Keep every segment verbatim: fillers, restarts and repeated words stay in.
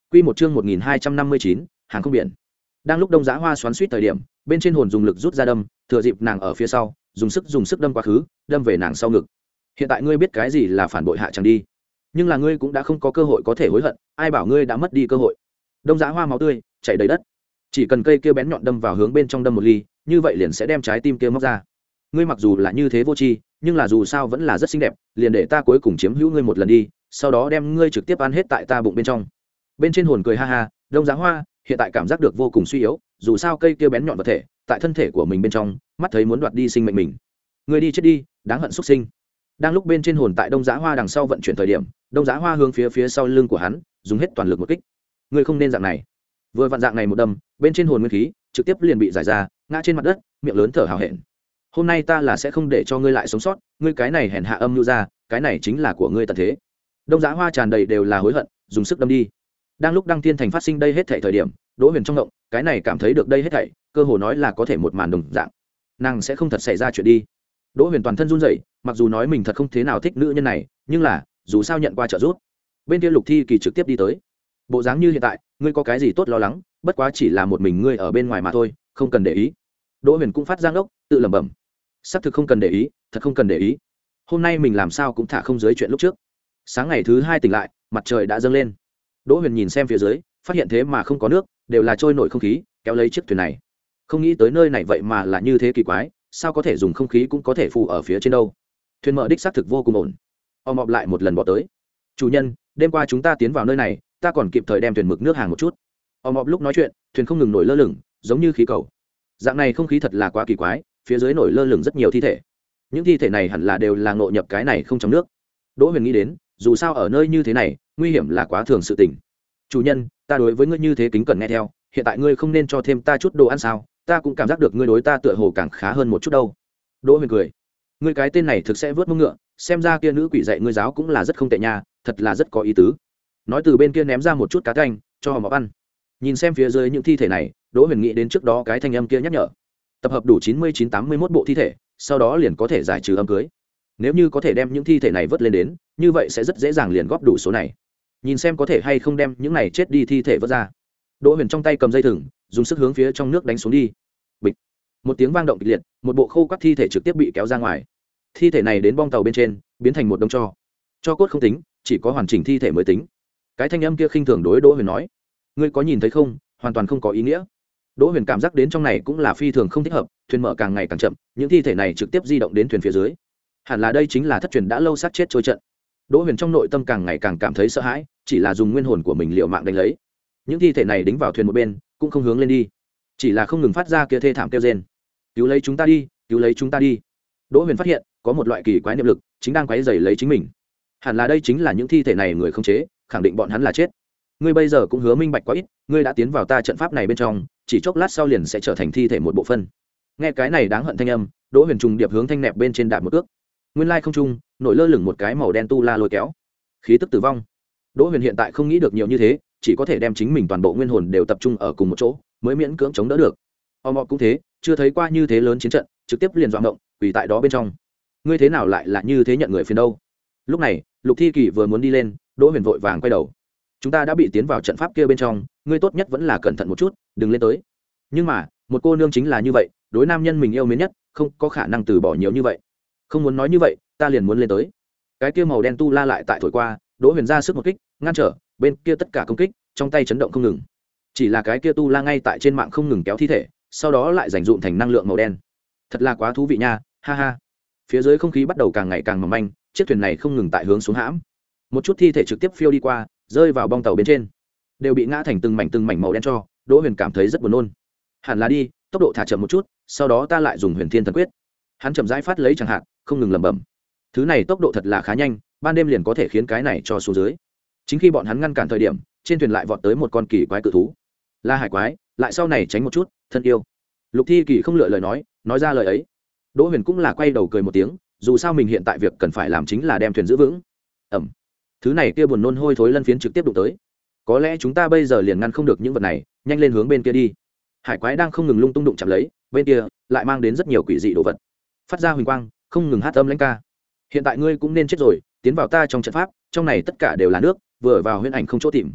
Quy một chương một nghìn hai trăm năm mươi chín, hàng không biển. Đang lúc Đông Giá Hoa xoắn xuýt thời điểm, bên trên hồn dùng lực rút ra đâm, thừa dịp nàng ở phía sau, dùng sức dùng sức đâm quá khứ, đâm về nàng sau ngực. Hiện tại ngươi biết cái gì là phản bội hạ chẳng đi, nhưng là ngươi cũng đã không có cơ hội có thể hối hận, ai bảo ngươi đã mất đi cơ hội. Đông Giá Hoa máu tươi chảy đầy đất, chỉ cần cây kia bén nhọn đâm vào hướng bên trong đâm một ly, như vậy liền sẽ đem trái tim kia móc ra. Ngươi mặc dù là như thế vô tri, nhưng là dù sao vẫn là rất xinh đẹp, liền để ta cuối cùng chiếm hữu ngươi một lần đi, sau đó đem ngươi trực tiếp ăn hết tại ta bụng bên trong. Bên trên hồn cười ha ha, Đông Giá Hoa hiện tại cảm giác được vô cùng suy yếu, dù sao cây kia bén nhọn vật thể tại thân thể của mình bên trong, mắt thấy muốn đoạt đi sinh mệnh mình. Ngươi đi chết đi, đáng hận xuất sinh. Đang lúc bên trên hồn tại Đông Giá Hoa đằng sau vận chuyển thời điểm, Đông Giá Hoa hướng phía phía sau lưng của hắn, dùng hết toàn lực một kích. Ngươi không nên dạng này. Vừa vặn dạng này một đâm, bên trên hồn nguyên khí trực tiếp liền bị giải ra, ngã trên mặt đất, miệng lớn thở hào hẹn. Hôm nay ta là sẽ không để cho ngươi lại sống sót, ngươi cái này hèn hạ âm nhu ra, cái này chính là của ngươi tận thế. Đông Giá Hoa tràn đầy đều là hối hận, dùng sức đâm đi. Đang lúc Đăng Thiên Thành phát sinh đây hết thảy thời điểm, Đỗ Huyền trong động, cái này cảm thấy được đây hết thảy, cơ hồ nói là có thể một màn đồng dạng. Nàng sẽ không thật xảy ra chuyện đi. Đỗ Huyền toàn thân run rẩy, mặc dù nói mình thật không thế nào thích nữ nhân này, nhưng là, dù sao nhận qua trợ giúp. Bên kia Lục Thi Kỳ trực tiếp đi tới. Bộ dáng như hiện tại, ngươi có cái gì tốt lo lắng, bất quá chỉ là một mình ngươi ở bên ngoài mà thôi, không cần để ý. Đỗ Huyền cũng phát giang ốc, tự lẩm bẩm. Sắp thực không cần để ý, thật không cần để ý. Hôm nay mình làm sao cũng thả không dưới chuyện lúc trước. Sáng ngày thứ hai tỉnh lại, mặt trời đã dâng lên. Đỗ Huyền nhìn xem phía dưới, phát hiện thế mà không có nước, đều là trôi nổi không khí, kéo lấy chiếc thuyền này. Không nghĩ tới nơi này vậy mà là như thế kỳ quái, sao có thể dùng không khí cũng có thể phù ở phía trên đâu. Thuyền mở đích xác thực vô cùng ổn. Ông mọp lại một lần bỏ tới. Chủ nhân, đêm qua chúng ta tiến vào nơi này, ta còn kịp thời đem thuyền mực nước hàng một chút. Ông mọp lúc nói chuyện, thuyền không ngừng nổi lơ lửng, giống như khí cầu. Dạng này không khí thật là quá kỳ quái, phía dưới nổi lơ lửng rất nhiều thi thể. Những thi thể này hẳn là đều là ngộ nhập cái này không trong nước. Đỗ Huyền nghĩ đến, dù sao ở nơi như thế này, nguy hiểm là quá thường sự tình. Chủ nhân, ta đối với ngươi như thế kính cẩn nghe theo, hiện tại ngươi không nên cho thêm ta chút đồ ăn sao, ta cũng cảm giác được ngươi đối ta tựa hồ càng khá hơn một chút đâu. Đỗ Huyền cười, ngươi cái tên này thực sẽ vớt mông ngựa, xem ra kia nữ quỷ dạy ngươi giáo cũng là rất không tệ nha, thật là rất có ý tứ. Nói từ bên kia ném ra một chút cá canh cho họ mọc ăn. Nhìn xem phía dưới những thi thể này, Đỗ Huyền nghĩ đến trước đó cái thanh âm kia nhắc nhở, tập hợp đủ chín mươi chín tám mươi mốt bộ thi thể, sau đó liền có thể giải trừ âm cưới. Nếu như có thể đem những thi thể này vớt lên đến, như vậy sẽ rất dễ dàng liền góp đủ số này. Nhìn xem có thể hay không đem những này chết đi thi thể vớt ra. Đỗ Huyền trong tay cầm dây thừng, dùng sức hướng phía trong nước đánh xuống đi. Bịch. Một tiếng vang động kịch liệt, một bộ khô quắt thi thể trực tiếp bị kéo ra ngoài. Thi thể này đến bong tàu bên trên, biến thành một đống tro. Cho cốt không tính, chỉ có hoàn chỉnh thi thể mới tính. Cái thanh âm kia khinh thường đối Đỗ Huyền nói, ngươi có nhìn thấy không, hoàn toàn không có ý nghĩa. Đỗ Huyền cảm giác đến trong này cũng là phi thường không thích hợp, thuyền mở càng ngày càng chậm, những thi thể này trực tiếp di động đến thuyền phía dưới. Hẳn là đây chính là thất truyền đã lâu sát chết trôi trận. Đỗ Huyền trong nội tâm càng ngày càng cảm thấy sợ hãi, chỉ là dùng nguyên hồn của mình liều mạng đánh lấy. Những thi thể này đính vào thuyền một bên, cũng không hướng lên đi, chỉ là không ngừng phát ra kia thê thảm kêu rên. Cứu lấy chúng ta đi, cứu lấy chúng ta đi. Đỗ Huyền phát hiện, có một loại kỳ quái niệm lực chính đang quấy rầy lấy chính mình. Hẳn là đây chính là những thi thể này người không chế, khẳng định bọn hắn là chết. Ngươi bây giờ cũng hứa minh bạch quá ít, ngươi đã tiến vào ta trận pháp này bên trong, chỉ chốc lát sau liền sẽ trở thành thi thể một bộ phân. Nghe cái này đáng hận thanh âm, Đỗ Huyền trùng điệp hướng thanh nẹp bên trên đạp một cước. Nguyên lai không trung nổi lơ lửng một cái màu đen tu la lôi kéo, khí tức tử vong. Đỗ Huyền hiện tại không nghĩ được nhiều như thế, chỉ có thể đem chính mình toàn bộ nguyên hồn đều tập trung ở cùng một chỗ, mới miễn cưỡng chống đỡ được. Ông mọ cũng thế, chưa thấy qua như thế lớn chiến trận, trực tiếp liền dọa động, quỳ tại đó bên trong. Ngươi thế nào lại là như thế nhận người phiền đâu? Lúc này, Lục Thi Kỳ vừa muốn đi lên, Đỗ Huyền vội vàng quay đầu. Chúng ta đã bị tiến vào trận pháp kia bên trong, ngươi tốt nhất vẫn là cẩn thận một chút, đừng lên tới. Nhưng mà, một cô nương chính là như vậy, đối nam nhân mình yêu mến nhất, không có khả năng từ bỏ nhiều như vậy. Không muốn nói như vậy, ta liền muốn lên tới. Cái kia màu đen tu la lại tại thổi qua, Đỗ Huyền ra sức một kích, ngăn trở, bên kia tất cả công kích, trong tay chấn động không ngừng. Chỉ là cái kia tu la ngay tại trên mạng không ngừng kéo thi thể, sau đó lại dành dụm thành năng lượng màu đen. Thật là quá thú vị nha, ha ha. Phía dưới không khí bắt đầu càng ngày càng mỏng manh, chiếc thuyền này không ngừng tại hướng xuống hãm. Một chút thi thể trực tiếp phiêu đi qua, rơi vào bong tàu bên trên, đều bị ngã thành từng mảnh từng mảnh màu đen cho. Đỗ Huyền cảm thấy rất buồn nôn. Hẳn là đi, tốc độ thả chậm một chút, sau đó ta lại dùng Huyền Thiên Thần Quyết. Hắn chậm rãi phát lấy chẳng hạn, không ngừng lẩm bẩm. Thứ này tốc độ thật là khá nhanh, ban đêm liền có thể khiến cái này cho xuống dưới. Chính khi bọn hắn ngăn cản thời điểm, trên thuyền lại vọt tới một con kỳ quái cự thú. La hải quái, lại sau này tránh một chút, thân yêu. Lục Thi Kỳ không lựa lời nói, nói ra lời ấy. Đỗ Huyền cũng là quay đầu cười một tiếng, dù sao mình hiện tại việc cần phải làm chính là đem thuyền giữ vững. Ẩm. Thứ này kia buồn nôn hôi thối lân phiến trực tiếp đụng tới. Có lẽ chúng ta bây giờ liền ngăn không được những vật này, nhanh lên hướng bên kia đi. Hải quái đang không ngừng lung tung đụng chạm lấy, bên kia lại mang đến rất nhiều quỷ dị đồ vật, phát ra huỳnh quang, không ngừng hát âm lãnh ca. Hiện tại ngươi cũng nên chết rồi, tiến vào ta trong trận pháp, trong này tất cả đều là nước, vừa vào huyễn ảnh không chỗ tìm.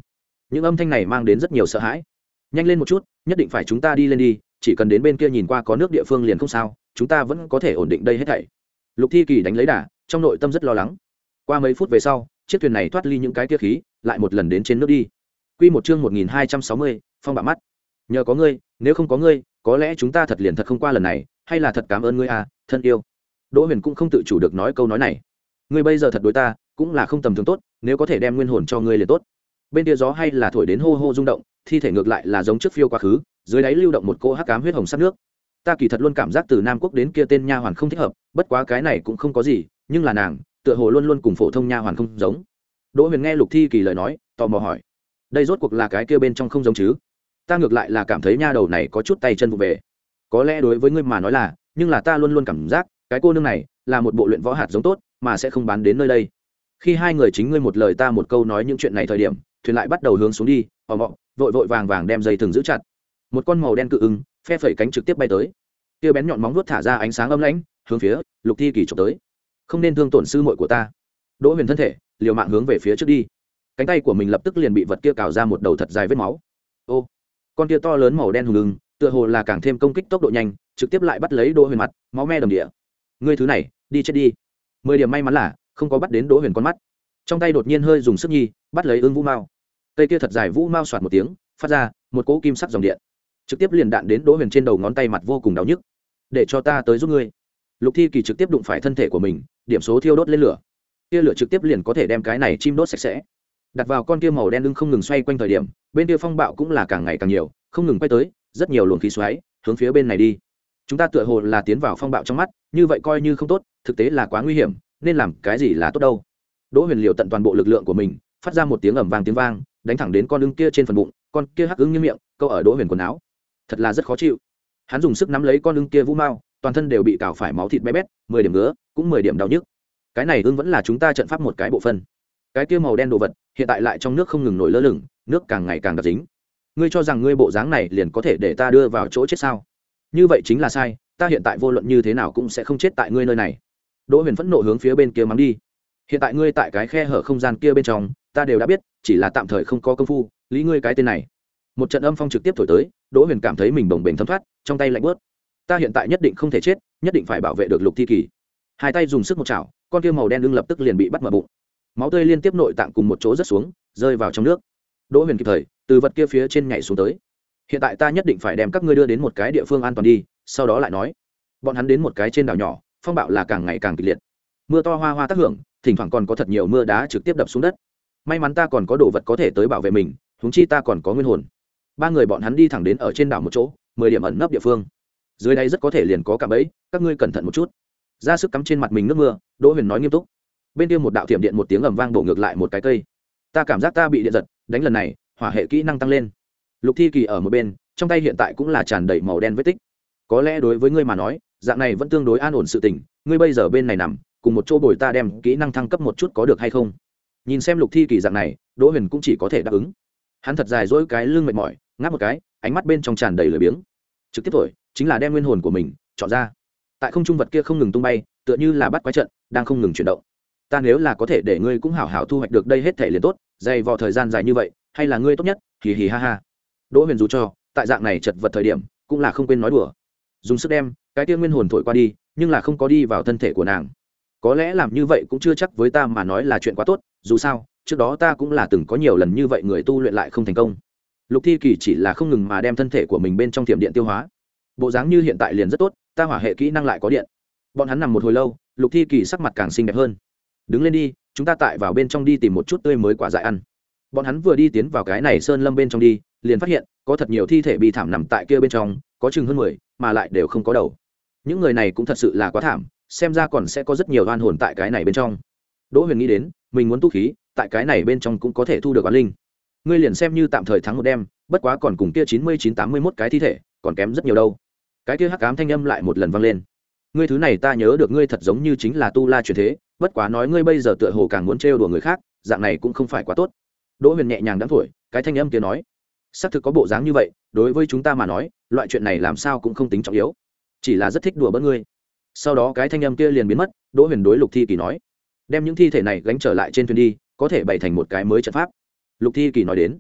những âm thanh này mang đến rất nhiều sợ hãi. Nhanh lên một chút, nhất định phải chúng ta đi lên đi, chỉ cần đến bên kia nhìn qua có nước địa phương liền không sao, chúng ta vẫn có thể ổn định đây hết thảy. Lục Thi Kỳ đánh lấy đà, trong nội tâm rất lo lắng. Qua mấy phút về sau, chiếc thuyền này thoát ly những cái kia khí, lại một lần đến trên nước đi. Quy một chương một nghìn hai trăm sáu mươi, phong bạo mắt. Nhờ có ngươi, nếu không có ngươi, có lẽ chúng ta thật liền thật không qua lần này, hay là thật cảm ơn ngươi à, thân yêu. Đỗ Huyền cũng không tự chủ được nói câu nói này. Ngươi bây giờ thật đối ta, cũng là không tầm thường tốt, nếu có thể đem nguyên hồn cho ngươi liền tốt. Bên kia gió hay là thổi đến hô hô rung động, thi thể ngược lại là giống trước phiêu quá khứ, dưới đáy lưu động một cỗ hắc ám huyết hồng sắc nước. Ta kỳ thật luôn cảm giác từ Nam Quốc đến kia tên nha hoàn không thích hợp, bất quá cái này cũng không có gì, nhưng là nàng, tựa hồ luôn luôn cùng phổ thông nha hoàn không giống. Đỗ Huyền nghe Lục Thi Kỳ lời nói, tò mò hỏi: đây rốt cuộc là cái kia bên trong không giống chứ? Ta ngược lại là cảm thấy nha đầu này có chút tay chân vụ về. Có lẽ đối với ngươi mà nói là, nhưng là ta luôn luôn cảm giác cái cô nương này là một bộ luyện võ hạt giống tốt, mà sẽ không bán đến nơi đây. Khi hai người chính ngươi một lời ta một câu nói những chuyện này thời điểm, thuyền lại bắt đầu hướng xuống đi, ầm ầm, vội vội vàng vàng đem dây thừng giữ chặt. Một con màu đen cự ưng phe phẩy cánh trực tiếp bay tới, kia bén nhọn móng vuốt thả ra ánh sáng âm lãnh, hướng phía Lục Thi Kỳ chụp tới. Không nên thương tổn sư muội của ta. Đỗ Huyền thân thể liều mạng hướng về phía trước đi, cánh tay của mình lập tức liền bị vật kia cào ra một đầu thật dài vết máu. Ô, con kia to lớn màu đen hùng ưng tựa hồ là càng thêm công kích tốc độ nhanh, trực tiếp lại bắt lấy Đỗ Huyền mặt, máu me đầm địa. Ngươi thứ này, đi chết đi. Mười điểm may mắn là không có bắt đến Đỗ Huyền con mắt. Trong tay đột nhiên hơi dùng sức nhi, bắt lấy ưng vũ mao. Cây kia thật dài vũ mao xoạt một tiếng, phát ra một cỗ kim sắc dòng điện, trực tiếp liền đạn đến Đỗ Huyền trên đầu ngón tay, mặt vô cùng đau nhức. Để cho ta tới giúp ngươi. Lục Thi Kỳ trực tiếp đụng phải thân thể của mình, điểm số thiêu đốt lên lửa. Kia lửa trực tiếp liền có thể đem cái này chim đốt sạch sẽ. Đặt vào con kia màu đen lưng không ngừng xoay quanh thời điểm, bên kia phong bạo cũng là càng ngày càng nhiều, không ngừng quay tới, rất nhiều luồng khí xoáy hướng phía bên này đi. Chúng ta tựa hồ là tiến vào phong bạo trong mắt, như vậy coi như không tốt, thực tế là quá nguy hiểm, nên làm cái gì là tốt đâu. Đỗ Huyền liều tận toàn bộ lực lượng của mình, phát ra một tiếng ầm vang tiếng vang, đánh thẳng đến con ưng kia trên phần bụng, con kia hắc ưng như miệng, câu ở Đỗ Huyền quần áo. Thật là rất khó chịu. Hắn dùng sức nắm lấy con ưng kia vũ mao, toàn thân đều bị cào phải máu thịt bé bét, mười điểm ngứa, cũng mười điểm đau nhức. Cái này ưng vẫn là chúng ta trận pháp một cái bộ phận. Cái kia màu đen đồ vật, hiện tại lại trong nước không ngừng nổi lơ lửng, nước càng ngày càng đặc dính. Ngươi cho rằng ngươi bộ dáng này liền có thể để ta đưa vào chỗ chết sao? Như vậy chính là sai, ta hiện tại vô luận như thế nào cũng sẽ không chết tại ngươi nơi này. Đỗ Huyền phẫn nộ hướng phía bên kia mắng đi. Hiện tại ngươi tại cái khe hở không gian kia bên trong, ta đều đã biết, chỉ là tạm thời không có công phu, lý ngươi cái tên này. Một trận âm phong trực tiếp thổi tới, Đỗ Huyền cảm thấy mình bồng bềnh thấm thoát, trong tay lạnh bớt. Ta hiện tại nhất định không thể chết, nhất định phải bảo vệ được Lục Thi Kỳ. Hai tay dùng sức một chảo, con kia màu đen lưng lập tức liền bị bắt mở bụng. Máu tươi liên tiếp nội tạng cùng một chỗ rớt xuống, rơi vào trong nước. Đỗ Huyền kịp thời từ vật kia phía trên nhảy xuống tới. Hiện tại ta nhất định phải đem các ngươi đưa đến một cái địa phương an toàn đi, sau đó lại nói. Bọn hắn đến một cái trên đảo nhỏ, phong bạo là càng ngày càng kịch liệt. Mưa to hoa hoa tác hưởng, thỉnh thoảng còn có thật nhiều mưa đá trực tiếp đập xuống đất. May mắn ta còn có đồ vật có thể tới bảo vệ mình, huống chi ta còn có nguyên hồn. Ba người bọn hắn đi thẳng đến ở trên đảo một chỗ, mười điểm ẩn nấp địa phương. Dưới đây rất có thể liền có cạm bẫy, các ngươi cẩn thận một chút. Ra sức cắm trên mặt mình nước mưa, Đỗ Huyền nói nghiêm túc. Bên kia một đạo thiểm điện một tiếng ầm vang bổ ngược lại một cái cây. Ta cảm giác ta bị điện giật, đánh lần này, hỏa hệ kỹ năng tăng lên. Lục Thi Kỳ ở một bên, trong tay hiện tại cũng là tràn đầy màu đen vết tích. Có lẽ đối với ngươi mà nói, dạng này vẫn tương đối an ổn sự tình, ngươi bây giờ bên này nằm, cùng một chỗ bồi ta đem kỹ năng thăng cấp một chút có được hay không? Nhìn xem Lục Thi Kỳ dạng này, Đỗ Huyền cũng chỉ có thể đáp ứng. Hắn thật dài dỗi cái lưng mệt mỏi, ngáp một cái, ánh mắt bên trong tràn đầy lười biếng. Trực tiếp thổi, chính là đem nguyên hồn của mình chọn ra. Tại không trung vật kia không ngừng tung bay, tựa như là bắt quái trận, đang không ngừng chuyển động. Ta nếu là có thể để ngươi cũng hảo hảo thu hoạch được đây hết thể liền tốt, dày vò thời gian dài như vậy, hay là ngươi tốt nhất, hì hì ha ha. Đỗ Huyền dù cho tại dạng này chật vật thời điểm, cũng là không quên nói đùa. Dùng sức đem cái kia nguyên hồn thổi qua đi, nhưng là không có đi vào thân thể của nàng. Có lẽ làm như vậy cũng chưa chắc với ta mà nói là chuyện quá tốt, dù sao, trước đó ta cũng là từng có nhiều lần như vậy người tu luyện lại không thành công. Lục Thi Kỳ chỉ là không ngừng mà đem thân thể của mình bên trong tiệm điện tiêu hóa. Bộ dáng như hiện tại liền rất tốt, ta hỏa hệ kỹ năng lại có điện. Bọn hắn nằm một hồi lâu, Lục Thi Kỳ sắc mặt càng xinh đẹp hơn. Đứng lên đi, chúng ta tại vào bên trong đi tìm một chút tươi mới quả dại ăn. Bọn hắn vừa đi tiến vào cái này sơn lâm bên trong đi, liền phát hiện có thật nhiều thi thể bị thảm nằm tại kia bên trong, có chừng hơn mười, mà lại đều không có đầu. Những người này cũng thật sự là quá thảm, xem ra còn sẽ có rất nhiều oan hồn tại cái này bên trong. Đỗ Huyền nghĩ đến, mình muốn tu khí, tại cái này bên trong cũng có thể thu được oán linh. Ngươi liền xem như tạm thời thắng một đêm, bất quá còn cùng kia chín mươi chín tám mươi mốt cái thi thể, còn kém rất nhiều đâu. Cái kia hắc ám thanh âm lại một lần vang lên. Ngươi thứ này ta nhớ được ngươi thật giống như chính là tu la truyền thế, bất quá nói ngươi bây giờ tựa hồ càng muốn trêu đùa người khác, dạng này cũng không phải quá tốt. Đỗ Huyền nhẹ nhàng đãng thổi, cái thanh âm kia nói, xác thực có bộ dáng như vậy, đối với chúng ta mà nói, loại chuyện này làm sao cũng không tính trọng yếu, chỉ là rất thích đùa bỡn ngươi. Sau đó cái thanh âm kia liền biến mất, Đỗ Huyền đối Lục Thi Kỳ nói, đem những thi thể này gánh trở lại trên thuyền đi, có thể bày thành một cái mới trận pháp. Lục Thi Kỳ nói đến,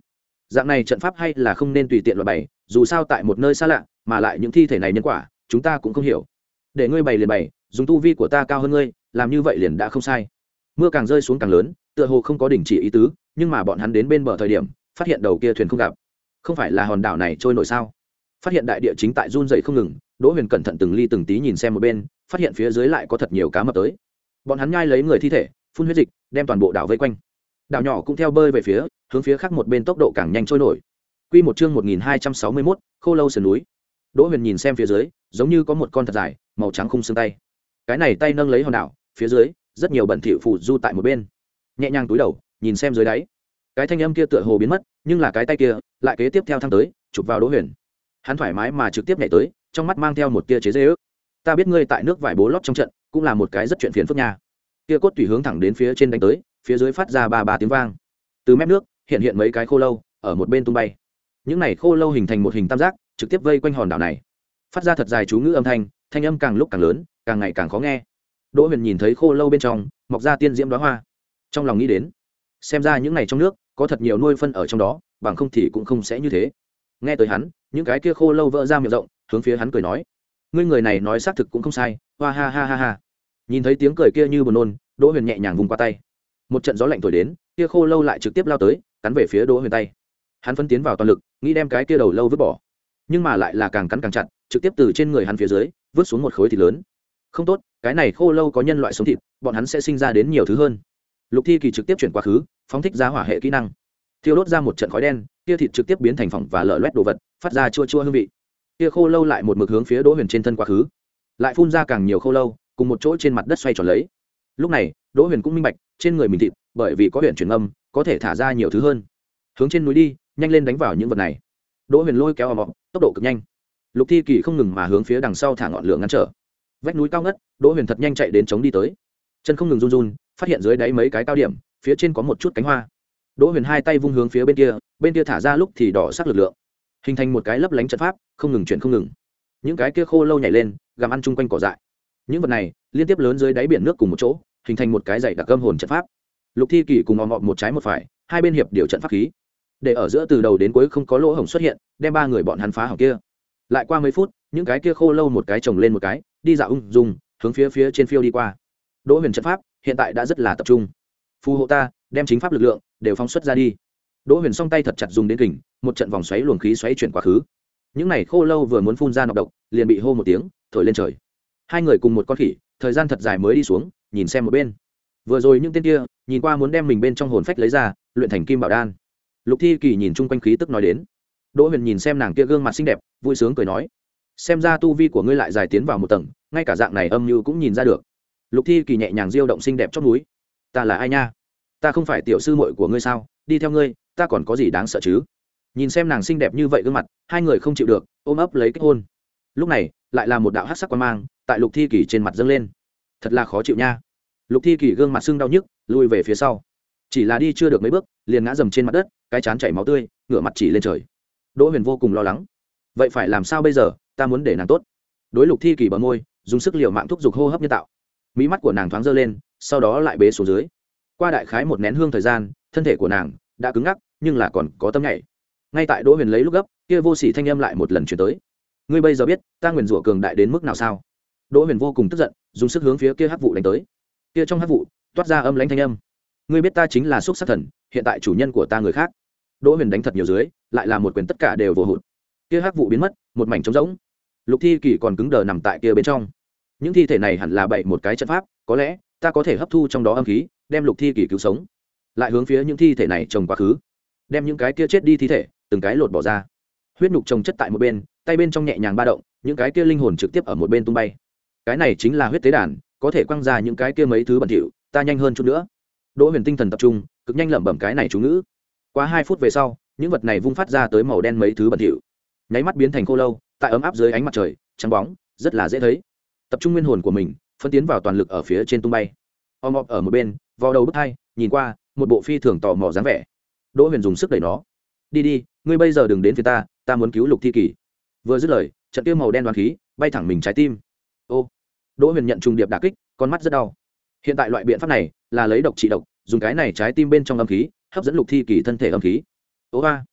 Dạng này trận pháp hay là không nên tùy tiện loại bày, dù sao tại một nơi xa lạ, mà lại những thi thể này nhân quả chúng ta cũng không hiểu. Để ngươi bày liền bày, dùng tu vi của ta cao hơn ngươi, làm như vậy liền đã không sai. Mưa càng rơi xuống càng lớn, tựa hồ không có đình chỉ ý tứ, nhưng mà bọn hắn đến bên bờ thời điểm phát hiện đầu kia thuyền không gặp. Không phải là hòn đảo này trôi nổi sao? Phát hiện đại địa chính tại run dậy không ngừng, Đỗ Huyền cẩn thận từng ly từng tí nhìn xem một bên, phát hiện phía dưới lại có thật nhiều cá mập tới. Bọn hắn nhai lấy người thi thể, phun huyết dịch, đem toàn bộ đảo vây quanh. Đảo nhỏ cũng theo bơi về phía, hướng phía khác một bên tốc độ càng nhanh trôi nổi. Quy một chương một nghìn hai trăm sáu mươi mốt, Khô Lâu sườn núi. Đỗ Huyền nhìn xem phía dưới, giống như có một con thật dài, màu trắng khung xương tay. Cái này tay nâng lấy hòn đảo, phía dưới rất nhiều bẩn thỉu phù du tại một bên. Nhẹ nhàng túi đầu, nhìn xem dưới đáy. Cái thanh âm kia tựa hồ biến mất, nhưng là cái tay kia lại kế tiếp theo thăng tới, chụp vào Đỗ Huyền. Hắn thoải mái mà trực tiếp nhảy tới, trong mắt mang theo một tia chế giễu. Ta biết ngươi tại nước vải bố lót trong trận, cũng là một cái rất chuyện phiền phức nha. Kia cốt tùy hướng thẳng đến phía trên đánh tới, phía dưới phát ra ba ba tiếng vang. Từ mép nước hiện hiện mấy cái khô lâu ở một bên tung bay. Những này khô lâu hình thành một hình tam giác, trực tiếp vây quanh hòn đảo này, phát ra thật dài chú ngữ âm thanh, thanh âm càng lúc càng lớn, càng ngày càng khó nghe. Đỗ Huyền nhìn thấy khô lâu bên trong mọc ra tiên diễm đóa hoa, trong lòng nghĩ đến, xem ra những này trong nước có thật nhiều nuôi phân ở trong đó, bằng không thì cũng không sẽ như thế. Nghe tới hắn, những cái kia khô lâu vỡ ra miệng rộng, hướng phía hắn cười nói: ngươi người này nói xác thực cũng không sai, hoa ha ha ha ha. Nhìn thấy tiếng cười kia như buồn nôn, Đỗ Huyền nhẹ nhàng vùng qua tay, một trận gió lạnh thổi đến, kia khô lâu lại trực tiếp lao tới, cắn về phía Đỗ Huyền tay. Hắn phân tiến vào toàn lực, nghĩ đem cái kia đầu lâu vứt bỏ, nhưng mà lại là càng cắn càng chặt, trực tiếp từ trên người hắn phía dưới vứt xuống một khối thịt lớn. Không tốt, cái này khô lâu có nhân loại sống thịt, bọn hắn sẽ sinh ra đến nhiều thứ hơn. Lục Thi Kỳ trực tiếp chuyển quá khứ, phóng thích ra hỏa hệ kỹ năng, thiêu đốt ra một trận khói đen, kia thịt trực tiếp biến thành phỏng và lở loét đồ vật, phát ra chua chua hương vị. Kia khô lâu lại một mực hướng phía Đỗ Huyền trên thân quá khứ, lại phun ra càng nhiều khô lâu, cùng một chỗ trên mặt đất xoay tròn lấy. Lúc này, Đỗ Huyền cũng minh bạch, trên người mình thịt, bởi vì có huyền chuyển âm, có thể thả ra nhiều thứ hơn. Hướng trên núi đi, nhanh lên đánh vào những vật này. Đỗ Huyền lôi kéo ầm ầm, tốc độ cực nhanh. Lục Thi Kỳ không ngừng mà hướng phía đằng sau thả ngọn lửa ngăn trở. Vách núi cao ngất, Đỗ Huyền thật nhanh chạy đến chống đi tới. Chân không ngừng run run, phát hiện dưới đáy mấy cái cao điểm, phía trên có một chút cánh hoa. Đỗ Huyền hai tay vung hướng phía bên kia, bên kia thả ra lúc thì đỏ sắc lực lượng, hình thành một cái lấp lánh trận pháp, không ngừng chuyển không ngừng. Những cái kia khô lâu nhảy lên, gặm ăn chung quanh cỏ dại. Những vật này liên tiếp lớn dưới đáy biển nước cùng một chỗ, hình thành một cái dãy đặc âm hồn trận pháp. Lục Thi Kỳ cùng ò mọ một trái một phải, hai bên hiệp điều trận pháp khí, để ở giữa từ đầu đến cuối không có lỗ hổng xuất hiện, đem ba người bọn hắn phá hỏng kia. Lại qua mấy phút, những cái kia khô lâu một cái chồng lên một cái, đi dạo ung dung, hướng phía phía trên phiêu đi qua. Đỗ Huyền trận pháp hiện tại đã rất là tập trung. Phù hộ ta, đem chính pháp lực lượng đều phóng xuất ra đi. Đỗ Huyền song tay thật chặt dùng đến kình, một trận vòng xoáy luồng khí xoáy chuyển quá khứ. Những này khô lâu vừa muốn phun ra nọc độc, liền bị hô một tiếng, thổi lên trời. Hai người cùng một con khỉ, thời gian thật dài mới đi xuống, nhìn xem một bên. Vừa rồi những tên kia, nhìn qua muốn đem mình bên trong hồn phách lấy ra, luyện thành kim bảo đan. Lục Thi Kỳ nhìn chung quanh khí tức nói đến. Đỗ Huyền nhìn xem nàng kia gương mặt xinh đẹp, vui sướng cười nói: xem ra tu vi của ngươi lại dài tiến vào một tầng, ngay cả dạng này âm như cũng nhìn ra được. Lục Thi Kỳ nhẹ nhàng diêu động xinh đẹp chót núi. Ta là ai nha? Ta không phải tiểu sư muội của ngươi sao? Đi theo ngươi, ta còn có gì đáng sợ chứ? Nhìn xem nàng xinh đẹp như vậy gương mặt, hai người không chịu được, ôm ấp lấy kết hôn. Lúc này, lại là một đạo hắc sắc quang mang tại Lục Thi Kỳ trên mặt dâng lên. Thật là khó chịu nha. Lục Thi Kỳ gương mặt sưng đau nhức, lùi về phía sau. Chỉ là đi chưa được mấy bước, liền ngã dầm trên mặt đất, cái trán chảy máu tươi, ngửa mặt chỉ lên trời. Đỗ Huyền vô cùng lo lắng. Vậy phải làm sao bây giờ? Ta muốn để nàng tốt. Đối Lục Thi Kỳ bờ môi, dùng sức liều mạng thúc giục hô hấp nhân tạo. Mí mắt của nàng thoáng dơ lên, sau đó lại bế xuống dưới. Qua đại khái một nén hương thời gian, thân thể của nàng đã cứng ngắc, nhưng là còn có tâm nhảy. Ngay tại Đỗ Huyền lấy lúc gấp, kia vô sỉ thanh âm lại một lần truyền tới. Ngươi bây giờ biết ta nguyền rủa cường đại đến mức nào sao? Đỗ Huyền vô cùng tức giận, dùng sức hướng phía kia hắc vụ đánh tới. Kia trong hắc vụ toát ra âm lãnh thanh âm. Ngươi biết ta chính là xúc sát thần, hiện tại chủ nhân của ta người khác. Đỗ Huyền đánh thật nhiều dưới, lại là một quyền tất cả đều vô hụt. Kia hắc vụ biến mất, một mảnh trống rỗng. Lục Thi Kỳ còn cứng đờ nằm tại kia bên trong. Những thi thể này hẳn là bậy một cái trận pháp, có lẽ ta có thể hấp thu trong đó âm khí, đem Lục Thi Kỳ cứu sống. Lại hướng phía những thi thể này trồng quá khứ, đem những cái kia chết đi thi thể từng cái lột bỏ ra. Huyết nhục trồng chất tại một bên, tay bên trong nhẹ nhàng ba động, những cái kia linh hồn trực tiếp ở một bên tung bay. Cái này chính là huyết tế đàn, có thể quăng ra những cái kia mấy thứ bẩn thỉu, ta nhanh hơn chút nữa. Đỗ Huyền tinh thần tập trung, cực nhanh lẩm bẩm cái này chú ngữ. Qua hai phút về sau, những vật này vung phát ra tới màu đen mấy thứ bẩn thỉu, nháy mắt biến thành khô lâu, tại ấm áp dưới ánh mặt trời, trắng bóng, rất là dễ thấy. Tập trung nguyên hồn của mình, phân tiến vào toàn lực ở phía trên tung bay. Om ọp ở một bên, vò đầu bứt hai, nhìn qua, một bộ phi thường tò mò dáng vẻ. Đỗ Huyền dùng sức đẩy nó. Đi đi, ngươi bây giờ đừng đến phía ta, ta muốn cứu Lục Thi Kỳ. Vừa dứt lời, trận kia màu đen đoán khí bay thẳng mình trái tim. Ô, Đỗ Huyền nhận trùng điệp đả kích, con mắt rất đau. Hiện tại loại biện pháp này là lấy độc trị độc, dùng cái này trái tim bên trong âm khí hấp dẫn Lục Thi Kỳ thân thể âm khí. Ô ba,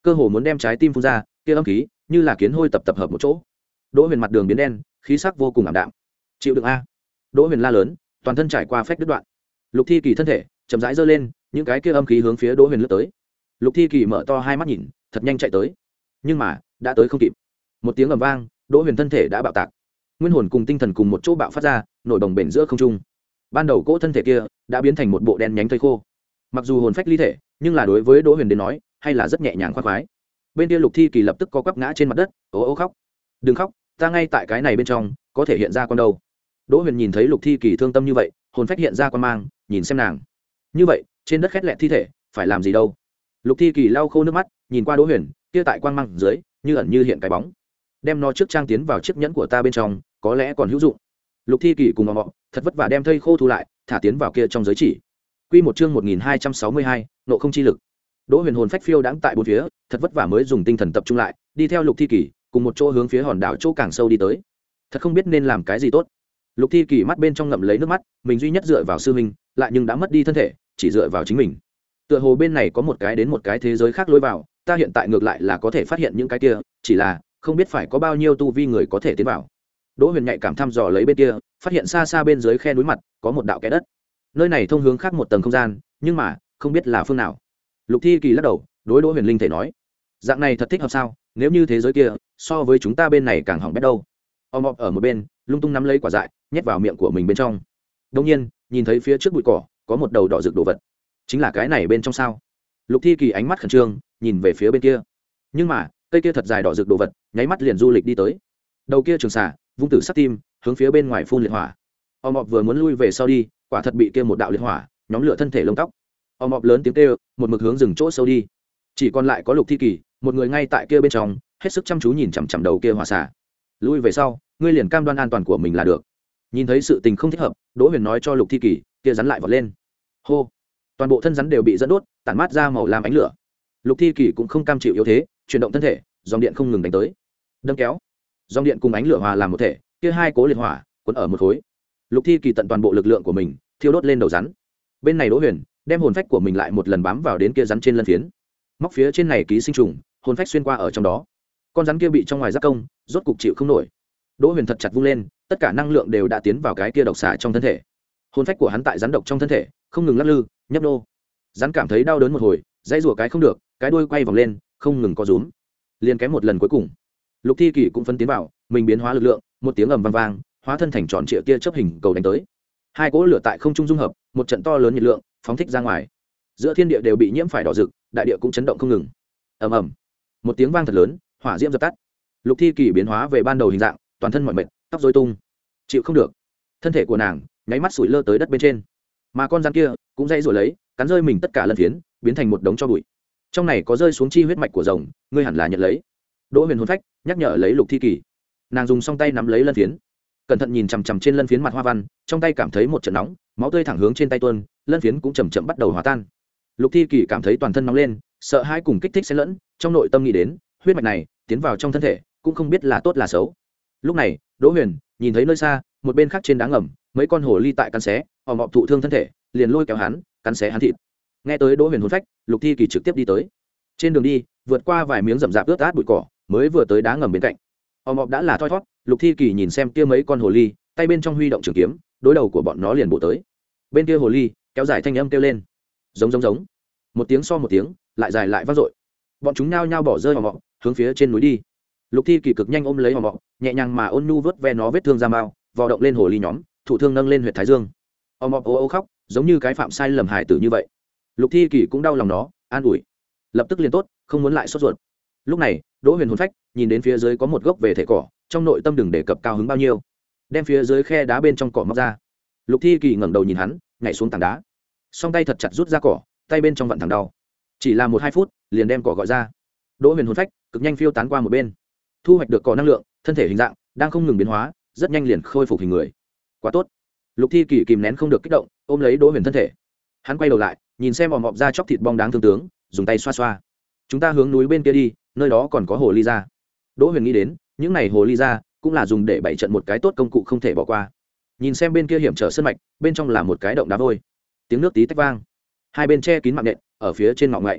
cơ hồ muốn đem trái tim phun ra, kia âm khí như là kiến hôi tập tập hợp một chỗ. Đỗ Huyền mặt đường biến đen, khí sắc vô cùng ảm đạm. Chịu đựng a! Đỗ Huyền la lớn, toàn thân trải qua phách đứt đoạn. Lục Thi Kỳ thân thể chậm rãi giơ lên, những cái kia âm khí hướng phía Đỗ Huyền lướt tới. Lục Thi Kỳ mở to hai mắt nhìn, thật nhanh chạy tới, nhưng mà đã tới không kịp. Một tiếng ầm vang, Đỗ Huyền thân thể đã bạo tạc, nguyên hồn cùng tinh thần cùng một chỗ bạo phát ra, nổi đồng bền giữa không trung. Ban đầu cỗ thân thể kia đã biến thành một bộ đen nhánh thây khô. Mặc dù hồn phách ly thể, nhưng là đối với Đỗ Huyền đến nói, hay là rất nhẹ nhàng khoan khoái. Bên kia Lục Thi Kỳ lập tức co quắp ngã trên mặt đất, ố ố khóc. Đừng khóc, ta ngay tại cái này bên trong, có thể hiện ra con đâu. Đỗ Huyền nhìn thấy Lục Thi Kỳ thương tâm như vậy, hồn phách hiện ra quan mang, nhìn xem nàng. Như vậy, trên đất khét lẹt thi thể, phải làm gì đâu? Lục Thi Kỳ lau khô nước mắt, nhìn qua Đỗ Huyền, kia tại quang mang dưới, như ẩn như hiện cái bóng. Đem nó trước trang tiến vào chiếc nhẫn của ta bên trong, có lẽ còn hữu dụng. Lục Thi Kỳ cùng ngọ thật vất vả đem thây khô thu lại, thả tiến vào kia trong giới chỉ. Quy một chương một nghìn hai trăm sáu mươi hai, nộ không chi lực. Đỗ Huyền hồn phách phiêu đãng tại bốn phía, thật vất vả mới dùng tinh thần tập trung lại, đi theo Lục Thi Kỳ, cùng một chỗ hướng phía hòn đảo chỗ càng sâu đi tới. Thật không biết nên làm cái gì tốt. Lục Thi Kỳ mắt bên trong ngậm lấy nước mắt, mình duy nhất dựa vào sư huynh, lại nhưng đã mất đi thân thể, chỉ dựa vào chính mình. Tựa hồ bên này có một cái đến một cái thế giới khác lối vào, ta hiện tại ngược lại là có thể phát hiện những cái kia, chỉ là không biết phải có bao nhiêu tu vi người có thể tiến vào. Đỗ Huyền nhạy cảm thăm dò lấy bên kia, phát hiện xa xa bên dưới khe núi mặt có một đạo kẽ đất. Nơi này thông hướng khác một tầng không gian, nhưng mà không biết là phương nào. Lục Thi Kỳ lắc đầu, đối Đỗ Huyền linh thể nói: dạng này thật thích hợp sao? Nếu như thế giới kia so với chúng ta bên này càng hỏng bét đâu. Om Om ở một bên lung tung nắm lấy quả dại, nhét vào miệng của mình bên trong. Đột nhiên nhìn thấy phía trước bụi cỏ có một đầu đỏ rực đồ vật, chính là cái này bên trong sao? Lục Thi Kỳ ánh mắt khẩn trương nhìn về phía bên kia, nhưng mà cây kia thật dài đỏ rực đồ vật nháy mắt liền du lịch đi tới. Đầu kia trường xà vung tử sắc tim hướng phía bên ngoài phun liệt hỏa. Om Om vừa muốn lui về sau đi, quả thật bị kia một đạo liệt hỏa nhóm lửa thân thể lông tóc. Om Om lớn tiếng kêu, một mực hướng rừng chỗ sâu đi. Chỉ còn lại có Lục Thi Kỳ một người ngay tại kia bên trong, hết sức chăm chú nhìn chằm chằm đầu kia hỏa xà. Lui về sau, ngươi liền cam đoan an toàn của mình là được. Nhìn thấy sự tình không thích hợp, Đỗ Huyền nói cho Lục Thi Kỳ, kia rắn lại vọt lên. Hô! Toàn bộ thân rắn đều bị dẫn đốt, tản mát ra màu lam ánh lửa. Lục Thi Kỳ cũng không cam chịu yếu thế, chuyển động thân thể, dòng điện không ngừng đánh tới. Đâm kéo, dòng điện cùng ánh lửa hòa làm một thể, kia hai cố liệt hỏa cuốn ở một khối. Lục Thi Kỳ tận toàn bộ lực lượng của mình, thiêu đốt lên đầu rắn. Bên này Đỗ Huyền đem hồn phách của mình lại một lần bám vào đến kia rắn trên lân phiến. Móc phía trên này ký sinh trùng, hồn phách xuyên qua ở trong đó. Con rắn kia bị trong ngoài giác công, rốt cục chịu không nổi. Đỗ Huyền thật chặt vung lên, tất cả năng lượng đều đã tiến vào cái kia độc xà trong thân thể. Hồn phách của hắn tại rắn độc trong thân thể, không ngừng lắc lư, nhấp nô. Rắn cảm thấy đau đớn một hồi, dãy rủa cái không được, cái đuôi quay vòng lên, không ngừng co rúm. Liên kém một lần cuối cùng, Lục Thi Kỳ cũng phân tiến vào, mình biến hóa lực lượng, một tiếng ầm vang vang, hóa thân thành tròn trịa kia chớp hình cầu đánh tới. Hai cỗ lửa tại không trung dung hợp, một trận to lớn nhiệt lượng phóng thích ra ngoài. Giữa thiên địa đều bị nhiễm phải đỏ rực, đại địa cũng chấn động không ngừng. Ầm ầm, một tiếng vang thật lớn, hỏa diễm dập tắt. Lục Thi Kỳ biến hóa về ban đầu hình dạng, toàn thân mỏi mệt, tóc rối tung, chịu không được. Thân thể của nàng nháy mắt sủi lơ tới đất bên trên, mà con rắn kia cũng dãy rủa lấy, cắn rơi mình tất cả lân phiến, biến thành một đống tro bụi. Trong này có rơi xuống chi huyết mạch của rồng, ngươi hẳn là nhận lấy. Đỗ Huyền hồn phách nhắc nhở lấy Lục Thi Kỳ. Nàng dùng song tay nắm lấy lân phiến, cẩn thận nhìn chằm chằm trên lân phiến mặt hoa văn, trong tay cảm thấy một trận nóng, máu tươi thẳng hướng trên tay tuôn, lân phiến cũng chậm chậm bắt đầu hòa tan. Lục Thi Kỳ cảm thấy toàn thân nóng lên, sợ hãi cùng kích thích xen lẫn, trong nội tâm nghĩ đến, huyết mạch này tiến vào trong thân thể, cũng không biết là tốt là xấu. Lúc này, Đỗ Huyền nhìn thấy nơi xa, một bên khác trên đá ngầm, mấy con hồ ly tại cắn xé, ồm ồm thụ thương thân thể, liền lôi kéo hắn, cắn xé hắn thịt. Nghe tới Đỗ Huyền hồn phách, Lục Thi Kỳ trực tiếp đi tới. Trên đường đi, vượt qua vài miếng rậm rạp ướt át bụi cỏ, mới vừa tới đá ngầm bên cạnh. Ồm ồm đã là thoi thoát, Lục Thi Kỳ nhìn xem kia mấy con hồ ly, tay bên trong huy động trường kiếm, đối đầu của bọn nó liền bổ tới. Bên kia hồ ly kéo dài thanh âm kêu lên, giống giống giống, một tiếng so một tiếng, lại dài lại vang dội. Bọn chúng nhao nhao bỏ rơi ồm ồm, hướng phía trên núi đi. Lục Thi Kỳ cực nhanh ôm lấy ồm ồm, nhẹ nhàng mà ôn nhu vớt ve nó vết thương da mao, vò động lên hồ ly nhóm, thủ thương nâng lên huyệt thái dương. Ồm ồm ô ô khóc, giống như cái phạm sai lầm hài tử như vậy. Lục Thi Kỳ cũng đau lòng nó, an ủi, lập tức liền tốt, không muốn lại sốt ruột. Lúc này, Đỗ Huyền hồn phách nhìn đến phía dưới có một gốc về thể cỏ, trong nội tâm đừng đề cập cao hứng bao nhiêu, đem phía dưới khe đá bên trong cỏ móc ra. Lục Thi Kỳ ngẩng đầu nhìn hắn, nhảy xuống tảng đá, song tay thật chặt rút ra cỏ, tay bên trong vặn thẳng đau, chỉ là một hai phút liền đem cỏ gọi ra. Đỗ Huyền hồn phách cực nhanh phiêu tán qua một bên, thu hoạch được cỏ năng lượng, thân thể hình dạng đang không ngừng biến hóa, rất nhanh liền khôi phục hình người. Quá tốt. Lục Thi Kỳ kìm nén không được kích động, ôm lấy Đỗ Huyền thân thể. Hắn quay đầu lại, nhìn xem ồm ồm ra chóc thịt bong đáng thương tướng, dùng tay xoa xoa. Chúng ta hướng núi bên kia đi, nơi đó còn có hồ ly ra. Đỗ Huyền nghĩ đến, những này hồ ly ra cũng là dùng để bày trận một cái tốt công cụ không thể bỏ qua. Nhìn xem bên kia hiểm trở sơn mạch, bên trong là một cái động đá vôi, tiếng nước tí tách vang, hai bên che kín mạng nện, ở phía trên ngọn ngậy.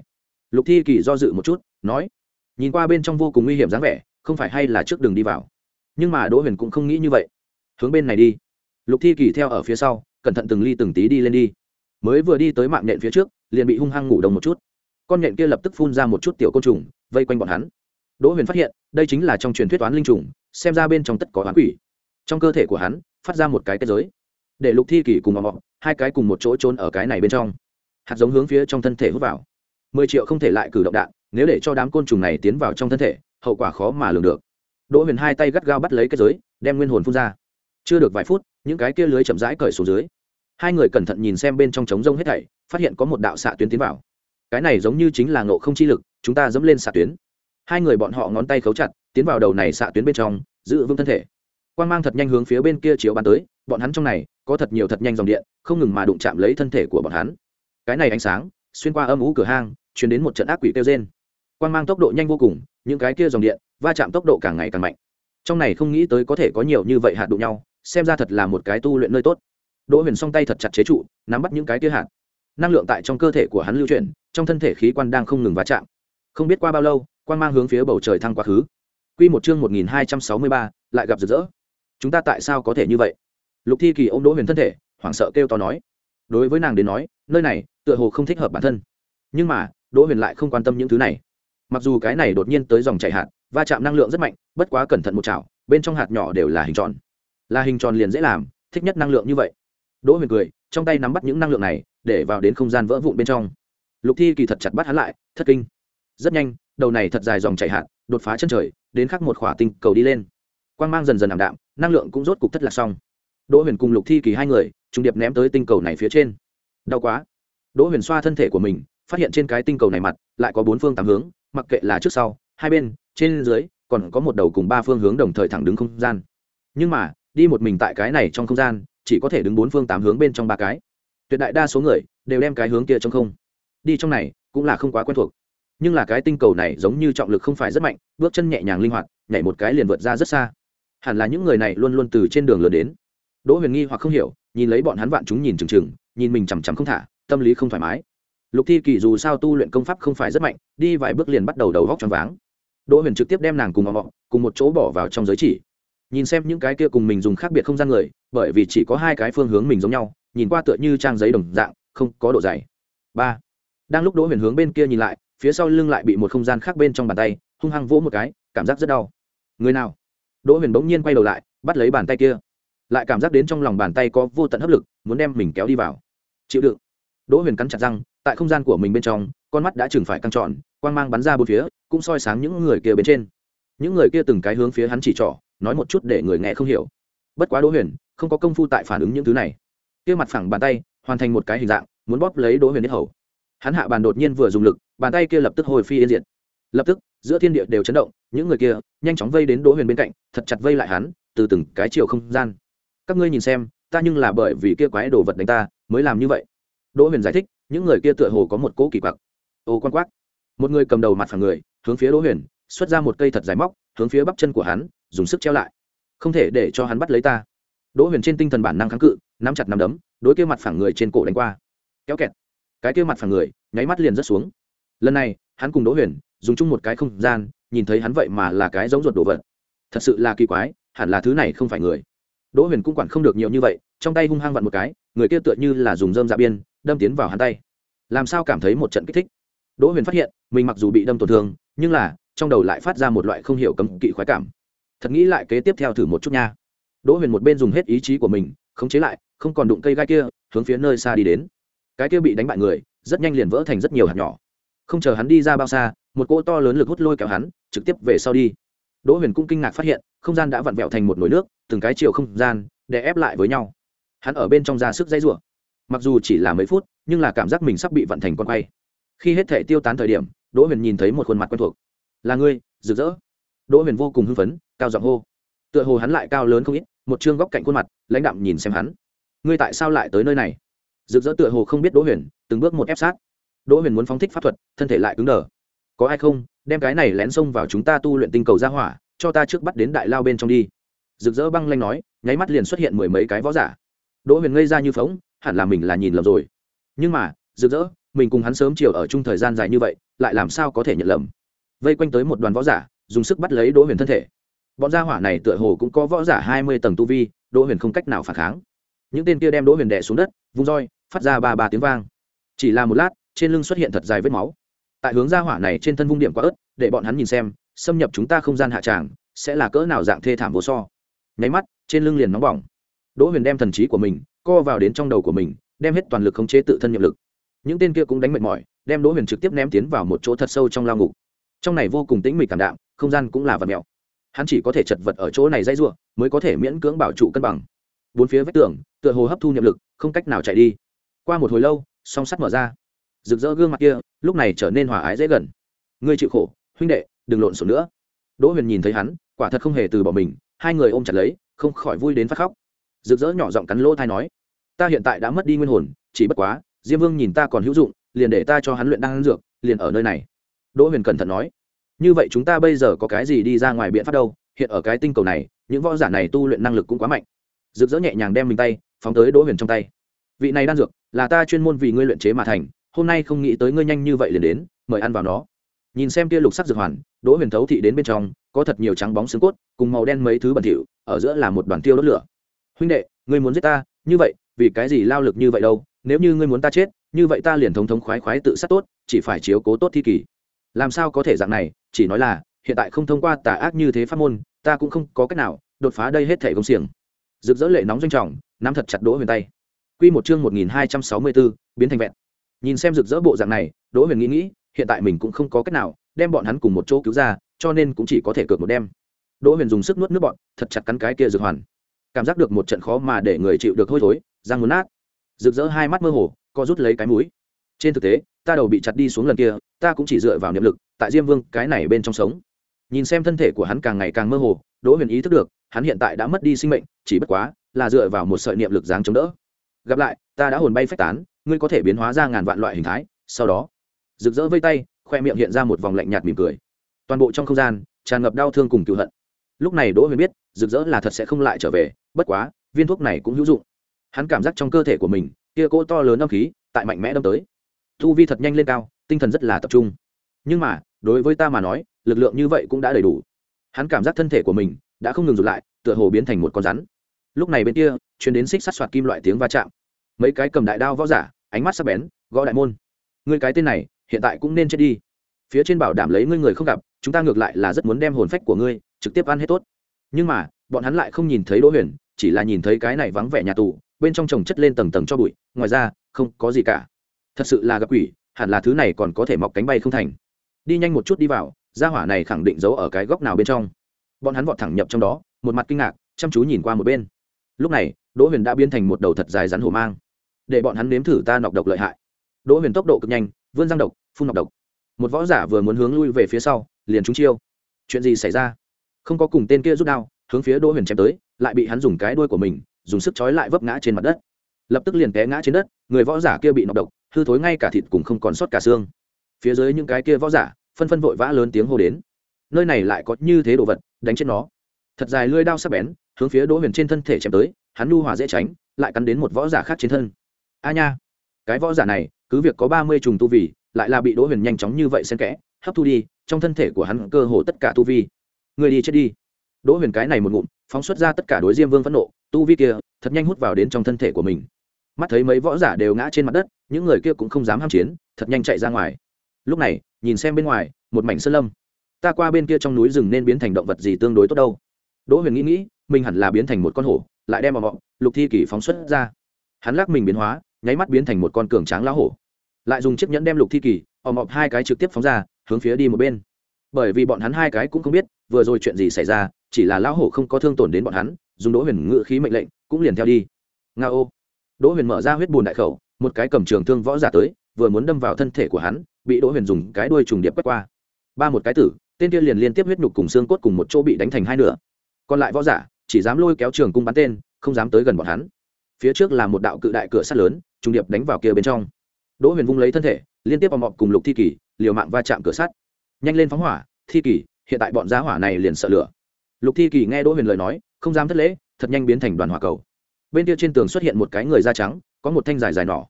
Lục Thi Kỳ do dự một chút nói, nhìn qua bên trong vô cùng nguy hiểm dáng vẻ, không phải hay là trước đường đi vào. Nhưng mà Đỗ Huyền cũng không nghĩ như vậy, hướng bên này đi. Lục Thi Kỳ theo ở phía sau, cẩn thận từng ly từng tí đi lên đi. Mới vừa đi tới mạng nhện phía trước, liền bị hung hăng ngủ đồng một chút. Con nhện kia lập tức phun ra một chút tiểu côn trùng, vây quanh bọn hắn. Đỗ Huyền phát hiện, đây chính là trong truyền thuyết toán linh trùng, xem ra bên trong tất có oán quỷ. Trong cơ thể của hắn phát ra một cái kết giới, để Lục Thi Kỳ cùng Mọ Mọ hai cái cùng một chỗ trốn ở cái này bên trong. Hạt giống hướng phía trong thân thể hút vào. Mười triệu không thể lại cử động đạn, nếu để cho đám côn trùng này tiến vào trong thân thể, hậu quả khó mà lường được. Đỗ Huyền hai tay gắt gao bắt lấy kết giới, đem nguyên hồn phun ra. Chưa được vài phút, những cái kia lưới chậm rãi cởi xuống dưới. Hai người cẩn thận nhìn xem bên trong trống rông hết thảy, phát hiện có một đạo xạ tuyến tiến vào. Cái này giống như chính là ngộ không chi lực, chúng ta dẫm lên xạ tuyến. Hai người bọn họ ngón tay khấu chặt, tiến vào đầu này xạ tuyến bên trong, giữ vững thân thể. Quang mang thật nhanh hướng phía bên kia chiếu bắn tới, bọn hắn trong này có thật nhiều thật nhanh dòng điện, không ngừng mà đụng chạm lấy thân thể của bọn hắn. Cái này ánh sáng xuyên qua âm u cửa hang, truyền đến một trận ác quỷ kêu rên. Quang mang tốc độ nhanh vô cùng, những cái kia dòng điện va chạm tốc độ càng ngày càng mạnh. Trong này không nghĩ tới có thể có nhiều như vậy hạt đụng nhau, xem ra thật là một cái tu luyện nơi tốt. Đỗ Huyền song tay thật chặt chế trụ, nắm bắt những cái kia hạt. Năng lượng tại trong cơ thể của hắn lưu chuyển, trong thân thể khí quan đang không ngừng va chạm. Không biết qua bao lâu, quang mang hướng phía bầu trời thăng quá khứ. Quy một chương một nghìn hai trăm sáu mươi ba, lại gặp rực rỡ. Chúng ta tại sao có thể như vậy? Lục Thi Kỳ ôm Đỗ Huyền thân thể, hoảng sợ kêu to nói. Đối với nàng đến nói, nơi này tựa hồ không thích hợp bản thân. Nhưng mà, Đỗ Huyền lại không quan tâm những thứ này. Mặc dù cái này đột nhiên tới dòng chảy hạt, va chạm năng lượng rất mạnh, bất quá cẩn thận một chảo, bên trong hạt nhỏ đều là hình tròn. Là hình tròn liền dễ làm, thích nhất năng lượng như vậy. Đỗ Huyền cười, trong tay nắm bắt những năng lượng này, để vào đến không gian vỡ vụn bên trong. Lục Thi Kỳ thật chặt bắt hắn lại, thất kinh. Rất nhanh, đầu này thật dài dòng chảy hạt, đột phá chân trời, đến khắc một khỏa tinh cầu đi lên. Quang mang dần dần ảm đạm, năng lượng cũng rốt cục thất lạc xong. Đỗ Huyền cùng Lục Thi Kỳ hai người, trùng điệp ném tới tinh cầu này phía trên. Đau quá. Đỗ Huyền xoa thân thể của mình, phát hiện trên cái tinh cầu này mặt lại có bốn phương tám hướng, mặc kệ là trước sau, hai bên, trên dưới, còn có một đầu cùng ba phương hướng đồng thời thẳng đứng không gian. Nhưng mà, đi một mình tại cái này trong không gian, chỉ có thể đứng bốn phương tám hướng bên trong ba cái. Tuyệt đại đa số người đều đem cái hướng kia trong không. Đi trong này cũng là không quá quen thuộc. Nhưng là cái tinh cầu này giống như trọng lực không phải rất mạnh, bước chân nhẹ nhàng linh hoạt, nhảy một cái liền vượt ra rất xa. Hẳn là những người này luôn luôn từ trên đường lừa đến. Đỗ Huyền nghi hoặc không hiểu, nhìn lấy bọn hắn vạn chúng nhìn chừng chừng, nhìn mình chằm chằm không thả, tâm lý không thoải mái. Lục Thi Kỳ dù sao tu luyện công pháp không phải rất mạnh, đi vài bước liền bắt đầu đầu góc choáng váng. Đỗ Huyền trực tiếp đem nàng cùng Mọ Mọ cùng một chỗ bỏ vào trong giới chỉ. Nhìn xem những cái kia cùng mình dùng khác biệt không gian người, bởi vì chỉ có hai cái phương hướng mình giống nhau, nhìn qua tựa như trang giấy đồng dạng, không có độ dày. Ba. Đang lúc Đỗ Huyền hướng bên kia nhìn lại, phía sau lưng lại bị một không gian khác bên trong bàn tay hung hăng vỗ một cái, cảm giác rất đau. Người nào? Đỗ Huyền bỗng nhiên quay đầu lại, bắt lấy bàn tay kia, lại cảm giác đến trong lòng bàn tay có vô tận hấp lực, muốn đem mình kéo đi vào. Chịu đựng. Đỗ Huyền cắn chặt răng, tại không gian của mình bên trong, con mắt đã chừng phải căng tròn, quang mang bắn ra bốn phía, cũng soi sáng những người kia bên trên. Những người kia từng cái hướng phía hắn chỉ trỏ, nói một chút để người nghe không hiểu. Bất quá Đỗ Huyền không có công phu tại phản ứng những thứ này. Kia mặt phẳng bàn tay hoàn thành một cái hình dạng, muốn bóp lấy Đỗ Huyền hết hầu. Hắn hạ bàn đột nhiên vừa dùng lực, bàn tay kia lập tức hồi phi yên diệt. Lập tức, giữa thiên địa đều chấn động, những người kia nhanh chóng vây đến Đỗ Huyền bên cạnh, thật chặt vây lại hắn, từ từng cái chiều không gian. Các ngươi nhìn xem, ta nhưng là bởi vì kia quái đồ vật đánh ta, mới làm như vậy. Đỗ Huyền giải thích, những người kia tựa hồ có một cỗ kỳ quặc. Ô quan quát. Một người cầm đầu mặt phẳng người, hướng phía Đỗ Huyền, xuất ra một cây thật dài móc, hướng phía bắp chân của hắn, dùng sức treo lại. Không thể để cho hắn bắt lấy ta. Đỗ Huyền trên tinh thần bản năng kháng cự, nắm chặt nắm đấm, đối kia mặt phẳng người trên cổ đánh qua. Kéo kẹt. Cái kia mặt phẳng người, nháy mắt liền rớt xuống. Lần này, hắn cùng Đỗ Huyền dùng chung một cái không gian, nhìn thấy hắn vậy mà là cái giống ruột đồ vật. Thật sự là kỳ quái, hẳn là thứ này không phải người. Đỗ Huyền cũng quản không được nhiều như vậy, trong tay hung hăng vặn một cái, người kia tựa như là dùng dơm dạ biên, đâm tiến vào hắn tay. Làm sao cảm thấy một trận kích thích. Đỗ Huyền phát hiện, mình mặc dù bị đâm tổn thương, nhưng là trong đầu lại phát ra một loại không hiểu cấm kỵ khoái cảm. Thật nghĩ lại kế tiếp theo thử một chút nha. Đỗ Huyền một bên dùng hết ý chí của mình, khống chế lại, không còn đụng cây gai kia, hướng phía nơi xa đi đến. Cái kia bị đánh bại người, rất nhanh liền vỡ thành rất nhiều hạt nhỏ. Không chờ hắn đi ra bao xa, một cỗ to lớn lực hút lôi kéo hắn, trực tiếp về sau đi. Đỗ Huyền cũng kinh ngạc phát hiện, không gian đã vặn vẹo thành một nồi nước, từng cái chiều không gian đè ép lại với nhau. Hắn ở bên trong ra sức dây rủa. Mặc dù chỉ là mấy phút, nhưng là cảm giác mình sắp bị vặn thành con quay. Khi hết thể tiêu tán thời điểm, Đỗ Huyền nhìn thấy một khuôn mặt quen thuộc. Là ngươi, rực rỡ. Đỗ Huyền vô cùng hưng phấn, cao giọng hô. Tựa hồ hắn lại cao lớn không ít, một trương góc cạnh khuôn mặt, lãnh đạm nhìn xem hắn. Ngươi tại sao lại tới nơi này? Rực rỡ tựa hồ không biết Đỗ Huyền, từng bước một ép sát. Đỗ Huyền muốn phóng thích pháp thuật, thân thể lại cứng đờ. Có ai không, đem cái này lén xông vào chúng ta tu luyện tinh cầu ra hỏa, cho ta trước bắt đến đại lao bên trong đi. Rực rỡ băng lanh nói, nháy mắt liền xuất hiện mười mấy cái võ giả. Đỗ Huyền ngây ra như phỗng, hẳn là mình là nhìn lầm rồi. Nhưng mà, rực rỡ mình cùng hắn sớm chiều ở chung thời gian dài như vậy lại làm sao có thể nhận lầm. Vây quanh tới một đoàn võ giả dùng sức bắt lấy Đỗ Huyền thân thể. Bọn gia hỏa này tựa hồ cũng có võ giả hai mươi tầng tu vi, Đỗ Huyền không cách nào phản kháng. Những tên kia đem Đỗ Huyền đè xuống đất, vung roi phát ra ba ba tiếng vang. Chỉ là một lát, trên lưng xuất hiện thật dài vết máu. Tại hướng gia hỏa này trên thân vung điểm quá ớt, để bọn hắn nhìn xem xâm nhập chúng ta không gian hạ tràng sẽ là cỡ nào dạng thê thảm vô so. Nháy mắt trên lưng liền nóng bỏng. Đỗ Huyền đem thần trí của mình co vào đến trong đầu của mình, đem hết toàn lực khống chế tự thân nhiệm lực. Những tên kia cũng đánh mệt mỏi, đem Đỗ Huyền trực tiếp ném tiến vào một chỗ thật sâu trong lao ngục. Trong này vô cùng tĩnh mịch cảm đạm, không gian cũng là vật mèo. Hắn chỉ có thể chật vật ở chỗ này dây rủa, mới có thể miễn cưỡng bảo trụ cân bằng. Bốn phía vách tường tựa hồ hấp thu niệm lực, không cách nào chạy đi. Qua một hồi lâu, song sắt mở ra. Rực rỡ gương mặt kia lúc này trở nên hòa ái dễ gần. Ngươi chịu khổ, huynh đệ, đừng lộn xộn nữa. Đỗ Huyền nhìn thấy hắn, quả thật không hề từ bỏ mình, hai người ôm chặt lấy, không khỏi vui đến phát khóc. Rực rỡ nhỏ giọng cắn lỗ tai nói: ta hiện tại đã mất đi nguyên hồn, chỉ bất quá Diêm Vương nhìn ta còn hữu dụng, liền để ta cho hắn luyện đan dược, liền ở nơi này. Đỗ Huyền cẩn thận nói: như vậy chúng ta bây giờ có cái gì đi ra ngoài biện pháp đâu? Hiện ở cái tinh cầu này, những võ giả này tu luyện năng lực cũng quá mạnh. Rực rỡ nhẹ nhàng đem mình tay phóng tới Đỗ Huyền trong tay. Vị này đan dược là ta chuyên môn vì ngươi luyện chế mà thành, hôm nay không nghĩ tới ngươi nhanh như vậy liền đến, mời ăn vào nó. Nhìn xem kia lục sắc dược hoàn, Đỗ Huyền thấu thị đến bên trong có thật nhiều trắng bóng xương cốt cùng màu đen mấy thứ bẩn thỉu, ở giữa là một đoàn tiêu đốt lửa. Huynh đệ, ngươi muốn giết ta, như vậy vì cái gì lao lực như vậy đâu? Nếu như ngươi muốn ta chết, như vậy ta liền thống thống khoái khoái tự sát tốt, chỉ phải chiếu cố tốt thi kỳ. Làm sao có thể dạng này? Chỉ nói là hiện tại không thông qua tà ác như thế pháp môn, ta cũng không có cách nào đột phá đây hết thể công xiềng. Rực rỡ lệ nóng doanh trọng, nắm thật chặt Đỗ Huyền tay. Quy một chương một nghìn hai trăm sáu mươi bốn, biến thành vẹn. Nhìn xem rực rỡ bộ dạng này, Đỗ Huyền nghĩ nghĩ, hiện tại mình cũng không có cách nào đem bọn hắn cùng một chỗ cứu ra, cho nên cũng chỉ có thể cược một đêm. Đỗ Huyền dùng sức nuốt nước bọt, thật chặt cắn cái kia dược hoàn. Cảm giác được một trận khó mà để người chịu được hôi thối, răng muốn nát. Rực rỡ hai mắt mơ hồ, co rút lấy cái mũi. Trên thực tế, ta đầu bị chặt đi xuống lần kia, ta cũng chỉ dựa vào niệm lực, tại Diêm Vương cái này bên trong sống. Nhìn xem thân thể của hắn càng ngày càng mơ hồ, Đỗ Huyền ý thức được, hắn hiện tại đã mất đi sinh mệnh, chỉ bất quá là dựa vào một sợi niệm lực dáng chống đỡ. Gặp lại, ta đã hồn bay phách tán, ngươi có thể biến hóa ra ngàn vạn loại hình thái, sau đó, rực rỡ vây tay, khoe miệng hiện ra một vòng lạnh nhạt mỉm cười. Toàn bộ trong không gian tràn ngập đau thương cùng cừu hận. Lúc này Đỗ Huyền biết, rực rỡ là thật sẽ không lại trở về, bất quá, viên thuốc này cũng hữu dụng. Hắn cảm giác trong cơ thể của mình, kia cỗ to lớn âm khí, tại mạnh mẽ đâm tới. Tu vi thật nhanh lên cao, tinh thần rất là tập trung. Nhưng mà, đối với ta mà nói, lực lượng như vậy cũng đã đầy đủ. Hắn cảm giác thân thể của mình đã không ngừng rụt lại, tựa hồ biến thành một con rắn. Lúc này bên kia, truyền đến xích sắt xoạt kim loại tiếng va chạm. Mấy cái cầm đại đao võ giả, ánh mắt sắc bén, gõ đại môn. Ngươi cái tên này, hiện tại cũng nên chết đi. Phía trên bảo đảm lấy ngươi người không gặp, chúng ta ngược lại là rất muốn đem hồn phách của ngươi trực tiếp ăn hết tốt. Nhưng mà, bọn hắn lại không nhìn thấy Đỗ Huyền, chỉ là nhìn thấy cái này vắng vẻ nhà tù, bên trong chồng chất lên tầng tầng cho bụi, ngoài ra, không có gì cả. Thật sự là gặp quỷ, hẳn là thứ này còn có thể mọc cánh bay không thành. Đi nhanh một chút đi vào, gia hỏa này khẳng định giấu ở cái góc nào bên trong. Bọn hắn vọt thẳng nhập trong đó, một mặt kinh ngạc, chăm chú nhìn qua một bên. Lúc này, Đỗ Huyền đã biến thành một đầu thật dài rắn hổ mang. Để bọn hắn nếm thử ta nọc độc lợi hại. Đỗ Huyền tốc độ cực nhanh, vươn răng độc, phun nọc độc. Một võ giả vừa muốn hướng lui về phía sau, liền trúng chiêu. Chuyện gì xảy ra? Không có cùng tên kia rút đao, hướng phía Đỗ Huyền chém tới, lại bị hắn dùng cái đuôi của mình, dùng sức chói lại vấp ngã trên mặt đất. Lập tức liền té ngã trên đất, người võ giả kia bị nọc độc, hư thối ngay cả thịt cũng không còn sót cả xương. Phía dưới những cái kia võ giả, phân phân vội vã lớn tiếng hô đến. Nơi này lại có như thế đồ vật, đánh chết nó. Thật dài lưỡi đao sắc bén, hướng phía Đỗ Huyền trên thân thể chém tới, hắn nhu hòa dễ tránh, lại cắn đến một võ giả khác trên thân. A nha, cái võ giả này, cứ việc có ba mươi trùng tu vi, lại là bị Đỗ Huyền nhanh chóng như vậy xen kẽ, hấp thu đi, trong thân thể của hắn cơ hồ tất cả tu vi. Người đi chết đi. Đỗ Huyền cái này một ngụm, phóng xuất ra tất cả đối Diêm Vương phẫn nộ, tu vi kia, thật nhanh hút vào đến trong thân thể của mình. Mắt thấy mấy võ giả đều ngã trên mặt đất, những người kia cũng không dám ham chiến, thật nhanh chạy ra ngoài. Lúc này, nhìn xem bên ngoài, một mảnh sơn lâm. Ta qua bên kia trong núi rừng nên biến thành động vật gì tương đối tốt đâu? Đỗ Huyền nghĩ nghĩ, mình hẳn là biến thành một con hổ, lại đem vào vọng, Lục Thi Kỳ phóng xuất ra. Hắn lắc mình biến hóa, nháy mắt biến thành một con cường tráng lão hổ. Lại dùng chiếc nhẫn đem Lục Thi Kỳ, ò mọp hai cái trực tiếp phóng ra, hướng phía đi một bên. Bởi vì bọn hắn hai cái cũng không biết vừa rồi chuyện gì xảy ra, chỉ là lão hổ không có thương tổn đến bọn hắn, dùng Đỗ Huyền ngự khí mệnh lệnh, cũng liền theo đi. Ngao. Đỗ Huyền mở ra huyết bùn đại khẩu, một cái cầm trường thương võ giả tới, vừa muốn đâm vào thân thể của hắn, bị Đỗ Huyền dùng cái đuôi trùng điệp quét qua. Ba một cái tử, tên kia liền liên tiếp huyết nhục cùng xương cốt cùng một chỗ bị đánh thành hai nửa. Còn lại võ giả chỉ dám lôi kéo trường cung bắn tên, không dám tới gần bọn hắn. Phía trước là một đạo cự đại cửa sắt lớn, trùng điệp đánh vào kia bên trong. Đỗ Huyền vung lấy thân thể, liên tiếp vào mọp cùng Lục Thi Kỳ, liều mạng va chạm cửa sắt. Nhanh lên phóng hỏa, Thi Kỳ, hiện tại bọn giá hỏa này liền sợ lửa. Lục Thi Kỳ nghe Đỗ Huyền lời nói, không dám thất lễ, thật nhanh biến thành đoàn hỏa cầu. Bên kia trên tường xuất hiện một cái người da trắng, có một thanh dài dài nỏ.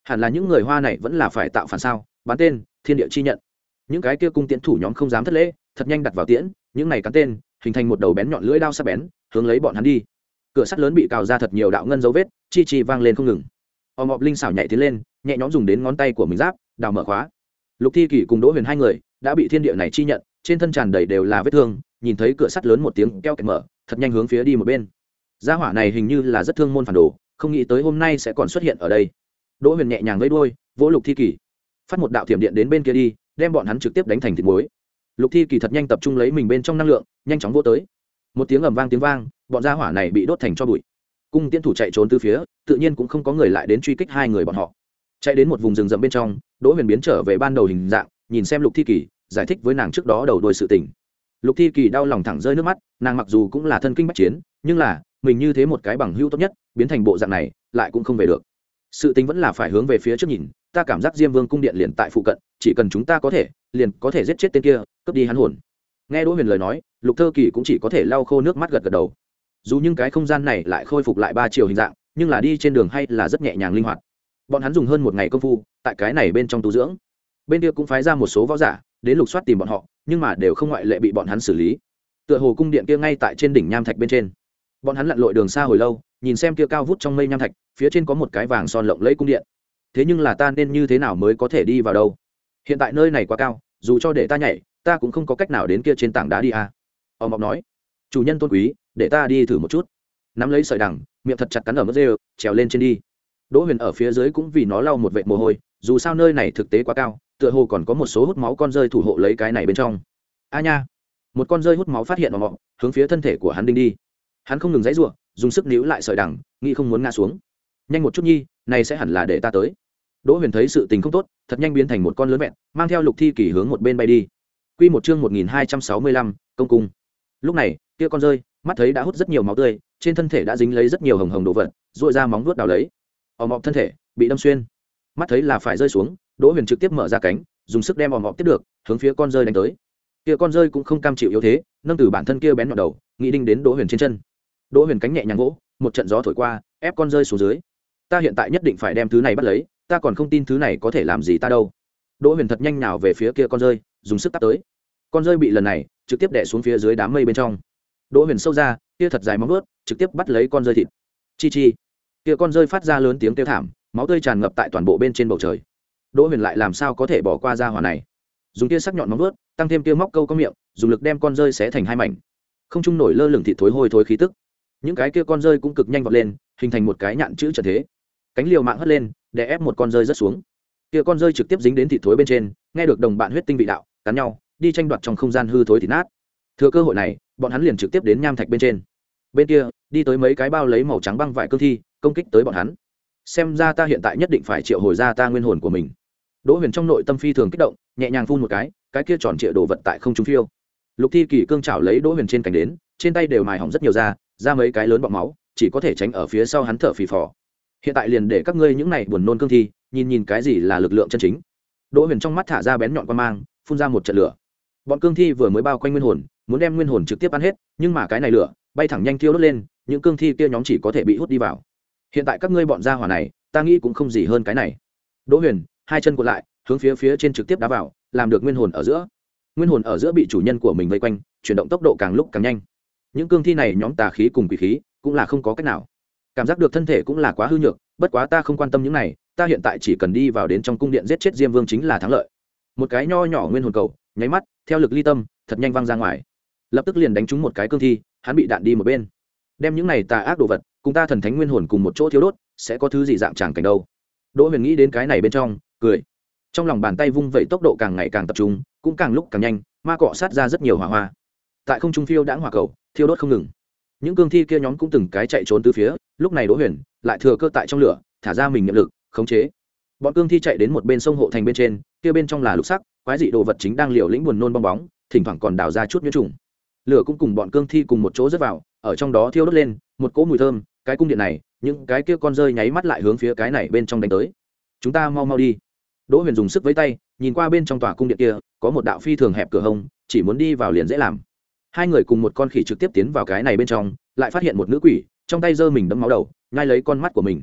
hẳn là những người hoa này vẫn là phải tạo phản sao, bán tên thiên địa chi nhận. Những cái kia cung tiễn thủ nhóm không dám thất lễ, thật nhanh đặt vào tiễn, những này cắn tên hình thành một đầu bén nhọn lưỡi đao sắc bén hướng lấy bọn hắn đi. Cửa sắt lớn bị cào ra thật nhiều đạo ngân dấu vết, chi chi vang lên không ngừng. Ôm Mọc Linh xảo nhảy tiến lên, nhẹ nhõm dùng đến ngón tay của mình giáp đào mở khóa. Lục Thi Kỳ cùng Đỗ Huyền hai người đã bị thiên địa này chi nhận, trên thân tràn đầy đều là vết thương, nhìn thấy cửa sắt lớn một tiếng keo kẹt mở, thật nhanh hướng phía đi một bên. Gia hỏa này hình như là rất thương môn phản đồ, không nghĩ tới hôm nay sẽ còn xuất hiện ở đây. Đỗ Huyền nhẹ nhàng vẫy đuôi, vỗ Lục Thi Kỳ, phát một đạo thiểm điện đến bên kia đi, đem bọn hắn trực tiếp đánh thành thịt muối. Lục Thi Kỳ thật nhanh tập trung lấy mình bên trong năng lượng, nhanh chóng vỗ tới. Một tiếng ầm vang tiếng vang, bọn gia hỏa này bị đốt thành tro bụi. Cung tiễn thủ chạy trốn từ phía, tự nhiên cũng không có người lại đến truy kích hai người bọn họ. Chạy đến một vùng rừng rậm bên trong, Đỗ Huyền biến trở về ban đầu hình dạng, nhìn xem Lục Thi Kỳ, giải thích với nàng trước đó đầu đuôi sự tình. Lục Thi Kỳ đau lòng thẳng rơi nước mắt, nàng mặc dù cũng là thân kinh bách chiến, nhưng là mình như thế một cái bằng hữu tốt nhất, biến thành bộ dạng này, lại cũng không về được. Sự tình vẫn là phải hướng về phía trước nhìn, ta cảm giác Diêm Vương cung điện liền tại phụ cận, chỉ cần chúng ta có thể, liền có thể giết chết tên kia, cướp đi hắn hồn. Nghe Đỗ Huyền lời nói, Lục Thơ Kỳ cũng chỉ có thể lau khô nước mắt gật gật đầu. Dù những cái không gian này lại khôi phục lại ba chiều hình dạng, nhưng là đi trên đường hay là rất nhẹ nhàng linh hoạt. Bọn hắn dùng hơn một ngày công phu, tại cái này bên trong tu dưỡng. Bên kia cũng phái ra một số võ giả đến lục soát tìm bọn họ, nhưng mà đều không ngoại lệ bị bọn hắn xử lý. Tựa hồ cung điện kia ngay tại trên đỉnh nham thạch bên trên. Bọn hắn lặn lội đường xa hồi lâu, nhìn xem kia cao vút trong mây nham thạch, phía trên có một cái vàng son lộng lẫy cung điện. Thế nhưng là ta nên như thế nào mới có thể đi vào đâu? Hiện tại nơi này quá cao, dù cho để ta nhảy, ta cũng không có cách nào đến kia trên tảng đá đi à? Ông Mọc nói, chủ nhân tôn quý, để ta đi thử một chút. Nắm lấy sợi đằng, miệng thật chặt cắn ở mức rêu, trèo lên trên đi. Đỗ Huyền ở phía dưới cũng vì nó lau một vệt mồ hôi, dù sao nơi này thực tế quá cao, tựa hồ còn có một số hút máu con rơi thủ hộ lấy cái này bên trong. A nha, một con rơi hút máu phát hiện Ông Mọc, hướng phía thân thể của hắn đinh đi. Hắn không ngừng giãy giụa, dùng sức níu lại sợi đằng, nghĩ không muốn ngã xuống. Nhanh một chút nhi, này sẽ hẳn là để ta tới. Đỗ Huyền thấy sự tình không tốt, thật nhanh biến thành một con lớn vẹn, mang theo Lục Thi Kỳ hướng một bên bay đi. Quy một chương một nghìn hai trăm sáu mươi lăm, công cung. Lúc này, kia con rơi, mắt thấy đã hút rất nhiều máu tươi, trên thân thể đã dính lấy rất nhiều hồng hồng đồ vật, duỗi ra móng vuốt đào lấy. Ồm ọp thân thể bị đâm xuyên, mắt thấy là phải rơi xuống, Đỗ Huyền trực tiếp mở ra cánh, dùng sức đem ồm ọp tiếp được, hướng phía con rơi đánh tới. Kia con rơi cũng không cam chịu yếu thế, nâng từ bản thân kia bén nhọn đầu, nghĩ đinh đến Đỗ Huyền trên chân. Đỗ Huyền cánh nhẹ nhàng vỗ, một trận gió thổi qua, ép con rơi xuống dưới. Ta hiện tại nhất định phải đem thứ này bắt lấy, ta còn không tin thứ này có thể làm gì ta đâu. Đỗ Huyền thật nhanh nào về phía kia con rơi, dùng sức tát tới. Con rơi bị lần này trực tiếp đè xuống phía dưới đám mây bên trong. Đỗ Huyền sâu ra, kia thật dài móng vuốt, trực tiếp bắt lấy con rơi thịt. Chi chi. Kia con rơi phát ra lớn tiếng kêu thảm, máu tươi tràn ngập tại toàn bộ bên trên bầu trời. Đỗ Huyền lại làm sao có thể bỏ qua ra hỏa này? Dùng kia sắc nhọn móng vuốt, tăng thêm kia móc câu có miệng, dùng lực đem con rơi xé thành hai mảnh. Không trung nổi lơ lửng thịt thối hôi thối khí tức. Những cái kia con rơi cũng cực nhanh vọt lên, hình thành một cái nhạn chữ trận thế. Cánh liều mạng hất lên, để ép một con rơi rất xuống. Kia con rơi trực tiếp dính đến thịt thối bên trên, nghe được đồng bạn huyết tinh vị đạo, cắn nhau, đi tranh đoạt trong không gian hư thối thịt nát. Thừa cơ hội này, bọn hắn liền trực tiếp đến nham thạch bên trên. Bên kia, đi tới mấy cái bao lấy màu trắng băng vải cương thi, công kích tới bọn hắn. Xem ra ta hiện tại nhất định phải triệu hồi ra ta nguyên hồn của mình. Đỗ Huyền trong nội tâm phi thường kích động, nhẹ nhàng phun một cái, cái kia tròn trịa đồ vật tại không trung phiêu. Lục Thi Kỳ cương chảo lấy Đỗ Huyền trên cánh đến, trên tay đều mài hỏng rất nhiều da, ra mấy cái lớn bọng máu, chỉ có thể tránh ở phía sau hắn thở phì phò. Hiện tại liền để các ngươi những này buồn nôn cương thi, nhìn nhìn cái gì là lực lượng chân chính. Đỗ Huyền trong mắt thả ra bén nhọn quan mang, phun ra một trận lửa. Bọn cương thi vừa mới bao quanh nguyên hồn, muốn đem nguyên hồn trực tiếp ăn hết, nhưng mà cái này lửa bay thẳng nhanh thiêu đốt lên, những cương thi kia nhóm chỉ có thể bị hút đi vào. Hiện tại các ngươi bọn gia hỏa này, ta nghĩ cũng không gì hơn cái này. Đỗ Huyền hai chân cuộn lại, hướng phía phía trên trực tiếp đá vào, làm được nguyên hồn ở giữa. Nguyên hồn ở giữa bị chủ nhân của mình vây quanh, chuyển động tốc độ càng lúc càng nhanh. Những cương thi này nhóm tà khí cùng quỷ khí, cũng là không có cách nào. Cảm giác được thân thể cũng là quá hư nhược, bất quá ta không quan tâm những này, ta hiện tại chỉ cần đi vào đến trong cung điện giết chết Diêm Vương chính là thắng lợi. Một cái nho nhỏ nguyên hồn cầu, nháy mắt, theo lực ly tâm, thật nhanh văng ra ngoài. Lập tức liền đánh trúng một cái cương thi, hắn bị đạn đi một bên. Đem những này tà ác đồ vật, cùng ta thần thánh nguyên hồn cùng một chỗ thiếu đốt, sẽ có thứ gì dạng tràng cảnh đâu. Đỗ Huyền nghĩ đến cái này bên trong, cười. Trong lòng bàn tay vung vẩy tốc độ càng ngày càng tập trung, cũng càng lúc càng nhanh, ma cọ sát ra rất nhiều hỏa hoa. Tại không trung phiêu đãng hỏa cầu, thiêu đốt không ngừng. Những cương thi kia nhóm cũng từng cái chạy trốn từ phía, lúc này Đỗ Huyền lại thừa cơ tại trong lửa, thả ra mình niệm lực, khống chế. Bọn cương thi chạy đến một bên sông hộ thành bên trên, kia bên trong là lục sắc, quái dị đồ vật chính đang liều lĩnh buồn nôn bong bóng, thỉnh thoảng còn đào ra chút nhiễm trùng. Lửa cũng cùng bọn cương thi cùng một chỗ rớt vào, ở trong đó thiêu đốt lên, một cỗ mùi thơm, cái cung điện này, những cái kia con rơi nháy mắt lại hướng phía cái này bên trong đánh tới. Chúng ta mau mau đi. Đỗ Huyền dùng sức với tay, nhìn qua bên trong tòa cung điện kia, có một đạo phi thường hẹp cửa hông, chỉ muốn đi vào liền dễ làm. Hai người cùng một con khỉ trực tiếp tiến vào cái này bên trong, lại phát hiện một nữ quỷ, trong tay giơ mình đẫm máu đầu, nhai lấy con mắt của mình.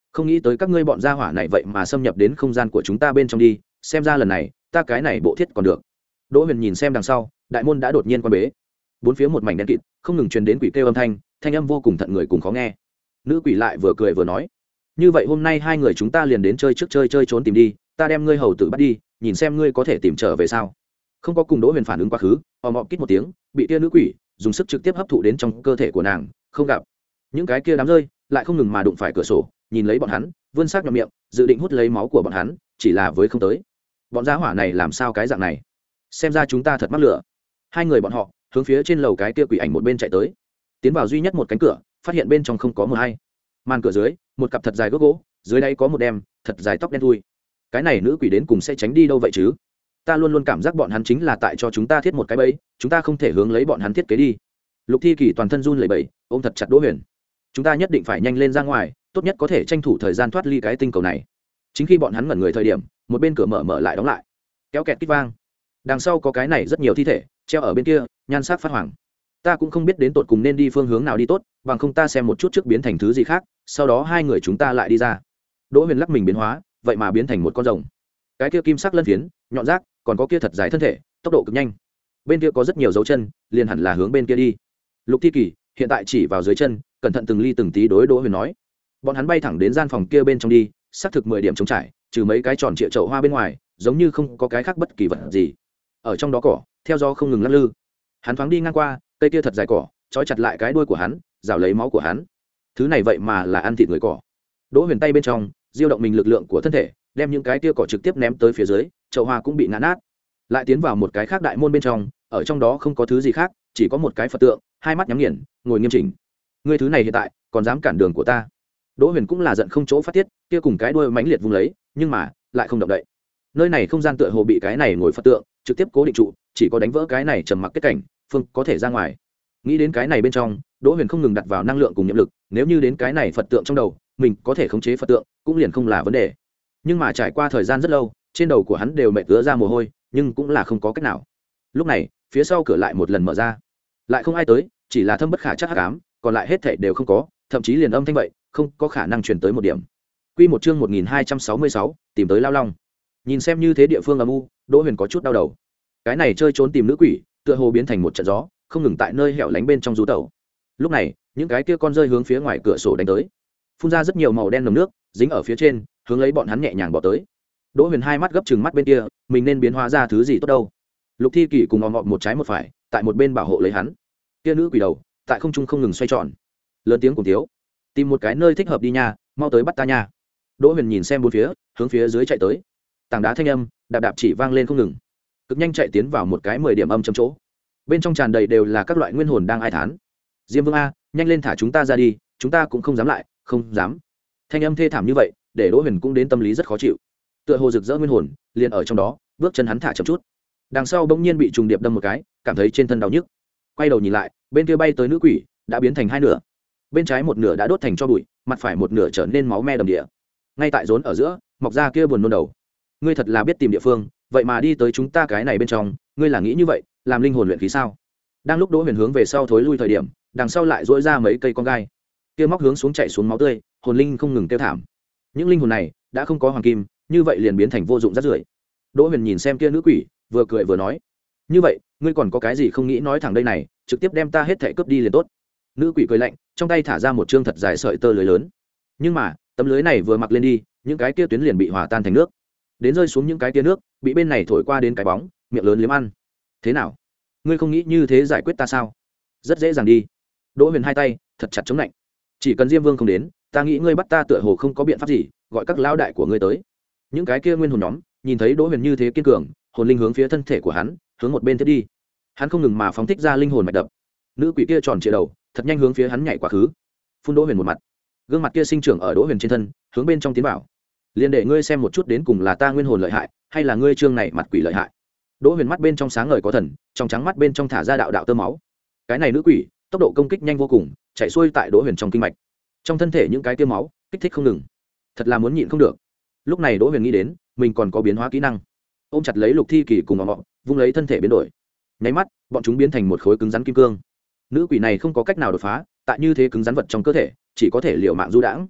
không nghĩ tới các ngươi bọn gia hỏa này vậy mà xâm nhập đến không gian của chúng ta bên trong đi, xem ra lần này ta cái này bộ thiết còn được. Đỗ Huyền nhìn xem đằng sau, đại môn đã đột nhiên quan bế, bốn phía một mảnh đen kịt, không ngừng truyền đến quỷ kêu âm thanh, thanh âm vô cùng thận người cùng khó nghe. Nữ quỷ lại vừa cười vừa nói, như vậy hôm nay hai người chúng ta liền đến chơi trước chơi chơi trốn tìm đi, ta đem ngươi hầu tử bắt đi, nhìn xem ngươi có thể tìm trở về sao. Không có cùng Đỗ Huyền phản ứng quá khứ, ầm ầm kít một tiếng, bị tia nữ quỷ dùng sức trực tiếp hấp thụ đến trong cơ thể của nàng, không gặp những cái kia đám rơi lại không ngừng mà đụng phải cửa sổ, nhìn lấy bọn hắn vươn sắc nhọn miệng, dự định hút lấy máu của bọn hắn, chỉ là với không tới. Bọn gia hỏa này làm sao cái dạng này, xem ra chúng ta thật mắc lửa. Hai người bọn họ hướng phía trên lầu cái kia quỷ ảnh một bên chạy tới, tiến vào duy nhất một cánh cửa, phát hiện bên trong không có một hay. Màn cửa dưới một cặp thật dài gốc gỗ, dưới đây có một đem thật dài tóc đen thui. Cái này nữ quỷ đến cùng sẽ tránh đi đâu vậy chứ? Ta luôn luôn cảm giác bọn hắn chính là tại cho chúng ta thiết một cái bẫy, chúng ta không thể hướng lấy bọn hắn thiết kế đi. Lục Thi Kỳ toàn thân run lẩy bẩy, ôm thật chặt Đỗ Huyền. Chúng ta nhất định phải nhanh lên ra ngoài, tốt nhất có thể tranh thủ thời gian thoát ly cái tinh cầu này. Chính khi bọn hắn ngẩn người thời điểm, một bên cửa mở mở lại đóng lại, kéo kẹt kít vang. Đằng sau có cái này rất nhiều thi thể treo ở bên kia, nhan sắc phát hoàng. Ta cũng không biết đến tột cùng nên đi phương hướng nào đi tốt, bằng không ta xem một chút trước biến thành thứ gì khác, sau đó hai người chúng ta lại đi ra. Đỗ Huyền lắc mình biến hóa, vậy mà biến thành một con rồng. Cái kia kim sắc lân phiến, nhọn rác, còn có kia thật dài thân thể, tốc độ cực nhanh. Bên kia có rất nhiều dấu chân, liền hẳn là hướng bên kia đi. Lục Thi Kỳ hiện tại chỉ vào dưới chân, cẩn thận từng ly từng tí đối Đỗ Huyền nói. Bọn hắn bay thẳng đến gian phòng kia bên trong đi, xác thực mười điểm trống trải, trừ mấy cái tròn trịa chậu hoa bên ngoài, giống như không có cái khác bất kỳ vật gì. Ở trong đó cỏ, theo gió không ngừng lắc lư. Hắn thoáng đi ngang qua, cây kia thật dài cỏ, trói chặt lại cái đuôi của hắn, rào lấy máu của hắn. Thứ này vậy mà là ăn thịt người cỏ. Đỗ Huyền tay bên trong, diêu động mình lực lượng của thân thể, đem những cái kia cỏ trực tiếp ném tới phía dưới, chậu hoa cũng bị ngã nát. Lại tiến vào một cái khác đại môn bên trong, ở trong đó không có thứ gì khác, chỉ có một cái Phật tượng, hai mắt nhắm nghiền, ngồi nghiêm chỉnh. Ngươi thứ này hiện tại còn dám cản đường của ta? Đỗ Huyền cũng là giận không chỗ phát tiết, kia cùng cái đuôi mãnh liệt vung lấy, nhưng mà lại không động đậy. Nơi này không gian tựa hồ bị cái này ngồi Phật tượng trực tiếp cố định trụ, chỉ có đánh vỡ cái này trầm mặc kết cảnh, phương có thể ra ngoài. Nghĩ đến cái này bên trong, Đỗ Huyền không ngừng đặt vào năng lượng cùng nhiệm lực, nếu như đến cái này Phật tượng trong đầu, mình có thể khống chế Phật tượng, cũng liền không là vấn đề. Nhưng mà trải qua thời gian rất lâu, trên đầu của hắn đều mệt ứa ra mồ hôi, nhưng cũng là không có cách nào. Lúc này, phía sau cửa lại một lần mở ra, lại không ai tới, chỉ là thâm bất khả chắc hắc ám, còn lại hết thảy đều không có, thậm chí liền âm thanh vậy, không có khả năng truyền tới một điểm. Quy một chương một nghìn hai trăm sáu mươi sáu, tìm tới Lao Long. Nhìn xem như thế địa phương âm u, Đỗ Huyền có chút đau đầu. Cái này chơi trốn tìm nữ quỷ, tựa hồ biến thành một trận gió, không ngừng tại nơi hẻo lánh bên trong du tẩu. Lúc này, những cái kia con rơi hướng phía ngoài cửa sổ đánh tới, phun ra rất nhiều màu đen nồng nước, dính ở phía trên, hướng lấy bọn hắn nhẹ nhàng bỏ tới. Đỗ Huyền hai mắt gấp trừng mắt bên kia, mình nên biến hóa ra thứ gì tốt đâu? Lục Thi Kỳ cùng ò ngọ một trái một phải, tại một bên bảo hộ lấy hắn. Kia nữ quỷ đầu, tại không trung không ngừng xoay tròn, lớn tiếng cùng thiếu, tìm một cái nơi thích hợp đi nha, mau tới bắt ta nha. Đỗ Huyền nhìn xem bốn phía, hướng phía dưới chạy tới. Tảng đá thanh âm, đạp đạp chỉ vang lên không ngừng, cực nhanh chạy tiến vào một cái mười điểm âm chấm chỗ. Bên trong tràn đầy đều là các loại nguyên hồn đang ai thán. Diêm Vương a, nhanh lên thả chúng ta ra đi, chúng ta cũng không dám lại, không dám. Thanh âm thê thảm như vậy, để Đỗ Huyền cũng đến tâm lý rất khó chịu. Tựa hồ rực rỡ nguyên hồn, liền ở trong đó, bước chân hắn thả chậm chút. Đằng sau bỗng nhiên bị trùng điệp đâm một cái, cảm thấy trên thân đau nhức. Quay đầu nhìn lại, bên kia bay tới nữ quỷ, đã biến thành hai nửa. Bên trái một nửa đã đốt thành tro bụi, mặt phải một nửa trở nên máu me đầm địa. Ngay tại rốn ở giữa, mọc ra kia buồn nôn đầu. Ngươi thật là biết tìm địa phương, vậy mà đi tới chúng ta cái này bên trong, ngươi là nghĩ như vậy, làm linh hồn luyện khí sao? Đang lúc Đỗ Huyền hướng về sau thối lui thời điểm, đằng sau lại rũa ra mấy cây con gai. Kia móc hướng xuống chạy xuống máu tươi, hồn linh không ngừng kêu thảm. Những linh hồn này đã không có hoàng kim, như vậy liền biến thành vô dụng rác rưởi. Đỗ Huyền nhìn xem kia nữ quỷ, vừa cười vừa nói, như vậy ngươi còn có cái gì không nghĩ nói thẳng đây này, trực tiếp đem ta hết thảy cướp đi liền tốt. Nữ quỷ cười lạnh, trong tay thả ra một trương thật dài sợi tơ lưới lớn. Nhưng mà tấm lưới này vừa mặc lên đi, những cái kia tuyến liền bị hòa tan thành nước, đến rơi xuống những cái kia nước bị bên này thổi qua đến cái bóng, miệng lớn liếm ăn. Thế nào, ngươi không nghĩ như thế giải quyết ta sao? Rất dễ dàng đi. Đỗ Huyền hai tay thật chặt chống lạnh, chỉ cần Diêm Vương không đến, ta nghĩ ngươi bắt ta tựa hồ không có biện pháp gì, gọi các lão đại của ngươi tới. Những cái kia nguyên hồn nhóm nhìn thấy Đỗ Huyền như thế kiên cường, hồn linh hướng phía thân thể của hắn, hướng một bên tiếp đi. Hắn không ngừng mà phóng thích ra linh hồn mạch đập. Nữ quỷ kia tròn trịa đầu, thật nhanh hướng phía hắn nhảy quá khứ, phun Đỗ Huyền một mặt. Gương mặt kia sinh trưởng ở Đỗ Huyền trên thân, hướng bên trong tiến vào. Liên để ngươi xem một chút đến cùng là ta nguyên hồn lợi hại, hay là ngươi trương này mặt quỷ lợi hại. Đỗ Huyền mắt bên trong sáng ngời có thần, trong trắng mắt bên trong thả ra đạo đạo tơ máu. Cái này nữ quỷ, tốc độ công kích nhanh vô cùng, chạy xuôi tại Đỗ Huyền trong kinh mạch. Trong thân thể những cái tia máu kích thích không ngừng, thật là muốn nhịn không được. Lúc này Đỗ Huyền nghĩ đến mình còn có biến hóa kỹ năng, ôm chặt lấy Lục Thi Kỳ cùng họ, vung lấy thân thể biến đổi. Nháy mắt, bọn chúng biến thành một khối cứng rắn kim cương. Nữ quỷ này không có cách nào đột phá, tại như thế cứng rắn vật trong cơ thể, chỉ có thể liều mạng du đãng.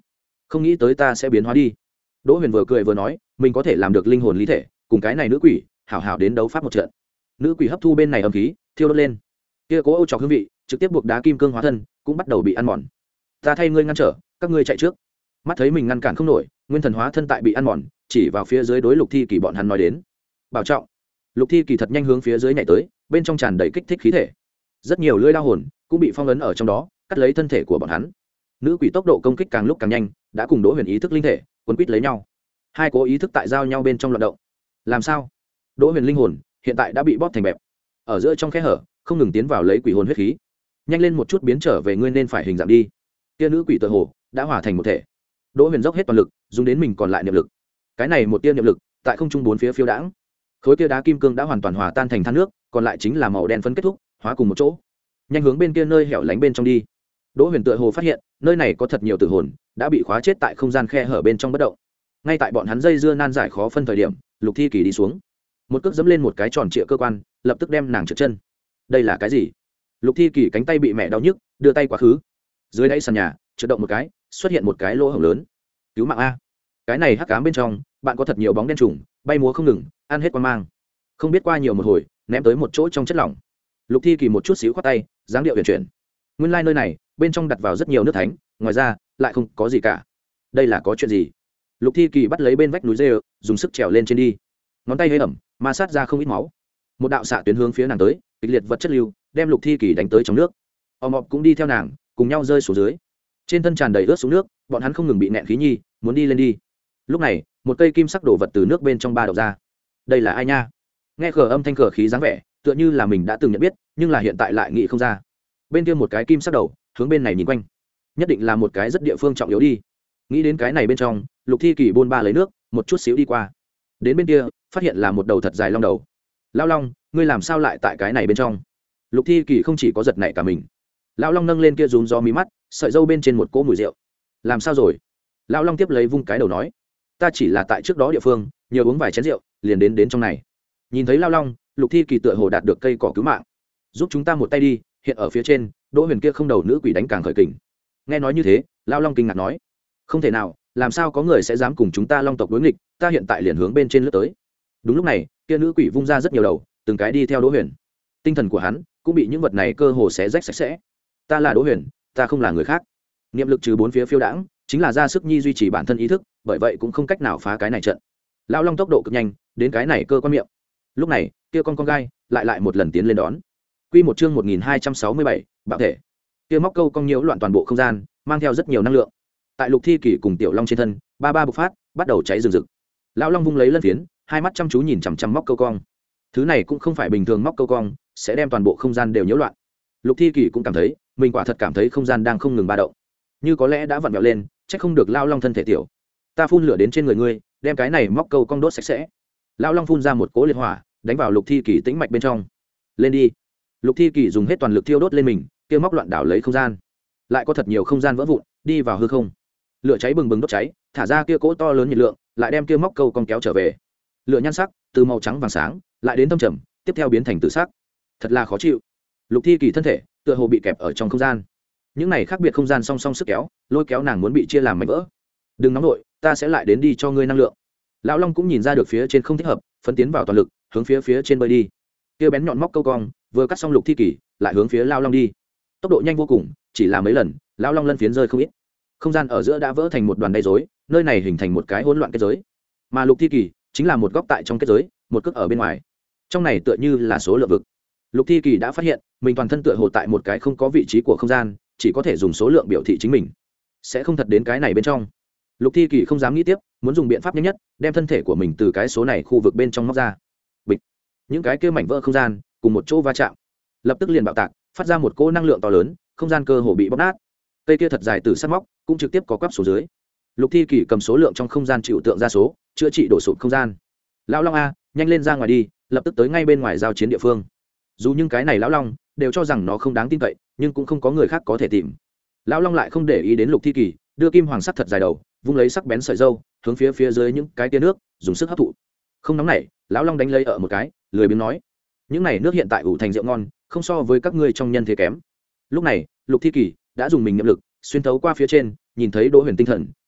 không nghĩ tới ta sẽ biến hóa đi. Đỗ Huyền vừa cười vừa nói, mình có thể làm được linh hồn lý thể, cùng cái này nữ quỷ hảo hảo đến đấu pháp một trận. Nữ quỷ hấp thu bên này âm khí, thiêu đốt lên, kia cố ô trọc hương vị trực tiếp buộc đá kim cương hóa thân cũng bắt đầu bị ăn mòn. Ta thay ngươi ngăn trở, các ngươi chạy trước. Mắt thấy mình ngăn cản không nổi, nguyên thần hóa thân tại bị ăn mòn, chỉ vào phía dưới đối Lục Thi Kỳ bọn hắn nói đến. Bảo trọng. Lục Thi Kỳ thật nhanh hướng phía dưới nhảy tới, bên trong tràn đầy kích thích khí thể, rất nhiều lưỡi đao hồn cũng bị phong ấn ở trong đó, cắt lấy thân thể của bọn hắn. Nữ quỷ tốc độ công kích càng lúc càng nhanh, đã cùng Đỗ Huyền ý thức linh thể quấn quýt lấy nhau, hai cố ý thức tại giao nhau bên trong loạn động. Làm sao? Đỗ Huyền linh hồn hiện tại đã bị bóp thành bẹp, ở giữa trong khe hở không ngừng tiến vào lấy quỷ hồn huyết khí. Nhanh lên một chút biến trở về ngươi nên phải hình dạng đi. Kia nữ quỷ tự hồ đã hòa thành một thể. Đỗ Huyền dốc hết toàn lực, dùng đến mình còn lại niệm lực. Cái này một tia niệm lực tại không trung bốn phía phiêu đãng. Khối kia đá kim cương đã hoàn toàn hòa tan thành than nước, còn lại chính là màu đen phân kết thúc, hóa cùng một chỗ. Nhanh hướng bên kia nơi hẻo lánh bên trong đi. Đỗ Huyền tựa hồ phát hiện, nơi này có thật nhiều tử hồn đã bị khóa chết tại không gian khe hở bên trong bất động. Ngay tại bọn hắn dây dưa nan giải khó phân thời điểm, Lục Thi Kỳ đi xuống, một cước dẫm lên một cái tròn trịa cơ quan, lập tức đem nàng trượt chân. Đây là cái gì? Lục Thi Kỳ cánh tay bị mẹ đau nhức, đưa tay quá khứ, dưới đáy sàn nhà trượt động một cái, xuất hiện một cái lỗ hổng lớn. Cứu mạng a! Cái này hắc ám bên trong, bạn có thật nhiều bóng đen trùng bay múa không ngừng, ăn hết quan mang. Không biết qua nhiều một hồi, ném tới một chỗ trong chất lỏng. Lục Thi Kỳ một chút xíu khoát tay, dáng điệu huyền chuyển. Nguyên lai like nơi này bên trong đặt vào rất nhiều nước thánh, ngoài ra lại không có gì cả. Đây là có chuyện gì? Lục Thi Kỳ bắt lấy bên vách núi rêu, dùng sức trèo lên trên đi, ngón tay hơi ẩm, ma sát ra không ít máu. Một đạo xạ tuyến hướng phía nàng tới, kịch liệt vật chất lưu đem Lục Thi Kỳ đánh tới trong nước. Ôm Mọp cũng đi theo nàng, cùng nhau rơi xuống dưới. Trên thân tràn đầy ướt xuống nước, bọn hắn không ngừng bị nẹn khí nhi, muốn đi lên đi. Lúc này, một cây kim sắc đổ vật từ nước bên trong ba đậu ra. Đây là ai nha? Nghe khờ âm thanh khờ khí dáng vẻ, tựa như là mình đã từng nhận biết, nhưng là hiện tại lại nghĩ không ra. Bên kia một cái kim sắc đầu, hướng bên này nhìn quanh, nhất định là một cái rất địa phương trọng yếu đi. Nghĩ đến cái này bên trong, Lục Thi Kỳ buôn ba lấy nước, một chút xíu đi qua. Đến bên kia, phát hiện là một đầu thật dài long đầu. Lão Long, ngươi làm sao lại tại cái này bên trong? Lục Thi Kỳ không chỉ có giật nảy cả mình. Lão Long nâng lên kia rúm gió mí mắt, sợi dâu bên trên một cỗ mùi rượu. Làm sao rồi? Lão Long tiếp lấy vung cái đầu nói, ta chỉ là tại trước đó địa phương, nhờ uống vài chén rượu, liền đến đến trong này. Nhìn thấy Lão Long, Lục Thi Kỳ tựa hồ đạt được cây cỏ cứu mạng, giúp chúng ta một tay đi. Hiện ở phía trên, Đỗ Huyền kia không đầu nữ quỷ đánh càng khởi kình. Nghe nói như thế, Lão Long kinh ngạc nói, không thể nào, làm sao có người sẽ dám cùng chúng ta Long tộc đối nghịch? Ta hiện tại liền hướng bên trên lướt tới. Đúng lúc này, kia nữ quỷ vung ra rất nhiều đầu, từng cái đi theo Đỗ Huyền. Tinh thần của hắn cũng bị những vật này cơ hồ xé rách sạch sẽ. Ta là Đỗ Huyền, ta không là người khác. Niệm lực trừ bốn phía phiêu đãng, chính là ra sức nhi duy trì bản thân ý thức, bởi vậy cũng không cách nào phá cái này trận. Lão Long tốc độ cực nhanh, đến cái này cơ quan miệng. Lúc này, kia con con gai lại lại một lần tiến lên đón. Quy một chương một nghìn hai trăm sáu mươi bảy, bạo thể. Kia móc câu cong nhiễu loạn toàn bộ không gian, mang theo rất nhiều năng lượng. Tại Lục Thi Kỳ cùng Tiểu Long trên thân, ba ba bộc phát, bắt đầu cháy rừng rực. Lão Long vung lấy lân phiến, hai mắt chăm chú nhìn chằm chằm móc câu cong. Thứ này cũng không phải bình thường móc câu cong, sẽ đem toàn bộ không gian đều nhiễu loạn. Lục Thi Kỳ cũng cảm thấy, mình quả thật cảm thấy không gian đang không ngừng ba động, như có lẽ đã vặn vẹo lên, chắc không được Lão Long thân thể tiểu. Ta phun lửa đến trên người ngươi, đem cái này móc câu cong đốt sạch sẽ. Lão Long phun ra một cỗ liệt hỏa, đánh vào Lục Thi Kỳ tĩnh mạch bên trong. Lên đi. Lục Thi Kỳ dùng hết toàn lực thiêu đốt lên mình, kia móc loạn đảo lấy không gian, lại có thật nhiều không gian vỡ vụn, đi vào hư không. Lửa cháy bừng bừng đốt cháy, thả ra kia cỗ to lớn nhiệt lượng, lại đem kia móc câu cong kéo trở về. Lửa nhan sắc từ màu trắng vàng sáng, lại đến thâm trầm, tiếp theo biến thành tự sắc. Thật là khó chịu. Lục Thi Kỳ thân thể tựa hồ bị kẹp ở trong không gian. Những này khác biệt không gian song song sức kéo, lôi kéo nàng muốn bị chia làm mảnh vỡ. Đừng nóng nổi, ta sẽ lại đến đi cho ngươi năng lượng. Lão Long cũng nhìn ra được phía trên không thích hợp, phấn tiến vào toàn lực, hướng phía phía trên bơi đi. Kia bén nhọn móc câu cong, vừa cắt xong Lục Thi Kỳ, lại hướng phía Lão Long đi. Tốc độ nhanh vô cùng, chỉ là mấy lần, Lão Long lân phiến rơi không ít. Không gian ở giữa đã vỡ thành một đoàn đầy rối, nơi này hình thành một cái hỗn loạn kết giới. Mà Lục Thi Kỳ chính là một góc tại trong kết giới, một cước ở bên ngoài. Trong này tựa như là số lượng vực. Lục Thi Kỳ đã phát hiện, mình toàn thân tựa hồ tại một cái không có vị trí của không gian, chỉ có thể dùng số lượng biểu thị chính mình, sẽ không thật đến cái này bên trong. Lục Thi Kỳ không dám nghĩ tiếp, muốn dùng biện pháp nhanh nhất, đem thân thể của mình từ cái số này khu vực bên trong móc ra. Bịch. Những cái kia mảnh vỡ không gian cùng một chỗ va chạm, lập tức liền bạo tạc, phát ra một cỗ năng lượng to lớn, không gian cơ hồ bị bóc nát. Cây kia thật dài từ sắt móc cũng trực tiếp có quắp xuống dưới. Lục Thi Kỳ cầm số lượng trong không gian chịu tượng ra số, chữa trị đổ sụp không gian. Lão Long a, nhanh lên ra ngoài đi, lập tức tới ngay bên ngoài giao chiến địa phương. Dù những cái này Lão Long đều cho rằng nó không đáng tin cậy, nhưng cũng không có người khác có thể tìm. Lão Long lại không để ý đến Lục Thi Kỳ, đưa kim hoàng sắc thật dài đầu, vung lấy sắc bén sợi dâu, hướng phía phía dưới những cái tia nước dùng sức hấp thụ. Không nóng nảy, Lão Long đánh lấy ở một cái, lười biếng nói, những này nước hiện tại ủ thành rượu ngon, không so với các ngươi trong nhân thế kém. Lúc này, Lục Thi Kỳ đã dùng mình niệm lực xuyên thấu qua phía trên, nhìn thấy Đỗ Huyền tinh thần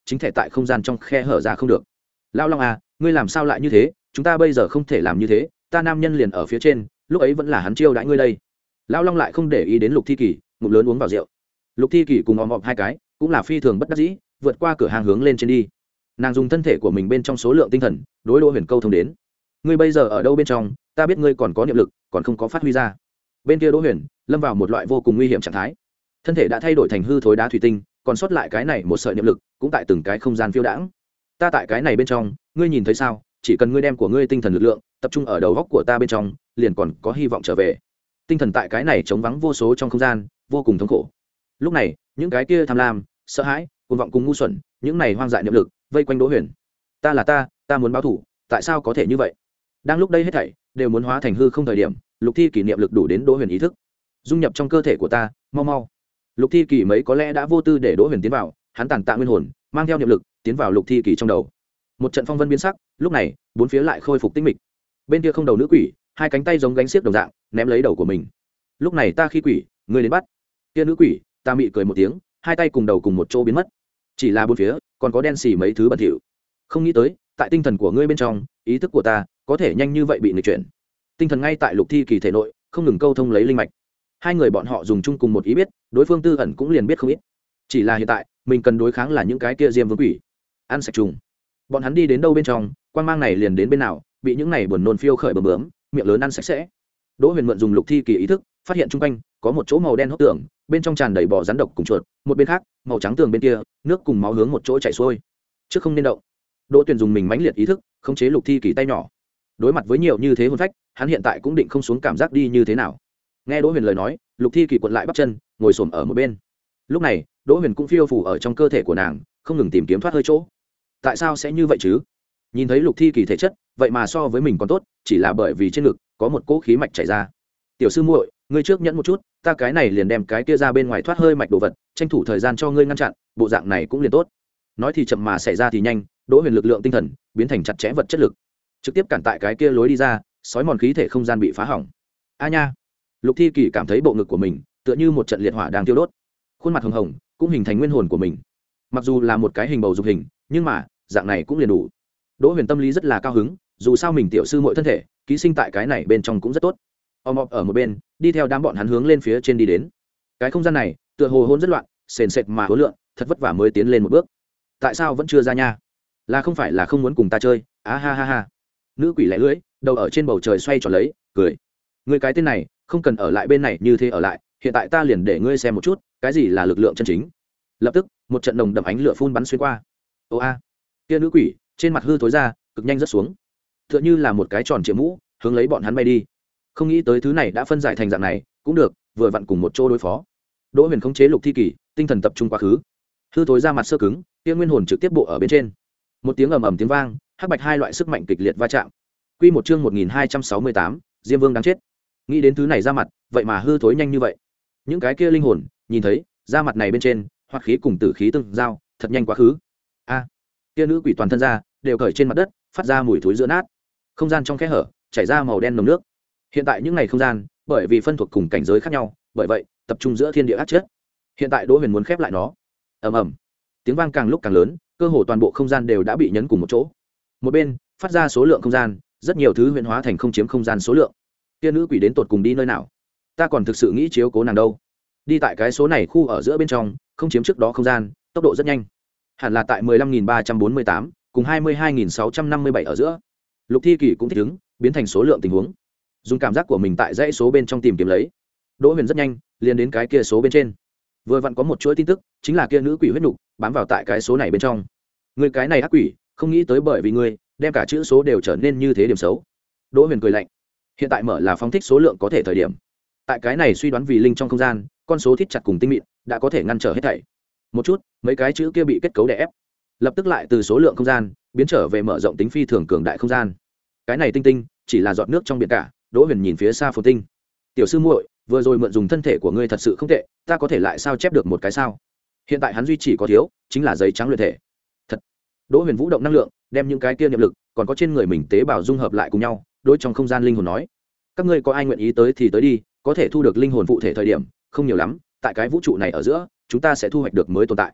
chính thể tại không gian trong khe hở ra không được. Lão Long à, ngươi làm sao lại như thế, chúng ta bây giờ không thể làm như thế, ta nam nhân liền ở phía trên, lúc ấy vẫn là hắn chiêu đãi ngươi đây. Lão Long lại không để ý đến Lục Thi Kỳ, ngụm lớn uống vào rượu. Lục Thi Kỳ cùng ồm ồm hai cái cũng là phi thường bất đắc dĩ, vượt qua cửa hàng hướng lên trên đi. Nàng dùng thân thể của mình bên trong số lượng tinh thần đối Đỗ Huyền câu thông đến. Ngươi bây giờ ở đâu bên trong, ta biết ngươi còn có niệm lực, còn không có phát huy ra. Bên kia Đỗ Huyền lâm vào một loại vô cùng nguy hiểm trạng thái, thân thể đã thay đổi thành hư thối đá thủy tinh, còn sót lại cái này một sợi niệm lực cũng tại từng cái không gian phiêu đãng. Ta tại cái này bên trong, ngươi nhìn thấy sao, chỉ cần ngươi đem của ngươi tinh thần lực lượng tập trung ở đầu góc của ta bên trong, liền còn có hy vọng trở về. Tinh thần tại cái này trống vắng vô số trong không gian, vô cùng thống khổ. Lúc này những cái kia tham lam, sợ hãi, cuồng vọng cùng ngu xuẩn, những này hoang dại niệm lực vây quanh Đỗ Huyền. Ta là ta, ta muốn báo thủ, tại sao có thể như vậy? Đang lúc đây hết thảy đều muốn hóa thành hư không thời điểm, Lục Thi Kỳ niệm lực đủ đến Đỗ Huyền ý thức, dung nhập trong cơ thể của ta, mau mau. Lục Thi Kỳ mấy có lẽ đã vô tư để Đỗ Huyền tiến vào, hắn tàn tạ nguyên hồn, mang theo niệm lực tiến vào Lục Thi Kỳ trong đầu. Một trận phong vân biến sắc, lúc này bốn phía lại khôi phục tĩnh mịch. Bên kia không đầu nữ quỷ, hai cánh tay giống gánh xiếc đồng dạng ném lấy đầu của mình. Lúc này ta khi quỷ, ngươi đến bắt. Kia nữ quỷ ta mị cười một tiếng, hai tay cùng đầu cùng một chỗ biến mất. Chỉ là bốn phía còn có đen xì mấy thứ bẩn thỉu. Không nghĩ tới tại tinh thần của ngươi bên trong, ý thức của ta có thể nhanh như vậy bị nghịch chuyển. Tinh thần ngay tại Lục Thi Kỳ thể nội không ngừng câu thông lấy linh mạch. Hai người bọn họ dùng chung cùng một ý biết, đối phương tư ẩn cũng liền biết không ít. Chỉ là hiện tại mình cần đối kháng là những cái kia diêm vương quỷ, ăn sạch trùng. Bọn hắn đi đến đâu bên trong, quang mang này liền đến bên nào, bị những này buồn nôn phiêu khởi bướm bướm, miệng lớn ăn sạch sẽ. Đỗ Huyền mượn dùng Lục Thi Kỳ ý thức, phát hiện chung quanh có một chỗ màu đen hốc tường, bên trong tràn đầy bò rắn độc cùng chuột, một bên khác màu trắng tường bên kia nước cùng máu hướng một chỗ chảy xuôi. Trước không nên động. Đỗ Tuyền dùng mình mãnh liệt ý thức khống chế Lục Thi Kỳ tay nhỏ. Đối mặt với nhiều như thế hồn phách, hắn hiện tại cũng định không xuống cảm giác đi như thế nào. Nghe Đỗ Huyền lời nói, Lục Thi Kỳ cuộn lại bắp chân, ngồi xổm ở một bên. Lúc này Đỗ Huyền cũng phiêu phù ở trong cơ thể của nàng, không ngừng tìm kiếm thoát hơi chỗ. Tại sao sẽ như vậy chứ? Nhìn thấy Lục Thi Kỳ thể chất vậy mà so với mình còn tốt, chỉ là bởi vì trên ngực có một cỗ khí mạch chảy ra. Tiểu sư muội, ngươi trước nhẫn một chút, ta cái này liền đem cái kia ra bên ngoài thoát hơi mạch đồ vật, tranh thủ thời gian cho ngươi ngăn chặn, bộ dạng này cũng liền tốt. Nói thì chậm mà xảy ra thì nhanh, Đỗ Huyền lực lượng tinh thần biến thành chặt chẽ vật chất lực, trực tiếp cản tại cái kia lối đi ra, sói mòn khí thể không gian bị phá hỏng. A nha. Lục Thi Kỳ cảm thấy bộ ngực của mình tựa như một trận liệt hỏa đang thiêu đốt, khuôn mặt hồng hồng cũng hình thành nguyên hồn của mình. Mặc dù là một cái hình bầu dục hình, nhưng mà dạng này cũng liền đủ. Đỗ Huyền tâm lý rất là cao hứng, dù sao mình tiểu sư muội thân thể ký sinh tại cái này bên trong cũng rất tốt. Om ọp ở một bên đi theo đám bọn hắn hướng lên phía trên đi đến. Cái không gian này tựa hồ hỗn rất loạn, sền sệt mà hỗn lượn, thật vất vả mới tiến lên một bước. Tại sao vẫn chưa ra nha? Là không phải là không muốn cùng ta chơi? Á ha ha ha. Nữ quỷ lẻ lưỡi, đầu ở trên bầu trời xoay tròn lấy, cười. Ngươi cái tên này, không cần ở lại bên này như thế ở lại, hiện tại ta liền để ngươi xem một chút, cái gì là lực lượng chân chính. Lập tức, một trận đồng đậm ánh lửa phun bắn xuyên qua. Ô a. Kia nữ quỷ, trên mặt hư thối ra, cực nhanh rất xuống. Tựa như là một cái tròn triệu mũ, hướng lấy bọn hắn bay đi. Không nghĩ tới thứ này đã phân giải thành dạng này, cũng được, vừa vặn cùng một chỗ đối phó. Đỗ Huyền khống chế Lục Thi Kỳ, tinh thần tập trung quá khứ. Hư thối ra mặt sơ cứng, kia nguyên hồn trực tiếp bộ ở bên trên. Một tiếng ầm ầm tiếng vang, hắc bạch hai loại sức mạnh kịch liệt va chạm. Quy một chương một nghìn hai trăm sáu mươi tám, Diêm Vương đáng chết. Nghĩ đến thứ này ra mặt, vậy mà hư thối nhanh như vậy. Những cái kia linh hồn, nhìn thấy, da mặt này bên trên, hoạt khí cùng tử khí tương giao, thật nhanh quá khứ. A. Kia nữ quỷ toàn thân ra, đều cởi trên mặt đất, phát ra mùi thối giữa nát. Không gian trong kẽ hở, chảy ra màu đen nồng nước. Hiện tại những ngày không gian, bởi vì phân thuộc cùng cảnh giới khác nhau, bởi vậy tập trung giữa thiên địa ác chất. Hiện tại Đỗ Huyền muốn khép lại nó. Ầm ầm. Tiếng vang càng lúc càng lớn, cơ hồ toàn bộ không gian đều đã bị nhấn cùng một chỗ. Một bên, phát ra số lượng không gian, rất nhiều thứ huyền hóa thành không chiếm không gian số lượng. Kia nữ quỷ đến tột cùng đi nơi nào? Ta còn thực sự nghĩ chiếu cố nàng đâu. Đi tại cái số này khu ở giữa bên trong, không chiếm trước đó không gian, tốc độ rất nhanh. Hẳn là tại mười lăm nghìn ba trăm bốn mươi tám cùng hai mươi hai nghìn sáu trăm năm mươi bảy ở giữa. Lục Thi Kỳ cũng thích ứng, biến thành số lượng tình huống. Dùng cảm giác của mình tại dãy số bên trong tìm kiếm lấy. Đỗ Huyền rất nhanh liền đến cái kia số bên trên. Vừa vặn có một chuỗi tin tức, chính là kia nữ quỷ huyết nục bám vào tại cái số này bên trong. Người cái này ác quỷ, không nghĩ tới bởi vì ngươi đem cả chữ số đều trở nên như thế điểm xấu. Đỗ Huyền cười lạnh. Hiện tại mở là phóng thích số lượng có thể thời điểm. Tại cái này suy đoán vì linh trong không gian, con số thít chặt cùng tinh mịn đã có thể ngăn trở hết thảy. Một chút, mấy cái chữ kia bị kết cấu đè ép, lập tức lại từ số lượng không gian biến trở về mở rộng tính phi thường cường đại không gian. Cái này tinh tinh chỉ là giọt nước trong biển cả. Đỗ Huyền nhìn phía xa phồn tinh. Tiểu sư muội, vừa rồi mượn dùng thân thể của ngươi thật sự không tệ, ta có thể lại sao chép được một cái sao? Hiện tại hắn duy chỉ có thiếu chính là giấy trắng luyện thể. Thật. Đỗ Huyền vũ động năng lượng, đem những cái kia niệm lực còn có trên người mình tế bào dung hợp lại cùng nhau, đối trong không gian linh hồn nói: các ngươi có ai nguyện ý tới thì tới đi, có thể thu được linh hồn phụ thể thời điểm không nhiều lắm, tại cái vũ trụ này ở giữa, chúng ta sẽ thu hoạch được mới tồn tại.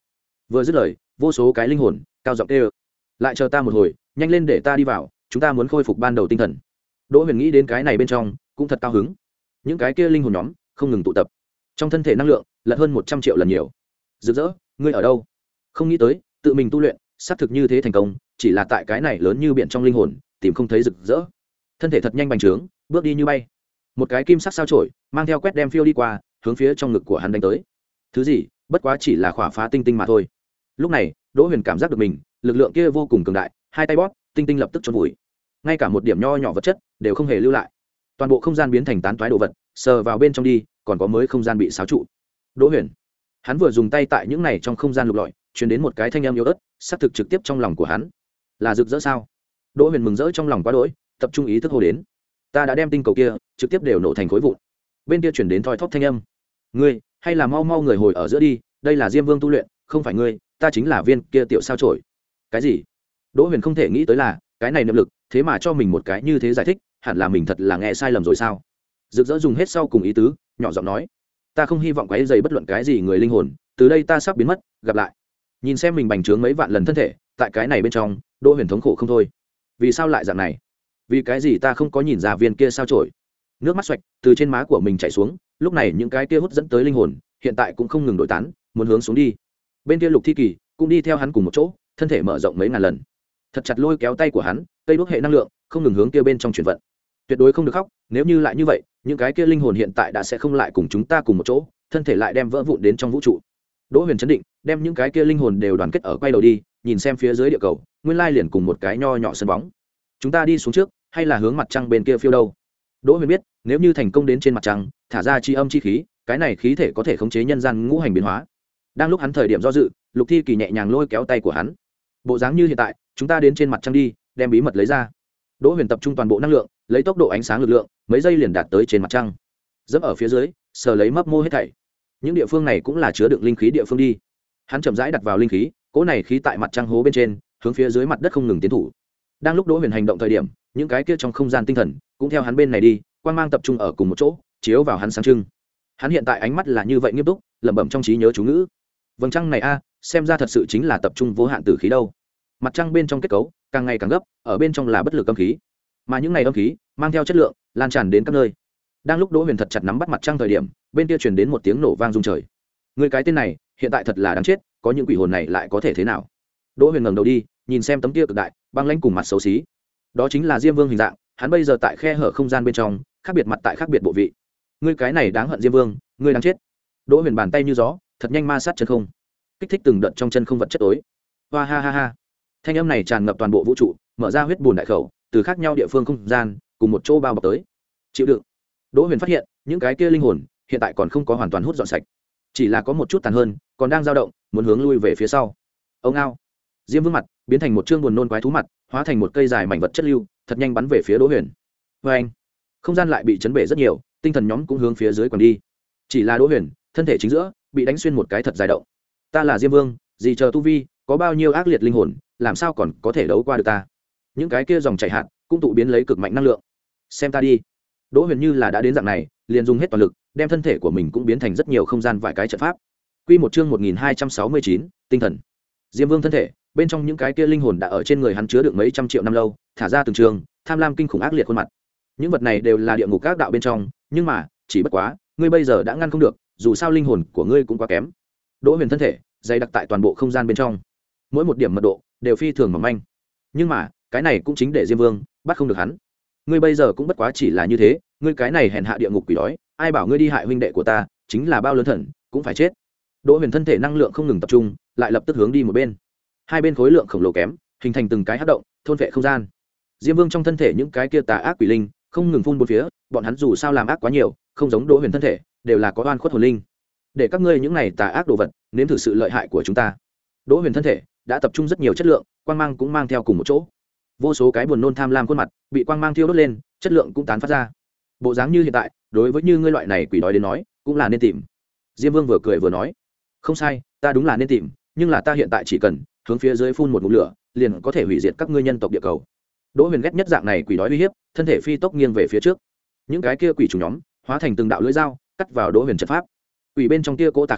Vừa dứt lời, vô số cái linh hồn cao giọng kêu, lại chờ ta một hồi, nhanh lên để ta đi vào, chúng ta muốn khôi phục ban đầu tinh thần. Đỗ Huyền nghĩ đến cái này bên trong cũng thật cao hứng. Những cái kia linh hồn nhóm không ngừng tụ tập, trong thân thể năng lượng lật hơn một trăm triệu lần nhiều. Rực rỡ, ngươi ở đâu? Không nghĩ tới tự mình tu luyện xác thực như thế thành công, chỉ là tại cái này lớn như biển trong linh hồn tìm không thấy rực rỡ. Thân thể thật nhanh bành trướng, bước đi như bay. Một cái kim sắc sao chổi mang theo quét đem phiêu đi qua, hướng phía trong ngực của hắn đánh tới. Thứ gì? Bất quá chỉ là khỏa phá tinh tinh mà thôi. Lúc này Đỗ Huyền cảm giác được mình lực lượng kia vô cùng cường đại, hai tay bóp, tinh tinh lập tức chôn vùi, ngay cả một điểm nho nhỏ vật chất đều không hề lưu lại. Toàn bộ không gian biến thành tán toái đồ vật, sờ vào bên trong đi, còn có mới không gian bị xáo trụ. Đỗ Huyền, hắn vừa dùng tay tại những này trong không gian lục lọi, truyền đến một cái thanh âm yếu ớt, xác thực trực tiếp trong lòng của hắn. Là rực rỡ sao? Đỗ Huyền mừng rỡ trong lòng quá đỗi, tập trung ý thức hô đến. Ta đã đem tinh cầu kia trực tiếp đều nổ thành khối vụn. Bên kia truyền đến thoi thóp thanh âm. Ngươi, hay là mau mau người hồi ở giữa đi, đây là Diêm Vương tu luyện, không phải ngươi, ta chính là viên kia tiểu sao chổi. Cái gì? Đỗ Huyền không thể nghĩ tới là, cái này niệm lực, thế mà cho mình một cái như thế giải thích, hẳn là mình thật là nghe sai lầm rồi sao? Rực rỡ dùng hết sau cùng ý tứ, nhỏ giọng nói, ta không hy vọng quấy rầy bất luận cái gì người linh hồn, từ đây ta sắp biến mất, gặp lại. Nhìn xem mình bành trướng mấy vạn lần thân thể, tại cái này bên trong, Đỗ Huyền thống khổ không thôi. Vì sao lại dạng này? Vì cái gì ta không có nhìn ra viên kia sao chổi? Nước mắt xoạch từ trên má của mình chảy xuống, lúc này những cái kia hút dẫn tới linh hồn, hiện tại cũng không ngừng đổi tán, muốn hướng xuống đi. Bên kia Lục Thi Kỳ cũng đi theo hắn cùng một chỗ, thân thể mở rộng mấy ngàn lần, thật chặt lôi kéo tay của hắn, cây đuốc hệ năng lượng không ngừng hướng kia bên trong chuyển vận. Tuyệt đối không được khóc, nếu như lại như vậy, những cái kia linh hồn hiện tại đã sẽ không lại cùng chúng ta cùng một chỗ, thân thể lại đem vỡ vụn đến trong vũ trụ. Đỗ Huyền chấn định, đem những cái kia linh hồn đều đoàn kết ở quay đầu đi, nhìn xem phía dưới địa cầu, nguyên lai liền cùng một cái nho nhỏ sân bóng. Chúng ta đi xuống trước, hay là hướng mặt trăng bên kia phiêu đâu? Đỗ Huyền biết, nếu như thành công đến trên mặt trăng, thả ra chi âm chi khí, cái này khí thể có thể khống chế nhân gian ngũ hành biến hóa. Đang lúc hắn thời điểm do dự, Lục Thi Kỳ nhẹ nhàng lôi kéo tay của hắn. Bộ dáng như hiện tại, chúng ta đến trên mặt trăng đi, đem bí mật lấy ra. Đỗ Huyền tập trung toàn bộ năng lượng, lấy tốc độ ánh sáng lực lượng, mấy giây liền đạt tới trên mặt trăng. Dẫm ở phía dưới, sờ lấy mấp mô hết thảy. Những địa phương này cũng là chứa đựng linh khí địa phương đi. Hắn chậm rãi đặt vào linh khí, cỗ này khí tại mặt trăng hố bên trên, hướng phía dưới mặt đất không ngừng tiến thủ. Đang lúc Đỗ Huyền hành động thời điểm, những cái kia trong không gian tinh thần cũng theo hắn bên này đi, quang mang tập trung ở cùng một chỗ, chiếu vào hắn sáng trưng. Hắn hiện tại ánh mắt là như vậy nghiêm túc, lẩm bẩm trong trí nhớ chú ngữ. Vầng trăng này a, xem ra thật sự chính là tập trung vô hạn tử khí đâu. Mặt trăng bên trong kết cấu càng ngày càng gấp, ở bên trong là bất lực âm khí, mà những này âm khí mang theo chất lượng lan tràn đến các nơi. Đang lúc Đỗ Huyền thật chặt nắm bắt mặt trăng thời điểm, bên kia truyền đến một tiếng nổ vang rung trời. Người cái tên này hiện tại thật là đáng chết, có những quỷ hồn này lại có thể thế nào? Đỗ Huyền ngẩng đầu đi, nhìn xem tấm kia cực đại băng lãnh cùng mặt xấu xí, đó chính là Diêm Vương hình dạng. Hắn bây giờ tại khe hở không gian bên trong, khác biệt mặt tại khác biệt bộ vị. Ngươi cái này đáng hận Diêm Vương, ngươi đáng chết. Đỗ Huyền bàn tay như gió, thật nhanh ma sát chân không, kích thích từng đợt trong chân không vật chất tối. Hoa ha ha ha. Thanh âm này tràn ngập toàn bộ vũ trụ, mở ra huyết bùn đại khẩu, từ khác nhau địa phương không gian cùng một chỗ bao bọc tới. Chịu đựng. Đỗ Huyền phát hiện, những cái kia linh hồn hiện tại còn không có hoàn toàn hút dọn sạch, chỉ là có một chút tàn hơn, còn đang dao động, muốn hướng lui về phía sau. Ông ao. Diêm Vương mặt biến thành một trương buồn nôn quái thú mặt, hóa thành một cây dài mảnh vật chất lưu, thật nhanh bắn về phía Đỗ Huyền. Và anh, không gian lại bị chấn bể rất nhiều, tinh thần nhóm cũng hướng phía dưới quằn đi. Chỉ là Đỗ Huyền, thân thể chính giữa bị đánh xuyên một cái thật dài động. Ta là Diêm Vương, gì chờ tu vi, có bao nhiêu ác liệt linh hồn, làm sao còn có thể đấu qua được ta? Những cái kia dòng chảy hạt cũng tụ biến lấy cực mạnh năng lượng. Xem ta đi. Đỗ Huyền như là đã đến dạng này, liền dùng hết toàn lực, đem thân thể của mình cũng biến thành rất nhiều không gian vài cái trận pháp. Quy một chương một nghìn hai trăm sáu mươi chín, tinh thần. Diêm Vương thân thể, bên trong những cái kia linh hồn đã ở trên người hắn chứa được mấy trăm triệu năm lâu, thả ra từng trường, tham lam kinh khủng ác liệt khuôn mặt. Những vật này đều là địa ngục các đạo bên trong, nhưng mà, chỉ bất quá, ngươi bây giờ đã ngăn không được, dù sao linh hồn của ngươi cũng quá kém. Đỗ Huyền thân thể dày đặc tại toàn bộ không gian bên trong, mỗi một điểm mật độ đều phi thường mỏng manh. Nhưng mà, cái này cũng chính để Diêm Vương bắt không được hắn. Ngươi bây giờ cũng bất quá chỉ là như thế, ngươi cái này hèn hạ địa ngục quỷ đói, ai bảo ngươi đi hại huynh đệ của ta, chính là bao lớn thần cũng phải chết. Đỗ Huyền thân thể năng lượng không ngừng tập trung, lại lập tức hướng đi một bên. Hai bên khối lượng khổng lồ kém, hình thành từng cái hắc động, thôn vệ không gian. Diêm Vương trong thân thể những cái kia tà ác quỷ linh không ngừng phun bốn phía, bọn hắn dù sao làm ác quá nhiều, không giống Đỗ Huyền thân thể, đều là có oan khuất hồn linh. Để các ngươi những này tà ác đồ vật, nếm thử sự lợi hại của chúng ta. Đỗ Huyền thân thể đã tập trung rất nhiều chất lượng, quang mang cũng mang theo cùng một chỗ. Vô số cái buồn nôn tham lam khuôn mặt bị quang mang thiêu đốt lên, chất lượng cũng tán phát ra. Bộ dáng như hiện tại, đối với như ngươi loại này quỷ đói đến nói, cũng là nên tìm. Diêm Vương vừa cười vừa nói, không sai, ta đúng là nên tìm, nhưng là ta hiện tại chỉ cần hướng phía dưới phun một ngụm lửa, liền có thể hủy diệt các ngươi nhân tộc địa cầu. Đỗ Huyền ghét nhất dạng này quỷ đói uy hiếp, thân thể phi tốc nghiêng về phía trước. Những cái kia quỷ trùng nhóm hóa thành từng đạo lưỡi dao, cắt vào Đỗ Huyền trận pháp. Quỷ bên trong kia cỗ tà khí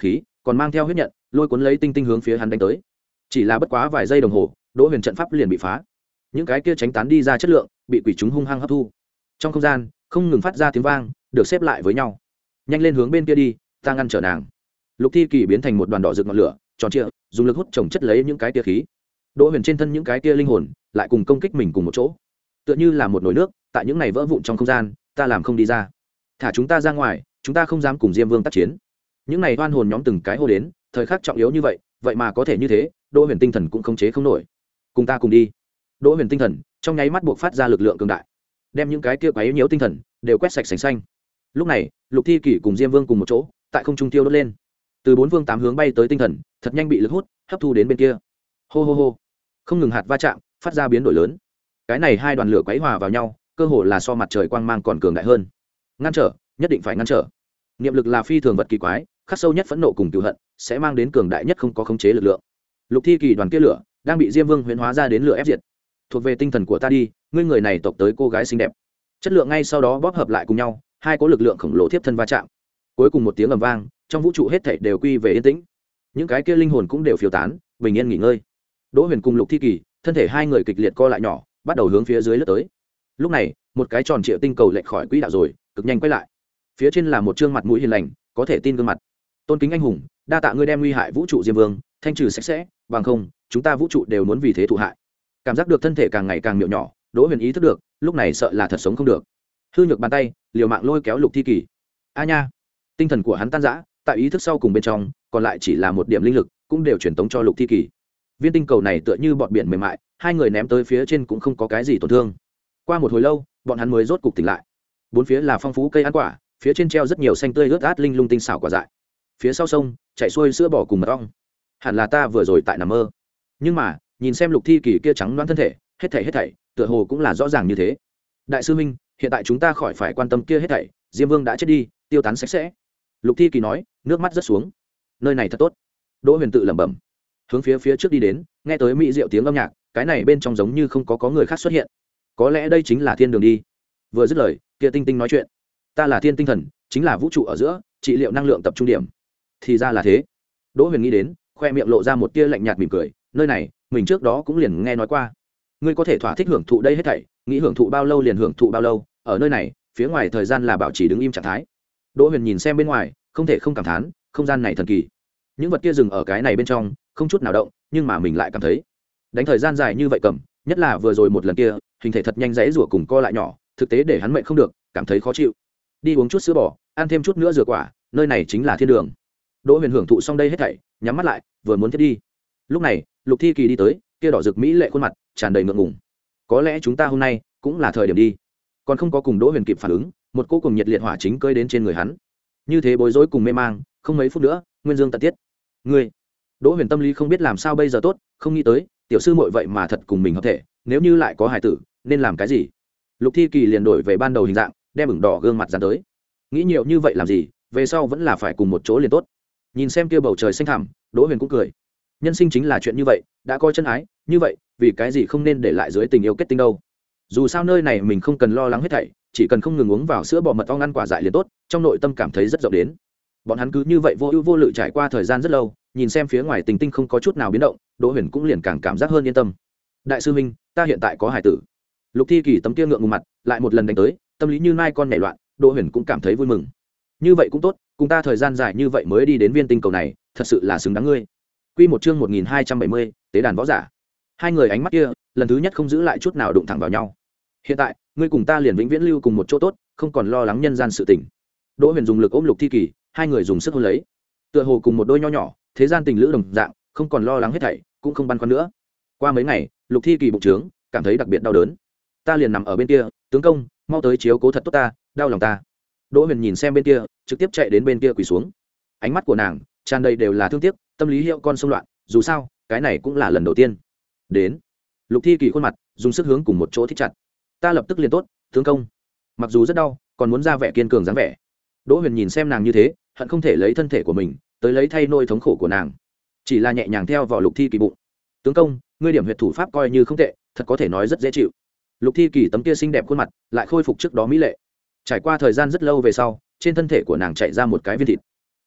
còn mang theo huyết nhận lôi cuốn lấy tinh tinh hướng phía hắn đánh tới. Chỉ là bất quá vài giây đồng hồ, Đỗ Huyền trận pháp liền bị phá. Những cái kia tránh tán đi ra chất lượng bị quỷ chúng hung hăng hấp thu. Trong không gian không ngừng phát ra tiếng vang, được xếp lại với nhau. Nhanh lên hướng bên kia đi, ta ngăn trở nàng. Lục Thi Kỳ biến thành một đoàn đỏ rực ngọn lửa tròn trịa, dùng lực hút chồng chất lấy những cái tia khí. Đỗ Huyền trên thân những cái tia linh hồn lại cùng công kích mình cùng một chỗ, tựa như là một nồi nước tại những này vỡ vụn trong không gian, ta làm không đi ra. Thả chúng ta ra ngoài, chúng ta không dám cùng Diêm Vương tác chiến. Những này oan hồn nhóm từng cái hô đến, thời khắc trọng yếu như vậy, vậy mà có thể như thế, Đỗ Huyền tinh thần cũng khống chế không nổi. Cùng ta cùng đi. Đỗ Huyền tinh thần trong nháy mắt buộc phát ra lực lượng cường đại, đem những cái kia quấy nhiễu tinh thần đều quét sạch sành xanh. Lúc này, Lục Thi Kỷ cùng Diêm Vương cùng một chỗ, tại không trung tiêu đốt lên. Từ bốn phương tám hướng bay tới tinh thần, thật nhanh bị lực hút, hấp thu đến bên kia. Hô hô hô. Không ngừng hạt va chạm, phát ra biến đổi lớn. Cái này hai đoàn lửa quấy hòa vào nhau, cơ hồ là so mặt trời quang mang còn cường đại hơn. Ngăn trở, nhất định phải ngăn trở. Niệm lực là phi thường vật kỳ quái, khắc sâu nhất phẫn nộ cùng cừu hận, sẽ mang đến cường đại nhất không có khống chế lực lượng. Lục Thi Kỳ đoàn kia lửa đang bị Diêm Vương huyễn hóa ra đến lửa ép diệt. Thuộc về tinh thần của ta đi, ngươi người này tộc tới cô gái xinh đẹp. Chất lượng ngay sau đó bóp hợp lại cùng nhau, hai có lực lượng khổng lồ tiếp thân va chạm. Cuối cùng một tiếng ầm vang, trong vũ trụ hết thảy đều quy về yên tĩnh. Những cái kia linh hồn cũng đều phiêu tán, bình yên nghỉ ngơi. Đỗ Huyền cùng Lục Thi Kỳ, thân thể hai người kịch liệt co lại nhỏ, bắt đầu hướng phía dưới lướt tới. Lúc này, một cái tròn trịa tinh cầu lệch khỏi quỹ đạo rồi, cực nhanh quay lại. Phía trên là một trương mặt mũi hiền lành, có thể tin gương mặt. Tôn kính anh hùng, đa tạ ngươi đem nguy hại vũ trụ Diêm Vương thanh trừ sạch sẽ, bằng không, chúng ta vũ trụ đều muốn vì thế thụ hại. Cảm giác được thân thể càng ngày càng miệu nhỏ, Đỗ Huyền ý thức được, lúc này sợ là thật sống không được. Hư nhược bàn tay, liều mạng lôi kéo Lục Thi Kỳ. A nha, tinh thần của hắn tan rã, tại ý thức sau cùng bên trong, còn lại chỉ là một điểm linh lực, cũng đều truyền tống cho Lục Thi Kỳ. Viên tinh cầu này tựa như bọt biển mềm mại, hai người ném tới phía trên cũng không có cái gì tổn thương. Qua một hồi lâu, bọn hắn mới rốt cục tỉnh lại. Bốn phía là phong phú cây ăn quả, phía trên treo rất nhiều xanh tươi ướt át linh lung tinh xảo quả dại. Phía sau sông chạy xuôi sữa bò cùng mật ong. Hẳn là ta vừa rồi tại nằm mơ. Nhưng mà, nhìn xem Lục Thi Kỳ kia trắng đoán thân thể, hết thảy hết thảy, tựa hồ cũng là rõ ràng như thế. Đại sư huynh, hiện tại chúng ta khỏi phải quan tâm kia hết thảy, Diêm Vương đã chết đi, tiêu tán sạch sẽ. Lục Thi Kỳ nói, nước mắt rớt xuống. Nơi này thật tốt. Đỗ Huyền tự lẩm bẩm, hướng phía phía trước đi đến, nghe tới mỹ diệu tiếng âm nhạc, cái này bên trong giống như không có có người khác xuất hiện. Có lẽ đây chính là thiên đường đi. Vừa dứt lời, kia tinh tinh nói chuyện, ta là thiên tinh thần, chính là vũ trụ ở giữa trị liệu năng lượng tập trung điểm. Thì ra là thế. Đỗ Huyền nghĩ đến, khoe miệng lộ ra một tia lạnh nhạt mỉm cười, nơi này mình trước đó cũng liền nghe nói qua. Ngươi có thể thỏa thích hưởng thụ đây hết thảy, nghĩ hưởng thụ bao lâu liền hưởng thụ bao lâu, ở nơi này phía ngoài thời gian là bảo trì đứng im trạng thái. Đỗ Huyền nhìn xem bên ngoài, không thể không cảm thán, không gian này thần kỳ. Những vật kia dừng ở cái này bên trong, không chút nào động, nhưng mà mình lại cảm thấy đánh thời gian dài như vậy cầm, nhất là vừa rồi một lần kia, hình thể thật nhanh rẽ rủa cùng co lại nhỏ, thực tế để hắn mệnh không được, cảm thấy khó chịu. Đi uống chút sữa bò, ăn thêm chút nữa rửa quả, nơi này chính là thiên đường. Đỗ Huyền hưởng thụ xong đây hết thảy, nhắm mắt lại, vừa muốn thiết đi. Lúc này, Lục Thi Kỳ đi tới, kia đỏ rực mỹ lệ khuôn mặt tràn đầy ngượng ngùng. Có lẽ chúng ta hôm nay cũng là thời điểm đi. Còn không có cùng Đỗ Huyền kịp phản ứng, một cỗ cùng nhiệt liệt hỏa chính cơi đến trên người hắn. Như thế bối rối cùng mê mang, không mấy phút nữa, Nguyên Dương tận tiết. Ngươi, Đỗ Huyền tâm lý không biết làm sao bây giờ tốt, không nghĩ tới, tiểu sư muội vậy mà thật cùng mình hợp thể, nếu như lại có hài tử, nên làm cái gì? Lục Thi Kỳ liền đổi về ban đầu hình dạng, đem ửng đỏ gương mặt dán tới. Nghĩ nhiều như vậy làm gì, về sau vẫn là phải cùng một chỗ liền tốt. Nhìn xem kia bầu trời xanh thẳm, Đỗ Huyền cũng cười. Nhân sinh chính là chuyện như vậy, đã coi chân ái, như vậy, vì cái gì không nên để lại dưới tình yêu kết tinh đâu? Dù sao nơi này mình không cần lo lắng hết thảy, chỉ cần không ngừng uống vào sữa bò mật ong ăn quả dại liền tốt, trong nội tâm cảm thấy rất rộng đến. Bọn hắn cứ như vậy vô ưu vô lự trải qua thời gian rất lâu, nhìn xem phía ngoài tình tinh không có chút nào biến động, Đỗ Huyền cũng liền càng cảm giác hơn yên tâm. Đại sư huynh, ta hiện tại có hài tử. Lục Thi Kỳ tấm kia ngượng ngùng mặt, lại một lần đánh tới, tâm lý như nai con nhảy loạn, Đỗ Huyền cũng cảm thấy vui mừng. Như vậy cũng tốt, cùng ta thời gian dài như vậy mới đi đến viên tinh cầu này, thật sự là xứng đáng ngươi. Quy một chương một nghìn hai trăm bảy mươi, tế đàn võ giả. Hai người ánh mắt kia, lần thứ nhất không giữ lại chút nào đụng thẳng vào nhau. Hiện tại, ngươi cùng ta liền vĩnh viễn lưu cùng một chỗ tốt, không còn lo lắng nhân gian sự tình. Đỗ Huyền dùng lực ôm Lục Thi Kỳ, hai người dùng sức hôn lấy. Tựa hồ cùng một đôi nho nhỏ, thế gian tình lữ đồng dạng, không còn lo lắng hết thảy, cũng không băn khoăn nữa. Qua mấy ngày, Lục Thi Kỳ bụng trướng, cảm thấy đặc biệt đau đớn. Ta liền nằm ở bên kia, tướng công, mau tới chiếu cố thật tốt ta, đau lòng ta. Đỗ Huyền nhìn xem bên kia, trực tiếp chạy đến bên kia quỳ xuống. Ánh mắt của nàng tràn đầy đều là thương tiếc, tâm lý hiệu con xung loạn, dù sao, cái này cũng là lần đầu tiên. Đến. Lục Thi Kỳ khuôn mặt dùng sức hướng cùng một chỗ thích chặt. Ta lập tức liền tốt, tướng công. Mặc dù rất đau, còn muốn ra vẻ kiên cường dáng vẻ. Đỗ Huyền nhìn xem nàng như thế, hận không thể lấy thân thể của mình tới lấy thay nôi thống khổ của nàng. Chỉ là nhẹ nhàng theo vào Lục Thi Kỳ bụng. Tướng công, ngươi điểm huyệt thủ pháp coi như không tệ, thật có thể nói rất dễ chịu. Lục Thi Kỳ tấm kia xinh đẹp khuôn mặt lại khôi phục trước đó mỹ lệ. Trải qua thời gian rất lâu về sau, trên thân thể của nàng chạy ra một cái viên thịt.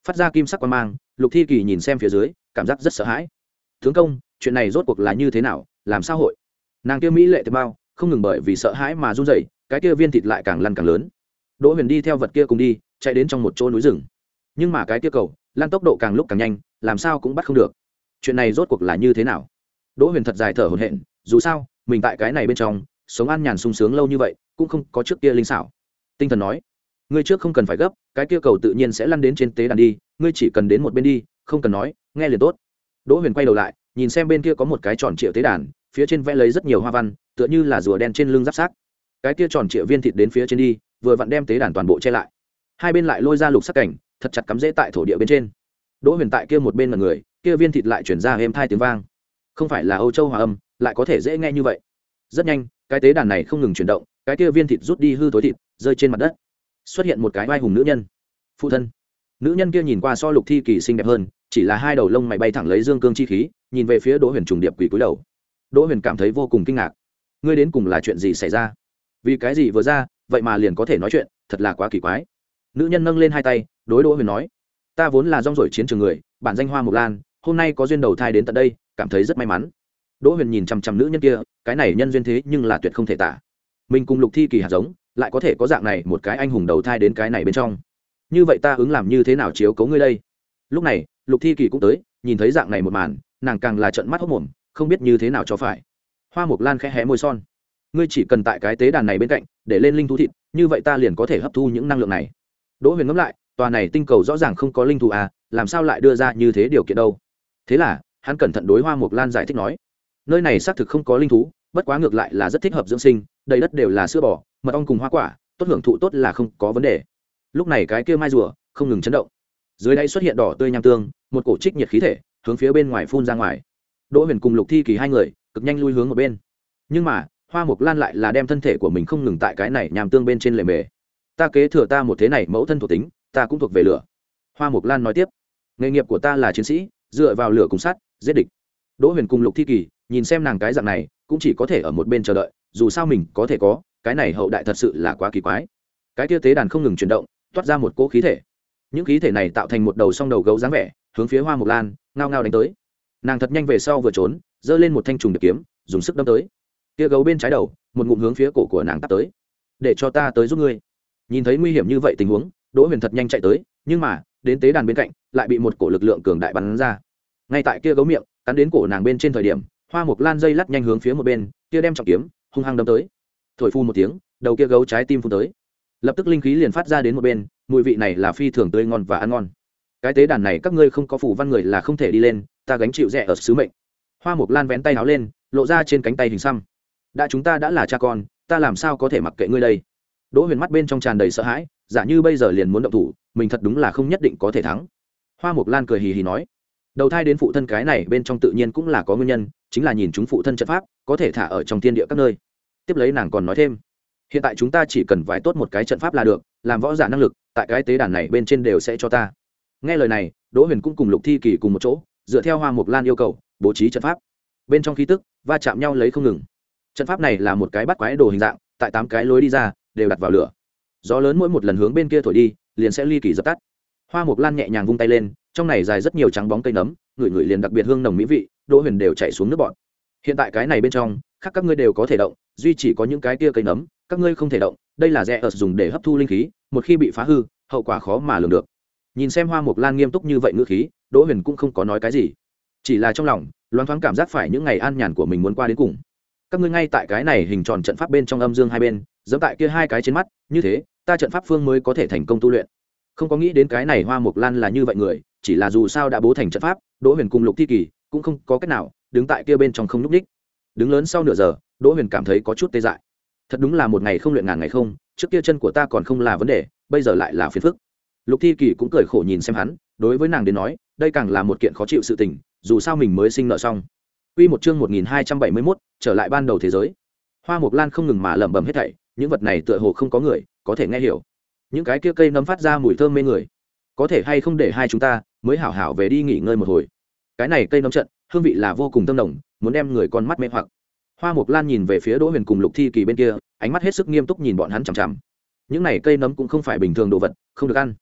phát ra kim sắc quan mang. Lục Thi Kỳ nhìn xem phía dưới, cảm giác rất sợ hãi. Tướng công, chuyện này rốt cuộc là như thế nào, làm sao hội? Nàng kia mỹ lệ tế bao không ngừng bởi vì sợ hãi mà run rẩy, cái kia viên thịt lại càng lăn càng lớn. Đỗ Huyền đi theo vật kia cùng đi, chạy đến trong một chỗ núi rừng. Nhưng mà cái kia cầu lăn tốc độ càng lúc càng nhanh, làm sao cũng bắt không được. Chuyện này rốt cuộc là như thế nào? Đỗ Huyền thật dài thở hổn hển, dù sao, mình tại cái này bên trong, sống an nhàn sung sướng lâu như vậy, cũng không có trước kia linh xảo. Tinh thần nói, ngươi trước không cần phải gấp, cái kia cầu tự nhiên sẽ lăn đến trên tế đàn đi, ngươi chỉ cần đến một bên đi, không cần nói, nghe liền tốt. Đỗ Huyền quay đầu lại, nhìn xem bên kia có một cái tròn trịa tế đàn, phía trên vẽ lấy rất nhiều hoa văn, tựa như là rùa đen trên lưng giáp xác. Cái kia tròn trịa viên thịt đến phía trên đi, vừa vặn đem tế đàn toàn bộ che lại. Hai bên lại lôi ra lục sắc cảnh, thật chặt cắm rễ tại thổ địa bên trên. Đỗ Huyền tại kia một bên là người, kia viên thịt lại chuyển ra êm thai tiếng vang. Không phải là Âu Châu hòa âm, lại có thể dễ nghe như vậy. Rất nhanh, cái tế đàn này không ngừng chuyển động, cái kia viên thịt rút đi hư tối thịt, rơi trên mặt đất. Xuất hiện một cái vai hùng nữ nhân. Phụ thân. Nữ nhân kia nhìn qua so Lục Thi Kỳ xinh đẹp hơn, chỉ là hai đầu lông mày bay thẳng lấy dương cương chi khí, nhìn về phía Đỗ Huyền trùng điệp quỳ cúi đầu. Đỗ Huyền cảm thấy vô cùng kinh ngạc. Ngươi đến cùng là chuyện gì xảy ra? Vì cái gì vừa ra, vậy mà liền có thể nói chuyện, thật là quá kỳ quái. Nữ nhân nâng lên hai tay, đối Đỗ Huyền nói: "Ta vốn là rong ruổi chiến trường người, bản danh Hoa Mộc Lan, hôm nay có duyên đầu thai đến tận đây, cảm thấy rất may mắn." Đỗ Huyền nhìn chằm chằm nữ nhân kia, cái này nhân duyên thế nhưng là tuyệt không thể tả. Mình cùng Lục Thi Kỳ hạt giống, lại có thể có dạng này một cái anh hùng đầu thai đến cái này bên trong. Như vậy ta ứng làm như thế nào chiếu cố ngươi đây? Lúc này, Lục Thi Kỳ cũng tới, nhìn thấy dạng này một màn, nàng càng là trợn mắt hốt mồm, không biết như thế nào cho phải. Hoa Mộc Lan khẽ hé môi son, ngươi chỉ cần tại cái tế đàn này bên cạnh, để lên linh thú thịt, như vậy ta liền có thể hấp thu những năng lượng này. Đỗ Huyền ngẫm lại, tòa này tinh cầu rõ ràng không có linh thú à, làm sao lại đưa ra như thế điều kiện đâu? Thế là, hắn cẩn thận đối Hoa Mộc Lan giải thích nói, nơi này xác thực không có linh thú, bất quá ngược lại là rất thích hợp dưỡng sinh, đầy đất đều là sữa bò, mật ong cùng hoa quả, tốt hưởng thụ tốt là không có vấn đề. Lúc này cái kia mai rùa không ngừng chấn động, dưới đây xuất hiện đỏ tươi nham tương, một cổ trích nhiệt khí thể hướng phía bên ngoài phun ra ngoài. Đỗ Huyền cùng Lục Thi Kỳ hai người cực nhanh lui hướng một bên, nhưng mà Hoa Mộc Lan lại là đem thân thể của mình không ngừng tại cái này nham tương bên trên lề mề. Ta kế thừa ta một thế này mẫu thân thuộc tính, ta cũng thuộc về lửa. Hoa Mộc Lan nói tiếp, nghề nghiệp của ta là chiến sĩ, dựa vào lửa cùng sắt giết địch. Đỗ Huyền cùng Lục Thi Kỳ nhìn xem nàng cái dạng này, cũng chỉ có thể ở một bên chờ đợi, dù sao mình có thể có, cái này hậu đại thật sự là quá kỳ quái. Cái kia tế đàn không ngừng chuyển động, toát ra một cỗ khí thể. Những khí thể này tạo thành một đầu song đầu gấu dáng vẻ, hướng phía Hoa Mộc Lan ngao ngao đánh tới. Nàng thật nhanh về sau vừa trốn, giơ lên một thanh trùng điệp kiếm, dùng sức đâm tới. Kia gấu bên trái đầu, một ngụm hướng phía cổ của nàng tát tới. Để cho ta tới giúp ngươi. Nhìn thấy nguy hiểm như vậy tình huống, Đỗ Huyền thật nhanh chạy tới, nhưng mà đến tế đàn bên cạnh, lại bị một cổ lực lượng cường đại bắn ra. Ngay tại kia gấu miệng cắn đến cổ nàng bên trên thời điểm, Hoa Mộc Lan dây lắc nhanh hướng phía một bên, kia đem trọng kiếm hung hăng đâm tới. Thổi phu một tiếng, đầu kia gấu trái tim phun tới, lập tức linh khí liền phát ra đến một bên, mùi vị này là phi thường tươi ngon và ăn ngon. Cái tế đàn này các ngươi không có phù văn người là không thể đi lên, ta gánh chịu rẻ ở sứ mệnh. Hoa Mộc Lan vén tay áo lên, lộ ra trên cánh tay hình xăm. Đã chúng ta đã là cha con, ta làm sao có thể mặc kệ ngươi đây? Đỗ Huyền mắt bên trong tràn đầy sợ hãi, giả như bây giờ liền muốn động thủ, mình thật đúng là không nhất định có thể thắng. Hoa Mộc Lan cười hì hì nói, đầu thai đến phụ thân cái này bên trong tự nhiên cũng là có nguyên nhân, chính là nhìn chúng phụ thân trận pháp có thể thả ở trong thiên địa các nơi. Tiếp lấy nàng còn nói thêm, hiện tại chúng ta chỉ cần vài tốt một cái trận pháp là được, làm võ giả năng lực tại cái tế đàn này bên trên đều sẽ cho ta. Nghe lời này, Đỗ Huyền cũng cùng Lục Thi Kỳ cùng một chỗ, dựa theo Hoa Mộc Lan yêu cầu bố trí trận pháp. Bên trong khí tức va chạm nhau lấy không ngừng. Trận pháp này là một cái bắt quái đồ hình dạng, tại tám cái lối đi ra đều đặt vào lửa, gió lớn mỗi một lần hướng bên kia thổi đi liền sẽ ly kỳ dập tắt. Hoa Mộc Lan nhẹ nhàng vung tay lên, trong này dài rất nhiều trắng bóng cây nấm, ngửi ngửi liền đặc biệt hương nồng mỹ vị. Đỗ Huyền đều chạy xuống nước bọn. Hiện tại cái này bên trong khác các ngươi đều có thể động, duy chỉ có những cái kia cây nấm các ngươi không thể động, đây là rẻ ở dùng để hấp thu linh khí, một khi bị phá hư hậu quả khó mà lường được. Nhìn xem Hoa Mộc Lan nghiêm túc như vậy ngữ khí, Đỗ Huyền cũng không có nói cái gì, chỉ là trong lòng loáng thoáng cảm giác phải những ngày an nhàn của mình muốn qua đến cùng. Các ngươi ngay tại cái này hình tròn trận pháp bên trong âm dương hai bên, giống tại kia hai cái trên mắt, như thế ta trận pháp phương mới có thể thành công tu luyện. Không có nghĩ đến cái này Hoa Mộc Lan là như vậy người, chỉ là dù sao đã bố thành trận pháp, Đỗ Huyền cùng Lục Thi Kỳ cũng không có cách nào đứng tại kia bên trong không nhúc nhích. Đứng lớn sau nửa giờ, Đỗ Huyền cảm thấy có chút tê dại. Thật đúng là một ngày không luyện ngàn ngày không, trước kia chân của ta còn không là vấn đề, bây giờ lại là phiền phức. Lục Thi Kỳ cũng cười khổ nhìn xem hắn, đối với nàng đến nói, đây càng là một kiện khó chịu sự tình, dù sao mình mới sinh nợ xong. Quy một chương một nghìn hai trăm bảy mươi mốt, trở lại ban đầu thế giới. Hoa Mộc Lan không ngừng mà lẩm bẩm hết thảy, những vật này tựa hồ không có người có thể nghe hiểu. Những cái kia cây nấm phát ra mùi thơm mê người, có thể hay không để hai chúng ta mới hảo hảo về đi nghỉ ngơi một hồi. Cái này cây nấm trận, hương vị là vô cùng thơm nồng, muốn đem người con mắt mê hoặc. Hoa Mộc Lan nhìn về phía Đỗ Huyền cùng Lục Thi Kỳ bên kia, ánh mắt hết sức nghiêm túc nhìn bọn hắn chằm chằm. Những này cây nấm cũng không phải bình thường đồ vật, không được ăn.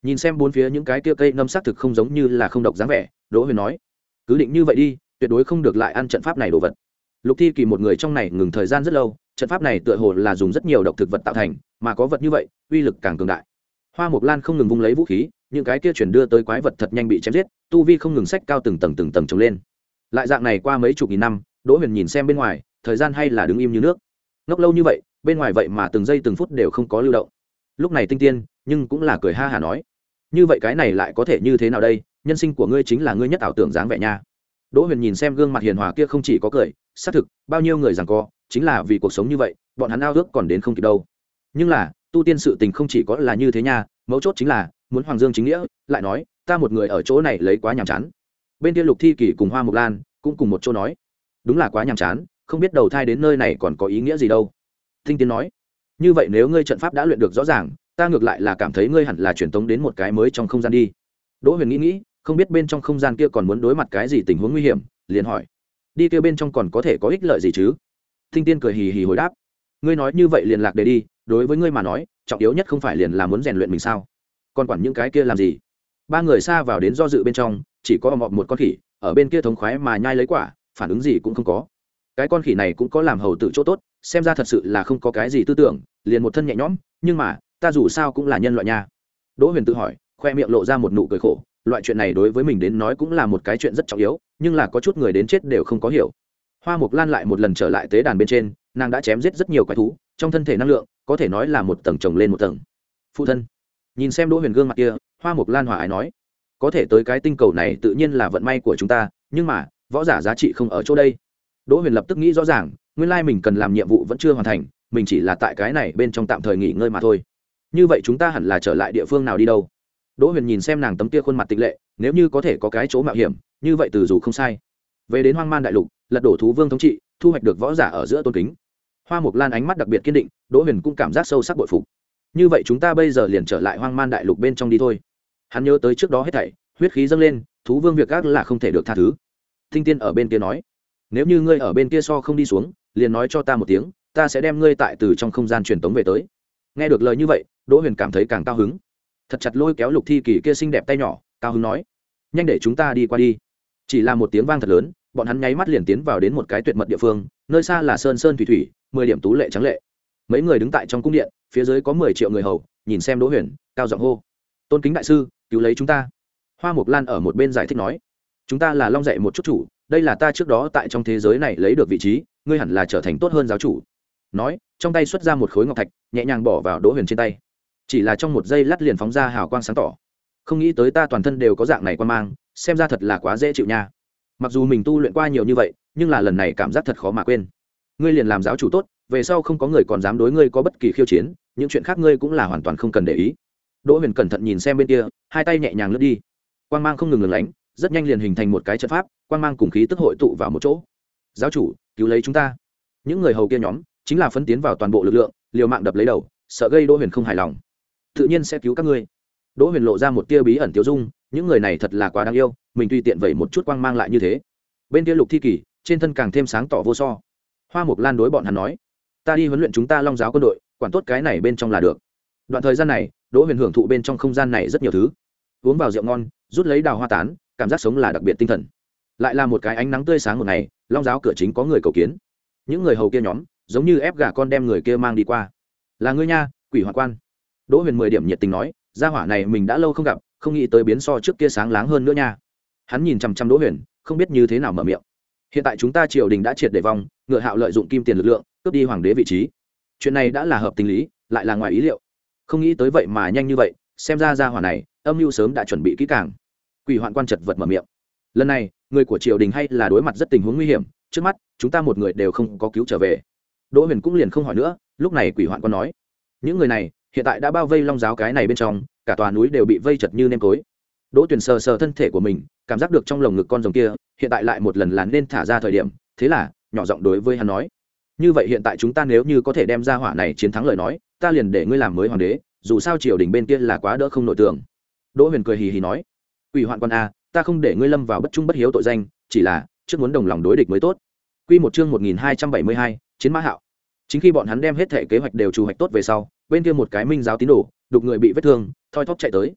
Nhìn xem bốn phía những cái kia cây nâm xác thực không giống như là không độc dáng vẻ, Đỗ Huyền nói, cứ định như vậy đi, tuyệt đối không được lại ăn trận pháp này đồ vật. Lục Thi Kỳ một người trong này ngừng thời gian rất lâu, trận pháp này tựa hồ là dùng rất nhiều độc thực vật tạo thành, mà có vật như vậy, uy lực càng cường đại. Hoa Mộc Lan không ngừng vung lấy vũ khí, những cái kia chuyển đưa tới quái vật thật nhanh bị chém giết, tu vi không ngừng sách cao từng tầng từng tầng trồng lên. Lại dạng này qua mấy chục nghìn năm, Đỗ Huyền nhìn xem bên ngoài, thời gian hay là đứng im như nước. Ngốc lâu như vậy, bên ngoài vậy mà từng giây từng phút đều không có lưu động. Lúc này Tinh Tiên, nhưng cũng là cười ha hả nói, như vậy cái này lại có thể như thế nào đây, nhân sinh của ngươi chính là ngươi nhất ảo tưởng dáng vẻ nha. Đỗ Huyền nhìn xem gương mặt hiền hòa kia không chỉ có cười, xác thực, bao nhiêu người giằng co, chính là vì cuộc sống như vậy, bọn hắn ao ước còn đến không kịp đâu. Nhưng là, tu tiên sự tình không chỉ có là như thế nha, mấu chốt chính là muốn Hoàng Dương chính nghĩa, lại nói, ta một người ở chỗ này lấy quá nhàm chán. Bên kia Lục Thi Kỳ cùng Hoa Mộc Lan cũng cùng một chỗ nói, đúng là quá nhàm chán, không biết đầu thai đến nơi này còn có ý nghĩa gì đâu. Tinh Tiên nói, như vậy nếu ngươi trận pháp đã luyện được rõ ràng, ta ngược lại là cảm thấy ngươi hẳn là truyền tống đến một cái mới trong không gian đi. Đỗ Huyền nghĩ nghĩ, không biết bên trong không gian kia còn muốn đối mặt cái gì tình huống nguy hiểm, liền hỏi, đi kia bên trong còn có thể có ích lợi gì chứ? Tinh Tiên cười hì hì hồi đáp, ngươi nói như vậy liền lạc để đi, đối với ngươi mà nói, trọng yếu nhất không phải liền là muốn rèn luyện mình sao? Còn quản những cái kia làm gì? Ba người xa vào đến do dự bên trong, chỉ có mọt một con khỉ ở bên kia thống khoái mà nhai lấy quả, phản ứng gì cũng không có. Cái con khỉ này cũng có làm hầu tự chỗ tốt, xem ra thật sự là không có cái gì tư tưởng, liền một thân nhẹ nhõm, nhưng mà ta dù sao cũng là nhân loại nha. Đỗ Huyền tự hỏi, khoe miệng lộ ra một nụ cười khổ, loại chuyện này đối với mình đến nói cũng là một cái chuyện rất trọng yếu, nhưng là có chút người đến chết đều không có hiểu. Hoa Mộc Lan lại một lần trở lại tế đàn bên trên, nàng đã chém giết rất nhiều quái thú, trong thân thể năng lượng có thể nói là một tầng chồng lên một tầng. Phụ thân, nhìn xem Đỗ Huyền gương mặt kia, Hoa Mộc Lan hòa ái nói, có thể tới cái tinh cầu này tự nhiên là vận may của chúng ta, nhưng mà võ giả giá trị không ở chỗ đây. Đỗ Huyền lập tức nghĩ rõ ràng, nguyên lai mình cần làm nhiệm vụ vẫn chưa hoàn thành, mình chỉ là tại cái này bên trong tạm thời nghỉ ngơi mà thôi. Như vậy chúng ta hẳn là trở lại địa phương nào đi đâu? Đỗ Huyền nhìn xem nàng tấm kia khuôn mặt tịch lệ, nếu như có thể có cái chỗ mạo hiểm, như vậy từ dù không sai. Về đến Hoang Man Đại Lục, lật đổ thú vương thống trị, thu hoạch được võ giả ở giữa tôn kính. Hoa Mộc Lan ánh mắt đặc biệt kiên định, Đỗ Huyền cũng cảm giác sâu sắc bội phục. Như vậy chúng ta bây giờ liền trở lại Hoang Man Đại Lục bên trong đi thôi. Hắn nhớ tới trước đó hết thảy, huyết khí dâng lên, thú vương việc gác là không thể được tha thứ. Tinh Tiên ở bên kia nói, nếu như ngươi ở bên kia so không đi xuống, liền nói cho ta một tiếng, ta sẽ đem ngươi tại từ trong không gian truyền tống về tới. Nghe được lời như vậy, Đỗ Huyền cảm thấy càng cao hứng, thật chặt lôi kéo Lục Thi Kỳ kia xinh đẹp tay nhỏ, cao hứng nói, nhanh để chúng ta đi qua đi. Chỉ là một tiếng vang thật lớn, bọn hắn nháy mắt liền tiến vào đến một cái tuyệt mật địa phương, nơi xa là sơn sơn thủy thủy, mười điểm tú lệ trắng lệ. Mấy người đứng tại trong cung điện, phía dưới có mười triệu người hầu, nhìn xem Đỗ Huyền, cao giọng hô, tôn kính đại sư, cứu lấy chúng ta. Hoa Mộc Lan ở một bên giải thích nói, chúng ta là Long dạy một chút chủ, đây là ta trước đó tại trong thế giới này lấy được vị trí, ngươi hẳn là trở thành tốt hơn giáo chủ. Nói, trong tay xuất ra một khối ngọc thạch, nhẹ nhàng bỏ vào Đỗ Huyền trên tay. Chỉ là trong một giây lát liền phóng ra hào quang sáng tỏ. Không nghĩ tới ta toàn thân đều có dạng này quan mang, xem ra thật là quá dễ chịu nha. Mặc dù mình tu luyện qua nhiều như vậy, nhưng là lần này cảm giác thật khó mà quên. Ngươi liền làm giáo chủ tốt, về sau không có người còn dám đối ngươi có bất kỳ khiêu chiến, những chuyện khác ngươi cũng là hoàn toàn không cần để ý. Đỗ Huyền cẩn thận nhìn xem bên kia, hai tay nhẹ nhàng lướt đi, quang mang không ngừng lừng lánh, rất nhanh liền hình thành một cái trận pháp, quang mang cùng khí tức hội tụ vào một chỗ. Giáo chủ, cứu lấy chúng ta. Những người hầu kia nhóm chính là phấn tiến vào toàn bộ lực lượng, liều mạng đập lấy đầu, sợ gây Đỗ Huyền không hài lòng. Tự nhiên sẽ cứu các ngươi. Đỗ Huyền lộ ra một tia bí ẩn tiêu dung, những người này thật là quá đáng yêu, mình tùy tiện vậy một chút quang mang lại như thế. Bên kia Lục Thi Kỳ, trên thân càng thêm sáng tỏ vô so. Hoa Mộc Lan đối bọn hắn nói, ta đi huấn luyện chúng ta Long giáo quân đội, quản tốt cái này bên trong là được. Đoạn thời gian này, Đỗ Huyền hưởng thụ bên trong không gian này rất nhiều thứ, uống vào rượu ngon, rút lấy đào hoa tán, cảm giác sống là đặc biệt tinh thần. Lại là một cái ánh nắng tươi sáng một ngày, Long giáo cửa chính có người cầu kiến. Những người hầu kia nhóm giống như ép gà con đem người kia mang đi qua. Là ngươi nha, Quỷ Hoạt Quan. Đỗ Huyền mười điểm nhiệt tình nói, gia hỏa này mình đã lâu không gặp, không nghĩ tới biến so trước kia sáng láng hơn nữa nha. Hắn nhìn chằm chằm Đỗ Huyền, không biết như thế nào mở miệng. Hiện tại chúng ta triều đình đã triệt để vong, Ngựa Hạo lợi dụng kim tiền lực lượng cướp đi hoàng đế vị trí. Chuyện này đã là hợp tình lý, lại là ngoài ý liệu. Không nghĩ tới vậy mà nhanh như vậy, xem ra gia hỏa này âm mưu sớm đã chuẩn bị kỹ càng. Quỷ Hoạn Quan chật vật mở miệng. Lần này, người của triều đình hay là đối mặt rất tình huống nguy hiểm, trước mắt chúng ta một người đều không có cứu trở về. Đỗ Huyền cũng liền không hỏi nữa, lúc này Quỷ Hoạn Quan nói, những người này hiện tại đã bao vây Long giáo cái này bên trong, cả tòa núi đều bị vây chật như nêm cối. Đỗ Tuyền sờ sờ thân thể của mình, cảm giác được trong lồng ngực con rồng kia hiện tại lại một lần là nên thả ra thời điểm, thế là nhỏ giọng đối với hắn nói, như vậy hiện tại chúng ta nếu như có thể đem ra hỏa này chiến thắng lời nói, ta liền để ngươi làm mới hoàng đế, dù sao triều đình bên kia là quá đỡ không nội tưởng. Đỗ Huyền cười hì hì nói, Quỷ Hoạn Quan a, ta không để ngươi lâm vào bất trung bất hiếu tội danh, chỉ là trước muốn đồng lòng đối địch mới tốt. Quy một chương một nghìn hai trăm bảy mươi hai, Chiến Mã Hạo. Chính khi bọn hắn đem hết thể kế hoạch đều chủ hoạch tốt về sau, bên kia một cái minh giáo tín đồ đục người bị vết thương thoi thóp chạy tới.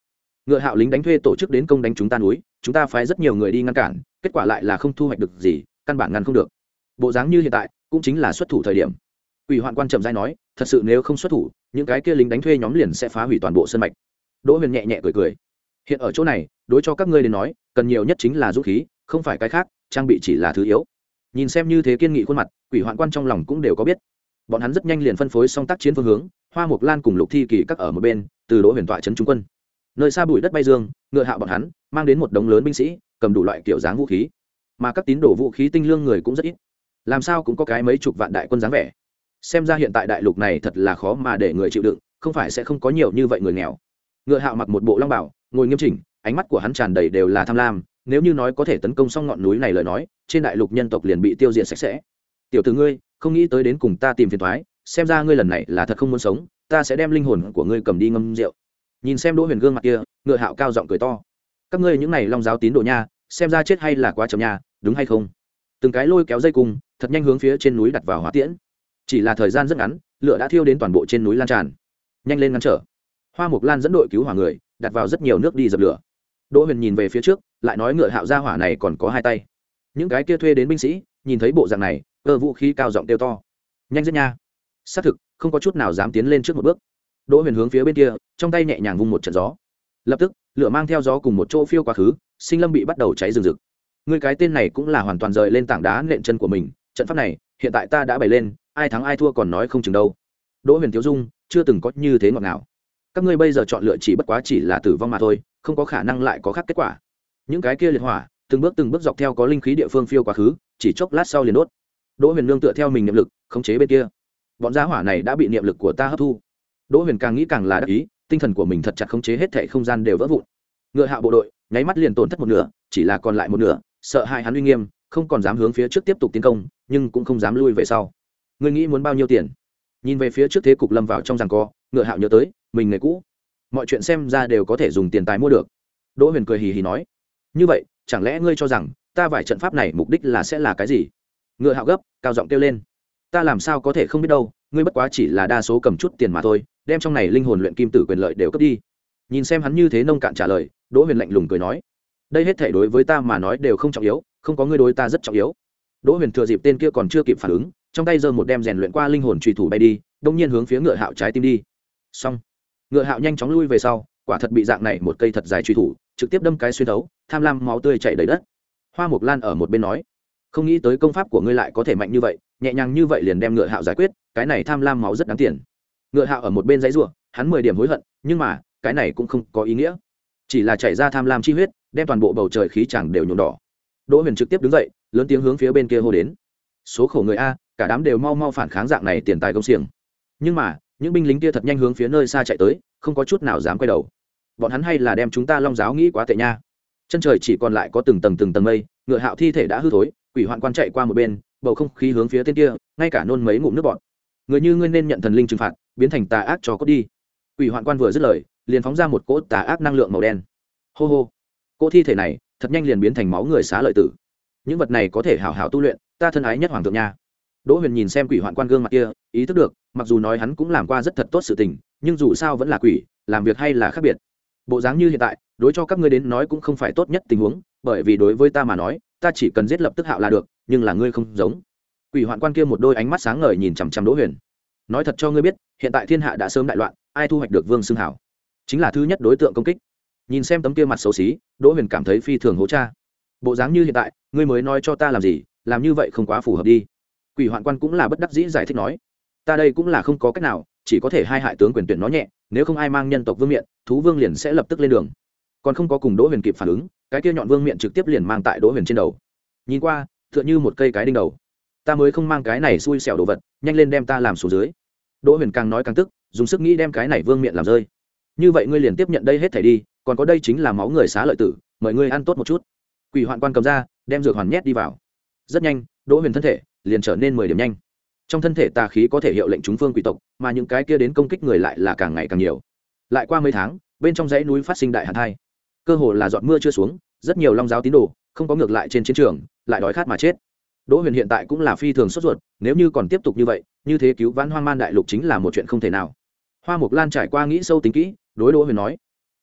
ngựa hạo lính đánh thuê tổ chức đến công đánh chúng ta núi, chúng ta phái rất nhiều người đi ngăn cản, kết quả lại là không thu hoạch được gì, căn bản ngăn không được. Bộ dáng như hiện tại cũng chính là xuất thủ thời điểm. Quỷ hoạn quan trầm dai nói, thật sự nếu không xuất thủ, những cái kia lính đánh thuê nhóm liền sẽ phá hủy toàn bộ sân mạch. Đỗ Huyền nhẹ nhẹ cười cười, hiện ở chỗ này đối cho các ngươi đến nói cần nhiều nhất chính là dũng khí, không phải cái khác, trang bị chỉ là thứ yếu. Nhìn xem như thế kiên nghị khuôn mặt, quỷ hoạn quan trong lòng cũng đều có biết. Bọn hắn rất nhanh liền phân phối xong tác chiến phương hướng, Hoa Mộc Lan cùng Lục Thi Kỳ các ở một bên, từ Đỗ Huyền tọa trấn trung quân. Nơi xa bụi đất bay dương, ngựa hạo bọn hắn mang đến một đống lớn binh sĩ, cầm đủ loại kiểu dáng vũ khí, mà các tín đồ vũ khí tinh lương người cũng rất ít, làm sao cũng có cái mấy chục vạn đại quân dáng vẻ. Xem ra hiện tại đại lục này thật là khó mà để người chịu đựng, không phải sẽ không có nhiều như vậy người nghèo. Ngựa hạo mặc một bộ long bào, ngồi nghiêm chỉnh, ánh mắt của hắn tràn đầy đều là tham lam, nếu như nói có thể tấn công xong ngọn núi này lời nói, trên đại lục nhân tộc liền bị tiêu diệt sạch sẽ. Tiểu tử ngươi, không nghĩ tới đến cùng ta tìm phiền toái, xem ra ngươi lần này là thật không muốn sống, ta sẽ đem linh hồn của ngươi cầm đi ngâm rượu. Nhìn xem Đỗ Huyền gương mặt kia, ngựa hạo cao giọng cười to, các ngươi những này long giáo tín đồ nha, xem ra chết hay là quá chậm nha, đúng hay không? Từng cái lôi kéo dây cung, thật nhanh hướng phía trên núi đặt vào hỏa tiễn. Chỉ là thời gian rất ngắn, lửa đã thiêu đến toàn bộ trên núi lan tràn. Nhanh lên ngăn trở. Hoa Mộc Lan dẫn đội cứu hỏa người, đặt vào rất nhiều nước đi dập lửa. Đỗ Huyền nhìn về phía trước, lại nói ngựa hạo gia hỏa này còn có hai tay. Những cái kia thuê đến binh sĩ, nhìn thấy bộ dạng này, cơ vũ khí cao giọng kêu to, nhanh giết nha. Xác thực, không có chút nào dám tiến lên trước một bước. Đỗ Huyền hướng phía bên kia, trong tay nhẹ nhàng vung một trận gió. Lập tức, lửa mang theo gió cùng một chỗ phiêu quá khứ, sinh lâm bị bắt đầu cháy rừng rực. Người cái tên này cũng là hoàn toàn rời lên tảng đá nện chân của mình, trận pháp này, hiện tại ta đã bày lên, ai thắng ai thua còn nói không chừng đâu. Đỗ Huyền thiếu dung, chưa từng có như thế ngọt ngào. Các ngươi bây giờ chọn lựa chỉ bất quá chỉ là tử vong mà thôi, không có khả năng lại có khác kết quả. Những cái kia liệt hỏa, từng bước từng bước dọc theo có linh khí địa phương phiêu quá khứ, chỉ chốc lát sau liền đốt. Đỗ Huyền nương tựa theo mình niệm lực, khống chế bên kia. Bọn gia hỏa này đã bị niệm lực của ta hấp thu. Đỗ Huyền càng nghĩ càng là đắc ý, tinh thần của mình thật chặt khống chế hết thảy không gian đều vỡ vụn. Ngựa hạo bộ đội, nháy mắt liền tổn thất một nửa, chỉ là còn lại một nửa, sợ hãi hắn uy nghiêm, không còn dám hướng phía trước tiếp tục tiến công, nhưng cũng không dám lui về sau. Ngươi nghĩ muốn bao nhiêu tiền? Nhìn về phía trước thế cục lâm vào trong giằng co, ngựa hạo nhớ tới mình người cũ, mọi chuyện xem ra đều có thể dùng tiền tài mua được. Đỗ Huyền cười hì hì nói, như vậy chẳng lẽ ngươi cho rằng ta vải trận pháp này mục đích là sẽ là cái gì? Ngựa hạo gấp, cao giọng kêu lên, ta làm sao có thể không biết đâu, ngươi bất quá chỉ là đa số cầm chút tiền mà thôi, đem trong này linh hồn luyện kim tử quyền lợi đều cướp đi. Nhìn xem hắn như thế nông cạn trả lời, Đỗ Huyền lạnh lùng cười nói, đây hết thảy đối với ta mà nói đều không trọng yếu, không có ngươi đối ta rất trọng yếu. Đỗ Huyền thừa dịp tên kia còn chưa kịp phản ứng, trong tay giơ một đem rèn luyện qua linh hồn truy thủ bay đi, đông nhiên hướng phía ngựa hạo trái tim đi. Xong, ngựa hạo nhanh chóng lui về sau, quả thật bị dạng này một cây thật dài truy thủ trực tiếp đâm cái xuyên thấu, tham lam máu tươi chảy đầy đất. Hoa Mộc Lan ở một bên nói, không nghĩ tới công pháp của ngươi lại có thể mạnh như vậy, nhẹ nhàng như vậy liền đem ngựa hạo giải quyết, cái này tham lam máu rất đáng tiền. Ngựa hạo ở một bên dãy rủa, hắn mười điểm hối hận, nhưng mà cái này cũng không có ý nghĩa, chỉ là chảy ra tham lam chi huyết, đem toàn bộ bầu trời khí chẳng đều nhuộm đỏ. Đỗ Huyền trực tiếp đứng dậy, lớn tiếng hướng phía bên kia hô đến, số khổ người a, cả đám đều mau mau phản kháng dạng này tiền tài công xiềng. Nhưng mà những binh lính kia thật nhanh hướng phía nơi xa chạy tới, không có chút nào dám quay đầu. Bọn hắn hay là đem chúng ta long giáo nghĩ quá tệ nha. Chân trời chỉ còn lại có từng tầng từng tầng mây, ngựa hạo thi thể đã hư thối, quỷ hoạn quan chạy qua một bên, bầu không khí hướng phía tên kia, ngay cả nôn mấy ngụm nước bọt. Người như ngươi nên nhận thần linh trừng phạt, biến thành tà ác cho cốt đi. Quỷ hoạn quan vừa dứt lời, liền phóng ra một cỗ tà ác năng lượng màu đen. Hô hô, cỗ thi thể này thật nhanh liền biến thành máu người xá lợi tử. Những vật này có thể hảo hảo tu luyện, ta thân ái nhất hoàng thượng nha. Đỗ Huyền nhìn xem quỷ hoạn quan gương mặt kia, ý thức được, mặc dù nói hắn cũng làm qua rất thật tốt sự tình, nhưng dù sao vẫn là quỷ, làm việc hay là khác biệt. Bộ dáng như hiện tại, đối cho các ngươi đến nói cũng không phải tốt nhất tình huống, bởi vì đối với ta mà nói, ta chỉ cần giết lập tức hạo là được, nhưng là ngươi không giống. Quỷ hoạn quan kia một đôi ánh mắt sáng ngời nhìn chằm chằm Đỗ Huyền. Nói thật cho ngươi biết, hiện tại thiên hạ đã sớm đại loạn, ai thu hoạch được vương xưng hảo, chính là thứ nhất đối tượng công kích. Nhìn xem tấm kia mặt xấu xí, Đỗ Huyền cảm thấy phi thường hố cha. Bộ dáng như hiện tại, ngươi mới nói cho ta làm gì, làm như vậy không quá phù hợp đi. Quỷ hoạn quan cũng là bất đắc dĩ giải thích nói, ta đây cũng là không có cách nào, chỉ có thể hai hại tướng quyền tuyển nó nhẹ, nếu không ai mang nhân tộc vương miện, thú vương liền sẽ lập tức lên đường. Còn không có cùng Đỗ Huyền kịp phản ứng, cái kia nhọn vương miện trực tiếp liền mang tại Đỗ Huyền trên đầu. Nhìn qua, tựa như một cây cái đinh đầu. Ta mới không mang cái này xui xẻo đồ vật, nhanh lên đem ta làm xuống dưới. Đỗ Huyền càng nói càng tức, dùng sức nghĩ đem cái này vương miện làm rơi. Như vậy ngươi liền tiếp nhận đây hết thảy đi, còn có đây chính là máu người xá lợi tử, mời ngươi ăn tốt một chút. Quỷ hoạn quan cầm ra, đem dược hoàn nhét đi vào. Rất nhanh, Đỗ Huyền thân thể liền trở nên mười điểm nhanh. Trong thân thể tà khí có thể hiệu lệnh chúng phương quỷ tộc, mà những cái kia đến công kích người lại là càng ngày càng nhiều. Lại qua mấy tháng, bên trong dãy núi phát sinh đại hạn thai, cơ hồ là giọt mưa chưa xuống, rất nhiều long giáo tín đồ không có ngược lại trên chiến trường, lại đói khát mà chết. Đỗ Huyền hiện tại cũng là phi thường sốt ruột, nếu như còn tiếp tục như vậy, như thế cứu vãn hoang man đại lục chính là một chuyện không thể nào. Hoa Mộc Lan trải qua nghĩ sâu tính kỹ, đối Đỗ Huyền nói,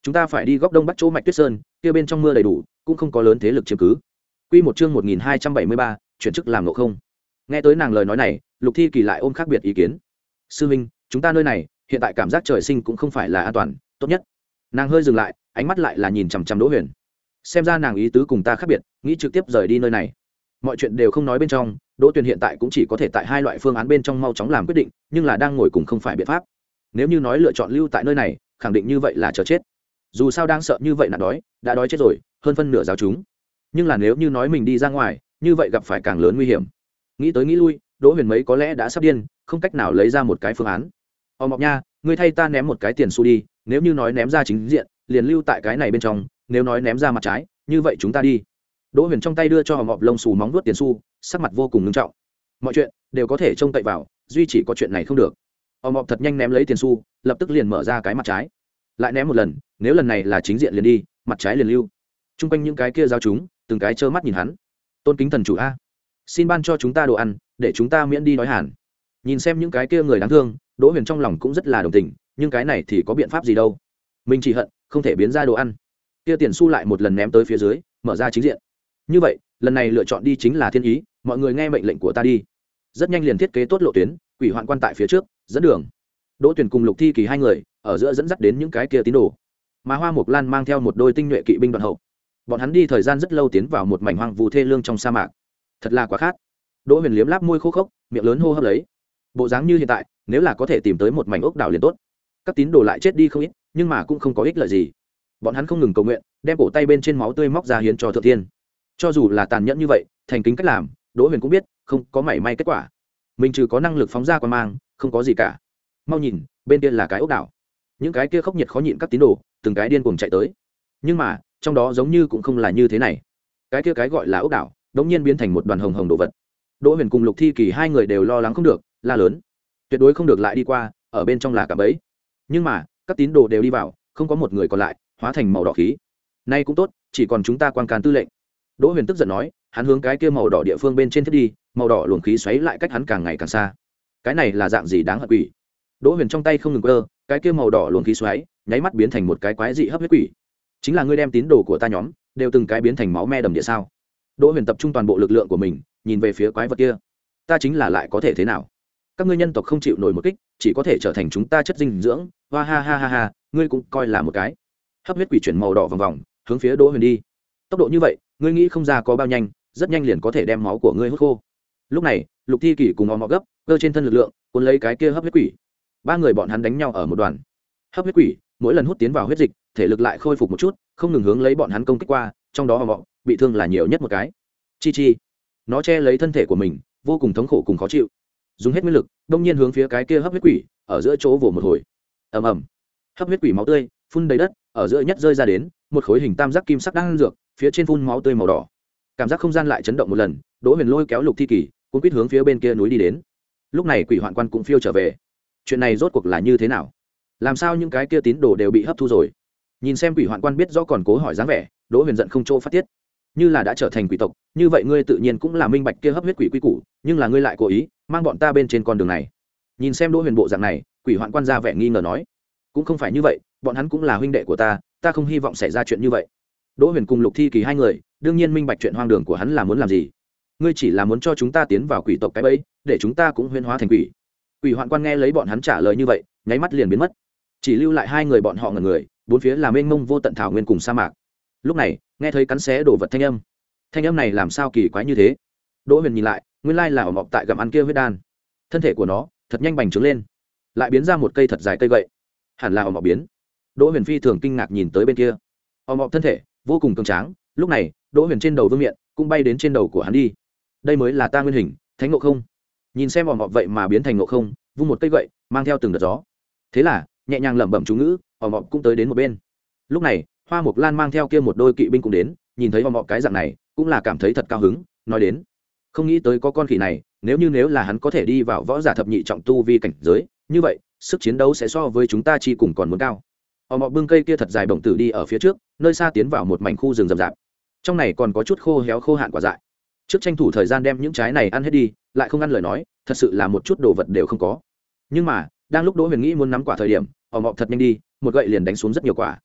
chúng ta phải đi góc đông bắc chỗ mạch tuyết sơn, kia bên trong mưa đầy đủ, cũng không có lớn thế lực chiếm cứ. Quy một chương một nghìn hai trăm bảy mươi ba, chuyển chức làm ngộ không. Nghe tới nàng lời nói này, Lục Thi Kỳ lại ôm khác biệt ý kiến. Sư huynh, chúng ta nơi này hiện tại cảm giác trời sinh cũng không phải là an toàn tốt nhất. Nàng hơi dừng lại, ánh mắt lại là nhìn chằm chằm Đỗ Huyền. Xem ra nàng ý tứ cùng ta khác biệt, nghĩ trực tiếp rời đi nơi này. Mọi chuyện đều không nói bên trong, Đỗ Tuyền hiện tại cũng chỉ có thể tại hai loại phương án bên trong mau chóng làm quyết định, nhưng là đang ngồi cùng không phải biện pháp. Nếu như nói lựa chọn lưu tại nơi này, khẳng định như vậy là chờ chết. Dù sao đang sợ như vậy nạn đói, đã đói chết rồi, hơn phân nửa giáo chúng. Nhưng là nếu như nói mình đi ra ngoài, như vậy gặp phải càng lớn nguy hiểm. Nghĩ tới nghĩ lui, Đỗ Huyền mấy có lẽ đã sắp điên, không cách nào lấy ra một cái phương án. Ô Mộc Nha, ngươi thay ta ném một cái tiền xu đi, nếu như nói ném ra chính diện, liền lưu tại cái này bên trong, nếu nói ném ra mặt trái, như vậy chúng ta đi. Đỗ Huyền trong tay đưa cho Hồng Ngọc lông xù móng vuốt tiền xu, sắc mặt vô cùng nghiêm trọng. Mọi chuyện đều có thể trông cậy vào, duy chỉ có chuyện này không được. Hồng Ngọc thật nhanh ném lấy tiền xu, lập tức liền mở ra cái mặt trái. Lại ném một lần, nếu lần này là chính diện liền đi, mặt trái liền lưu. Trung quanh những cái kia giao chúng, từng cái trơ mắt nhìn hắn. Tôn kính thần chủ a, xin ban cho chúng ta đồ ăn, để chúng ta miễn đi đói hàn. Nhìn xem những cái kia người đáng thương, Đỗ Huyền trong lòng cũng rất là đồng tình, nhưng cái này thì có biện pháp gì đâu. Mình chỉ hận không thể biến ra đồ ăn. Kia tiền xu lại một lần ném tới phía dưới, mở ra chính diện. Như vậy, lần này lựa chọn đi chính là thiên ý, mọi người nghe mệnh lệnh của ta đi. Rất nhanh liền thiết kế tốt lộ tuyến, quỷ hoạn quan tại phía trước, dẫn đường. Đỗ Tuyền cùng Lục Thi Kỳ hai người ở giữa dẫn dắt đến những cái kia tín đồ. Mà Hoa Mộc Lan mang theo một đôi tinh nhuệ kỵ binh đoàn hậu. Bọn hắn đi thời gian rất lâu tiến vào một mảnh hoang vu thê lương trong sa mạc. Thật là quá khát. Đỗ Huyền liếm láp môi khô khốc, miệng lớn hô hấp lấy. Bộ dáng như hiện tại, nếu là có thể tìm tới một mảnh ốc đảo liền tốt. Các tín đồ lại chết đi không ít, nhưng mà cũng không có ích lợi gì. Bọn hắn không ngừng cầu nguyện, đem cổ tay bên trên máu tươi móc ra hiến cho thượng tiên. Cho dù là tàn nhẫn như vậy, thành kính cách làm, Đỗ Huyền cũng biết, không có mảy may kết quả. Mình trừ có năng lực phóng ra quan mang, không có gì cả. Mau nhìn, bên kia là cái ốc đảo. Những cái kia khốc nhiệt khó nhịn các tín đồ, từng cái điên cuồng chạy tới. Nhưng mà, trong đó giống như cũng không là như thế này. Cái kia cái gọi là ốc đảo, đột nhiên biến thành một đoàn hồng hồng đồ vật. Đỗ Huyền cùng Lục Thi Kỳ hai người đều lo lắng không được, la lớn, tuyệt đối không được lại đi qua, ở bên trong là cả bẫy. Nhưng mà, các tín đồ đều đi vào, không có một người còn lại, hóa thành màu đỏ khí. Nay cũng tốt, chỉ còn chúng ta quan can tư lệnh. Đỗ Huyền tức giận nói, hắn hướng cái kia màu đỏ địa phương bên trên thiết đi, màu đỏ luồng khí xoáy lại cách hắn càng ngày càng xa. Cái này là dạng gì đáng hận quỷ? Đỗ Huyền trong tay không ngừng cơ, cái kia màu đỏ luồng khí xoáy, nháy mắt biến thành một cái quái dị hấp huyết quỷ. Chính là ngươi đem tín đồ của ta nhóm, đều từng cái biến thành máu me đầm địa sao? Đỗ Huyền tập trung toàn bộ lực lượng của mình, nhìn về phía quái vật kia. Ta chính là lại có thể thế nào? Các ngươi nhân tộc không chịu nổi một kích, chỉ có thể trở thành chúng ta chất dinh dưỡng. Hoa ha ha ha ha, ngươi cũng coi là một cái. Hấp huyết quỷ chuyển màu đỏ vòng vòng, hướng phía Đỗ Huyền đi. Tốc độ như vậy, ngươi nghĩ không ra có bao nhanh, rất nhanh liền có thể đem máu của ngươi hút khô. Lúc này, Lục Thi Kỳ cùng Ngọ Ngọ gấp, cơ trên thân lực lượng, cuốn lấy cái kia hấp huyết quỷ. Ba người bọn hắn đánh nhau ở một đoàn. Hấp huyết quỷ, mỗi lần hút tiến vào huyết dịch, thể lực lại khôi phục một chút, không ngừng hướng lấy bọn hắn công kích qua, trong đó Ngọ Ngọ bị thương là nhiều nhất một cái. Chi chi, nó che lấy thân thể của mình, vô cùng thống khổ cùng khó chịu. Dùng hết nguyên lực, đông nhiên hướng phía cái kia hấp huyết quỷ, ở giữa chỗ vồ một hồi. Ầm ầm. Hấp huyết quỷ máu tươi phun đầy đất, ở giữa nhất rơi ra đến một khối hình tam giác kim sắc đang ăn dược, phía trên phun máu tươi màu đỏ. Cảm giác không gian lại chấn động một lần, Đỗ Huyền lôi kéo Lục Thi Kỳ, cuốn quýt hướng phía bên kia núi đi đến. Lúc này quỷ hoạn quan cũng phiêu trở về. Chuyện này rốt cuộc là như thế nào? Làm sao những cái kia tín đồ đều bị hấp thu rồi? Nhìn xem quỷ hoạn quan biết rõ còn cố hỏi dáng vẻ, Đỗ Huyền giận không chỗ phát tiết. Như là đã trở thành quỷ tộc, như vậy ngươi tự nhiên cũng là minh bạch kia hấp huyết quỷ quy củ, nhưng là ngươi lại cố ý mang bọn ta bên trên con đường này. Nhìn xem Đỗ Huyền bộ dạng này, quỷ hoạn quan ra vẻ nghi ngờ nói, cũng không phải như vậy, bọn hắn cũng là huynh đệ của ta, ta không hy vọng xảy ra chuyện như vậy. Đỗ Huyền cùng Lục Thi Kỳ hai người, đương nhiên minh bạch chuyện hoang đường của hắn là muốn làm gì. Ngươi chỉ là muốn cho chúng ta tiến vào quỷ tộc cái bẫy, để chúng ta cũng huyễn hóa thành quỷ. Quỷ hoạn quan nghe lấy bọn hắn trả lời như vậy, nháy mắt liền biến mất, chỉ lưu lại hai người bọn họ ngẩn người, bốn phía là mênh mông vô tận thảo nguyên cùng sa mạc. Lúc này, nghe thấy cắn xé đồ vật thanh âm, thanh âm này làm sao kỳ quái như thế? Đỗ Huyền nhìn lại, nguyên lai là ổ mọc tại gặm ăn kia huyết đan. Thân thể của nó thật nhanh bành trướng lên, lại biến ra một cây thật dài cây gậy, hẳn là ổ mọc biến. Đỗ Huyền phi thường kinh ngạc nhìn tới bên kia, ổ mọc thân thể vô cùng cường tráng. Lúc này, Đỗ Huyền trên đầu vương miện cũng bay đến trên đầu của hắn đi. Đây mới là ta nguyên hình, Thánh Ngộ Không. Nhìn xem ổ mọc vậy mà biến thành Ngộ Không, vung một cây gậy, mang theo từng đợt gió. Thế là, nhẹ nhàng lẩm bẩm chú ngữ, ổ mọc cũng tới đến một bên. Lúc này, Hoa Mộc Lan mang theo kia một đôi kỵ binh cũng đến, nhìn thấy ổ mọc cái dạng này, cũng là cảm thấy thật cao hứng, nói đến, không nghĩ tới có con khỉ này, nếu như nếu là hắn có thể đi vào võ giả thập nhị trọng tu vi cảnh giới, như vậy, sức chiến đấu sẽ so với chúng ta chi cùng còn muốn cao. Ổ mọc bưng cây kia thật dài bổng tử đi ở phía trước, nơi xa tiến vào một mảnh khu rừng rậm rạp. Trong này còn có chút khô héo khô hạn quả dại. Trước tranh thủ thời gian đem những trái này ăn hết đi, lại không ăn lời nói, thật sự là một chút đồ vật đều không có. Nhưng mà, đang lúc Đỗ Huyền nghĩ muốn nắm quả thời điểm, ổ mọc thật nhanh đi, một gậy liền đánh xuống rất nhiều quả.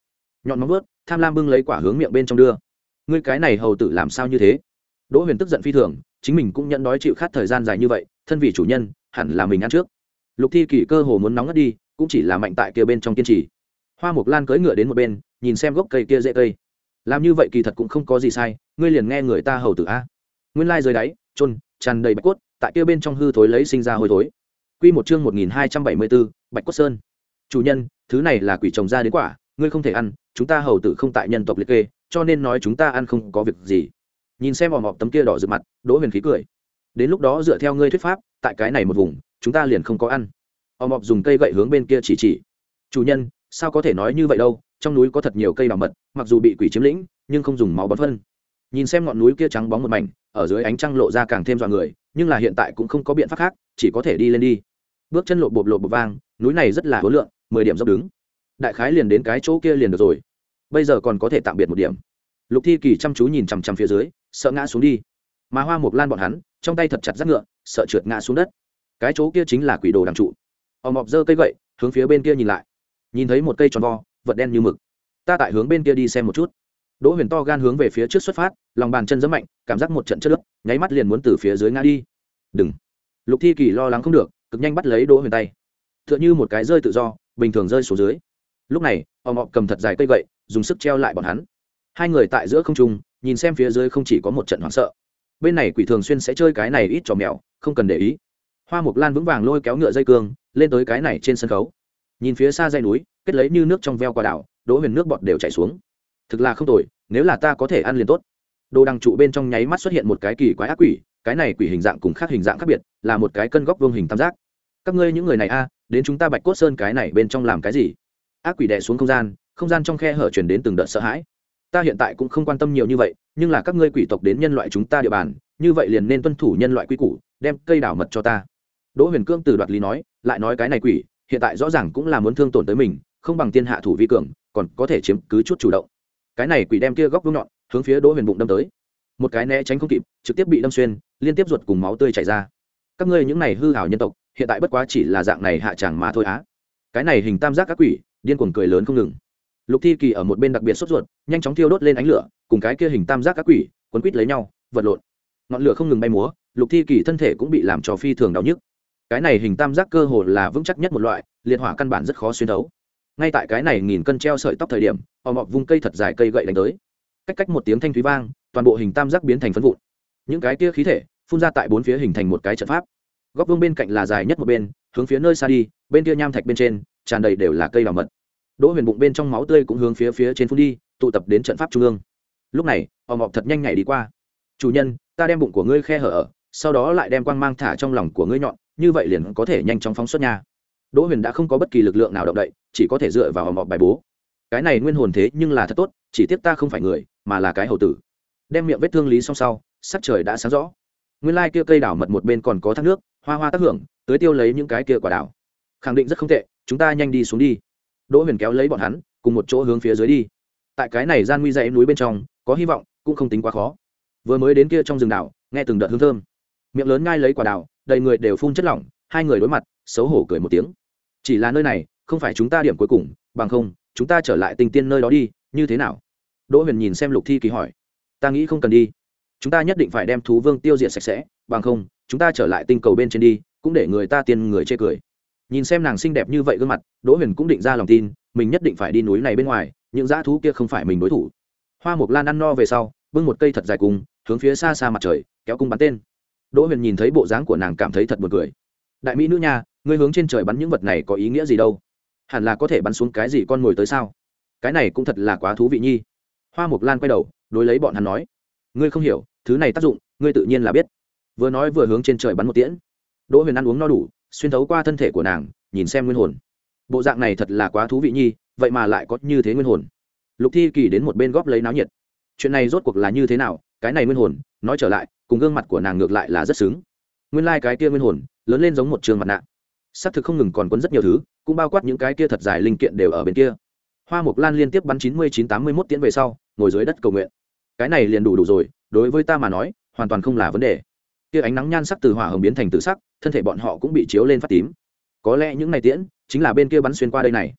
nhọn móng vuốt tham lam bưng lấy quả hướng miệng bên trong đưa. Ngươi cái này hầu tử làm sao như thế? Đỗ Huyền tức giận phi thường, chính mình cũng nhận đói chịu khát thời gian dài như vậy, thân vì chủ nhân hẳn là mình ăn trước. Lục Thi Kỳ cơ hồ muốn nóng ngất đi, cũng chỉ là mạnh tại kia bên trong kiên trì. Hoa Mộc Lan cưỡi ngựa đến một bên, nhìn xem gốc cây kia rễ cây, làm như vậy kỳ thật cũng không có gì sai, ngươi liền nghe người ta hầu tử a. Nguyên lai dưới đáy trôn tràn đầy bạch cốt, tại kia bên trong hư thối lấy sinh ra hôi thối. Quy một chương một nghìn hai trăm bảy mươi bốn, Bạch Cốt Sơn. Chủ nhân, thứ này là quỷ trồng ra đến quả, ngươi không thể ăn, chúng ta hầu tử không tại nhân tộc liệt kê, cho nên nói chúng ta ăn không có việc gì. Nhìn xem ò mọp tấm kia đỏ rực mặt, Đỗ Huyền khí cười. Đến lúc đó dựa theo ngươi thuyết pháp, tại cái này một vùng, chúng ta liền không có ăn. Ò mọp dùng cây gậy hướng bên kia chỉ chỉ. Chủ nhân, sao có thể nói như vậy đâu, trong núi có thật nhiều cây bảo mật, mặc dù bị quỷ chiếm lĩnh, nhưng không dùng máu bón phân. Nhìn xem ngọn núi kia trắng bóng một mảnh, ở dưới ánh trăng lộ ra càng thêm dọa người, nhưng là hiện tại cũng không có biện pháp khác, chỉ có thể đi lên đi. Bước chân lộp bộp lộp bộp vang, núi này rất là hối lượng, mười điểm dốc đứng. Đại khái liền đến cái chỗ kia liền được rồi. Bây giờ còn có thể tạm biệt một điểm. Lục Thi Kỳ chăm chú nhìn chằm chằm phía dưới, sợ ngã xuống đi. Mà Hoa Mộc Lan bọn hắn, trong tay thật chặt giáp ngựa, sợ trượt ngã xuống đất. Cái chỗ kia chính là quỷ đồ đằng trụ. Ông mọc giơ cây gậy, hướng phía bên kia nhìn lại. Nhìn thấy một cây tròn vo, vật đen như mực. Ta tại hướng bên kia đi xem một chút. Đỗ Huyền to gan hướng về phía trước xuất phát, lòng bàn chân giẫm mạnh, cảm giác một trận chất nước, nháy mắt liền muốn từ phía dưới ngã đi. Đừng! Lục Thi Kỳ lo lắng không được, cực nhanh bắt lấy Đỗ Huyền tay, tựa như một cái rơi tự do, bình thường rơi xuống dưới. Lúc này, ông mọc cầm thật dài cây gậy, dùng sức treo lại bọn hắn. Hai người tại giữa không trung, nhìn xem phía dưới không chỉ có một trận hoảng sợ. Bên này quỷ thường xuyên sẽ chơi cái này ít trò mèo, không cần để ý. Hoa Mộc Lan vững vàng lôi kéo ngựa dây cương, lên tới cái này trên sân khấu. Nhìn phía xa dãy núi, kết lấy như nước trong veo qua đảo, Đỗ Huyền nước bọt đều chảy xuống. Thực là không tồi, nếu là ta có thể ăn liền tốt. Đồ đằng trụ bên trong nháy mắt xuất hiện một cái kỳ quái ác quỷ, cái này quỷ hình dạng cùng khác hình dạng khác biệt, là một cái cân góc vuông hình tam giác. Các ngươi những người này a, đến chúng ta Bạch Cốt Sơn cái này bên trong làm cái gì? Ác quỷ đè xuống không gian, không gian trong khe hở truyền đến từng đợt sợ hãi. Ta hiện tại cũng không quan tâm nhiều như vậy, nhưng là các ngươi quỷ tộc đến nhân loại chúng ta địa bàn, như vậy liền nên tuân thủ nhân loại quy củ, đem cây đảo mật cho ta. Đỗ Huyền Cương từ đoạt lý nói, lại nói cái này quỷ, hiện tại rõ ràng cũng là muốn thương tổn tới mình, không bằng tiên hạ thủ vi cường, còn có thể chiếm cứ chút chủ động. Cái này quỷ đem kia góc vuông nhọn, hướng phía Đỗ Huyền bụng đâm tới. Một cái né tránh không kịp, trực tiếp bị đâm xuyên, liên tiếp ruột cùng máu tươi chảy ra. Các ngươi những này hư hảo nhân tộc, hiện tại bất quá chỉ là dạng này hạ chẳng mà thôi á. Cái này hình tam giác các quỷ, điên cuồng cười lớn không ngừng. Lục Thi Kỳ ở một bên đặc biệt sốt ruột, nhanh chóng thiêu đốt lên ánh lửa, cùng cái kia hình tam giác các quỷ quấn quýt lấy nhau, vật lộn. Ngọn lửa không ngừng bay múa, Lục Thi Kỳ thân thể cũng bị làm cho phi thường đau nhức. Cái này hình tam giác cơ hồ là vững chắc nhất một loại, liệt hỏa căn bản rất khó xuyên thấu. Ngay tại cái này nghìn cân treo sợi tóc thời điểm, họ mọc vung cây thật dài cây gậy đánh tới. Cách cách một tiếng thanh thúy vang, toàn bộ hình tam giác biến thành phấn vụn. Những cái kia khí thể phun ra tại bốn phía hình thành một cái trận pháp. Góc vuông bên cạnh là dài nhất một bên, hướng phía nơi xa đi, bên kia nham thạch bên trên tràn đầy đều là cây đào mật. Đỗ Huyền bụng bên trong máu tươi cũng hướng phía phía trên phun đi, tụ tập đến trận pháp trung ương. Lúc này, họ mọc thật nhanh nhảy đi qua. Chủ nhân, ta đem bụng của ngươi khe hở ở, sau đó lại đem quang mang thả trong lòng của ngươi nhọn, như vậy liền có thể nhanh chóng phóng xuất nha. Đỗ Huyền đã không có bất kỳ lực lượng nào động đậy, chỉ có thể dựa vào họ mọc bài bố. Cái này nguyên hồn thế nhưng là thật tốt, chỉ tiếc ta không phải người, mà là cái hầu tử. Đem miệng vết thương lý xong sau, sắc trời đã sáng rõ. Nguyên lai kia cây đào mật một bên còn có thác nước, hoa hoa tác hưởng, tưới tiêu lấy những cái kia quả đào. Khẳng định rất không tệ, chúng ta nhanh đi xuống đi. Đỗ Huyền kéo lấy bọn hắn, cùng một chỗ hướng phía dưới đi. Tại cái này gian nguy dãy núi bên trong, có hy vọng, cũng không tính quá khó. Vừa mới đến kia trong rừng đào, nghe từng đợt hương thơm, miệng lớn ngai lấy quả đào, đầy người đều phun chất lỏng, hai người đối mặt, xấu hổ cười một tiếng. Chỉ là nơi này, không phải chúng ta điểm cuối cùng, bằng không, chúng ta trở lại Tinh Tiên nơi đó đi, như thế nào? Đỗ Huyền nhìn xem Lục Thi Kỳ hỏi. Ta nghĩ không cần đi, chúng ta nhất định phải đem thú vương tiêu diệt sạch sẽ, bằng không, chúng ta trở lại tinh cầu bên trên đi, cũng để người ta tiên người chê cười. Nhìn xem nàng xinh đẹp như vậy gương mặt, Đỗ Huyền cũng định ra lòng tin, mình nhất định phải đi núi này bên ngoài, những dã thú kia không phải mình đối thủ. Hoa Mộc Lan ăn no về sau, bưng một cây thật dài cung, hướng phía xa xa mặt trời, kéo cung bắn tên. Đỗ Huyền nhìn thấy bộ dáng của nàng cảm thấy thật buồn cười. Đại mỹ nữ nha, ngươi hướng trên trời bắn những vật này có ý nghĩa gì đâu? Hẳn là có thể bắn xuống cái gì con mồi tới sao? Cái này cũng thật là quá thú vị nhi. Hoa Mộc Lan quay đầu, đối lấy bọn hắn nói, ngươi không hiểu, thứ này tác dụng, ngươi tự nhiên là biết. Vừa nói vừa hướng trên trời bắn một tiễn. Đỗ Huyền ăn uống no đủ, xuyên thấu qua thân thể của nàng, nhìn xem nguyên hồn. Bộ dạng này thật là quá thú vị nhi, vậy mà lại có như thế nguyên hồn. Lục Thi Kỳ đến một bên góp lấy náo nhiệt. Chuyện này rốt cuộc là như thế nào? Cái này nguyên hồn, nói trở lại, cùng gương mặt của nàng ngược lại là rất xứng. Nguyên lai like cái kia nguyên hồn, lớn lên giống một trường mặt nạ. Xác thực không ngừng còn quấn rất nhiều thứ, cũng bao quát những cái kia thật dài linh kiện đều ở bên kia. Hoa Mộc Lan liên tiếp bắn chín mươi chín tám mươi mốt tiễn về sau, ngồi dưới đất cầu nguyện. Cái này liền đủ đủ rồi, đối với ta mà nói, hoàn toàn không là vấn đề. Kia ánh nắng nhan sắc từ hỏa hồng biến thành tử sắc, thân thể bọn họ cũng bị chiếu lên phát tím. Có lẽ những này tiễn chính là bên kia bắn xuyên qua đây này.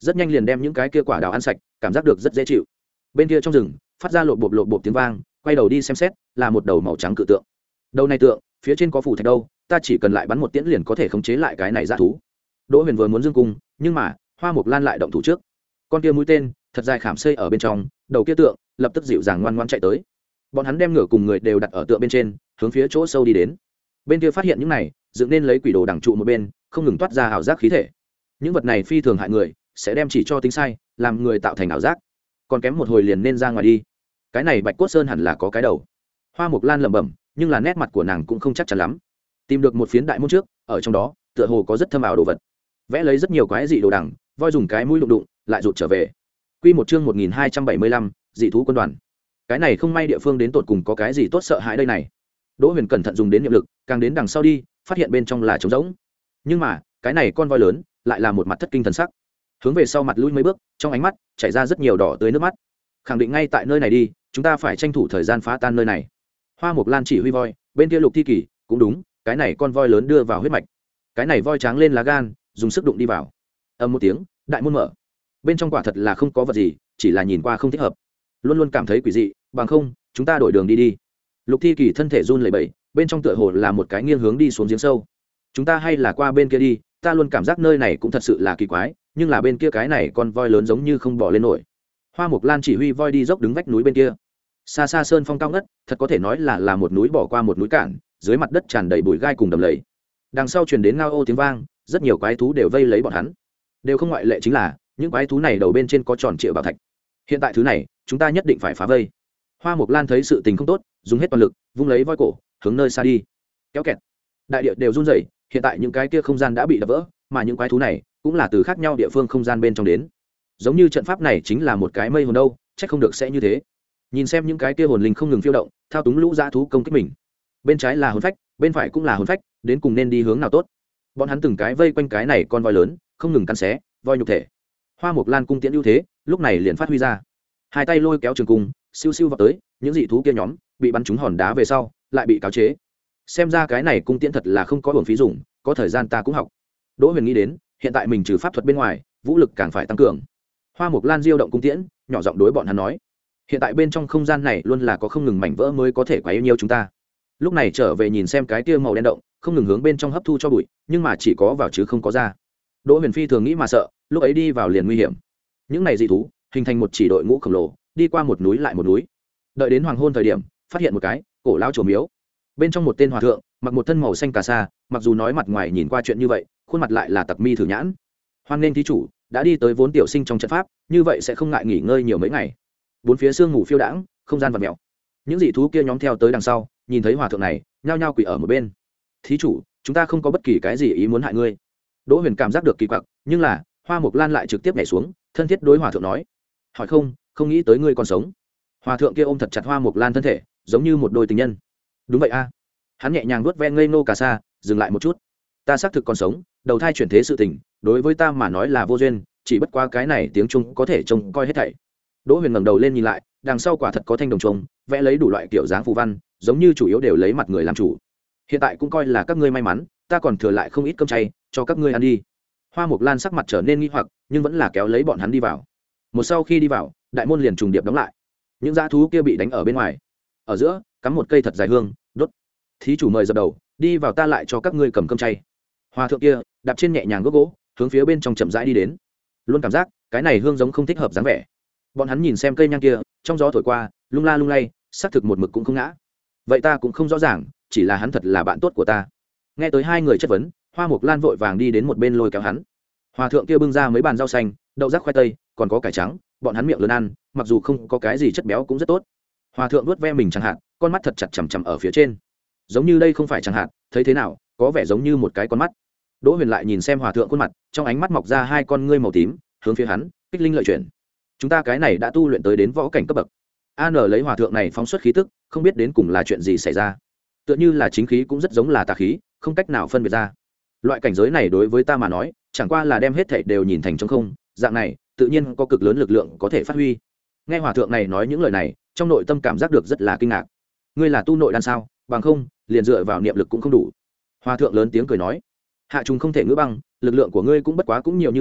rất nhanh liền đem những cái kia quả đào ăn sạch, cảm giác được rất dễ chịu. Bên kia trong rừng phát ra lộp bộp lộp bộp tiếng vang, quay đầu đi xem xét là một đầu màu trắng cự tượng. Đầu này tượng phía trên có phù thạch đâu, ta chỉ cần lại bắn một tiễn liền có thể khống chế lại cái này dã thú. Đỗ Huyền vừa muốn dương cung, nhưng mà Hoa Mộc Lan lại động thủ trước. Con kia mũi tên thật dài khảm xây ở bên trong, đầu kia tượng lập tức dịu dàng ngoan ngoãn chạy tới. Bọn hắn đem ngựa cùng người đều đặt ở tượng bên trên, hướng phía chỗ sâu đi đến. Bên kia phát hiện những này, dựng nên lấy quỷ đồ đằng trụ một bên, không ngừng toát ra ảo giác khí thể. Những vật này phi thường hại người, sẽ đem chỉ cho tính sai, làm người tạo thành ảo giác. Còn kém một hồi liền nên ra ngoài đi. Cái này Bạch Cốt Sơn hẳn là có cái đầu. Hoa Mộc Lan lẩm bẩm, nhưng là nét mặt của nàng cũng không chắc chắn lắm. Tìm được một phiến đại môn trước, ở trong đó tựa hồ có rất thâm ảo đồ vật. Vẽ lấy rất nhiều quái dị đồ đằng, voi dùng cái mũi đụng đụng, lại rụt trở về. Quy một chương một nghìn hai trăm bảy mươi lăm, dị thú quân đoàn. Cái này không may địa phương đến tột cùng có cái gì tốt sợ hãi đây này. Đỗ Huyền cẩn thận dùng đến niệm lực, càng đến đằng sau đi, phát hiện bên trong là trống rỗng. Nhưng mà, cái này con voi lớn lại là một mặt thất kinh thần sắc. Hướng về sau mặt lùi mấy bước, trong ánh mắt chảy ra rất nhiều đỏ tươi nước mắt. Khẳng định ngay tại nơi này đi, chúng ta phải tranh thủ thời gian phá tan nơi này. Hoa Mộc Lan chỉ huy voi, bên kia Lục Thi Kỳ cũng đúng, cái này con voi lớn đưa vào huyết mạch. Cái này voi tráng lên lá gan, dùng sức đụng đi vào. Ầm một tiếng, đại môn mở. Bên trong quả thật là không có vật gì, chỉ là nhìn qua không thích hợp. Luôn luôn cảm thấy quỷ dị, bằng không, chúng ta đổi đường đi đi. Lục Thi Kỳ thân thể run lẩy bẩy, bên trong tựa hồ là một cái nghiêng hướng đi xuống giếng sâu. Chúng ta hay là qua bên kia đi, ta luôn cảm giác nơi này cũng thật sự là kỳ quái, nhưng là bên kia cái này con voi lớn giống như không bỏ lên nổi. Hoa Mộc Lan chỉ huy voi đi dốc đứng vách núi bên kia. Xa xa sơn phong cao ngất, thật có thể nói là là một núi bỏ qua một núi cạn, dưới mặt đất tràn đầy bụi gai cùng đầm lầy. Đằng sau truyền đến ngao ô tiếng vang, rất nhiều quái thú đều vây lấy bọn hắn. Đều không ngoại lệ chính là, những quái thú này đầu bên trên có tròn triệu bảo thạch. Hiện tại thứ này, chúng ta nhất định phải phá vây. Hoa Mộc Lan thấy sự tình không tốt, dùng hết toàn lực, vung lấy voi cổ, hướng nơi xa đi. Kéo kẹt. Đại địa đều run rẩy, hiện tại những cái kia không gian đã bị đập vỡ, mà những quái thú này cũng là từ khác nhau địa phương không gian bên trong đến. Giống như trận pháp này chính là một cái mây hồn đâu, chắc không được sẽ như thế. Nhìn xem những cái kia hồn linh không ngừng phiêu động, thao túng lũ dã thú công kích mình. Bên trái là hồn phách, bên phải cũng là hồn phách, đến cùng nên đi hướng nào tốt. Bọn hắn từng cái vây quanh cái này con voi lớn, không ngừng cắn xé, voi nhục thể. Hoa Mộc Lan cung tiễn ưu thế, lúc này liền phát huy ra. Hai tay lôi kéo trường cung, siêu siêu vào tới, những dị thú kia nhóm bị bắn trúng hòn đá về sau, lại bị cáo chế. Xem ra cái này cung tiễn thật là không có uổng phí dùng, có thời gian ta cũng học. Đỗ Huyền nghĩ đến, hiện tại mình trừ pháp thuật bên ngoài, vũ lực càng phải tăng cường. Hoa Mộc Lan diêu động cung tiễn, nhỏ giọng đối bọn hắn nói: hiện tại bên trong không gian này luôn là có không ngừng mảnh vỡ mới có thể quấy nhiễu chúng ta. Lúc này trở về nhìn xem cái tia màu đen động, không ngừng hướng bên trong hấp thu cho bụi, nhưng mà chỉ có vào chứ không có ra. Đỗ Huyền phi thường nghĩ mà sợ, lúc ấy đi vào liền nguy hiểm. Những này dị thú hình thành một chỉ đội ngũ khổng lồ, đi qua một núi lại một núi. Đợi đến hoàng hôn thời điểm, phát hiện một cái cổ lão chùa miếu. Bên trong một tên hòa thượng, mặc một thân màu xanh cà sa, mặc dù nói mặt ngoài nhìn qua chuyện như vậy, khuôn mặt lại là tặc mi thử nhãn. Hoan nghênh thí chủ đã đi tới vốn tiểu sinh trong trận pháp, như vậy sẽ không ngại nghỉ ngơi nhiều mấy ngày. Bốn phía sương ngủ phiêu đãng, không gian vật mèo. Những dị thú kia nhóm theo tới đằng sau, nhìn thấy hòa thượng này, nhao nhao quỳ ở một bên. Thí chủ, chúng ta không có bất kỳ cái gì ý muốn hại ngươi. Đỗ Huyền cảm giác được kỳ quặc, nhưng là Hoa Mộc Lan lại trực tiếp nhảy xuống, thân thiết đối hòa thượng nói: hỏi không, không nghĩ tới ngươi còn sống. Hòa thượng kia ôm thật chặt Hoa Mộc Lan thân thể, giống như một đôi tình nhân. Đúng vậy a. Hắn nhẹ nhàng vuốt ve ngây nô cà sa, dừng lại một chút. Ta xác thực còn sống, đầu thai chuyển thế sự tình, đối với ta mà nói là vô duyên, chỉ bất qua cái này tiếng Trung có thể trông coi hết thảy. Đỗ Huyền ngẩng đầu lên nhìn lại, đằng sau quả thật có thanh đồng trùng, vẽ lấy đủ loại kiểu dáng phù văn, giống như chủ yếu đều lấy mặt người làm chủ. Hiện tại cũng coi là các ngươi may mắn, ta còn thừa lại không ít cơm chay, cho các ngươi ăn đi. Hoa Mộc Lan sắc mặt trở nên nghi hoặc, nhưng vẫn là kéo lấy bọn hắn đi vào. Một sau khi đi vào, đại môn liền trùng điệp đóng lại. Những dã thú kia bị đánh ở bên ngoài. Ở giữa, cắm một cây thật dài hương, đốt. Thí chủ mời dập đầu, đi vào ta lại cho các ngươi cầm cơm chay. Hoa thượng kia, đạp trên nhẹ nhàng gốc gỗ, hướng phía bên trong chậm rãi đi đến. Luôn cảm giác, cái này hương giống không thích hợp dáng vẻ. Bọn hắn nhìn xem cây nhang kia, trong gió thổi qua, lung la lung lay, xác thực một mực cũng không ngã. Vậy ta cũng không rõ ràng, chỉ là hắn thật là bạn tốt của ta. Nghe tới hai người chất vấn, Hoa Mộc Lan vội vàng đi đến một bên lôi kéo hắn. Hòa thượng kia bưng ra mấy bàn rau xanh, đậu rác khoai tây, còn có cải trắng, bọn hắn miệng lớn ăn, mặc dù không có cái gì chất béo cũng rất tốt. Hòa thượng vuốt ve mình chẳng hạn, con mắt thật chặt chằm chằm ở phía trên. Giống như đây không phải chẳng hạn, thấy thế nào, có vẻ giống như một cái con mắt. Đỗ Huyền lại nhìn xem hòa thượng khuôn mặt, trong ánh mắt mọc ra hai con ngươi màu tím, hướng phía hắn, kích linh lợi chuyển. Chúng ta cái này đã tu luyện tới đến võ cảnh cấp bậc. An lấy hòa thượng này phóng xuất khí tức, không biết đến cùng là chuyện gì xảy ra. Tựa như là chính khí cũng rất giống là tà khí, không cách nào phân biệt ra. Loại cảnh giới này đối với ta mà nói, chẳng qua là đem hết thảy đều nhìn thành trống không, dạng này, tự nhiên có cực lớn lực lượng có thể phát huy. Nghe hòa thượng này nói những lời này, trong nội tâm cảm giác được rất là kinh ngạc. Ngươi là tu nội đan sao? Bằng không, liền dựa vào niệm lực cũng không đủ. Hòa thượng lớn tiếng cười nói: hạ trùng không thể ngữ băng, lực lượng của ngươi cũng bất quá cũng nhiều như vậy,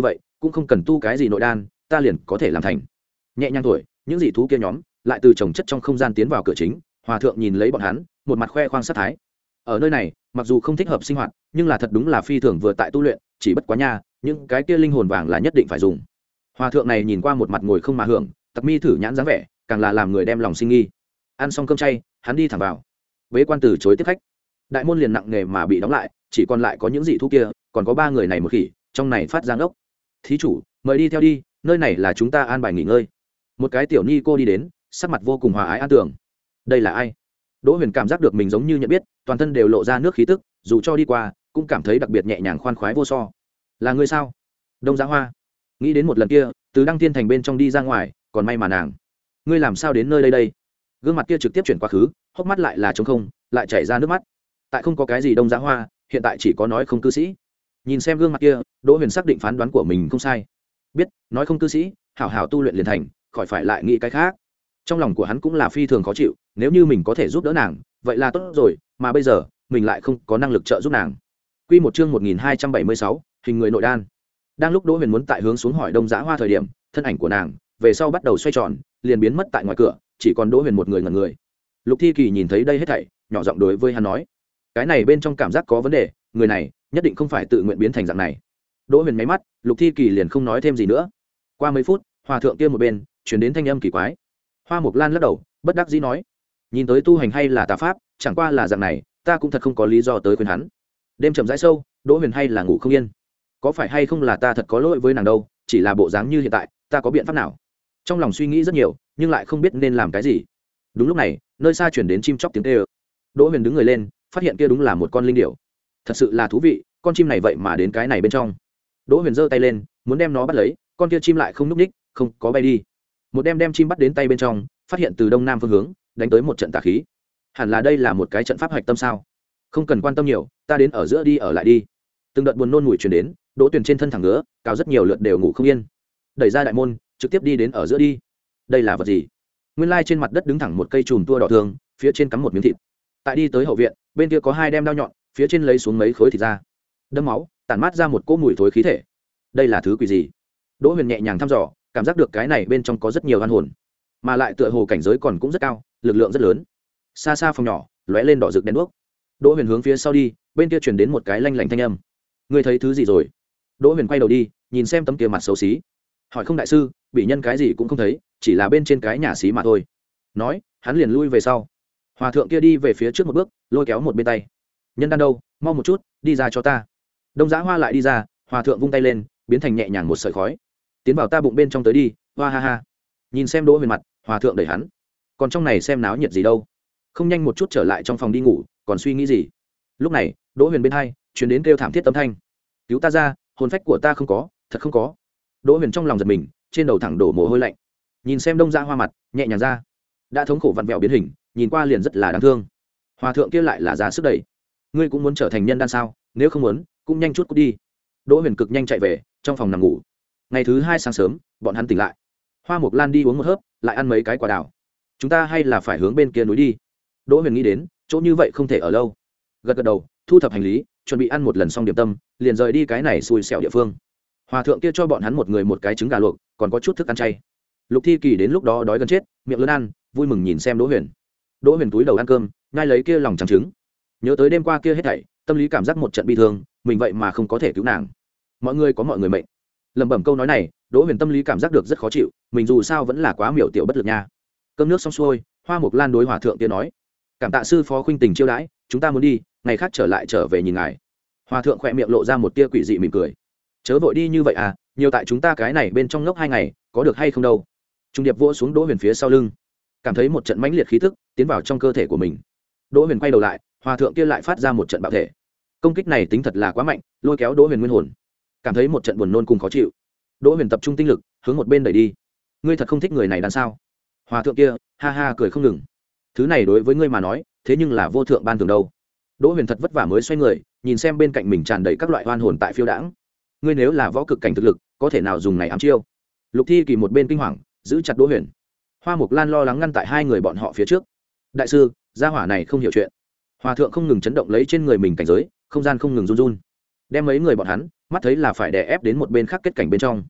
cũng không cần tu cái gì nội đan, ta liền có thể làm thành. Nhẹ nhàng thổi, những dị thú kia nhóm lại từ trồng chất trong không gian tiến vào cửa chính. Hòa thượng nhìn lấy bọn hắn, một mặt khoe khoang sát thái. Ở nơi này, mặc dù không thích hợp sinh hoạt, nhưng là thật đúng là phi thường vừa tại tu luyện, chỉ bất quá nha, những cái kia linh hồn vàng là nhất định phải dùng. Hòa thượng này nhìn qua một mặt ngồi không mà hưởng, tặc mi thử nhãn dáng vẻ, càng là làm người đem lòng sinh nghi. Ăn xong cơm chay, hắn đi thẳng vào. Bế quan từ chối tiếp khách. Đại môn liền nặng nề mà bị đóng lại, chỉ còn lại có những dị thú kia, còn có ba người này một khỉ, trong này phát giang ốc. Thí chủ, mời đi theo đi, nơi này là chúng ta an bài nghỉ ngơi. Một cái tiểu ni cô đi đến, sắc mặt vô cùng hòa ái an tường. Đây là ai? Đỗ Huyền cảm giác được mình giống như nhận biết, toàn thân đều lộ ra nước khí tức, dù cho đi qua, cũng cảm thấy đặc biệt nhẹ nhàng khoan khoái vô so. Là ngươi sao? Đông Giá Hoa. Nghĩ đến một lần kia, từ Đăng Thiên Thành bên trong đi ra ngoài, còn may mà nàng. Ngươi làm sao đến nơi đây đây? Gương mặt kia trực tiếp chuyển quá khứ, hốc mắt lại là trống không, lại chảy ra nước mắt. Tại không có cái gì Đông Giá Hoa, hiện tại chỉ có nói không cư sĩ. Nhìn xem gương mặt kia, Đỗ Huyền xác định phán đoán của mình không sai. Biết, nói không cư sĩ, hảo hảo tu luyện liền thành, khỏi phải lại nghĩ cái khác. Trong lòng của hắn cũng là phi thường khó chịu, nếu như mình có thể giúp đỡ nàng, vậy là tốt rồi, mà bây giờ, mình lại không có năng lực trợ giúp nàng. Quy một chương một nghìn hai trăm bảy mươi sáu, hình người nội đan. Đang lúc Đỗ Huyền muốn tại hướng xuống hỏi Đông Giá Hoa thời điểm, thân ảnh của nàng về sau bắt đầu xoay tròn, liền biến mất tại ngoài cửa, chỉ còn Đỗ Huyền một người ngẩn người. Lục Thi Kỳ nhìn thấy đây hết thảy, nhỏ giọng đối với hắn nói: "Cái này bên trong cảm giác có vấn đề, người này nhất định không phải tự nguyện biến thành dạng này." Đỗ Huyền máy mắt, Lục Thi Kỳ liền không nói thêm gì nữa. Qua mấy phút, hòa thượng kia một bên truyền đến thanh âm kỳ quái. Hoa Mộc Lan lắc đầu, bất đắc dĩ nói: "Nhìn tới tu hành hay là tà pháp, chẳng qua là dạng này, ta cũng thật không có lý do tới khuyên hắn." Đêm chậm rãi sâu, Đỗ Huyền hay là ngủ không yên. Có phải hay không là ta thật có lỗi với nàng đâu, chỉ là bộ dáng như hiện tại, ta có biện pháp nào? Trong lòng suy nghĩ rất nhiều, nhưng lại không biết nên làm cái gì. Đúng lúc này, nơi xa chuyển đến chim chóc tiếng kêu. Đỗ Huyền đứng người lên, phát hiện kia đúng là một con linh điểu. Thật sự là thú vị, con chim này vậy mà đến cái này bên trong. Đỗ Huyền giơ tay lên, muốn đem nó bắt lấy, con kia chim lại không nhúc nhích, không có bay đi. Một đem đem chim bắt đến tay bên trong, phát hiện từ đông nam phương hướng đánh tới một trận tà khí. Hẳn là đây là một cái trận pháp hạch tâm sao? Không cần quan tâm nhiều, ta đến ở giữa đi ở lại đi. Từng đợt buồn nôn mùi truyền đến, Đỗ Tuyền trên thân thẳng ngứa, cao rất nhiều lượt đều ngủ không yên. Đẩy ra đại môn, trực tiếp đi đến ở giữa đi. Đây là vật gì? Nguyên lai trên mặt đất đứng thẳng một cây chùm tua đỏ thường, phía trên cắm một miếng thịt. Tại đi tới hậu viện, bên kia có hai đem đao nhọn, phía trên lấy xuống mấy khối thịt ra. Đâm máu, tản mát ra một cỗ mùi thối khí thể. Đây là thứ quỷ gì? Đỗ Huyền nhẹ nhàng thăm dò, cảm giác được cái này bên trong có rất nhiều oan hồn, mà lại tựa hồ cảnh giới còn cũng rất cao, lực lượng rất lớn. Xa xa phòng nhỏ lóe lên đỏ rực đèn đuốc. Đỗ Huyền hướng phía sau đi, bên kia truyền đến một cái lanh lảnh thanh âm. Ngươi thấy thứ gì rồi? Đỗ Huyền quay đầu đi, nhìn xem tấm kia mặt xấu xí. Hỏi không đại sư, bị nhân cái gì cũng không thấy, chỉ là bên trên cái nhà xí mà thôi. Nói, hắn liền lui về sau. Hòa thượng kia đi về phía trước một bước, lôi kéo một bên tay. Nhân đan đâu, mau một chút, đi ra cho ta. Đông Giá Hoa lại đi ra, hòa thượng vung tay lên, biến thành nhẹ nhàng một sợi khói. Tiến vào ta bụng bên trong tới đi, hoa ha ha. Nhìn xem Đỗ Huyền mặt, hòa thượng đẩy hắn. Còn trong này xem náo nhiệt gì đâu? Không nhanh một chút trở lại trong phòng đi ngủ, còn suy nghĩ gì? Lúc này, Đỗ Huyền bên hai truyền đến kêu thảm thiết âm thanh. Cứu ta ra, hồn phách của ta không có, thật không có. Đỗ Huyền trong lòng giật mình, trên đầu thẳng đổ mồ hôi lạnh. Nhìn xem Đông Giá Hoa mặt, nhẹ nhàng ra, đã thống khổ vặn vẹo biến hình, nhìn qua liền rất là đáng thương. Hòa thượng kia lại là ra sức đẩy. Ngươi cũng muốn trở thành nhân đan sao? Nếu không muốn, cũng nhanh chút cút đi. Đỗ Huyền cực nhanh chạy về trong phòng nằm ngủ. Ngày thứ hai sáng sớm, bọn hắn tỉnh lại. Hoa Mộc Lan đi uống một hớp, lại ăn mấy cái quả đào. Chúng ta hay là phải hướng bên kia núi đi. Đỗ Huyền nghĩ đến, chỗ như vậy không thể ở lâu. Gật gật đầu, thu thập hành lý, chuẩn bị ăn một lần xong điểm tâm, liền rời đi cái này xui xẻo địa phương. Hòa thượng kia cho bọn hắn một người một cái trứng gà luộc, còn có chút thức ăn chay. Lục Thi Kỳ đến lúc đó đói gần chết, miệng lớn ăn, vui mừng nhìn xem Đỗ Huyền. Đỗ Huyền túi đầu ăn cơm, ngay lấy kia lòng trắng trứng. Nhớ tới đêm qua kia hết thảy, tâm lý cảm giác một trận bi thương, mình vậy mà không có thể cứu nàng. Mọi người có mọi người mệnh. Lẩm bẩm câu nói này, Đỗ Huyền tâm lý cảm giác được rất khó chịu, mình dù sao vẫn là quá miểu tiểu bất lực nha. Cơm nước xong xuôi, Hoa Mộc Lan đối hòa thượng kia nói: "Cảm tạ sư phó khuynh tình chiêu đãi, chúng ta muốn đi, ngày khác trở lại trở về nhìn ngài." Hòa thượng khẽ miệng lộ ra một tia quỷ dị mỉm cười. "Chớ vội đi như vậy à, nhiều tại chúng ta cái này bên trong ngốc hai ngày, có được hay không đâu." Trung điệp vỗ xuống Đỗ Huyền phía sau lưng, cảm thấy một trận mãnh liệt khí tức tiến vào trong cơ thể của mình. Đỗ Huyền quay đầu lại, hòa thượng kia lại phát ra một trận bạo thể. Công kích này tính thật là quá mạnh, lôi kéo Đỗ Huyền nguyên hồn, cảm thấy một trận buồn nôn cùng khó chịu. Đỗ Huyền tập trung tinh lực, hướng một bên đẩy đi. Ngươi thật không thích người này đằng sao? Hòa thượng kia ha ha cười không ngừng. Thứ này đối với ngươi mà nói, thế nhưng là vô thượng ban thường đâu. Đỗ Huyền thật vất vả mới xoay người, nhìn xem bên cạnh mình tràn đầy các loại oan hồn tại phiêu đãng. Ngươi nếu là võ cực cảnh thực lực, có thể nào dùng này ám chiêu? Lục Thi Kỳ một bên kinh hoàng, giữ chặt Đỗ Huyền. Hoa Mộc Lan lo lắng ngăn tại hai người bọn họ phía trước. Đại sư, gia hỏa này không hiểu chuyện. Hòa thượng không ngừng chấn động lấy trên người mình cảnh giới, không gian không ngừng run run. Đem mấy người bọn hắn, mắt thấy là phải đè ép đến một bên khác kết cảnh bên trong.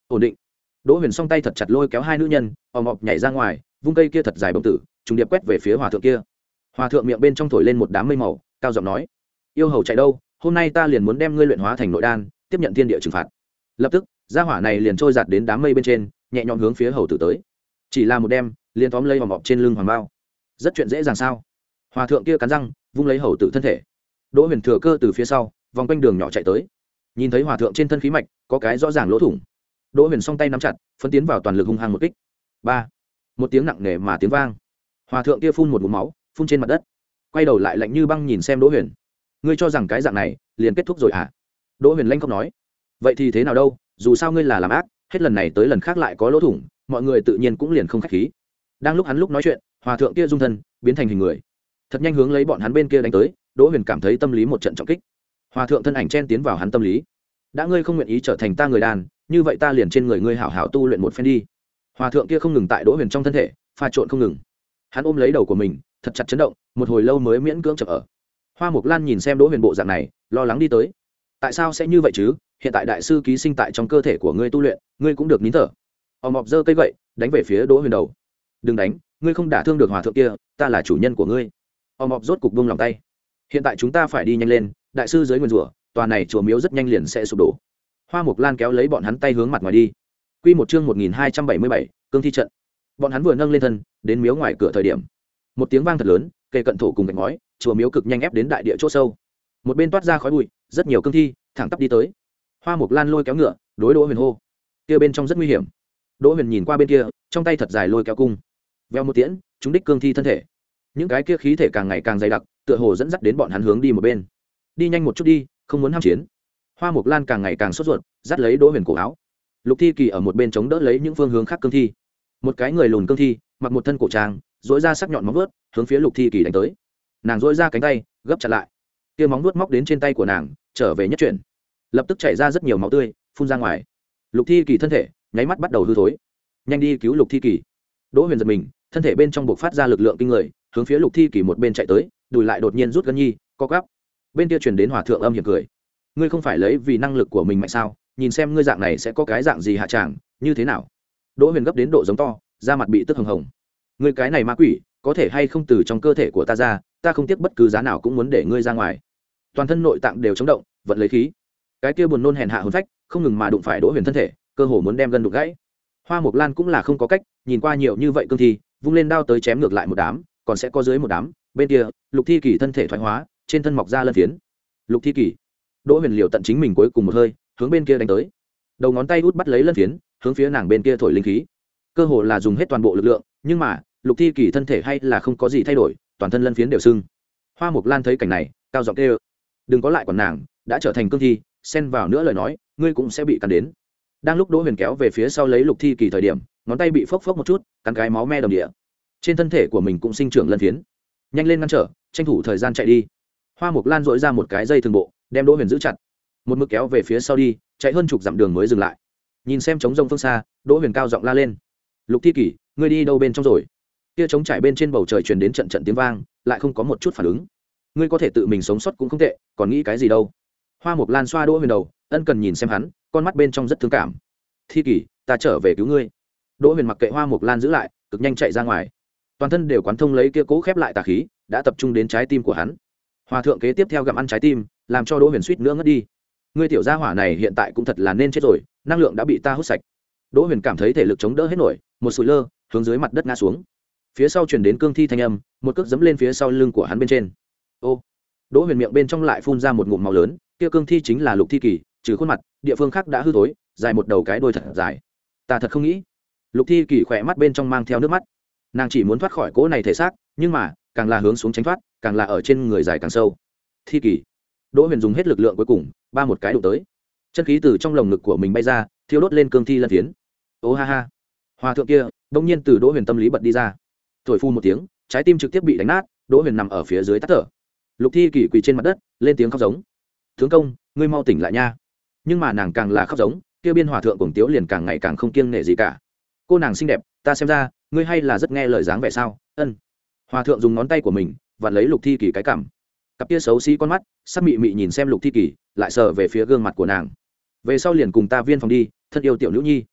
ổn định. Đỗ Huyền song tay thật chặt lôi kéo hai nữ nhân, ò mọp nhảy ra ngoài, vung cây kia thật dài bồng tử, trùng điệp quét về phía hòa thượng kia. Hòa thượng miệng bên trong thổi lên một đám mây màu, cao giọng nói: yêu hầu chạy đâu, hôm nay ta liền muốn đem ngươi luyện hóa thành nội đan, tiếp nhận thiên địa trừng phạt. Lập tức gia hỏa này liền trôi giạt đến đám mây bên trên, nhẹ nhõm hướng phía hầu tử tới. Chỉ là một đêm, liền tóm lấy ò mọp trên lưng hoàng bao. Rất chuyện dễ dàng sao? Hòa thượng kia cắn răng, vung lấy hầu tử thân thể. Đỗ Huyền thừa cơ từ phía sau vòng quanh đường nhỏ chạy tới, nhìn thấy hòa thượng trên thân khí mạch có cái rõ ràng lỗ thủng. Đỗ Huyền song tay nắm chặt, phấn tiến vào toàn lực hung hăng một kích. Ba, một tiếng nặng nề mà tiếng vang. Hòa thượng kia phun một ngụm máu, phun trên mặt đất, quay đầu lại lạnh như băng nhìn xem Đỗ Huyền. Ngươi cho rằng cái dạng này liền kết thúc rồi à? Đỗ Huyền lanh không nói. Vậy thì thế nào đâu, dù sao ngươi là làm ác, hết lần này tới lần khác lại có lỗ thủng, mọi người tự nhiên cũng liền không khách khí. Đang lúc hắn lúc nói chuyện, hòa thượng kia dung thân biến thành hình người, thật nhanh hướng lấy bọn hắn bên kia đánh tới. Đỗ Huyền cảm thấy tâm lý một trận trọng kích. Hòa thượng thân ảnh chen tiến vào hắn tâm lý. Đã ngươi không nguyện ý trở thành ta người đàn, như vậy ta liền trên người ngươi hảo hảo tu luyện một phen đi. Hòa thượng kia không ngừng tại Đỗ Huyền trong thân thể pha trộn không ngừng. Hắn ôm lấy đầu của mình, thật chặt chấn động, một hồi lâu mới miễn cưỡng chậm ở. Hoa Mộc Lan nhìn xem Đỗ Huyền bộ dạng này, lo lắng đi tới. Tại sao sẽ như vậy chứ? Hiện tại đại sư ký sinh tại trong cơ thể của ngươi tu luyện, ngươi cũng được nín thở. Ông mọc giơ cây gậy, đánh về phía Đỗ Huyền đầu. Đừng đánh, ngươi không đả thương được hòa thượng kia, ta là chủ nhân của ngươi. Ông mọc rốt cục buông lòng tay. Hiện tại chúng ta phải đi nhanh lên, đại sư dưới nguyên rủa, tòa này chùa miếu rất nhanh liền sẽ sụp đổ. Hoa Mộc Lan kéo lấy bọn hắn tay hướng mặt ngoài đi. Quy một chương một nghìn hai trăm bảy mươi bảy, cương thi trận. Bọn hắn vừa nâng lên thân, đến miếu ngoài cửa thời điểm, một tiếng vang thật lớn, kề cận thổ cùng gạch ngói, chùa miếu cực nhanh ép đến đại địa chỗ sâu. Một bên toát ra khói bụi, rất nhiều cương thi thẳng tắp đi tới. Hoa Mộc Lan lôi kéo ngựa, đối Đỗ Huyền hô: kia bên trong rất nguy hiểm. Đỗ Huyền nhìn qua bên kia, trong tay thật dài lôi kéo cung, veo một tiễn, chúng đích cương thi thân thể. Những cái kia khí thể càng ngày càng dày đặc, tựa hồ dẫn dắt đến bọn hắn hướng đi một bên. Đi nhanh một chút đi, không muốn ham chiến. Hoa Mộc Lan càng ngày càng sốt ruột, dắt lấy Đỗ Huyền cổ áo. Lục Thi Kỳ ở một bên chống đỡ lấy những phương hướng khác cương thi. Một cái người lùn cương thi, mặc một thân cổ trang, dỗi ra sắc nhọn móng vuốt, hướng phía Lục Thi Kỳ đánh tới. Nàng dỗi ra cánh tay, gấp chặt lại. Kia móng vuốt móc đến trên tay của nàng, trở về nhất chuyển, lập tức chảy ra rất nhiều máu tươi, phun ra ngoài. Lục Thi Kỳ thân thể nháy mắt bắt đầu hư thối. Nhanh đi cứu Lục Thi Kỳ. Đỗ Huyền giật mình, thân thể bên trong bộc phát ra lực lượng kinh người, hướng phía Lục Thi Kỳ một bên chạy tới, đùi lại đột nhiên rút gân nhi, co quắp. Bên kia truyền đến hòa thượng âm hiểm cười: ngươi không phải lấy vì năng lực của mình mạnh sao? Nhìn xem ngươi dạng này sẽ có cái dạng gì hạ tràng, như thế nào? Đỗ Huyền gấp đến độ giống to, da mặt bị tức hồng hồng. Ngươi cái này ma quỷ, có thể hay không từ trong cơ thể của ta ra, ta không tiếc bất cứ giá nào cũng muốn để ngươi ra ngoài. Toàn thân nội tạng đều chấn động, vận lấy khí. Cái kia buồn nôn hèn hạ hồn phách, không ngừng mà đụng phải Đỗ Huyền thân thể, cơ hồ muốn đem gân đục gãy. Hoa Mộc Lan cũng là không có cách, nhìn qua nhiều như vậy cương thi, vung lên đao tới chém ngược lại một đám, còn sẽ có dưới một đám. Bên kia, Lục Thi Kỳ thân thể thoái hóa, trên thân mọc ra lân phiến. Lục Thi Kỳ. Đỗ Huyền liều tận chính mình cuối cùng một hơi, hướng bên kia đánh tới. Đầu ngón tay út bắt lấy lân phiến, hướng phía nàng bên kia thổi linh khí. Cơ hồ là dùng hết toàn bộ lực lượng, nhưng mà, Lục Thi Kỳ thân thể hay là không có gì thay đổi, toàn thân lân phiến đều sưng. Hoa Mộc Lan thấy cảnh này, cao giọng kêu: đừng có lại quản nàng, đã trở thành cương thi, xen vào nữa lời nói, ngươi cũng sẽ bị cắn đến. Đang lúc Đỗ Huyền kéo về phía sau lấy Lục Thi Kỳ thời điểm, ngón tay bị phốc phốc một chút, cắn cái máu me đầm địa. Trên thân thể của mình cũng sinh trưởng lân phiến. Nhanh lên ngăn trở, tranh thủ thời gian chạy đi. Hoa Mộc Lan dội ra một cái dây thường bộ, đem Đỗ Huyền giữ chặt, một mực kéo về phía sau đi, chạy hơn chục dặm đường mới dừng lại. Nhìn xem trống rông phương xa, Đỗ Huyền cao giọng la lên: Lục Thi Kỳ, ngươi đi đâu bên trong rồi? Kia trống trải bên trên bầu trời truyền đến trận trận tiếng vang, lại không có một chút phản ứng. Ngươi có thể tự mình sống sót cũng không tệ, còn nghĩ cái gì đâu? Hoa Mộc Lan xoa Đỗ Huyền đầu, ân cần nhìn xem hắn, con mắt bên trong rất thương cảm. Thi Kỳ, ta trở về cứu ngươi. Đỗ Huyền mặc kệ Hoa Mộc Lan giữ lại, cực nhanh chạy ra ngoài. Toàn thân đều quán thông lấy kia cố khép lại tà khí, đã tập trung đến trái tim của hắn. Hòa thượng kế tiếp theo gặm ăn trái tim, làm cho Đỗ Huyền suýt nữa ngất đi. Ngươi tiểu gia hỏa này hiện tại cũng thật là nên chết rồi, năng lượng đã bị ta hút sạch. Đỗ Huyền cảm thấy thể lực chống đỡ hết nổi, một sủi lơ, hướng dưới mặt đất ngã xuống. Phía sau truyền đến cương thi thanh âm, một cước giẫm lên phía sau lưng của hắn bên trên. Ô! Đỗ Huyền miệng bên trong lại phun ra một ngụm máu lớn, kia cương thi chính là Lục Thi Kỳ, trừ khuôn mặt, địa phương khác đã hư tối, dài một đầu cái đuôi thật dài. Ta thật không nghĩ. Lục Thi Kỳ khỏe mắt bên trong mang theo nước mắt. Nàng chỉ muốn thoát khỏi cỗ này thể xác, nhưng mà, càng là hướng xuống tránh thoát, càng là ở trên người dài càng sâu. Thi Kỳ. Đỗ Huyền dùng hết lực lượng cuối cùng, ba một cái đụng tới. Chân khí từ trong lồng ngực của mình bay ra, thiêu đốt lên cương thi lân phiến. Ô ha ha. Hòa thượng kia, đột nhiên từ Đỗ Huyền tâm lý bật đi ra. Thổi phu một tiếng, trái tim trực tiếp bị đánh nát, Đỗ Huyền nằm ở phía dưới tắt thở. Lục Thi Kỳ quỳ trên mặt đất, lên tiếng khóc giống: "Tướng công, ngươi mau tỉnh lại nha." Nhưng mà nàng càng là khóc giống, kia biên hòa thượng cuồng tiếu liền càng ngày càng không kiêng nể gì cả. "Cô nàng xinh đẹp, ta xem ra, ngươi hay là rất nghe lời dáng vẻ sao?" Ân. Hòa thượng dùng ngón tay của mình vặn lấy Lục Thi Kỳ cái cằm. Cặp kia xấu xí con mắt, sắc mị mị nhìn xem Lục Thi Kỳ, lại sờ về phía gương mặt của nàng. "Về sau liền cùng ta viên phòng đi, thân yêu tiểu nữ nhi."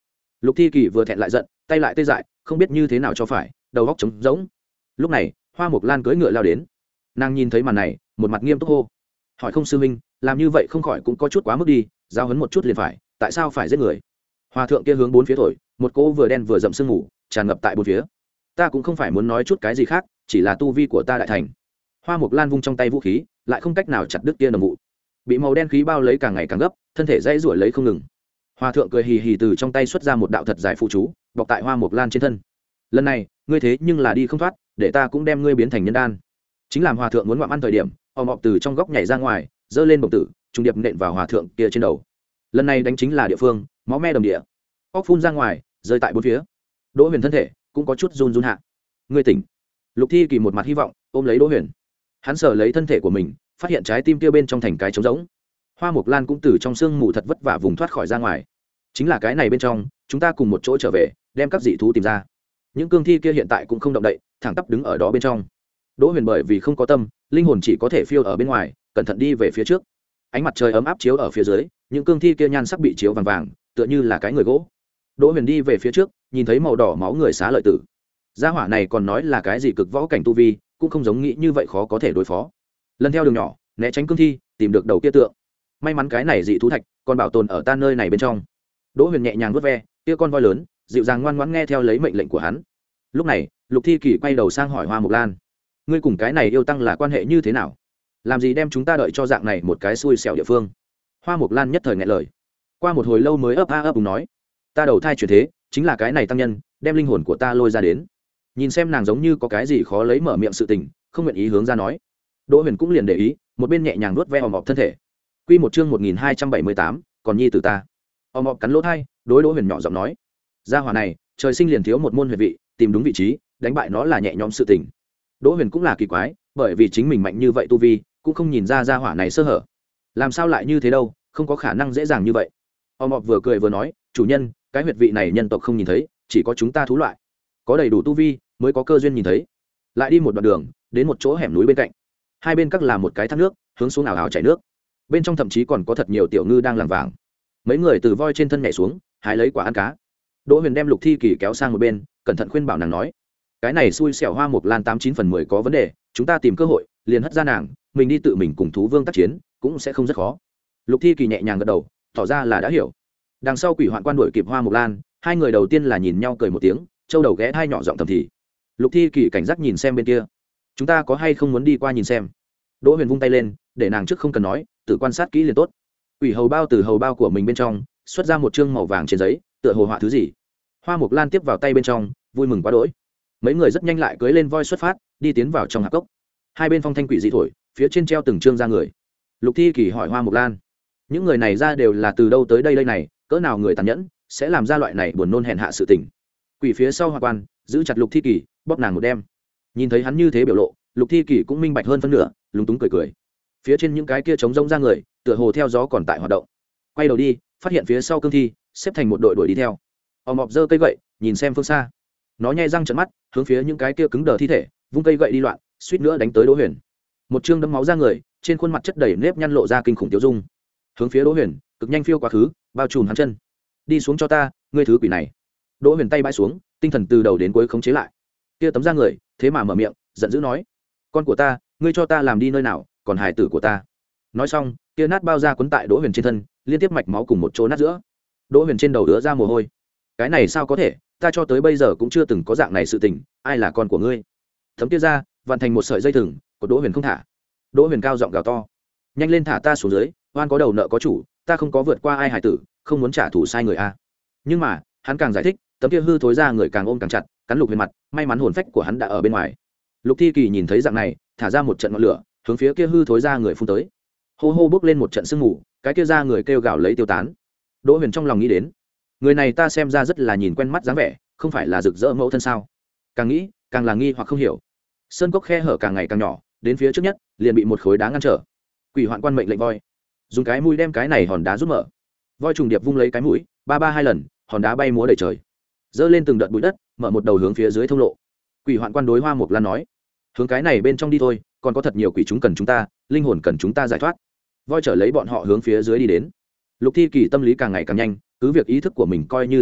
Lục Thi Kỳ vừa thẹn lại giận, tay lại tê dại, không biết như thế nào cho phải, đầu óc trống rỗng. Lúc này Hoa Mộc Lan cưỡi ngựa lao đến, nàng nhìn thấy màn này, một mặt nghiêm túc hô: hỏi không sư huynh, làm như vậy không khỏi cũng có chút quá mức đi, giao hấn một chút liền phải, tại sao phải giết người? Hòa thượng kia hướng bốn phía thổi, một cỗ vừa đen vừa rậm sương mù tràn ngập tại bốn phía. Ta cũng không phải muốn nói chút cái gì khác, chỉ là tu vi của ta đại thành. Hoa Mộc Lan vung trong tay vũ khí, lại không cách nào chặt đứt kia nồng vụ, bị màu đen khí bao lấy càng ngày càng gấp, thân thể dãy rủa lấy không ngừng. Hòa thượng cười hì hì từ trong tay xuất ra một đạo thật dài phụ chú, bọc tại Hoa Mộc Lan trên thân. Lần này ngươi thế nhưng là đi không thoát, để ta cũng đem ngươi biến thành nhân đan. Chính làm hòa thượng muốn ngoạm ăn thời điểm, ò mọp từ trong góc nhảy ra ngoài, giơ lên bổng tử, trùng điệp nện vào hòa thượng kia trên đầu. Lần này đánh chính là địa phương, máu me đầm địa, óc phun ra ngoài, rơi tại bốn phía. Đỗ Huyền thân thể cũng có chút run run hạ. Ngươi tỉnh. Lục Thi Kỳ một mặt hy vọng ôm lấy Đỗ Huyền, hắn sờ lấy thân thể của mình, phát hiện trái tim kia bên trong thành cái trống rỗng. Hoa Mộc Lan cũng từ trong sương mù thật vất vả vùng thoát khỏi ra ngoài. Chính là cái này bên trong, chúng ta cùng một chỗ trở về, đem các dị thú tìm ra. Những cương thi kia hiện tại cũng không động đậy, thẳng tắp đứng ở đó bên trong. Đỗ Huyền bởi vì không có tâm, linh hồn chỉ có thể phiêu ở bên ngoài, cẩn thận đi về phía trước. Ánh mặt trời ấm áp chiếu ở phía dưới, những cương thi kia nhan sắc bị chiếu vàng vàng, tựa như là cái người gỗ. Đỗ Huyền đi về phía trước, nhìn thấy màu đỏ máu người xá lợi tử. Gia hỏa này còn nói là cái gì cực võ cảnh tu vi, cũng không giống nghĩ như vậy khó có thể đối phó. Lần theo đường nhỏ, né tránh cương thi, tìm được đầu kia tượng. May mắn cái này dị thú thạch còn bảo tồn ở ta nơi này bên trong. Đỗ Huyền nhẹ nhàng vuốt ve kia con voi lớn, dịu dàng ngoan ngoãn nghe theo lấy mệnh lệnh của hắn. Lúc này Lục Thi Kỳ quay đầu sang hỏi Hoa Mộc Lan: ngươi cùng cái này yêu tăng là quan hệ như thế nào? Làm gì đem chúng ta đợi cho dạng này một cái xui xẻo địa phương? Hoa Mộc Lan nhất thời nghẹn lời, qua một hồi lâu mới ấp a ấp úng nói: ta đầu thai chuyển thế, chính là cái này tăng nhân đem linh hồn của ta lôi ra đến. Nhìn xem nàng giống như có cái gì khó lấy mở miệng sự tình, không nguyện ý hướng ra nói. Đỗ Huyền cũng liền để ý, một bên nhẹ nhàng nuốt ve ò mọp thân thể. Quy một chương một nghìn hai trăm bảy mươi tám, còn nhi tử ta. Ò mọp cắn lỗ tai, đối Đỗ Huyền nhỏ giọng nói: gia hỏa này trời sinh liền thiếu một môn huyệt vị, tìm đúng vị trí, đánh bại nó là nhẹ nhõm sự tình. Đỗ Huyền cũng là kỳ quái, bởi vì chính mình mạnh như vậy tu vi, cũng không nhìn ra gia hỏa này sơ hở. Làm sao lại như thế đâu, không có khả năng dễ dàng như vậy. Ò mọp vừa cười vừa nói: chủ nhân, cái huyệt vị này nhân tộc không nhìn thấy, chỉ có chúng ta thú loại có đầy đủ tu vi mới có cơ duyên nhìn thấy. Lại đi một đoạn đường, đến một chỗ hẻm núi bên cạnh, hai bên các là một cái thác nước, hướng xuống ảo ảo chảy nước, bên trong thậm chí còn có thật nhiều tiểu ngư đang lảng vảng. Mấy người từ voi trên thân nhảy xuống, hái lấy quả ăn cá. Đỗ Huyền đem Lục Thi Kỳ kéo sang một bên, cẩn thận khuyên bảo nàng nói: cái này xui xẻo Hoa Mộc Lan tám chín phần mười có vấn đề, chúng ta tìm cơ hội liền hất ra nàng, mình đi tự mình cùng thú vương tác chiến cũng sẽ không rất khó. Lục Thi Kỳ nhẹ nhàng gật đầu, tỏ ra là đã hiểu. Đằng sau Quỷ Hoạn Quan đuổi kịp Hoa Mộc Lan, hai người đầu tiên là nhìn nhau cười một tiếng, châu đầu ghé hai nhỏ giọng thầm thì. Lục Thi Kỳ cảnh giác nhìn xem bên kia: chúng ta có hay không muốn đi qua nhìn xem? Đỗ Huyền vung tay lên, để nàng trước không cần nói, tự quan sát kỹ liền tốt. Quỷ hầu bao từ hầu bao của mình bên trong xuất ra một chương màu vàng trên giấy, tựa hồ họa thứ gì. Hoa Mộc Lan tiếp vào tay bên trong, vui mừng quá đỗi. Mấy người rất nhanh lại cưỡi lên voi xuất phát, đi tiến vào trong hạp cốc. Hai bên phong thanh quỷ dị thổi, phía trên treo từng chương ra người. Lục Thi Kỳ hỏi Hoa Mộc Lan: những người này ra đều là từ đâu tới đây đây này, cỡ nào người tàn nhẫn sẽ làm ra loại này buồn nôn hèn hạ sự tình? Quỷ phía sau Hoa Quan giữ chặt Lục Thi Kỳ, bóp nàng một đêm. Nhìn thấy hắn như thế biểu lộ, Lục Thi Kỳ cũng minh bạch hơn phân nửa, lúng túng cười cười. Phía trên những cái kia trống rông ra người, tựa hồ theo gió còn tại hoạt động. Quay đầu đi, phát hiện phía sau cương thi xếp thành một đội đuổi đi theo. Ò mọp giơ cây gậy, nhìn xem phương xa. Nó nhai răng trợn mắt, hướng phía những cái kia cứng đờ thi thể, vung cây gậy đi loạn, suýt nữa đánh tới Đỗ Huyền. Một chương đấm máu ra người, trên khuôn mặt chất đầy nếp nhăn lộ ra kinh khủng tiêu dung. Hướng phía Đỗ Huyền, cực nhanh phiêu quá khứ, bao trùm hắn chân. Đi xuống cho ta, ngươi thứ quỷ này. Đỗ Huyền tay bãi xuống, tinh thần từ đầu đến cuối khống chế lại. Kia tấm da người, thế mà mở miệng, giận dữ nói: con của ta, ngươi cho ta làm đi nơi nào, còn hài tử của ta. Nói xong, kia nát bao da quấn tại Đỗ Huyền trên thân, liên tiếp mạch máu cùng một chỗ nát giữa. Đỗ Huyền trên đầu đứa ra mồ hôi. Cái này sao có thể, ta cho tới bây giờ cũng chưa từng có dạng này sự tình, ai là con của ngươi? Thấm kia ra, vặn thành một sợi dây thừng, của Đỗ Huyền không thả. Đỗ Huyền cao giọng gào to: nhanh lên thả ta xuống dưới, oan có đầu nợ có chủ, ta không có vượt qua ai hài tử, không muốn trả thù sai người a. Nhưng mà, hắn càng giải thích, tấm kia hư thối ra người càng ôm càng chặt, cắn Lục Huyền mặt, may mắn hồn phách của hắn đã ở bên ngoài. Lục Thi Kỳ nhìn thấy dạng này, thả ra một trận ngọn lửa, hướng phía kia hư thối ra người phun tới. Hô hô bốc lên một trận sương mù, cái kia ra người kêu gào lấy tiêu tán. Đỗ Huyền trong lòng nghĩ đến, người này ta xem ra rất là nhìn quen mắt dáng vẻ, không phải là rực rỡ mẫu thân sao? Càng nghĩ, càng là nghi hoặc không hiểu. Sơn cốc khe hở càng ngày càng nhỏ, đến phía trước nhất, liền bị một khối đá ngăn trở. Quỷ Hoạn Quan mệnh lệnh voi, dùng cái mũi đem cái này hòn đá rút mở. Voi trùng điệp vung lấy cái mũi, ba ba hai lần, hòn đá bay múa đầy trời, dơ lên từng đợt bụi đất, mở một đầu hướng phía dưới thông lộ. Quỷ Hoạn Quan đối Hoa Mộc Lan nói: hướng cái này bên trong đi thôi, còn có thật nhiều quỷ chúng cần chúng ta, linh hồn cần chúng ta giải thoát. Voi chở lấy bọn họ hướng phía dưới đi đến. Lục Thi Kỳ tâm lý càng ngày càng nhanh, cứ việc ý thức của mình coi như thanh tỉnh,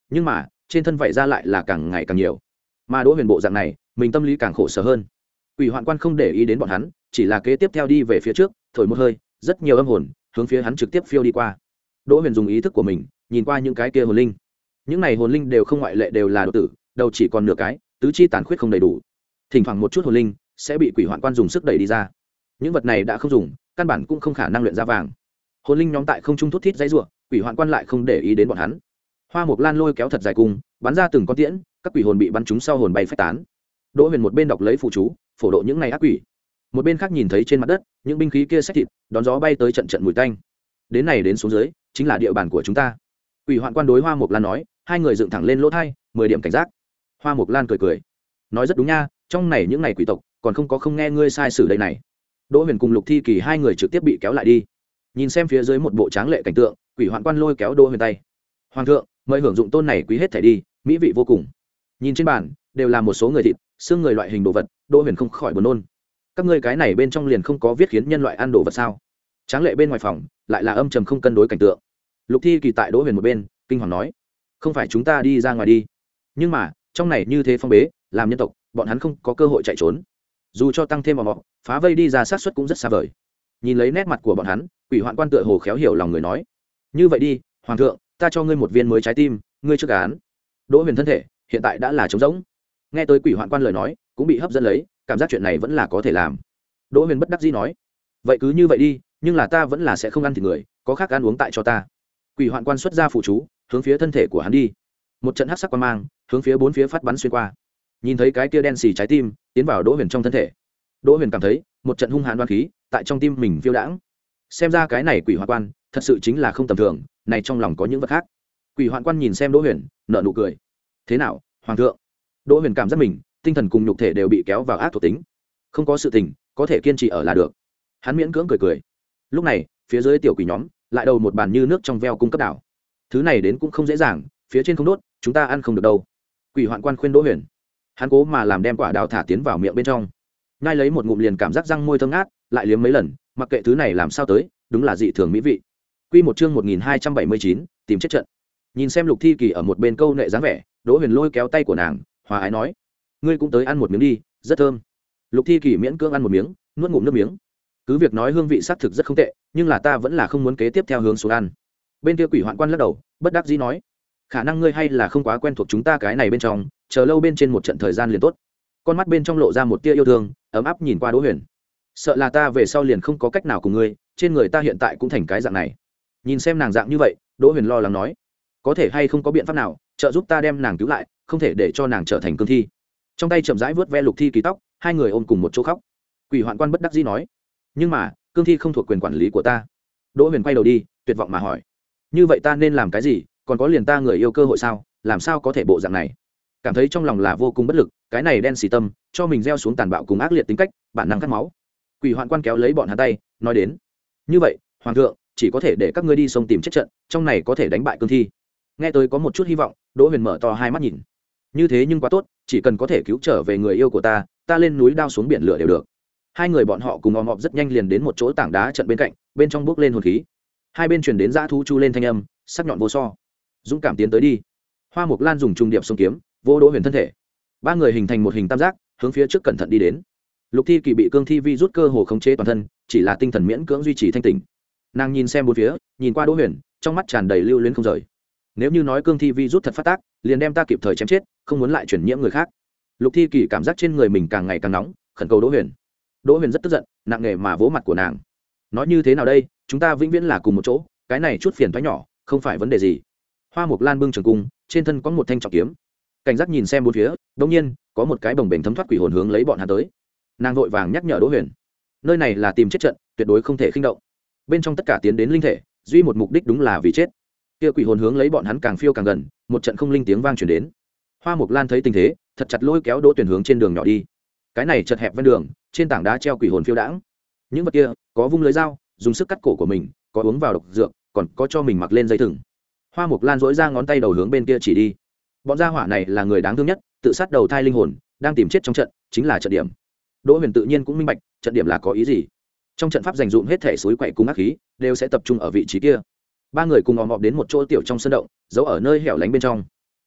nhưng mà trên thân vảy ra lại là càng ngày càng nhiều. Mà Đỗ Huyền bộ dạng này, mình tâm lý càng khổ sở hơn. Quỷ Hoạn Quan không để ý đến bọn hắn, chỉ là kế tiếp theo đi về phía trước, thổi một hơi, rất nhiều âm hồn hướng phía hắn trực tiếp phiêu đi qua. Đỗ Huyền dùng ý thức của mình nhìn qua những cái kia hồn linh. Những này hồn linh đều không ngoại lệ đều là đột tử, đầu chỉ còn nửa cái, tứ chi tàn khuyết không đầy đủ. Thỉnh thoảng một chút hồn linh sẽ bị Quỷ Hoạn Quan dùng sức đẩy đi ra. Những vật này đã không dùng, căn bản cũng không khả năng luyện ra vàng. Hồn linh nhóm tại không trung thút thít dãy rủa, Quỷ Hoạn Quan lại không để ý đến bọn hắn. Hoa Mộc Lan lôi kéo thật dài cung, bắn ra từng con tiễn, các quỷ hồn bị bắn trúng sau hồn bay phách tán. Đỗ Huyền một bên đọc lấy phụ chú, phổ độ những này ác quỷ, một bên khác nhìn thấy trên mặt đất những binh khí kia xách thịt, đón gió bay tới trận trận mùi tanh. Đến này đến xuống dưới, chính là địa bàn của chúng ta. Quỷ Hoạn Quan đối Hoa Mộc Lan nói, hai người dựng thẳng lên lỗ thai, mười điểm cảnh giác. Hoa Mộc Lan cười cười, nói rất đúng nha, trong này những này quỷ tộc, còn không có không nghe ngươi sai sử đây này. Đỗ Huyền cùng Lục Thi Kỳ hai người trực tiếp bị kéo lại đi. Nhìn xem phía dưới một bộ tráng lệ cảnh tượng, Quỷ Hoạn Quan lôi kéo Đỗ Huyền tay. Hoàng thượng, mời hưởng dụng tôn này quý hết thảy đi, mỹ vị vô cùng. Nhìn trên bàn, đều là một số người thịt, xương người loại hình đồ vật, Đỗ Huyền không khỏi buồn nôn. Các ngươi cái này bên trong liền không có viết khiến nhân loại ăn đồ vật sao? Tráng lệ bên ngoài phòng, lại là âm trầm không cân đối cảnh tượng. Lục Thi Kỳ tại Đỗ Huyền một bên, kinh hoàng nói: "Không phải chúng ta đi ra ngoài đi, nhưng mà, trong này như thế phong bế, làm nhân tộc, bọn hắn không có cơ hội chạy trốn. Dù cho tăng thêm vào mọ, phá vây đi ra sát suất cũng rất xa vời." Nhìn lấy nét mặt của bọn hắn, Quỷ Hoạn Quan tựa hồ khéo hiểu lòng người nói: "Như vậy đi, hoàng thượng, ta cho ngươi một viên mới trái tim, ngươi trước án." Đỗ Huyền thân thể hiện tại đã là trống rỗng. Nghe tới Quỷ Hoạn Quan lời nói, cũng bị hấp dẫn lấy, cảm giác chuyện này vẫn là có thể làm. Đỗ Huyền bất đắc dĩ nói: "Vậy cứ như vậy đi, nhưng là ta vẫn là sẽ không ăn thịt người, có khác ăn uống tại cho ta." Quỷ Hoạn Quan xuất ra phụ chú, hướng phía thân thể của hắn đi. Một trận hắc sắc quang mang, hướng phía bốn phía phát bắn xuyên qua. Nhìn thấy cái kia đen xì trái tim tiến vào Đỗ Huyền trong thân thể. Đỗ Huyền cảm thấy một trận hung hãn đoán khí tại trong tim mình phiêu đãng. Xem ra cái này Quỷ Hoạn Quan thật sự chính là không tầm thường, này trong lòng có những vật khác. Quỷ Hoạn Quan nhìn xem Đỗ Huyền, nở nụ cười. "Thế nào, hoàng thượng?" Đỗ Huyền cảm giác mình tinh thần cùng nhục thể đều bị kéo vào ác thuộc tính, không có sự tình có thể kiên trì ở là được. Hắn miễn cưỡng cười cười. Lúc này phía dưới tiểu quỷ nhóm lại đầu một bàn như nước trong veo cung cấp đảo. Thứ này đến cũng không dễ dàng, phía trên không đốt, chúng ta ăn không được đâu. Quỷ Hoạn Quan khuyên Đỗ Huyền. Hắn cố mà làm đem quả đào thả tiến vào miệng bên trong, ngay lấy một ngụm liền cảm giác răng môi thơm ngát, lại liếm mấy lần, mặc kệ thứ này làm sao tới, đúng là dị thường mỹ vị. Quy một chương một nghìn hai trăm bảy mươi chín, tìm chết trận. Nhìn xem Lục Thi Kỳ ở một bên câu nệ dáng vẻ, Đỗ Huyền lôi kéo tay của nàng, hòa ái nói: "Ngươi cũng tới ăn một miếng đi, rất thơm." Lục Thi Kỳ miễn cưỡng ăn một miếng, nuốt ngụm nước miếng. Cứ việc nói hương vị xác thực rất không tệ, nhưng là ta vẫn là không muốn kế tiếp theo hướng xuống ăn. Bên kia Quỷ Hoạn Quan lắc đầu, bất đắc dĩ nói: "Khả năng ngươi hay là không quá quen thuộc chúng ta cái này bên trong, chờ lâu bên trên một trận thời gian liền tốt." Con mắt bên trong lộ ra một tia yêu thương, ấm áp nhìn qua Đỗ Huyền. "Sợ là ta về sau liền không có cách nào cùng ngươi, trên người ta hiện tại cũng thành cái dạng này." Nhìn xem nàng dạng như vậy, Đỗ Huyền lo lắng nói: "Có thể hay không có biện pháp nào trợ giúp ta đem nàng cứu lại, không thể để cho nàng trở thành cương thi." Trong tay chậm rãi vớt ve Lục Thi Kỳ tóc, hai người ôm cùng một chỗ khóc. Quỷ Hoạn Quan bất đắc dĩ nói: "Nhưng mà cương thi không thuộc quyền quản lý của ta." Đỗ Huyền quay đầu đi, tuyệt vọng mà hỏi: "Như vậy ta nên làm cái gì? Còn có liền ta người yêu cơ hội sao? Làm sao có thể bộ dạng này?" Cảm thấy trong lòng là vô cùng bất lực, cái này đen xì tâm cho mình gieo xuống tàn bạo cùng ác liệt tính cách, bản năng cắt máu. Quỷ Hoạn Quan kéo lấy bọn hắn tay, nói đến: "Như vậy, hoàng thượng, chỉ có thể để các ngươi đi sông tìm chết trận, trong này có thể đánh bại cương thi." Nghe tới có một chút hy vọng, Đỗ Huyền mở to hai mắt nhìn. Như thế nhưng quá tốt, chỉ cần có thể cứu trở về người yêu của ta, ta lên núi đao xuống biển lửa đều được. Hai người bọn họ cùng ò mọp rất nhanh liền đến một chỗ tảng đá trận bên cạnh, bên trong bước lên hồn khí. Hai bên truyền đến dã thú chu lên thanh âm, sắc nhọn vô so. Dũng cảm tiến tới đi. Hoa Mộc Lan dùng trung điệp sông kiếm, vô Đỗ Huyền thân thể. Ba người hình thành một hình tam giác, hướng phía trước cẩn thận đi đến. Lục Thi Kỳ bị cương thi vi rút cơ hồ khống chế toàn thân, chỉ là tinh thần miễn cưỡng duy trì thanh tỉnh. Nàng nhìn xem bốn phía, nhìn qua Đỗ Huyền, trong mắt tràn đầy lưu luyến không rời. Nếu như nói cương thi vi rút thật phát tác, liền đem ta kịp thời chém chết, không muốn lại chuyển nhiễm người khác. Lục Thi Kỳ cảm giác trên người mình càng ngày càng nóng, khẩn cầu Đỗ Huyền. Đỗ Huyền rất tức giận, nặng nề mà vỗ mặt của nàng. Nói như thế nào đây, chúng ta vĩnh viễn là cùng một chỗ, cái này chút phiền toái nhỏ, không phải vấn đề gì. Hoa Mộc Lan bưng trường cung, trên thân có một thanh trọng kiếm. Cảnh giác nhìn xem bốn phía, đột nhiên, có một cái bồng bềnh thấm thoát quỷ hồn hướng lấy bọn hắn tới. Nàng vội vàng nhắc nhở Đỗ Huyền, nơi này là tìm chết trận, tuyệt đối không thể khinh động. Bên trong tất cả tiến đến linh thể, duy một mục đích đúng là vì chết. Kia quỷ hồn hướng lấy bọn hắn càng phiêu càng gần, một trận không linh tiếng vang truyền đến. Hoa Mộc Lan thấy tình thế, thật chặt lôi kéo Đỗ Tuyển hướng trên đường nhỏ đi. Cái này chật hẹp ven đường, trên tảng đá treo quỷ hồn phiêu đãng. Những vật kia, có vung lưới dao, dùng sức cắt cổ của mình, có uống vào độc dược, còn có cho mình mặc lên dây thừng. Hoa Mộc Lan dỗi ra ngón tay đầu hướng bên kia chỉ đi. Bọn gia hỏa này là người đáng thương nhất, tự sát đầu thai linh hồn, đang tìm chết trong trận, chính là trận điểm. Đỗ Huyền tự nhiên cũng minh bạch, trận điểm là có ý gì. Trong trận pháp dành dụm hết thể suối quậy cùng ác khí, đều sẽ tập trung ở vị trí kia. Ba người cùng ò mọp đến một chỗ tiểu trong sân động, giấu ở nơi hẻo lánh bên trong.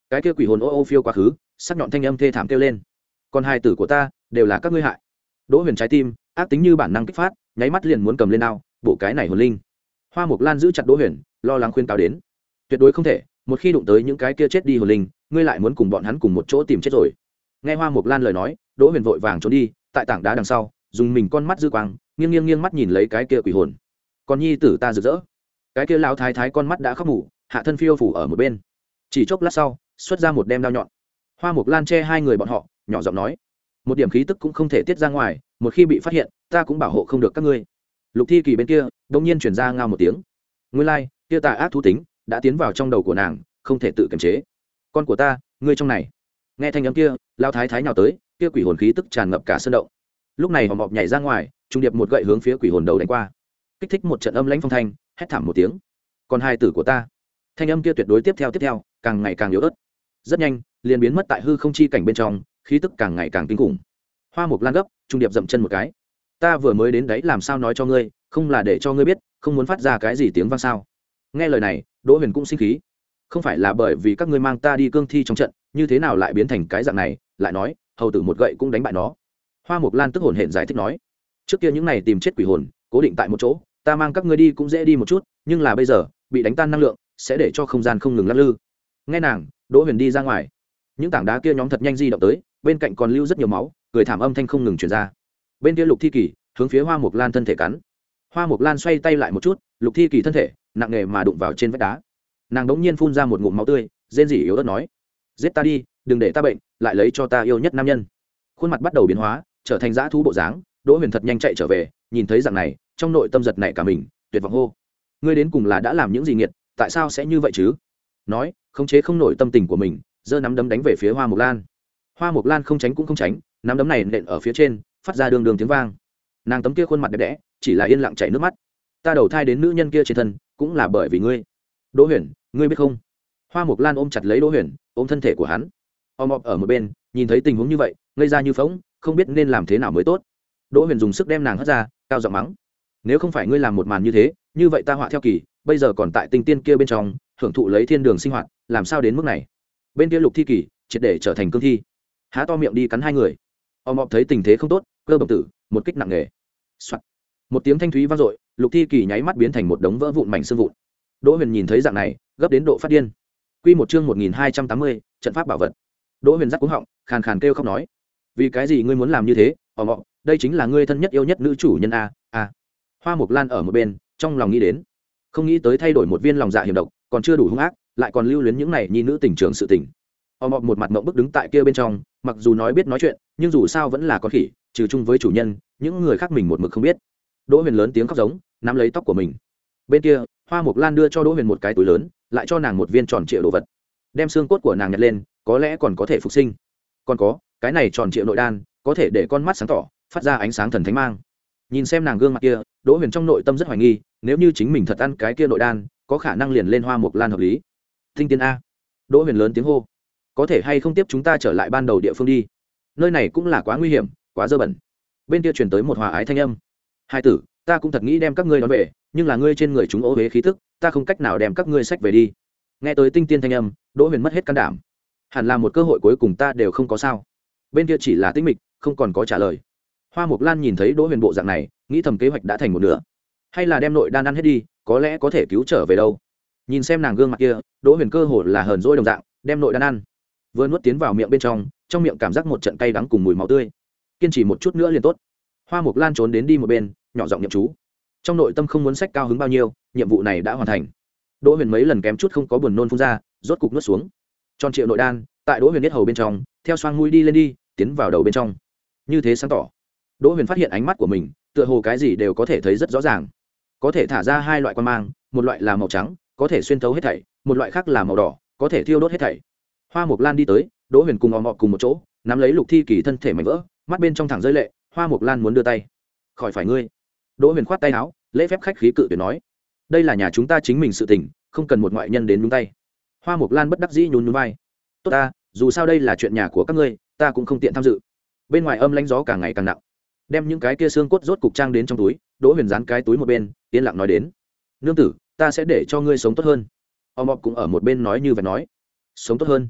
cái kia quỷ hồn ô ô phiêu quá khứ, sắc nhọn thanh âm thê thảm kêu lên, còn hai tử của ta đều là các ngươi hại. Đỗ Huyền trái tim ác tính như bản năng kích phát, nháy mắt liền muốn cầm lên đao bộ cái này hồn linh. Hoa Mộc Lan giữ chặt Đỗ Huyền, lo lắng khuyên cáo đến, tuyệt đối không thể, một khi đụng tới những cái kia chết đi hồn linh, ngươi lại muốn cùng bọn hắn cùng một chỗ tìm chết rồi. Nghe Hoa Mộc Lan lời nói, Đỗ Huyền vội vàng trốn đi, tại tảng đá đằng sau, dùng mình con mắt dư quang, nghiêng nghiêng nghiêng mắt nhìn lấy cái kia quỷ hồn. Còn nhi tử ta rực rỡ. Cái kia lão thái thái con mắt đã khóc ngủ, hạ thân phiêu phủ ở một bên. Chỉ chốc lát sau, xuất ra một đem đao nhọn. Hoa Mộc Lan che hai người bọn họ, nhỏ giọng nói, một điểm khí tức cũng không thể tiết ra ngoài, một khi bị phát hiện, ta cũng bảo hộ không được các ngươi. Lục Thi Kỳ bên kia, đột nhiên truyền ra ngao một tiếng. Nguyên lai, like, kia tà ác thú tính đã tiến vào trong đầu của nàng, không thể tự kiềm chế. Con của ta, ngươi trong này. Nghe thanh âm kia, lão thái thái nhào tới, kia quỷ hồn khí tức tràn ngập cả sân động. Lúc này hòm hòm nhảy ra ngoài, trung điệp một gậy hướng phía quỷ hồn đầu đánh qua, kích thích một trận âm lãnh phong thanh, hét thảm một tiếng. Còn hai tử của ta. Thanh âm kia tuyệt đối tiếp theo tiếp theo, càng ngày càng yếu ớt. Rất nhanh, liền biến mất tại hư không chi cảnh bên trong, khí tức càng ngày càng kinh khủng. Hoa Mộc Lan gấp, trung điệp dậm chân một cái. Ta vừa mới đến đấy làm sao nói cho ngươi, không là để cho ngươi biết, không muốn phát ra cái gì tiếng vang sao? Nghe lời này, Đỗ Huyền cũng sinh khí. Không phải là bởi vì các ngươi mang ta đi cương thi trong trận, như thế nào lại biến thành cái dạng này? Lại nói, hầu tử một gậy cũng đánh bại nó. Hoa Mộc Lan tức hồn hển giải thích nói, trước kia những này tìm chết quỷ hồn, cố định tại một chỗ, ta mang các ngươi đi cũng dễ đi một chút, nhưng là bây giờ, bị đánh tan năng lượng, sẽ để cho không gian không ngừng lắc lư. Nghe nàng, Đỗ Huyền đi ra ngoài. Những tảng đá kia nhóm thật nhanh di động tới, bên cạnh còn lưu rất nhiều máu, cười thảm âm thanh không ngừng truyền ra. Bên kia Lục Thi Kỳ hướng phía Hoa Mộc Lan thân thể cắn. Hoa Mộc Lan xoay tay lại một chút, Lục Thi Kỳ thân thể nặng nề mà đụng vào trên vách đá. Nàng đống nhiên phun ra một ngụm máu tươi, rên rỉ yếu ớt nói, giết ta đi, đừng để ta bệnh, lại lấy cho ta yêu nhất nam nhân. Khuôn mặt bắt đầu biến hóa, trở thành dã thú bộ dáng. Đỗ Huyền thật nhanh chạy trở về, nhìn thấy dạng này, trong nội tâm giật nảy cả mình, tuyệt vọng hô, ngươi đến cùng là đã làm những gì nghiệt, tại sao sẽ như vậy chứ? Nói, khống chế không nổi tâm tình của mình, giơ nắm đấm đánh về phía Hoa Mộc Lan. Hoa Mộc Lan không tránh cũng không tránh, nắm đấm này nện ở phía trên, phát ra đường đường tiếng vang. Nàng tấm kia khuôn mặt đẹp đẽ, chỉ là yên lặng chảy nước mắt. Ta đầu thai đến nữ nhân kia trên thân, cũng là bởi vì ngươi. Đỗ Huyền, ngươi biết không? Hoa Mộc Lan ôm chặt lấy Đỗ Huyền, ôm thân thể của hắn. Om ọp ở một bên, nhìn thấy tình huống như vậy, ngây ra như phỗng, không biết nên làm thế nào mới tốt. Đỗ Huyền dùng sức đem nàng hất ra, cao giọng mắng, nếu không phải ngươi làm một màn như thế, như vậy ta họa theo kỳ, bây giờ còn tại tinh tiên kia bên trong, hưởng thụ lấy thiên đường sinh hoạt, làm sao đến mức này? Bên kia Lục Thi Kỳ triệt để trở thành cương thi, há to miệng đi cắn hai người. Om ọp thấy tình thế không tốt, cơ bộc tử một kích nặng nề. Soạt. Một tiếng thanh thúy vang dội, Lục Thi Kỳ nháy mắt biến thành một đống vỡ vụn mảnh xương vụn. Đỗ Huyền nhìn thấy dạng này, gấp đến độ phát điên. Quy một chương một nghìn hai trăm tám mươi, trận pháp bảo vật. Đỗ Huyền rắc cuống họng, khàn khàn kêu khóc nói, vì cái gì ngươi muốn làm như thế? Om ọp, đây chính là ngươi thân nhất yêu nhất nữ chủ nhân a a. Hoa Mộc Lan ở một bên, trong lòng nghĩ đến, không nghĩ tới thay đổi một viên lòng dạ hiểm độc, còn chưa đủ hung ác, lại còn lưu luyến những này nhi nữ tình trường sự tình. Om ọp một mặt ngậm bức đứng tại kia bên trong, mặc dù nói biết nói chuyện, nhưng dù sao vẫn là con khỉ, trừ chung với chủ nhân, những người khác mình một mực không biết. Đỗ Huyền lớn tiếng khóc giống, nắm lấy tóc của mình. Bên kia, Hoa Mộc Lan đưa cho Đỗ Huyền một cái túi lớn, lại cho nàng một viên tròn trịa đồ vật. Đem xương cốt của nàng nhặt lên, có lẽ còn có thể phục sinh. Còn có, cái này tròn trịa nội đan, có thể để con mắt sáng tỏ, phát ra ánh sáng thần thánh mang. Nhìn xem nàng gương mặt kia, Đỗ Huyền trong nội tâm rất hoài nghi, nếu như chính mình thật ăn cái kia nội đan, có khả năng liền lên Hoa Mộc Lan hợp lý. Tinh tiên a. Đỗ Huyền lớn tiếng hô, có thể hay không tiếp chúng ta trở lại ban đầu địa phương đi, nơi này cũng là quá nguy hiểm, quá dơ bẩn. Bên kia truyền tới một hòa ái thanh âm, hai tử, ta cũng thật nghĩ đem các ngươi đón về, nhưng là ngươi trên người chúng ô huế khí tức, ta không cách nào đem các ngươi sách về đi. Nghe tới tinh tiên thanh âm, Đỗ Huyền mất hết can đảm, hẳn là một cơ hội cuối cùng ta đều không có sao. Bên kia chỉ là tĩnh mịch, không còn có trả lời. Hoa Mộc Lan nhìn thấy Đỗ Huyền bộ dạng này, nghĩ thầm kế hoạch đã thành một nửa, hay là đem nội đan ăn hết đi, có lẽ có thể cứu trở về đâu. Nhìn xem nàng gương mặt kia, Đỗ Huyền cơ hồ là hờn dỗi đồng dạng, đem nội đan ăn, vừa nuốt tiến vào miệng bên trong, trong miệng cảm giác một trận cay đắng cùng mùi máu tươi. Kiên trì một chút nữa liền tốt. Hoa Mộc Lan trốn đến đi một bên, nhỏ giọng niệm chú. Trong nội tâm không muốn sách cao hứng bao nhiêu, nhiệm vụ này đã hoàn thành. Đỗ Huyền mấy lần kém chút không có buồn nôn phun ra, rốt cục nuốt xuống. Tròn triệu nội đan, tại Đỗ Huyền biết hầu bên trong, theo xoang mũi đi lên đi, tiến vào đầu bên trong. Như thế sáng tỏ. Đỗ Huyền phát hiện ánh mắt của mình, tựa hồ cái gì đều có thể thấy rất rõ ràng. Có thể thả ra hai loại quang mang, một loại là màu trắng, có thể xuyên thấu hết thảy, một loại khác là màu đỏ, có thể thiêu đốt hết thảy. Hoa Mộc Lan đi tới, Đỗ Huyền cùng ò mọ cùng một chỗ, nắm lấy Lục Thi Kỳ thân thể mảnh vỡ, mắt bên trong thẳng rơi lệ. Hoa Mộc Lan muốn đưa tay, khỏi phải ngươi. Đỗ Huyền khoát tay áo, lễ phép khách khí cự tuyệt nói, đây là nhà chúng ta chính mình sự tình, không cần một ngoại nhân đến nhúng tay. Hoa Mộc Lan bất đắc dĩ nhún nhún vai, tốt ta, dù sao đây là chuyện nhà của các ngươi, ta cũng không tiện tham dự. Bên ngoài âm lãnh gió càng ngày càng nặng, đem những cái kia xương cốt rốt cục trang đến trong túi. Đỗ Huyền dán cái túi một bên, yên lặng nói đến, nương tử, ta sẽ để cho ngươi sống tốt hơn. Ò mọ cũng ở một bên nói như vậy nói, sống tốt hơn.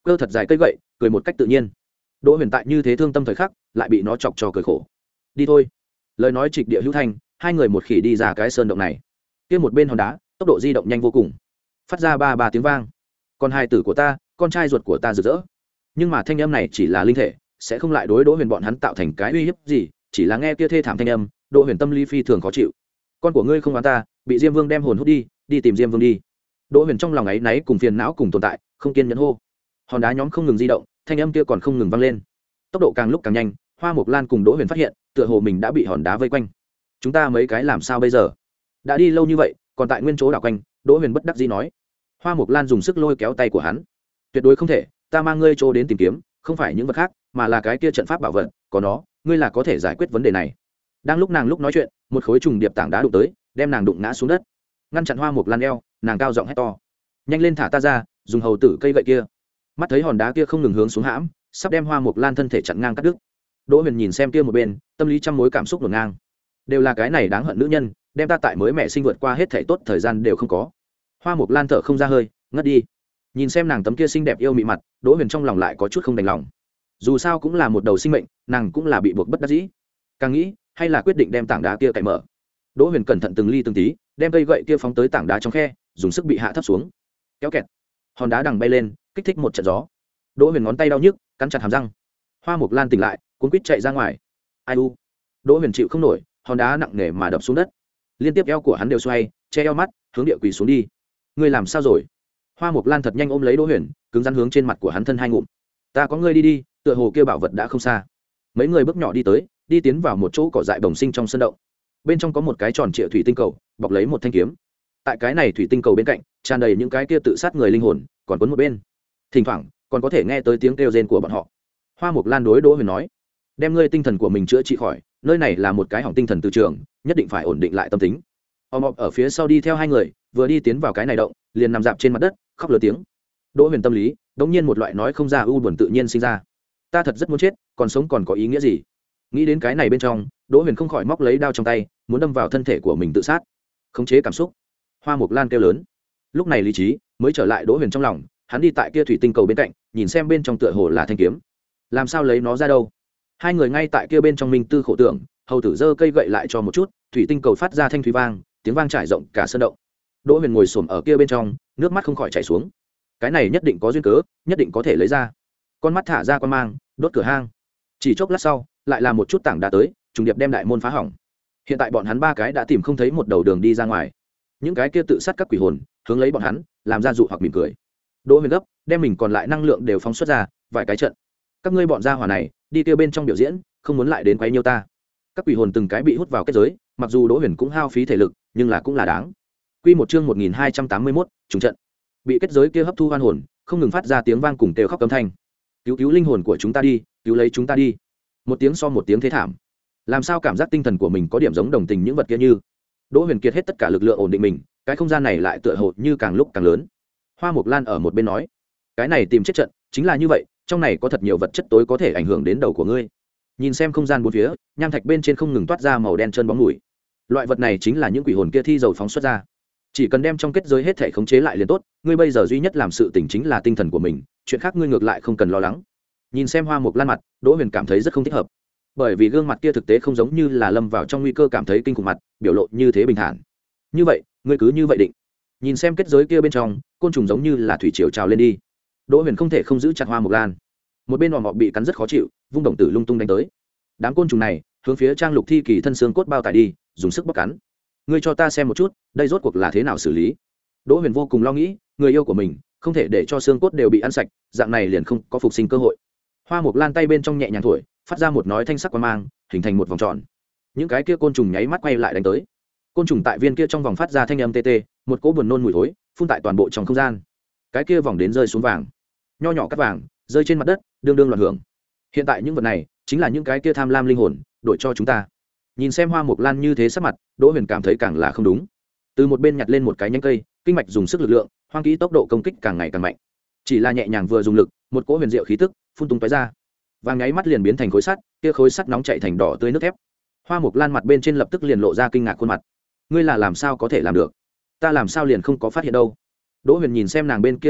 cơ thật dài cây gậy cười một cách tự nhiên. Đỗ Huyền tại như thế thương tâm thời khắc lại bị nó chọc cho cười khổ. Đi thôi. Lời nói trịch địa hữu thanh, hai người một khỉ đi ra cái sơn động này. Kia một bên hòn đá tốc độ di động nhanh vô cùng, phát ra ba ba tiếng vang. Con hai tử của ta, con trai ruột của ta rực rỡ. Nhưng mà thanh âm này chỉ là linh thể, sẽ không lại đối Đỗ Huyền bọn hắn tạo thành cái uy hiếp gì, chỉ là nghe kia thê thảm thanh âm, Đỗ Huyền tâm lý phi thường khó chịu. Con của ngươi không oán ta, bị Diêm Vương đem hồn hút đi, đi tìm Diêm Vương đi. Đỗ Huyền trong lòng ấy náy cùng phiền não cùng tồn tại, không kiên nhẫn hô. Hòn đá nhóm không ngừng di động, thanh âm kia còn không ngừng vang lên. Tốc độ càng lúc càng nhanh, Hoa Mộc Lan cùng Đỗ Huyền phát hiện, tựa hồ mình đã bị hòn đá vây quanh. Chúng ta mấy cái làm sao bây giờ? Đã đi lâu như vậy, còn tại nguyên chỗ đảo quanh, Đỗ Huyền bất đắc dĩ nói. Hoa Mộc Lan dùng sức lôi kéo tay của hắn. Tuyệt đối không thể, ta mang ngươi chỗ đến tìm kiếm, không phải những vật khác, mà là cái kia trận pháp bảo vật, có nó, ngươi là có thể giải quyết vấn đề này. Đang lúc nàng lúc nói chuyện, một khối trùng điệp tảng đá đụng tới, đem nàng đụng ngã xuống đất, ngăn chặn Hoa Mộc Lan eo, nàng cao giọng hét to: nhanh lên thả ta ra, dùng hầu tử cây gậy kia. Mắt thấy hòn đá kia không ngừng hướng xuống hãm, sắp đem Hoa Mộc Lan thân thể chặn ngang cắt đứt. Đỗ Huyền nhìn xem kia một bên, tâm lý trăm mối cảm xúc ngổn ngang. Đều là cái này đáng hận nữ nhân, đem ta tại mới mẹ sinh vượt qua hết thảy tốt thời gian đều không có. Hoa Mộc Lan thở không ra hơi, ngất đi. Nhìn xem nàng tấm kia xinh đẹp yêu mị mặt, Đỗ Huyền trong lòng lại có chút không đành lòng. Dù sao cũng là một đầu sinh mệnh, nàng cũng là bị buộc bất đắc dĩ. Càng nghĩ, hay là quyết định đem tảng đá kia cạy mở. Đỗ Huyền cẩn thận từng ly từng tí, đem cây gậy kia phóng tới tảng đá trong khe, dùng sức bị hạ thấp xuống. Kéo kẹt, hòn đá đằng bay lên, kích thích một trận gió. Đỗ Huyền ngón tay đau nhức, cắn chặt hàm răng. Hoa Mộc Lan tỉnh lại, cuống quýt chạy ra ngoài. Ai u? Đỗ Huyền chịu không nổi, hòn đá nặng nề mà đập xuống đất. Liên tiếp eo của hắn đều xoay, che eo mắt, hướng địa quỳ xuống đi. Ngươi làm sao rồi? Hoa Mộc Lan thật nhanh ôm lấy Đỗ Huyền, cứng rắn hướng trên mặt của hắn thân hai ngụm. Ta có ngươi đi đi, tựa hồ kia bảo vật đã không xa. Mấy người bước nhỏ đi tới, đi tiến vào một chỗ cỏ dại bồng sinh trong sân động. Bên trong có một cái tròn trịa thủy tinh cầu, bọc lấy một thanh kiếm. Tại cái này thủy tinh cầu bên cạnh, tràn đầy những cái kia tự sát người linh hồn, còn cuốn một bên. Thỉnh thoảng, còn có thể nghe tới tiếng kêu rên của bọn họ. Hoa Mộc Lan đối Đỗ Huyền nói: đem ngươi tinh thần của mình chữa trị khỏi, nơi này là một cái hỏng tinh thần từ trường, nhất định phải ổn định lại tâm tính. Om Om ở phía sau đi theo hai người, vừa đi tiến vào cái này động, liền nằm dạp trên mặt đất, khóc lớn tiếng. Đỗ Huyền tâm lý, đống nhiên một loại nói không ra u buồn tự nhiên sinh ra. Ta thật rất muốn chết, còn sống còn có ý nghĩa gì? Nghĩ đến cái này bên trong, Đỗ Huyền không khỏi móc lấy đao trong tay, muốn đâm vào thân thể của mình tự sát. Khống chế cảm xúc. Hoa Mộc Lan kêu lớn. Lúc này lý trí mới trở lại Đỗ Huyền trong lòng, hắn đi tại kia thủy tinh cầu bên cạnh, nhìn xem bên trong tựa hồ là thanh kiếm. Làm sao lấy nó ra đâu? Hai người ngay tại kia bên trong minh tư khổ tưởng, hầu tử giơ cây gậy lại cho một chút, thủy tinh cầu phát ra thanh thúy vang, tiếng vang trải rộng cả sân động. Đỗ Huyền ngồi xổm ở kia bên trong, nước mắt không khỏi chảy xuống. Cái này nhất định có duyên cớ, nhất định có thể lấy ra. Con mắt thả ra quan mang, đốt cửa hang. Chỉ chốc lát sau, lại là một chút tảng đá tới, trùng điệp đem đại môn phá hỏng. Hiện tại bọn hắn ba cái đã tìm không thấy một đầu đường đi ra ngoài. Những cái kia tự sát các quỷ hồn, hướng lấy bọn hắn, làm ra dụ hoặc mỉm cười. Đỗ Huyền gấp, đem mình còn lại năng lượng đều phóng xuất ra, vài cái trận. Các ngươi bọn gia hỏa này, đi kia bên trong biểu diễn, không muốn lại đến quấy nhiêu ta. Các quỷ hồn từng cái bị hút vào kết giới, mặc dù Đỗ Huyền cũng hao phí thể lực, nhưng là cũng là đáng. Quy một chương một nghìn hai trăm tám mươi mốt, trùng trận. Bị kết giới kia hấp thu oan hồn, không ngừng phát ra tiếng vang cùng kêu khóc cấm thanh. Cứu cứu linh hồn của chúng ta đi, cứu lấy chúng ta đi. Một tiếng so một tiếng thế thảm. Làm sao cảm giác tinh thần của mình có điểm giống đồng tình những vật kia như. Đỗ Huyền kiệt hết tất cả lực lượng ổn định mình, cái không gian này lại tựa hồ như càng lúc càng lớn. Hoa Mộc Lan ở một bên nói: cái này tìm chết trận, chính là như vậy, trong này có thật nhiều vật chất tối có thể ảnh hưởng đến đầu của ngươi. Nhìn xem không gian bốn phía, nham thạch bên trên không ngừng toát ra màu đen trơn bóng mùi. Loại vật này chính là những quỷ hồn kia thi dầu phóng xuất ra. Chỉ cần đem trong kết giới hết thể khống chế lại liền tốt, ngươi bây giờ duy nhất làm sự tỉnh chính là tinh thần của mình, chuyện khác ngươi ngược lại không cần lo lắng. Nhìn xem Hoa Mộc Lan mặt, Đỗ Huyền cảm thấy rất không thích hợp, bởi vì gương mặt kia thực tế không giống như là lâm vào trong nguy cơ cảm thấy kinh khủng mặt, biểu lộ như thế bình thản. Như vậy, ngươi cứ như vậy định. Nhìn xem kết giới kia bên trong, côn trùng giống như là thủy triều trào lên đi. Đỗ Huyền không thể không giữ chặt Hoa Mộc Lan. Một bên Hòm Hòm bị cắn rất khó chịu, vung đồng tử lung tung đánh tới. Đám côn trùng này hướng phía Trang Lục Thi Kỳ thân xương cốt bao tải đi, dùng sức bóc cắn. Ngươi cho ta xem một chút, đây rốt cuộc là thế nào xử lý? Đỗ Huyền vô cùng lo nghĩ, người yêu của mình không thể để cho xương cốt đều bị ăn sạch, dạng này liền không có phục sinh cơ hội. Hoa Mộc Lan tay bên trong nhẹ nhàng thổi, phát ra một nói thanh sắc quang mang, hình thành một vòng tròn. Những cái kia côn trùng nháy mắt quay lại đánh tới. Côn trùng tại viên kia trong vòng phát ra thanh âm tê tê, một cỗ buồn nôn mùi thối phun tại toàn bộ trong không gian. Cái kia vòng đến rơi xuống vàng, nho nhỏ cắt vàng rơi trên mặt đất, đương đương loạn hưởng. Hiện tại những vật này chính là những cái kia tham lam linh hồn đổi cho chúng ta. Nhìn xem Hoa Mộc Lan như thế sắc mặt, Đỗ Huyền cảm thấy càng là không đúng. Từ một bên nhặt lên một cái nhánh cây, kinh mạch dùng sức lực lượng, hoang kỹ tốc độ công kích càng ngày càng mạnh. Chỉ là nhẹ nhàng vừa dùng lực, một cỗ huyền diệu khí tức phun tung tóe ra, vàng nháy mắt liền biến thành khối sắt, kia khối sắt nóng chảy thành đỏ tươi nước thép. Hoa Mộc Lan mặt bên trên lập tức liền lộ ra kinh ngạc khuôn mặt. Ngươi là làm sao có thể làm được? Ta làm sao liền không có phát hiện đâu? Đỗ Huyền nhìn xem nàng bên kia cười lạnh,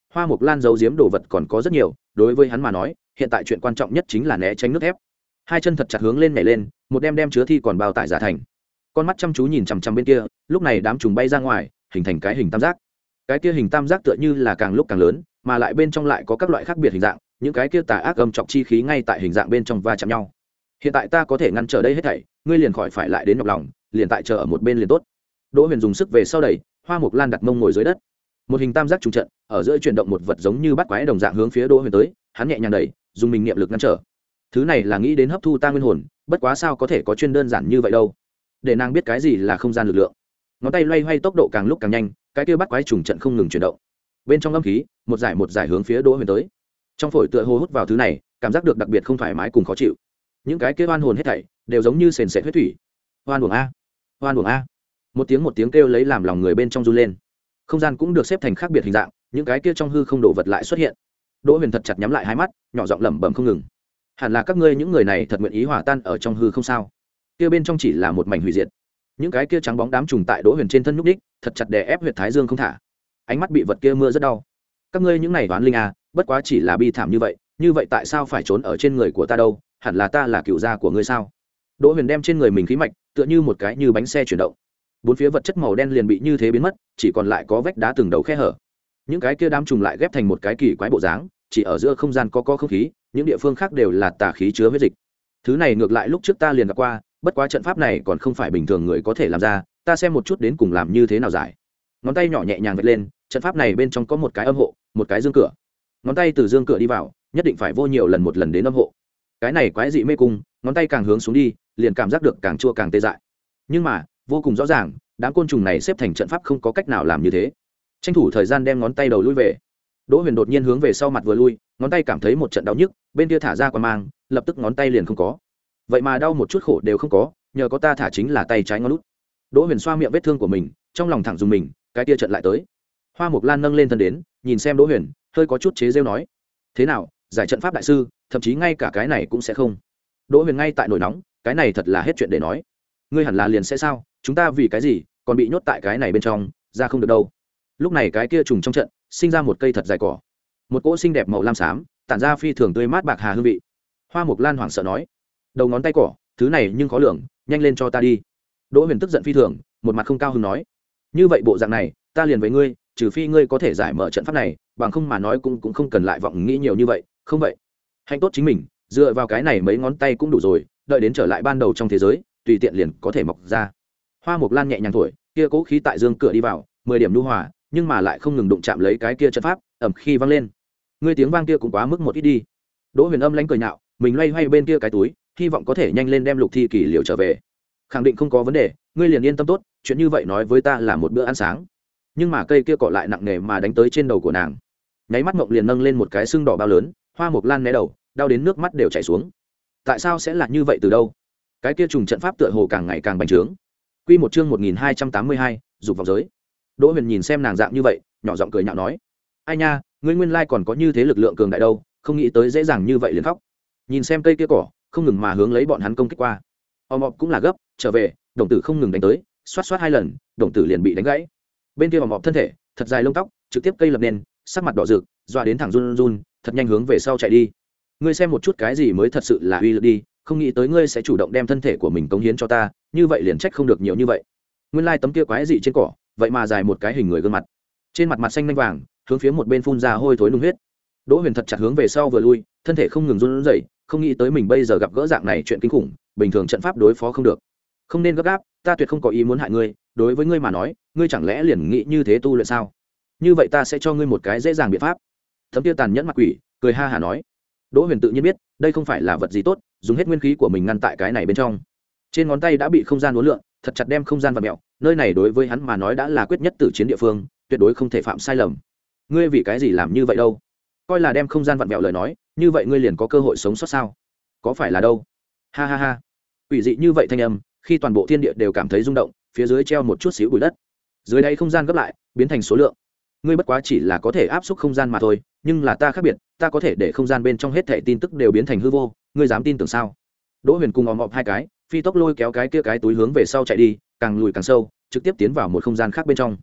Hoa Mộc Lan giấu giếm đồ vật còn có rất nhiều, đối với hắn mà nói hiện tại chuyện quan trọng nhất chính là né tránh nước thép. Hai chân thật chặt hướng lên nhảy lên, một đem đem chứa thi còn bao tải giả thành. Con mắt chăm chú nhìn chằm chằm bên kia, lúc này đám trùng bay ra ngoài, hình thành cái hình tam giác. Cái kia hình tam giác tựa như là càng lúc càng lớn, mà lại bên trong lại có các loại khác biệt hình dạng, những cái kia tà ác âm trọc chi khí ngay tại hình dạng bên trong va chạm nhau. Hiện tại ta có thể ngăn trở đây hết thảy, ngươi liền khỏi phải lại đến nhọc lòng, liền tại chờ ở một bên liền tốt. Đỗ Huyền dùng sức về sau đẩy, Hoa Mộc Lan đặt mông ngồi dưới đất. Một hình tam giác trùng trận, ở giữa chuyển động một vật giống như bắt quái đồng dạng hướng phía Đỗ Huyền tới, hắn nhẹ nhàng đẩy, dùng mình niệm lực ngăn trở. Thứ này là nghĩ đến hấp thu ta nguyên hồn, bất quá sao có thể có chuyên đơn giản như vậy đâu. Để nàng biết cái gì là không gian lực lượng. Ngón tay loay hoay tốc độ càng lúc càng nhanh, cái kia bắt quái trùng trận không ngừng chuyển động. Bên trong âm khí, một giải một giải hướng phía Đỗ Huyền tới. Trong phổi tựa hồ hút vào thứ này, cảm giác được đặc biệt không thoải mái cùng khó chịu. Những cái kia oan hồn hết thảy đều giống như sền sệt huyết thủy. Oan uổng a, oan uổng a. Một tiếng một tiếng kêu lấy làm lòng người bên trong run lên. Không gian cũng được xếp thành khác biệt hình dạng, những cái kia trong hư không đổ vật lại xuất hiện. Đỗ Huyền thật chặt nhắm lại hai mắt, nhỏ giọng lẩm bẩm không ngừng. Hẳn là các ngươi những người này thật nguyện ý hòa tan ở trong hư không sao? Kia bên trong chỉ là một mảnh hủy diệt. Những cái kia trắng bóng đám trùng tại Đỗ Huyền trên thân nhúc đích, thật chặt đè ép huyệt thái dương không thả. Ánh mắt bị vật kia mưa rất đau. Các ngươi những này oán linh à, bất quá chỉ là bi thảm như vậy, như vậy tại sao phải trốn ở trên người của ta đâu? Hẳn là ta là cựu gia của ngươi sao? Đỗ Huyền đem trên người mình khí mạch, tựa như một cái như bánh xe chuyển động. Bốn phía vật chất màu đen liền bị như thế biến mất, chỉ còn lại có vách đá từng đầu khe hở. Những cái kia đám trùng lại ghép thành một cái kỳ quái bộ dáng, chỉ ở giữa không gian có có không khí, những địa phương khác đều là tà khí chứa huyết dịch. Thứ này ngược lại lúc trước ta liền gặp qua, bất quá trận pháp này còn không phải bình thường người có thể làm ra, ta xem một chút đến cùng làm như thế nào giải. Ngón tay nhỏ nhẹ nhàng vạch lên, trận pháp này bên trong có một cái âm hộ, một cái dương cửa. Ngón tay từ dương cửa đi vào, nhất định phải vô nhiều lần một lần đến âm hộ. Cái này quái dị mê cung, ngón tay càng hướng xuống đi, liền cảm giác được càng chua càng tê dại. Nhưng mà, vô cùng rõ ràng, đám côn trùng này xếp thành trận pháp không có cách nào làm như thế. Tranh thủ thời gian đem ngón tay đầu lui về. Đỗ Huyền đột nhiên hướng về sau mặt vừa lui, ngón tay cảm thấy một trận đau nhức, bên kia thả ra qua mang, lập tức ngón tay liền không có. Vậy mà đau một chút khổ đều không có, nhờ có ta thả chính là tay trái ngón út. Đỗ Huyền xoa miệng vết thương của mình, trong lòng thẳng dùng mình, cái kia trận lại tới. Hoa Mộc Lan nâng lên thân đến, nhìn xem Đỗ Huyền, hơi có chút chế giễu nói: "Thế nào, giải trận pháp đại sư, thậm chí ngay cả cái này cũng sẽ không?" Đỗ Huyền ngay tại nổi nóng, cái này thật là hết chuyện để nói. Ngươi hẳn là liền sẽ sao, chúng ta vì cái gì còn bị nhốt tại cái này bên trong, ra không được đâu. Lúc này cái kia trùng trong trận sinh ra một cây thật dài cỏ, một cỗ xinh đẹp màu lam xám, tản ra phi thường tươi mát bạc hà hương vị. Hoa Mộc Lan hoảng sợ nói: "Đầu ngón tay cỏ, thứ này nhưng khó lường, nhanh lên cho ta đi." Đỗ Huyền tức giận phi thường, một mặt không cao hứng nói: "Như vậy bộ dạng này, ta liền với ngươi, trừ phi ngươi có thể giải mở trận pháp này, bằng không mà nói cũng cũng không cần lại vọng nghĩ nhiều như vậy, không vậy. Hạnh tốt chính mình, dựa vào cái này mấy ngón tay cũng đủ rồi, đợi đến trở lại ban đầu trong thế giới, tùy tiện liền có thể mọc ra." Hoa Mộc Lan nhẹ nhàng thổi, kia cố khí tại dương cửa đi vào, mười điểm nhu hòa, nhưng mà lại không ngừng đụng chạm lấy cái kia trận pháp, ầm khi vang lên. Ngươi tiếng vang kia cũng quá mức một ít đi. Đỗ Huyền âm lãnh cười nhạo, mình loay hoay bên kia cái túi, hy vọng có thể nhanh lên đem Lục Thi Kỳ liệu trở về. Khẳng định không có vấn đề, ngươi liền yên tâm tốt, chuyện như vậy nói với ta là một bữa ăn sáng. Nhưng mà cây kia cọ lại nặng nề mà đánh tới trên đầu của nàng. Nháy mắt Mộng liền nâng lên một cái xương đỏ bao lớn, Hoa Mộc Lan né đầu, đau đến nước mắt đều chảy xuống. Tại sao sẽ là như vậy từ đâu? Cái kia trùng trận pháp tựa hồ càng ngày càng bành trướng. Quy một chương một nghìn hai trăm tám mươi hai, dục vọng giới. Đỗ Huyền nhìn xem nàng dạng như vậy, nhỏ giọng cười nhạo nói: "Ai nha, ngươi nguyên lai còn có như thế lực lượng cường đại đâu, không nghĩ tới dễ dàng như vậy liền khóc." Nhìn xem cây kia cỏ, không ngừng mà hướng lấy bọn hắn công kích qua. Ôm Mọc cũng là gấp, trở về, đồng tử không ngừng đánh tới, xoát xoát hai lần, đồng tử liền bị đánh gãy. Bên kia Ôm Mọc thân thể, thật dài lông tóc, trực tiếp cây lập nền, sắc mặt đỏ rực, doa đến thẳng run run, thật nhanh hướng về sau chạy đi. Ngươi xem một chút cái gì mới thật sự là uy lực đi, không nghĩ tới ngươi sẽ chủ động đem thân thể của mình cống hiến cho ta, như vậy liền trách không được nhiều như vậy. Nguyên lai tấm kia quái dị trên cỏ, vậy mà dài một cái hình người gương mặt, trên mặt mặt xanh lanh vàng, hướng phía một bên phun ra hôi thối nung huyết. Đỗ Huyền thật chặt hướng về sau vừa lui, thân thể không ngừng run rẩy, không nghĩ tới mình bây giờ gặp gỡ dạng này chuyện kinh khủng, bình thường trận pháp đối phó không được. Không nên gấp gáp, ta tuyệt không có ý muốn hại ngươi, đối với ngươi mà nói, ngươi chẳng lẽ liền nghĩ như thế tu luyện sao? Như vậy ta sẽ cho ngươi một cái dễ dàng biện pháp. Thấm tiêu tàn nhẫn mặt quỷ, cười ha hả nói. Đỗ Huyền tự nhiên biết, đây không phải là vật gì tốt, dùng hết nguyên khí của mình ngăn tại cái này bên trong. Trên ngón tay đã bị không gian uốn lượn, thật chặt đem không gian vặn mèo, nơi này đối với hắn mà nói đã là quyết nhất tử chiến địa phương, tuyệt đối không thể phạm sai lầm. Ngươi vì cái gì làm như vậy đâu? Coi là đem không gian vặn mèo lời nói, như vậy ngươi liền có cơ hội sống sót sao? Có phải là đâu? Ha ha ha. Quỷ dị như vậy thanh âm, khi toàn bộ thiên địa đều cảm thấy rung động, phía dưới treo một chút xíu bụi đất. Dưới đây không gian gấp lại, biến thành số lượng. Ngươi bất quá chỉ là có thể áp xúc không gian mà thôi, nhưng là ta khác biệt, ta có thể để không gian bên trong hết thảy tin tức đều biến thành hư vô, ngươi dám tin tưởng sao? Đỗ Huyền cùng ồm ọp hai cái, phi tốc lôi kéo cái kia cái túi hướng về sau chạy đi, càng lùi càng sâu, trực tiếp tiến vào một không gian khác bên trong.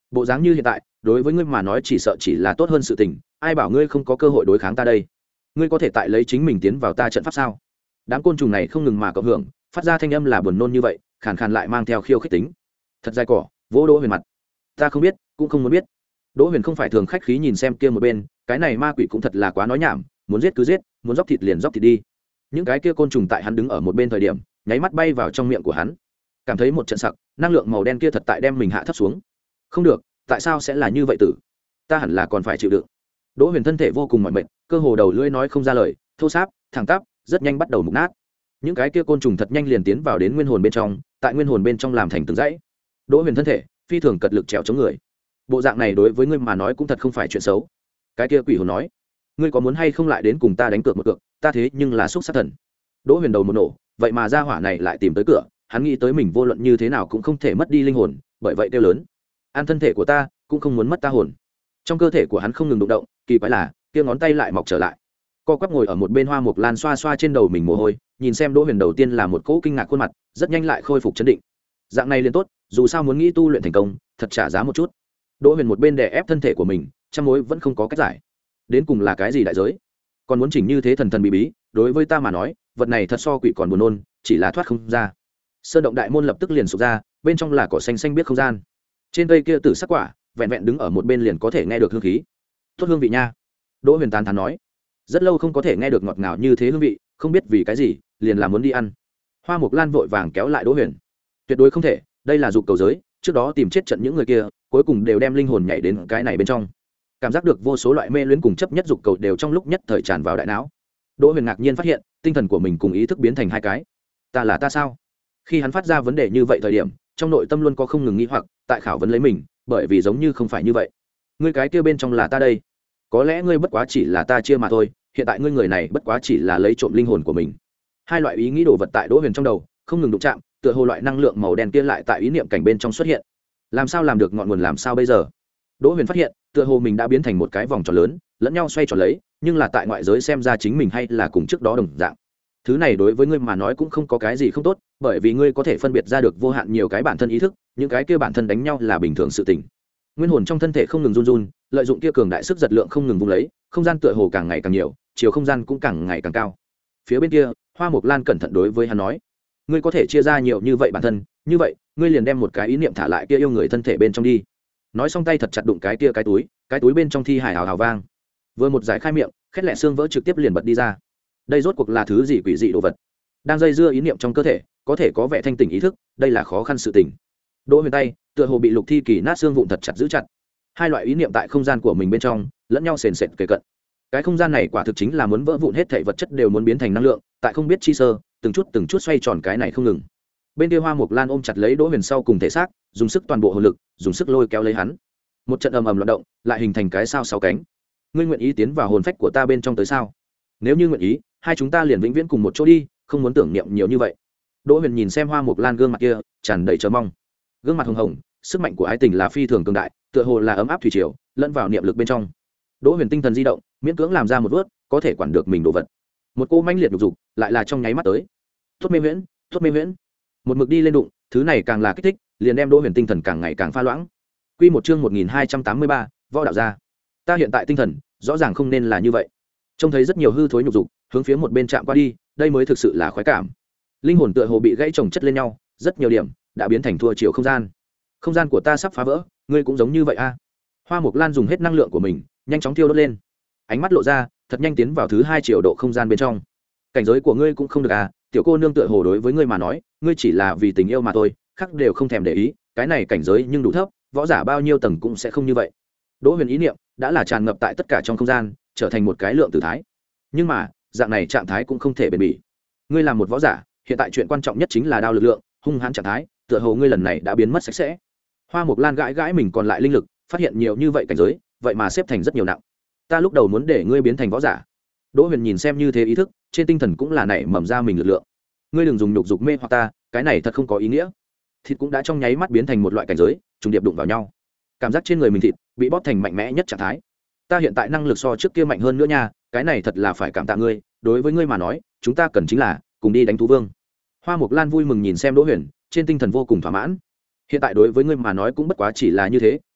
bộ dáng như hiện tại đối với ngươi mà nói chỉ sợ chỉ là tốt hơn sự tình, ai bảo ngươi không có cơ hội đối kháng ta đây. Ngươi có thể tại lấy chính mình tiến vào ta trận pháp sao? Đám côn trùng này không ngừng mà cộng hưởng, phát ra thanh âm là buồn nôn như vậy, khàn khàn lại mang theo khiêu khích tính. Thật dài cỏ vỗ Đỗ Huyền mặt. Ta không biết, cũng không muốn biết. Đỗ Huyền không phải thường khách khí nhìn xem kia một bên, cái này ma quỷ cũng thật là quá nói nhảm, muốn giết cứ giết, muốn dóc thịt liền dóc thịt đi. Những cái kia côn trùng tại hắn đứng ở một bên thời điểm, nháy mắt bay vào trong miệng của hắn. Cảm thấy một trận sặc, năng lượng màu đen kia thật tại đem mình hạ thấp xuống. Không được, tại sao sẽ là như vậy tử? Ta hẳn là còn phải chịu đựng. Đỗ Huyền thân thể vô cùng mỏi mệt, cơ hồ đầu lưỡi nói không ra lời, thô ráp, thẳng tắp, rất nhanh bắt đầu mục nát. Những cái kia côn trùng thật nhanh liền tiến vào đến nguyên hồn bên trong, tại nguyên hồn bên trong làm thành từng dãy. Đỗ Huyền thân thể phi thường cật lực trèo chống người. Bộ dạng này đối với ngươi mà nói cũng thật không phải chuyện xấu. Cái kia quỷ hồn nói, ngươi có muốn hay không lại đến cùng ta đánh cược một cược, ta thế nhưng là xúc sát thần. Đỗ Huyền đầu một nổ, vậy mà gia hỏa này lại tìm tới cửa, hắn nghĩ tới mình vô luận như thế nào cũng không thể mất đi linh hồn, bởi vậy kêu lớn, an thân thể của ta, cũng không muốn mất ta hồn. Trong cơ thể của hắn không ngừng động động, kỳ quái là, kia ngón tay lại mọc trở lại. Co quắp ngồi ở một bên Hoa Mộc Lan xoa xoa trên đầu mình mồ hôi, nhìn xem Đỗ Huyền đầu tiên là một cỗ kinh ngạc khuôn mặt, rất nhanh lại khôi phục chấn định. Dạng này liền tốt, dù sao muốn nghĩ tu luyện thành công, thật trả giá một chút. Đỗ Huyền một bên đè ép thân thể của mình, trăm mối vẫn không có cách giải. Đến cùng là cái gì đại giới? Còn muốn chỉnh như thế thần thần bí bí, đối với ta mà nói, vật này thật so quỷ còn buồn nôn, chỉ là thoát không ra. Sơn động đại môn lập tức liền sụp ra, bên trong là cỏ xanh xanh biết không gian. Trên cây kia tử sắc quả, vẹn vẹn đứng ở một bên liền có thể nghe được hương khí. Tốt hương vị nha. Đỗ Huyền tán thán nói. Rất lâu không có thể nghe được ngọt ngào như thế hương vị, không biết vì cái gì, liền là muốn đi ăn. Hoa Mộc Lan vội vàng kéo lại Đỗ Huyền. Tuyệt đối không thể, đây là dục cầu giới, trước đó tìm chết trận những người kia, cuối cùng đều đem linh hồn nhảy đến cái này bên trong. Cảm giác được vô số loại mê luyến cùng chấp nhất dục cầu đều trong lúc nhất thời tràn vào đại não. Đỗ Huyền ngạc nhiên phát hiện, tinh thần của mình cùng ý thức biến thành hai cái. Ta là ta sao? Khi hắn phát ra vấn đề như vậy thời điểm, trong nội tâm luôn có không ngừng nghĩ hoặc, tại khảo vấn lấy mình, bởi vì giống như không phải như vậy. Ngươi cái kia bên trong là ta đây. Có lẽ ngươi bất quá chỉ là ta chia mà thôi, hiện tại ngươi người này bất quá chỉ là lấy trộm linh hồn của mình. Hai loại ý nghĩ đồ vật tại Đỗ Huyền trong đầu không ngừng đụng chạm, tựa hồ loại năng lượng màu đen kia lại tại ý niệm cảnh bên trong xuất hiện. Làm sao làm được ngọn nguồn làm sao bây giờ? Đỗ Huyền phát hiện, tựa hồ mình đã biến thành một cái vòng tròn lớn, lẫn nhau xoay tròn lấy, nhưng là tại ngoại giới xem ra chính mình hay là cùng trước đó đồng dạng. Thứ này đối với ngươi mà nói cũng không có cái gì không tốt, bởi vì ngươi có thể phân biệt ra được vô hạn nhiều cái bản thân ý thức, những cái kia bản thân đánh nhau là bình thường sự tình. Nguyên hồn trong thân thể không ngừng run run, lợi dụng kia cường đại sức giật lượng không ngừng vung lấy, không gian tựa hồ càng ngày càng nhiều, chiều không gian cũng càng ngày càng cao. Phía bên kia, Hoa Mộc Lan cẩn thận đối với hắn nói, ngươi có thể chia ra nhiều như vậy bản thân, như vậy, ngươi liền đem một cái ý niệm thả lại kia yêu người thân thể bên trong đi. Nói xong tay thật chặt đụng cái kia cái túi, cái túi bên trong thi hải hào hào vang. Vừa một giải khai miệng, khét lẹ xương vỡ trực tiếp liền bật đi ra. Đây rốt cuộc là thứ gì quỷ dị đồ vật? Đang dây dưa ý niệm trong cơ thể, có thể có vẻ thanh tỉnh ý thức, đây là khó khăn sự tình. Đỗ Huyền tay, tựa hồ bị Lục Thi Kỳ nát xương vụn thật chặt giữ chặt. Hai loại ý niệm tại không gian của mình bên trong, lẫn nhau sền sệt kề cận. Cái không gian này quả thực chính là muốn vỡ vụn, hết thảy vật chất đều muốn biến thành năng lượng, tại không biết chi sơ, từng chút từng chút xoay tròn cái này không ngừng. Bên kia Hoa Mộc Lan ôm chặt lấy Đỗ Huyền sau cùng thể xác, dùng sức toàn bộ hồn lực, dùng sức lôi kéo lấy hắn. Một trận ầm ầm loạn động, lại hình thành cái sao sáu cánh. Ngươi nguyện ý tiến vào hồn phách của ta bên trong tới sao? Nếu như nguyện ý, hai chúng ta liền vĩnh viễn cùng một chỗ đi, không muốn tưởng niệm nhiều như vậy. Đỗ Huyền nhìn xem Hoa Mộc Lan gương mặt kia, tràn đầy chờ mong. Gương mặt hồng hồng, sức mạnh của ái tình là phi thường cường đại, tựa hồ là ấm áp thủy triều, lẫn vào niệm lực bên trong. Đỗ Huyền tinh thần di động, miễn cưỡng làm ra một vớt, có thể quản được mình đồ vật. Một cô manh liệt dục dục, lại là trong nháy mắt tới. Tốt mê miễn, tốt mê miễn. Một mực đi lên đụng, thứ này càng là kích thích, liền đem Đỗ Huyền tinh thần càng ngày càng pha loãng. Quy một chương một nghìn hai trăm tám mươi ba, võ đạo gia. Ta hiện tại tinh thần, rõ ràng không nên là như vậy. Trông thấy rất nhiều hư thối nhục dục, hướng phía một bên chạm qua đi, đây mới thực sự là khoái cảm. Linh hồn tựa hồ bị gãy chồng chất lên nhau, rất nhiều điểm đã biến thành thua chiều không gian. Không gian của ta sắp phá vỡ, ngươi cũng giống như vậy a. À? Hoa Mộc Lan dùng hết năng lượng của mình, nhanh chóng thiêu đốt lên. Ánh mắt lộ ra, thật nhanh tiến vào thứ hai chiều độ không gian bên trong. Cảnh giới của ngươi cũng không được à, tiểu cô nương tựa hồ đối với ngươi mà nói, ngươi chỉ là vì tình yêu mà thôi, khác đều không thèm để ý, cái này cảnh giới nhưng đủ thấp, võ giả bao nhiêu tầng cũng sẽ không như vậy. Đỗ Huyền ý niệm đã là tràn ngập tại tất cả trong không gian, trở thành một cái lượng tử thái. Nhưng mà, dạng này trạng thái cũng không thể bền bỉ. Ngươi là một võ giả, hiện tại chuyện quan trọng nhất chính là đao lực lượng, hung hãn trạng thái, tựa hồ ngươi lần này đã biến mất sạch sẽ. Hoa Mộc Lan gãi gãi mình còn lại linh lực, phát hiện nhiều như vậy cảnh giới, vậy mà xếp thành rất nhiều nặng. Ta lúc đầu muốn để ngươi biến thành võ giả. Đỗ Huyền nhìn xem như thế ý thức, trên tinh thần cũng là nảy mầm ra mình lực lượng. Ngươi đừng dùng nhục dục mê hoặc ta, cái này thật không có ý nghĩa. Thịt cũng đã trong nháy mắt biến thành một loại cảnh giới, trùng điệp đụng vào nhau. Cảm giác trên người mình thịt bị bóp thành mạnh mẽ nhất trạng thái. Ta hiện tại năng lực so trước kia mạnh hơn nữa nha, cái này thật là phải cảm tạ ngươi, đối với ngươi mà nói, chúng ta cần chính là cùng đi đánh thú vương. Hoa Mộc Lan vui mừng nhìn xem Đỗ Huyền, trên tinh thần vô cùng thỏa mãn. Hiện tại đối với ngươi mà nói cũng bất quá chỉ là như thế,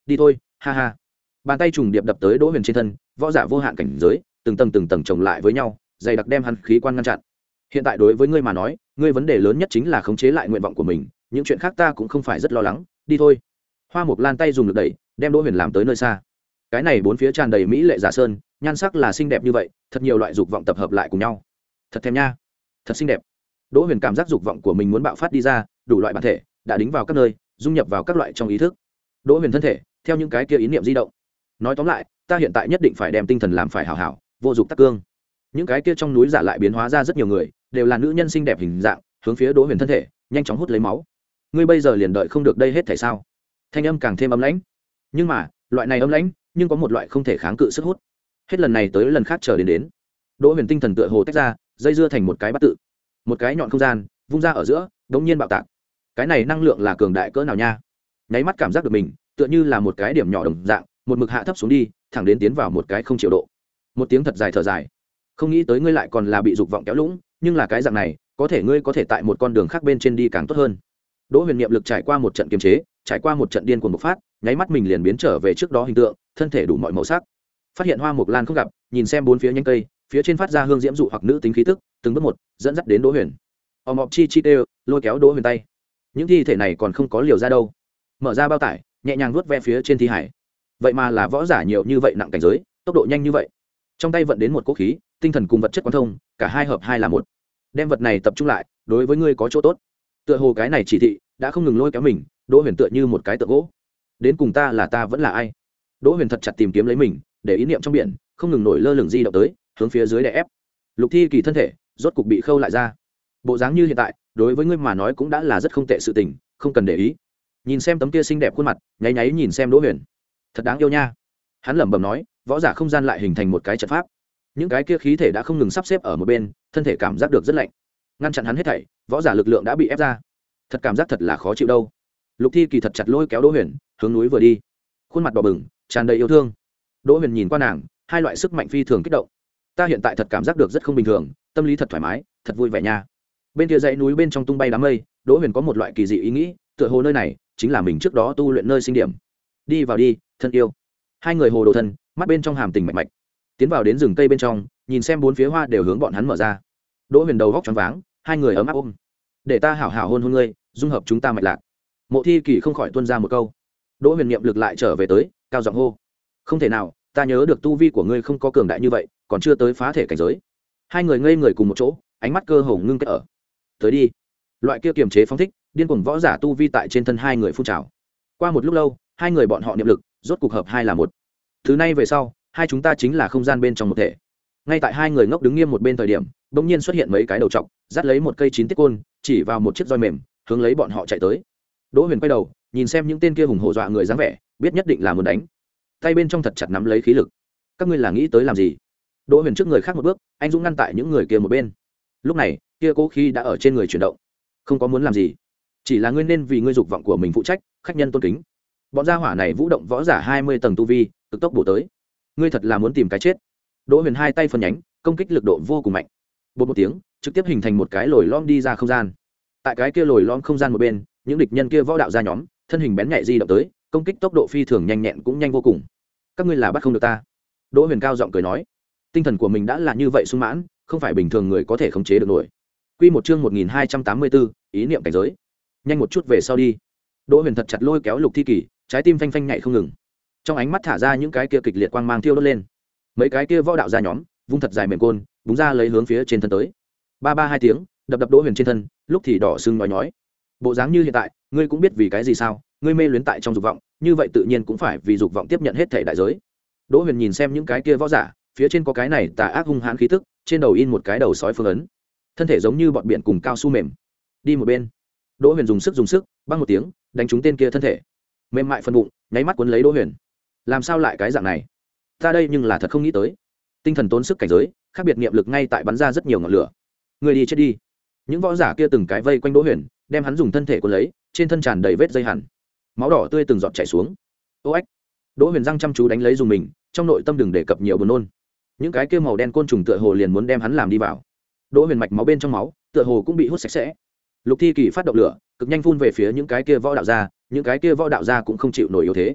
đi thôi, ha ha. Bàn tay trùng điệp đập tới Đỗ Huyền trên thân, võ giả vô hạn cảnh giới, từng tầng từng tầng chồng lại với nhau, dày đặc đem hắn khí quan ngăn chặn. Hiện tại đối với ngươi mà nói, ngươi vấn đề lớn nhất chính là khống chế lại nguyện vọng của mình, những chuyện khác ta cũng không phải rất lo lắng, đi thôi. Hoa Mộc Lan tay dùng lực đẩy, đem Đỗ Huyền làm tới nơi xa. Cái này bốn phía tràn đầy mỹ lệ giả sơn, nhan sắc là xinh đẹp như vậy, thật nhiều loại dục vọng tập hợp lại cùng nhau. Thật thèm nha, thật xinh đẹp. Đỗ Huyền cảm giác dục vọng của mình muốn bạo phát đi ra, đủ loại bản thể đã đính vào các nơi, dung nhập vào các loại trong ý thức. Đỗ Huyền thân thể theo những cái kia ý niệm di động. Nói tóm lại, ta hiện tại nhất định phải đem tinh thần làm phải hảo hảo, vô dục tắc cương. Những cái kia trong núi giả lại biến hóa ra rất nhiều người, đều là nữ nhân xinh đẹp hình dạng, hướng phía Đỗ Huyền thân thể nhanh chóng hút lấy máu. Ngươi bây giờ liền đợi không được đây hết thể sao? Thanh âm càng thêm ấm lãnh. Nhưng mà, loại này ấm lãnh, nhưng có một loại không thể kháng cự sức hút. Hết lần này tới lần khác chờ đến đến. Đỗ Huyền tinh thần tựa hồ tách ra, dây dưa thành một cái bát tự. Một cái nhọn không gian, vung ra ở giữa, đống nhiên bạo tạc. Cái này năng lượng là cường đại cỡ nào nha? Nháy mắt cảm giác được mình, tựa như là một cái điểm nhỏ đồng dạng, một mực hạ thấp xuống đi, thẳng đến tiến vào một cái không chịu độ. Một tiếng thật dài thở dài. Không nghĩ tới ngươi lại còn là bị dục vọng kéo lũng, nhưng là cái dạng này, có thể ngươi có thể tại một con đường khác bên trên đi càng tốt hơn. Đỗ Huyền niệm lực trải qua một trận kiềm chế, trải qua một trận điên cuồng bộc phát, nháy mắt mình liền biến trở về trước đó hình tượng, thân thể đủ mọi màu sắc. Phát hiện Hoa Mộc Lan không gặp, nhìn xem bốn phía nhánh cây, phía trên phát ra hương diễm dụ hoặc nữ tính khí tức, từng bước một dẫn dắt đến Đỗ Huyền. Om ọc chi chi đều lôi kéo Đỗ Huyền tay. Những thi thể này còn không có liều ra đâu. Mở ra bao tải, nhẹ nhàng vuốt ve phía trên thi hải. Vậy mà là võ giả nhiều như vậy nặng cảnh giới, tốc độ nhanh như vậy. Trong tay vận đến một cỗ khí, tinh thần cùng vật chất quán thông, cả hai hợp hai là một. Đem vật này tập trung lại, đối với ngươi có chỗ tốt. Tựa hồ cái này chỉ thị đã không ngừng lôi kéo mình, Đỗ Huyền tựa như một cái tượng gỗ. Đến cùng ta là ta vẫn là ai? Đỗ Huyền thật chặt tìm kiếm lấy mình, để ý niệm trong biển không ngừng nổi lơ lửng di động tới, hướng phía dưới đè ép. Lục Thi Kỳ thân thể rốt cục bị khâu lại ra. Bộ dáng như hiện tại, đối với ngươi mà nói cũng đã là rất không tệ sự tình, không cần để ý. Nhìn xem tấm kia xinh đẹp khuôn mặt, nháy nháy nhìn xem Đỗ Huyền. Thật đáng yêu nha. Hắn lẩm bẩm nói, võ giả không gian lại hình thành một cái trận pháp. Những cái kia khí thể đã không ngừng sắp xếp ở một bên, thân thể cảm giác được rất lạnh. Ngăn chặn hắn hết thảy, võ giả lực lượng đã bị ép ra. Thật cảm giác thật là khó chịu đâu. Lục Thi Kỳ thật chặt lôi kéo Đỗ Huyền, hướng núi vừa đi. Khuôn mặt đỏ bừng, tràn đầy yêu thương. Đỗ Huyền nhìn qua nàng, hai loại sức mạnh phi thường kích động. Ta hiện tại thật cảm giác được rất không bình thường, tâm lý thật thoải mái, thật vui vẻ nha. Bên kia dãy núi bên trong tung bay đám mây, Đỗ Huyền có một loại kỳ dị ý nghĩ, tựa hồ nơi này chính là mình trước đó tu luyện nơi sinh điểm. Đi vào đi, thân yêu. Hai người hồ đồ thân, mắt bên trong hàm tình mạch mạch. Tiến vào đến rừng cây bên trong, nhìn xem bốn phía hoa đều hướng bọn hắn mở ra. Đỗ Huyền đầu góc choáng váng, hai người ấm áp ôm. Để ta hảo hảo hôn hôn ngươi, dung hợp chúng ta mạch lạc. Mộ Thi Kỳ không khỏi tuôn ra một câu. Đỗ Huyền niệm lực lại trở về tới, cao giọng hô. Không thể nào, ta nhớ được tu vi của ngươi không có cường đại như vậy, còn chưa tới phá thể cảnh giới. Hai người ngây người cùng một chỗ, ánh mắt cơ hồ ngưng kết ở. Tới đi. Loại kia kiềm chế phóng thích, điên cuồng võ giả tu vi tại trên thân hai người phun trào. Qua một lúc lâu, hai người bọn họ niệm lực rốt cục hợp hai là một. Thứ này về sau, hai chúng ta chính là không gian bên trong một thể. Ngay tại hai người ngốc đứng nghiêm một bên thời điểm, bỗng nhiên xuất hiện mấy cái đầu trọc, dắt lấy một cây chín tiết côn, chỉ vào một chiếc roi mềm, hướng lấy bọn họ chạy tới. Đỗ Huyền quay đầu, nhìn xem những tên kia hùng hổ dọa người dáng vẻ, biết nhất định là muốn đánh. Tay bên trong thật chặt nắm lấy khí lực. Các ngươi là nghĩ tới làm gì? Đỗ Huyền trước người khác một bước, anh dũng ngăn tại những người kia một bên. Lúc này, kia cố khí đã ở trên người chuyển động. Không có muốn làm gì, chỉ là ngươi nên vì ngươi dục vọng của mình phụ trách, khách nhân tôn kính. Bọn gia hỏa này vũ động võ giả hai mươi tầng tu vi, cực tốc bổ tới. Ngươi thật là muốn tìm cái chết. Đỗ Huyền hai tay phân nhánh, công kích lực độ vô cùng mạnh. Bột một tiếng, trực tiếp hình thành một cái lồi lõm đi ra không gian. Tại cái kia lồi lõm không gian một bên, những địch nhân kia võ đạo ra nhóm, thân hình bén nhạy di động tới, công kích tốc độ phi thường nhanh nhẹn cũng nhanh vô cùng. Các ngươi là bắt không được ta. Đỗ Huyền cao giọng cười nói, tinh thần của mình đã là như vậy sung mãn, không phải bình thường người có thể khống chế được nổi. Quy một chương một nghìn hai trăm tám mươi bốn, ý niệm cảnh giới. Nhanh một chút về sau đi. Đỗ Huyền thật chặt lôi kéo Lục Thi Kỳ, trái tim phanh phanh nhảy không ngừng. Trong ánh mắt thả ra những cái kia kịch liệt quang mang thiêu đốt lên. Mấy cái kia võ đạo ra nhóm, vung thật dài mềm côn, búng ra lấy hướng phía trên thân tới. Ba ba hai tiếng, đập đập Đỗ Huyền trên thân, lúc thì đỏ sưng nói nhói. Bộ dáng như hiện tại, ngươi cũng biết vì cái gì sao? Ngươi mê luyến tại trong dục vọng, như vậy tự nhiên cũng phải vì dục vọng tiếp nhận hết thể đại giới. Đỗ Huyền nhìn xem những cái kia võ giả, phía trên có cái này tà ác hung hãn khí tức, trên đầu in một cái đầu sói phương ấn. Thân thể giống như bọn biển cùng cao su mềm. Đi một bên. Đỗ Huyền dùng sức dùng sức, băng một tiếng, đánh trúng tên kia thân thể. Mềm mại phân bụng, nháy mắt cuốn lấy Đỗ Huyền. Làm sao lại cái dạng này? Ta đây nhưng là thật không nghĩ tới. Tinh thần tốn sức cảnh giới, khác biệt niệm lực ngay tại bắn ra rất nhiều ngọn lửa. Người đi chết đi. Những võ giả kia từng cái vây quanh Đỗ Huyền, đem hắn dùng thân thể cuốn lấy, trên thân tràn đầy vết dây hằn. Máu đỏ tươi từng giọt chảy xuống. Ô ếch. Đỗ Huyền răng chăm chú đánh lấy dùng mình, trong nội tâm đừng đề cập nhiều buồn nôn. Những cái kia màu đen côn trùng tựa hồ liền muốn đem hắn làm đi vào. Đỗ Huyền mạch máu bên trong máu, tựa hồ cũng bị hút sạch sẽ. Lục Thi Kỳ phát động lửa, cực nhanh phun về phía những cái kia võ đạo gia, những cái kia võ đạo gia cũng không chịu nổi yếu thế.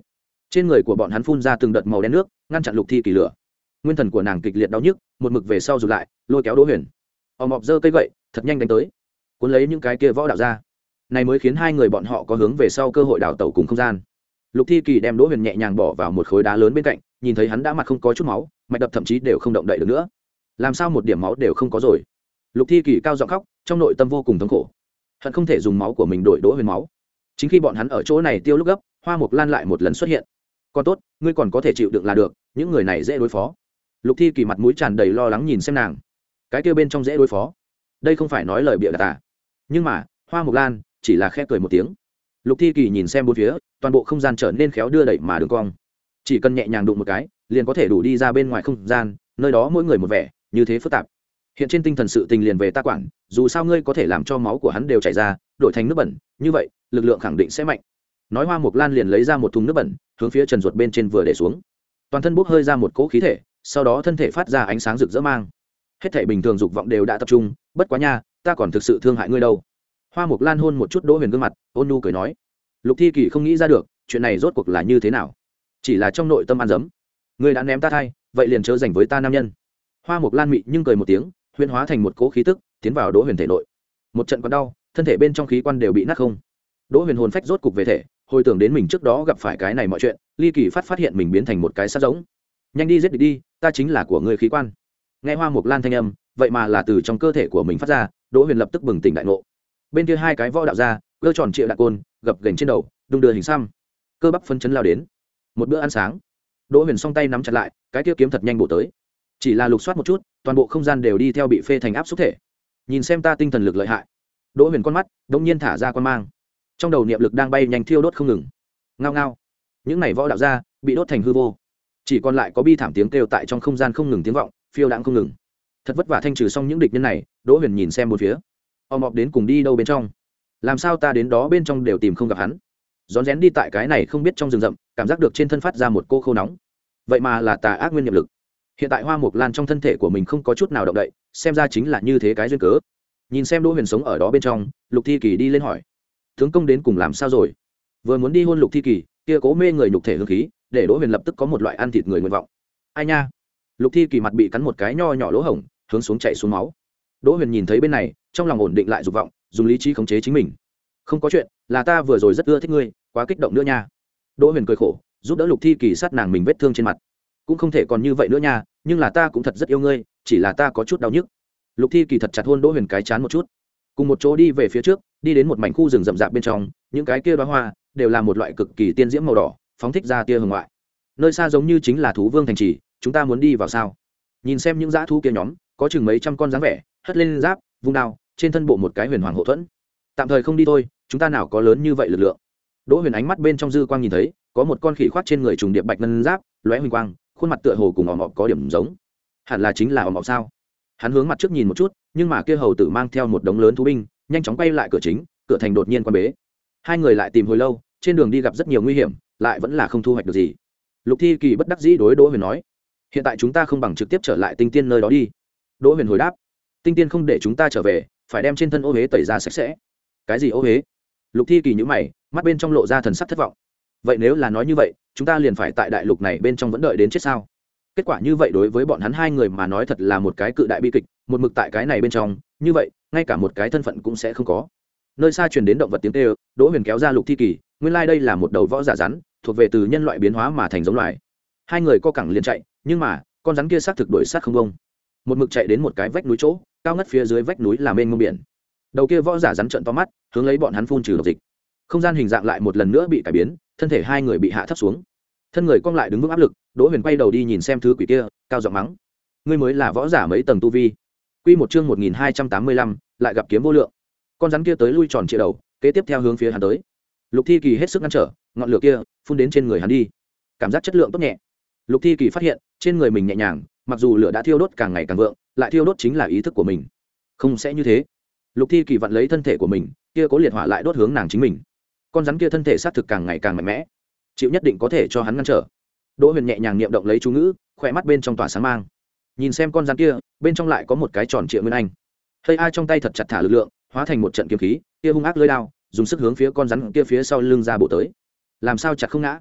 trên người của bọn hắn phun ra từng đợt màu đen nước ngăn chặn lục thi kỳ lửa. Nguyên thần của nàng kịch liệt đau nhức, một mực về sau rụt lại, lôi kéo Đỗ Huyền. Ò mọc giơ cây gậy, thật nhanh đánh tới, cuốn lấy những cái kia võ đạo ra. Này mới khiến hai người bọn họ có hướng về sau cơ hội đào tẩu cùng không gian. Lục Thi Kỳ đem Đỗ Huyền nhẹ nhàng bỏ vào một khối đá lớn bên cạnh, nhìn thấy hắn đã mặt không có chút máu, mạch đập thậm chí đều không động đậy được nữa. Làm sao một điểm máu đều không có rồi? Lục Thi Kỳ cao giọng khóc, trong nội tâm vô cùng thống khổ, hận không thể dùng máu của mình đổi Đỗ Huyền máu. Chính khi bọn hắn ở chỗ này tiêu lúc gấp, Hoa Mộc Lan lại một lần xuất hiện. Còn tốt, ngươi còn có thể chịu đựng là được, những người này dễ đối phó. Lục Thi Kỳ mặt mũi tràn đầy lo lắng nhìn xem nàng. Cái kia bên trong dễ đối phó, đây không phải nói lời bịa đặt à? Nhưng mà Hoa Mộc Lan chỉ là khẽ cười một tiếng. Lục Thi Kỳ nhìn xem bốn phía, toàn bộ không gian trở nên khéo đưa đẩy mà đường cong, chỉ cần nhẹ nhàng đụng một cái liền có thể đủ đi ra bên ngoài không gian, nơi đó mỗi người một vẻ như thế phức tạp. Hiện trên tinh thần sự tình liền về ta quản, dù sao ngươi có thể làm cho máu của hắn đều chảy ra đổi thành nước bẩn, như vậy lực lượng khẳng định sẽ mạnh. Nói Hoa Mộc Lan liền lấy ra một thùng nước bẩn hướng phía Trần Duật bên trên vừa để xuống, toàn thân bốc hơi ra một cỗ khí thể, sau đó thân thể phát ra ánh sáng rực rỡ mang. Hết thảy bình thường dục vọng đều đã tập trung, bất quá nha, ta còn thực sự thương hại ngươi đâu. Hoa Mộc Lan hôn một chút Đỗ Huyền gương mặt, ôn nhu cười nói. Lục Thi Kỳ không nghĩ ra được chuyện này rốt cuộc là như thế nào, chỉ là trong nội tâm ăn dấm. Ngươi đã ném ta thai, vậy liền chớ dành với ta nam nhân. Hoa Mộc Lan mị nhưng cười một tiếng, huyễn hóa thành một cỗ khí tức tiến vào Đỗ Huyền thể nội. Một trận còn đau, thân thể bên trong khí quan đều bị nát không. Đỗ Huyền hồn phách rốt cục về thể, hồi tưởng đến mình trước đó gặp phải cái này mọi chuyện, ly kỳ phát phát hiện mình biến thành một cái sát giống. Nhanh đi giết địch đi, ta chính là của ngươi khí quan. Nghe Hoa Mộc Lan thanh âm, vậy mà là từ trong cơ thể của mình phát ra. Đỗ Huyền lập tức bừng tỉnh đại ngộ. Bên kia hai cái võ đạo ra cơ tròn trịa đạn côn gập gành trên đầu, đung đưa hình xăm, cơ bắp phân chấn lao đến. Một bữa ăn sáng, Đỗ Huyền song tay nắm chặt lại, cái kia kiếm thật nhanh bổ tới. Chỉ là lục soát một chút, toàn bộ không gian đều đi theo bị phê thành áp xúc thể. Nhìn xem ta tinh thần lực lợi hại. Đỗ Huyền con mắt đột nhiên thả ra quan mang, trong đầu niệm lực đang bay nhanh thiêu đốt không ngừng. Ngao ngao, những này võ đạo ra bị đốt thành hư vô, chỉ còn lại có bi thảm tiếng kêu tại trong không gian không ngừng tiếng vọng, phiêu đãng không ngừng. Thật vất vả thanh trừ xong những địch nhân này, Đỗ Huyền nhìn xem một phía, ông mọc đến cùng đi đâu bên trong, làm sao ta đến đó bên trong đều tìm không gặp hắn. Rón rén đi tại cái này không biết trong rừng rậm, cảm giác được trên thân phát ra một cô khô nóng, vậy mà là tà ác nguyên niệm lực. Hiện tại Hoa Mộc Lan trong thân thể của mình không có chút nào động đậy, xem ra chính là như thế cái duyên cớ. Nhìn xem Đỗ Huyền sống ở đó bên trong, Lục Thi Kỳ đi lên hỏi, tướng công đến cùng làm sao rồi? Vừa muốn đi hôn Lục Thi Kỳ, kia cố mê người nhục thể hương khí, để Đỗ Huyền lập tức có một loại ăn thịt người nguyện vọng. Ai nha? Lục Thi Kỳ mặt bị cắn một cái nho nhỏ lỗ hổng, hướng xuống chảy xuống máu. Đỗ Huyền nhìn thấy bên này, trong lòng ổn định lại dục vọng, dùng lý trí khống chế chính mình. Không có chuyện, là ta vừa rồi rất ưa thích ngươi, quá kích động nữa nha. Đỗ Huyền cười khổ, giúp đỡ Lục Thi Kỳ sát nàng mình vết thương trên mặt. Cũng không thể còn như vậy nữa nha, nhưng là ta cũng thật rất yêu ngươi, chỉ là ta có chút đau nhức. Lục Thi Kỳ thật chặt hôn Đỗ Huyền cái chán một chút, cùng một chỗ đi về phía trước, đi đến một mảnh khu rừng rậm rạp bên trong, những cái kia đóa hoa đều là một loại cực kỳ tiên diễm màu đỏ, phóng thích ra tia hồng ngoại. Nơi xa giống như chính là thú vương thành trì, chúng ta muốn đi vào sao? Nhìn xem những dã thú kia nhóm, có chừng mấy trăm con dáng vẻ, hất lên giáp, vung đao, trên thân bộ một cái huyền hoàng hộ thuẫn. Tạm thời không đi thôi, chúng ta nào có lớn như vậy lực lượng. Đỗ Huyền ánh mắt bên trong dư quang nhìn thấy, có một con khỉ khoác trên người trùng điệp bạch ngân giáp, lóe huỳnh quang, khuôn mặt tựa hồ cùng ỏm ỏm có điểm giống. Hẳn là chính là ỏm ỏm sao? Hắn hướng mặt trước nhìn một chút, nhưng mà kia hầu tử mang theo một đống lớn thú binh, nhanh chóng quay lại cửa chính, cửa thành đột nhiên quan bế. Hai người lại tìm hồi lâu, trên đường đi gặp rất nhiều nguy hiểm, lại vẫn là không thu hoạch được gì. Lục Thi Kỳ bất đắc dĩ đối Đỗ Huyền nói, hiện tại chúng ta không bằng trực tiếp trở lại Tinh Tiên nơi đó đi. Đỗ Huyền hồi đáp, Tinh Tiên không để chúng ta trở về, phải đem trên thân ô huế tẩy ra sạch sẽ. Cái gì ô huế? Lục Thi Kỳ nhíu mày, mắt bên trong lộ ra thần sắc thất vọng. Vậy nếu là nói như vậy, chúng ta liền phải tại đại lục này bên trong vẫn đợi đến chết sao? Kết quả như vậy đối với bọn hắn hai người mà nói thật là một cái cự đại bi kịch, một mực tại cái này bên trong, như vậy, ngay cả một cái thân phận cũng sẽ không có. Nơi xa truyền đến động vật tiếng kêu, Đỗ Huyền kéo ra Lục Thi Kỳ, nguyên lai like đây là một đầu võ giả rắn, thuộc về từ nhân loại biến hóa mà thành giống loài. Hai người co cẳng liền chạy, nhưng mà, con rắn kia xác thực đuổi sát không bông. Một mực chạy đến một cái vách núi chỗ, cao ngất phía dưới vách núi là mênh mông biển. Đầu kia võ giả rắn trợn to mắt, hướng lấy bọn hắn phun trừ độc dịch. Không gian hình dạng lại một lần nữa bị cải biến, thân thể hai người bị hạ thấp xuống. Thân người cong lại đứng vững áp lực, Đỗ Huyền quay đầu đi nhìn xem thứ quỷ kia, cao giọng mắng, ngươi mới là võ giả mấy tầng tu vi? Quy một chương một nghìn hai trăm tám mươi lăm, lại gặp kiếm vô lượng. Con rắn kia tới lui tròn trịa đầu, kế tiếp theo hướng phía hắn tới. Lục Thi Kỳ hết sức ngăn trở, ngọn lửa kia phun đến trên người hắn đi. Cảm giác chất lượng tốt nhẹ. Lục Thi Kỳ phát hiện, trên người mình nhẹ nhàng, mặc dù lửa đã thiêu đốt càng ngày càng vượng, lại thiêu đốt chính là ý thức của mình. Không sẽ như thế. Lục Thi Kỳ vặn lấy thân thể của mình, kia cố liệt hỏa lại đốt hướng nàng chính mình. Con rắn kia thân thể sát thực càng ngày càng mạnh mẽ, chịu nhất định có thể cho hắn ngăn trở. Đỗ Huyền nhẹ nhàng niệm động lấy chú ngữ, khỏe mắt bên trong tỏa sáng mang. Nhìn xem con rắn kia, bên trong lại có một cái tròn trịa nguyên anh. Hơi ai trong tay thật chặt thả lực lượng, hóa thành một trận kiếm khí, kia hung ác lưỡi đao, dùng sức hướng phía con rắn kia phía sau lưng ra bổ tới. Làm sao chặt không ngã?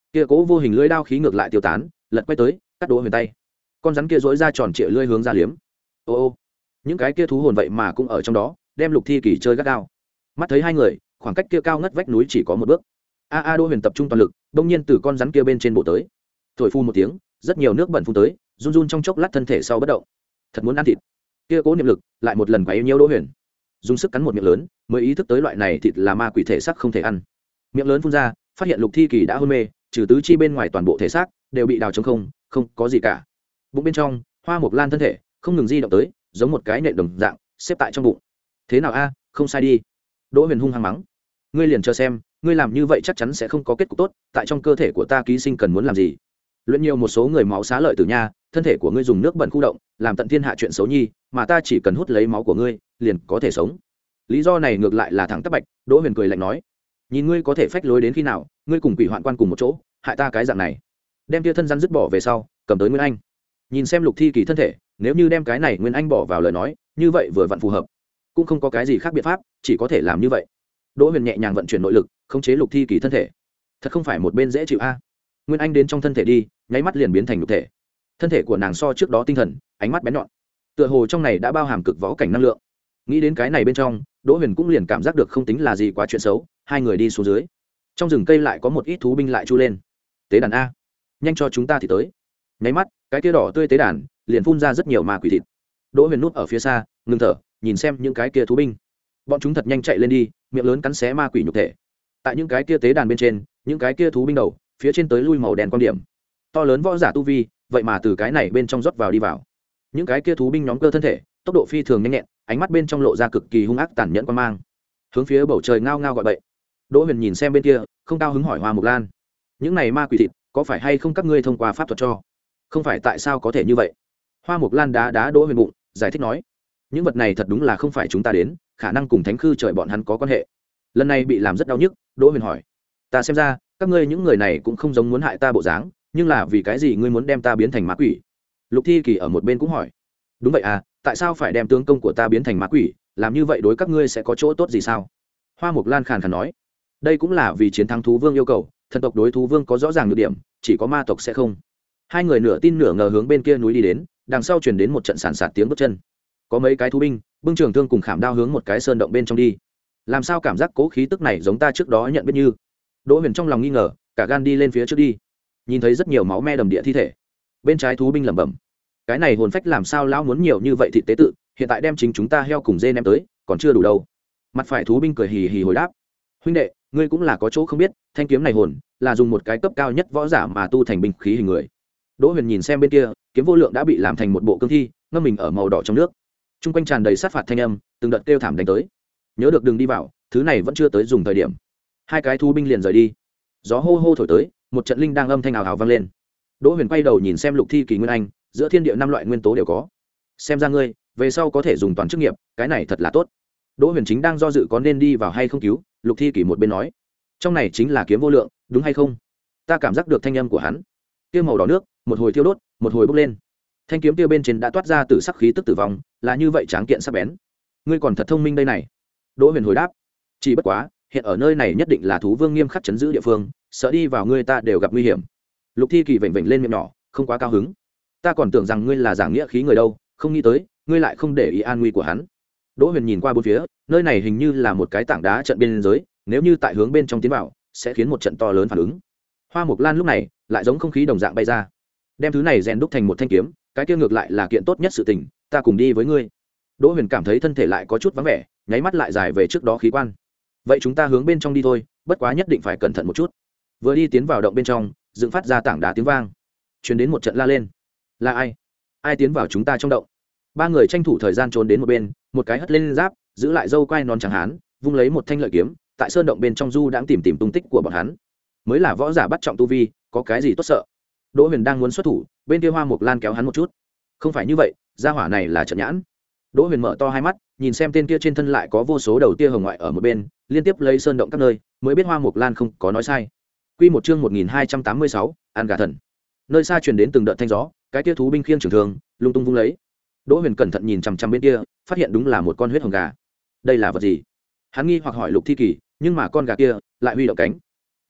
kia cố vô hình lưỡi đao khí ngược lại tiêu tán, lật quay tới cắt Đỗ Huyền tay. Con rắn kia dỗi ra tròn trịa lưỡi hướng ra liếm. Ô ô, những cái kia thú hồn vậy mà cũng ở trong đó, đem Lục Thi Kỳ chơi gắt gao. Mắt thấy hai người, khoảng cách kia cao ngất vách núi chỉ có một bước. A A Đỗ Huyền tập trung toàn lực, đông nhiên từ con rắn kia bên trên bộ tới. Thổi phun một tiếng, rất nhiều nước bẩn phun tới, run run trong chốc lát thân thể sau bất động. Thật muốn ăn thịt. Kia cố niệm lực lại một lần quấy nhiễu Đỗ Huyền, dùng sức cắn một miệng lớn, mới ý thức tới loại này thịt là ma quỷ thể xác không thể ăn. Miệng lớn phun ra, phát hiện Lục Thi Kỳ đã hôn mê, trừ tứ chi bên ngoài toàn bộ thể xác đều bị đào trống không, không có gì cả. Bụng bên trong, Hoa Mộc Lan thân thể không ngừng di động tới, giống một cái nện đồng dạng xếp tại trong bụng. Thế nào a, không sai đi. Đỗ Huyền hung hăng mắng, ngươi liền chờ xem, ngươi làm như vậy chắc chắn sẽ không có kết cục tốt, tại trong cơ thể của ta ký sinh cần muốn làm gì? Luyện nhiều một số người máu xá lợi tử nha, thân thể của ngươi dùng nước bẩn khu động, làm tận thiên hạ chuyện xấu nhi, mà ta chỉ cần hút lấy máu của ngươi, liền có thể sống. Lý do này ngược lại là thẳng tắp bạch. Đỗ Huyền cười lạnh nói, nhìn ngươi có thể phách lối đến khi nào, ngươi cùng quỷ hoạn quan cùng một chỗ, hại ta cái dạng này. Đem kia thân rắn dứt bỏ về sau, cầm tới Nguyên Anh, nhìn xem Lục Thi Kỳ thân thể, nếu như đem cái này Nguyên Anh bỏ vào lời nói, như vậy vừa vặn phù hợp, cũng không có cái gì khác biện pháp, chỉ có thể làm như vậy. Đỗ Huyền nhẹ nhàng vận chuyển nội lực, khống chế Lục Thi Kỳ thân thể. Thật không phải một bên dễ chịu a. Nguyên Anh đến trong thân thể đi, nháy mắt liền biến thành lục thể. Thân thể của nàng so trước đó tinh thần, ánh mắt bén nhọn, tựa hồ trong này đã bao hàm cực võ cảnh năng lượng. Nghĩ đến cái này bên trong, Đỗ Huyền cũng liền cảm giác được không tính là gì quá chuyện xấu. Hai người đi xuống dưới, trong rừng cây lại có một ít thú binh lại chu lên. Tế đàn a, nhanh cho chúng ta thì tới. Nháy mắt, cái kia đỏ tươi tế đàn liền phun ra rất nhiều ma quỷ thịt. Đỗ Huyền núp ở phía xa, ngừng thở, nhìn xem những cái kia thú binh. Bọn chúng thật nhanh chạy lên đi, miệng lớn cắn xé ma quỷ nhục thể. Tại những cái kia tế đàn bên trên, những cái kia thú binh đầu phía trên tới lui màu đen quan điểm, to lớn võ giả tu vi vậy mà từ cái này bên trong rót vào đi vào. Những cái kia thú binh nhóm cơ thân thể tốc độ phi thường nhanh nhẹn, ánh mắt bên trong lộ ra cực kỳ hung ác tàn nhẫn quan mang, hướng phía bầu trời ngao ngao gọi bậy. Đỗ Huyền nhìn xem bên kia, không cao hứng hỏi Hoa Mộc Lan, những này ma quỷ thịt có phải hay không các ngươi thông qua pháp thuật cho? Không phải, tại sao có thể như vậy? Hoa Mộc Lan đá đá Đỗ Huyền bụng, giải thích nói, những vật này thật đúng là không phải chúng ta đến, khả năng cùng thánh khư trời bọn hắn có quan hệ. Lần này bị làm rất đau nhức. Đỗ Huyền hỏi, ta xem ra các ngươi những người này cũng không giống muốn hại ta bộ dáng, nhưng là vì cái gì ngươi muốn đem ta biến thành ma quỷ? Lục Thi Kỳ ở một bên cũng hỏi, đúng vậy à, tại sao phải đem tướng công của ta biến thành ma quỷ, làm như vậy đối các ngươi sẽ có chỗ tốt gì sao? Hoa Mộc Lan khàn khàn nói, đây cũng là vì chiến thắng thú vương yêu cầu, thần tộc đối thú vương có rõ ràng nhược điểm, chỉ có ma tộc sẽ không. Hai người nửa tin nửa ngờ hướng bên kia núi đi đến, đằng sau truyền đến một trận sàn sạt tiếng bước chân, có mấy cái thú binh bưng trường thương cùng khảm đao hướng một cái sơn động bên trong đi. Làm sao cảm giác cố khí tức này giống ta trước đó nhận biết như? Đỗ Huyền trong lòng nghi ngờ, cả gan đi lên phía trước đi, nhìn thấy rất nhiều máu me đầm địa thi thể. Bên trái thú binh lẩm bẩm, cái này hồn phách làm sao lão muốn nhiều như vậy thịt tế tự, hiện tại đem chính chúng ta heo cùng dê ném tới, còn chưa đủ đâu. Mặt phải thú binh cười hì hì hồi đáp, huynh đệ, ngươi cũng là có chỗ không biết, thanh kiếm này hồn là dùng một cái cấp cao nhất võ giả mà tu thành binh khí hình người. Đỗ Huyền nhìn xem bên kia, kiếm vô lượng đã bị làm thành một bộ cương thi, ngâm mình ở màu đỏ trong nước. Trung quanh tràn đầy sát phạt thanh âm, từng đợt kêu thảm đánh tới. Nhớ được đừng đi vào, thứ này vẫn chưa tới dùng thời điểm. Hai cái thú binh liền rời đi. Gió hô hô thổi tới, một trận linh đang âm thanh ào ào vang lên. Đỗ Huyền quay đầu nhìn xem Lục Thi Kỳ Nguyên Anh, giữa thiên địa năm loại nguyên tố đều có. Xem ra ngươi về sau có thể dùng toàn chức nghiệp, cái này thật là tốt. Đỗ Huyền chính đang do dự có nên đi vào hay không cứu, Lục Thi Kỳ một bên nói, trong này chính là kiếm vô lượng, đúng hay không? Ta cảm giác được thanh âm của hắn. Kia màu đỏ nước, một hồi thiêu đốt, một hồi bốc lên. Thanh kiếm kia bên trên đã toát ra từ sắc khí tức tử vong, là như vậy tráng kiện sắc bén. Ngươi còn thật thông minh đây này. Đỗ Huyền hồi đáp, chỉ bất quá, hiện ở nơi này nhất định là thú vương nghiêm khắc trấn giữ địa phương, sợ đi vào ngươi ta đều gặp nguy hiểm. Lục Thi Kỳ vểnh vểnh lên miệng nhỏ, không quá cao hứng. Ta còn tưởng rằng ngươi là giảng nghĩa khí người đâu, không nghĩ tới ngươi lại không để ý an nguy của hắn. Đỗ Huyền nhìn qua bốn phía, nơi này hình như là một cái tảng đá trận biên giới, nếu như tại hướng bên trong tiến vào, sẽ khiến một trận to lớn phản ứng. Hoa Mộc Lan lúc này lại giống không khí đồng dạng bay ra, đem thứ này rèn đúc thành một thanh kiếm, cái kia ngược lại là kiện tốt nhất sự tình, ta cùng đi với ngươi. Đỗ Huyền cảm thấy thân thể lại có chút vắng vẻ, nháy mắt lại dài về trước đó khí quan. Vậy chúng ta hướng bên trong đi thôi, bất quá nhất định phải cẩn thận một chút. Vừa đi tiến vào động bên trong, dựng phát ra tảng đá tiếng vang, truyền đến một trận la lên. Là ai? Ai tiến vào chúng ta trong động? Ba người tranh thủ thời gian trốn đến một bên, một cái hất lên giáp, giữ lại dâu quai nón trắng hán, vung lấy một thanh lợi kiếm, tại sơn động bên trong du đãng tìm tìm tung tích của bọn hắn. Mới là võ giả bắt trọng tu vi, có cái gì tốt sợ? Đỗ Huyền đang muốn xuất thủ, bên kia Hoa Mộc Lan kéo hắn một chút. Không phải như vậy, gia hỏa này là trận nhãn. Đỗ Huyền mở to hai mắt, nhìn xem tên kia trên thân lại có vô số đầu tia hồng ngoại ở một bên, liên tiếp lấy sơn động các nơi, mới biết Hoa Mộc Lan không có nói sai. Quy một chương một nghìn hai trăm tám mươi sáu, An gà thần. Nơi xa truyền đến từng đợt thanh gió, cái kia thú binh khiêng trường thương, lung tung vung lấy. Đỗ Huyền cẩn thận nhìn chằm chằm bên kia, phát hiện đúng là một con huyết hồng gà. Đây là vật gì? Hắn nghi hoặc hỏi Lục Thi Kỳ, nhưng mà con gà kia lại huy động cánh. Nháy mắt,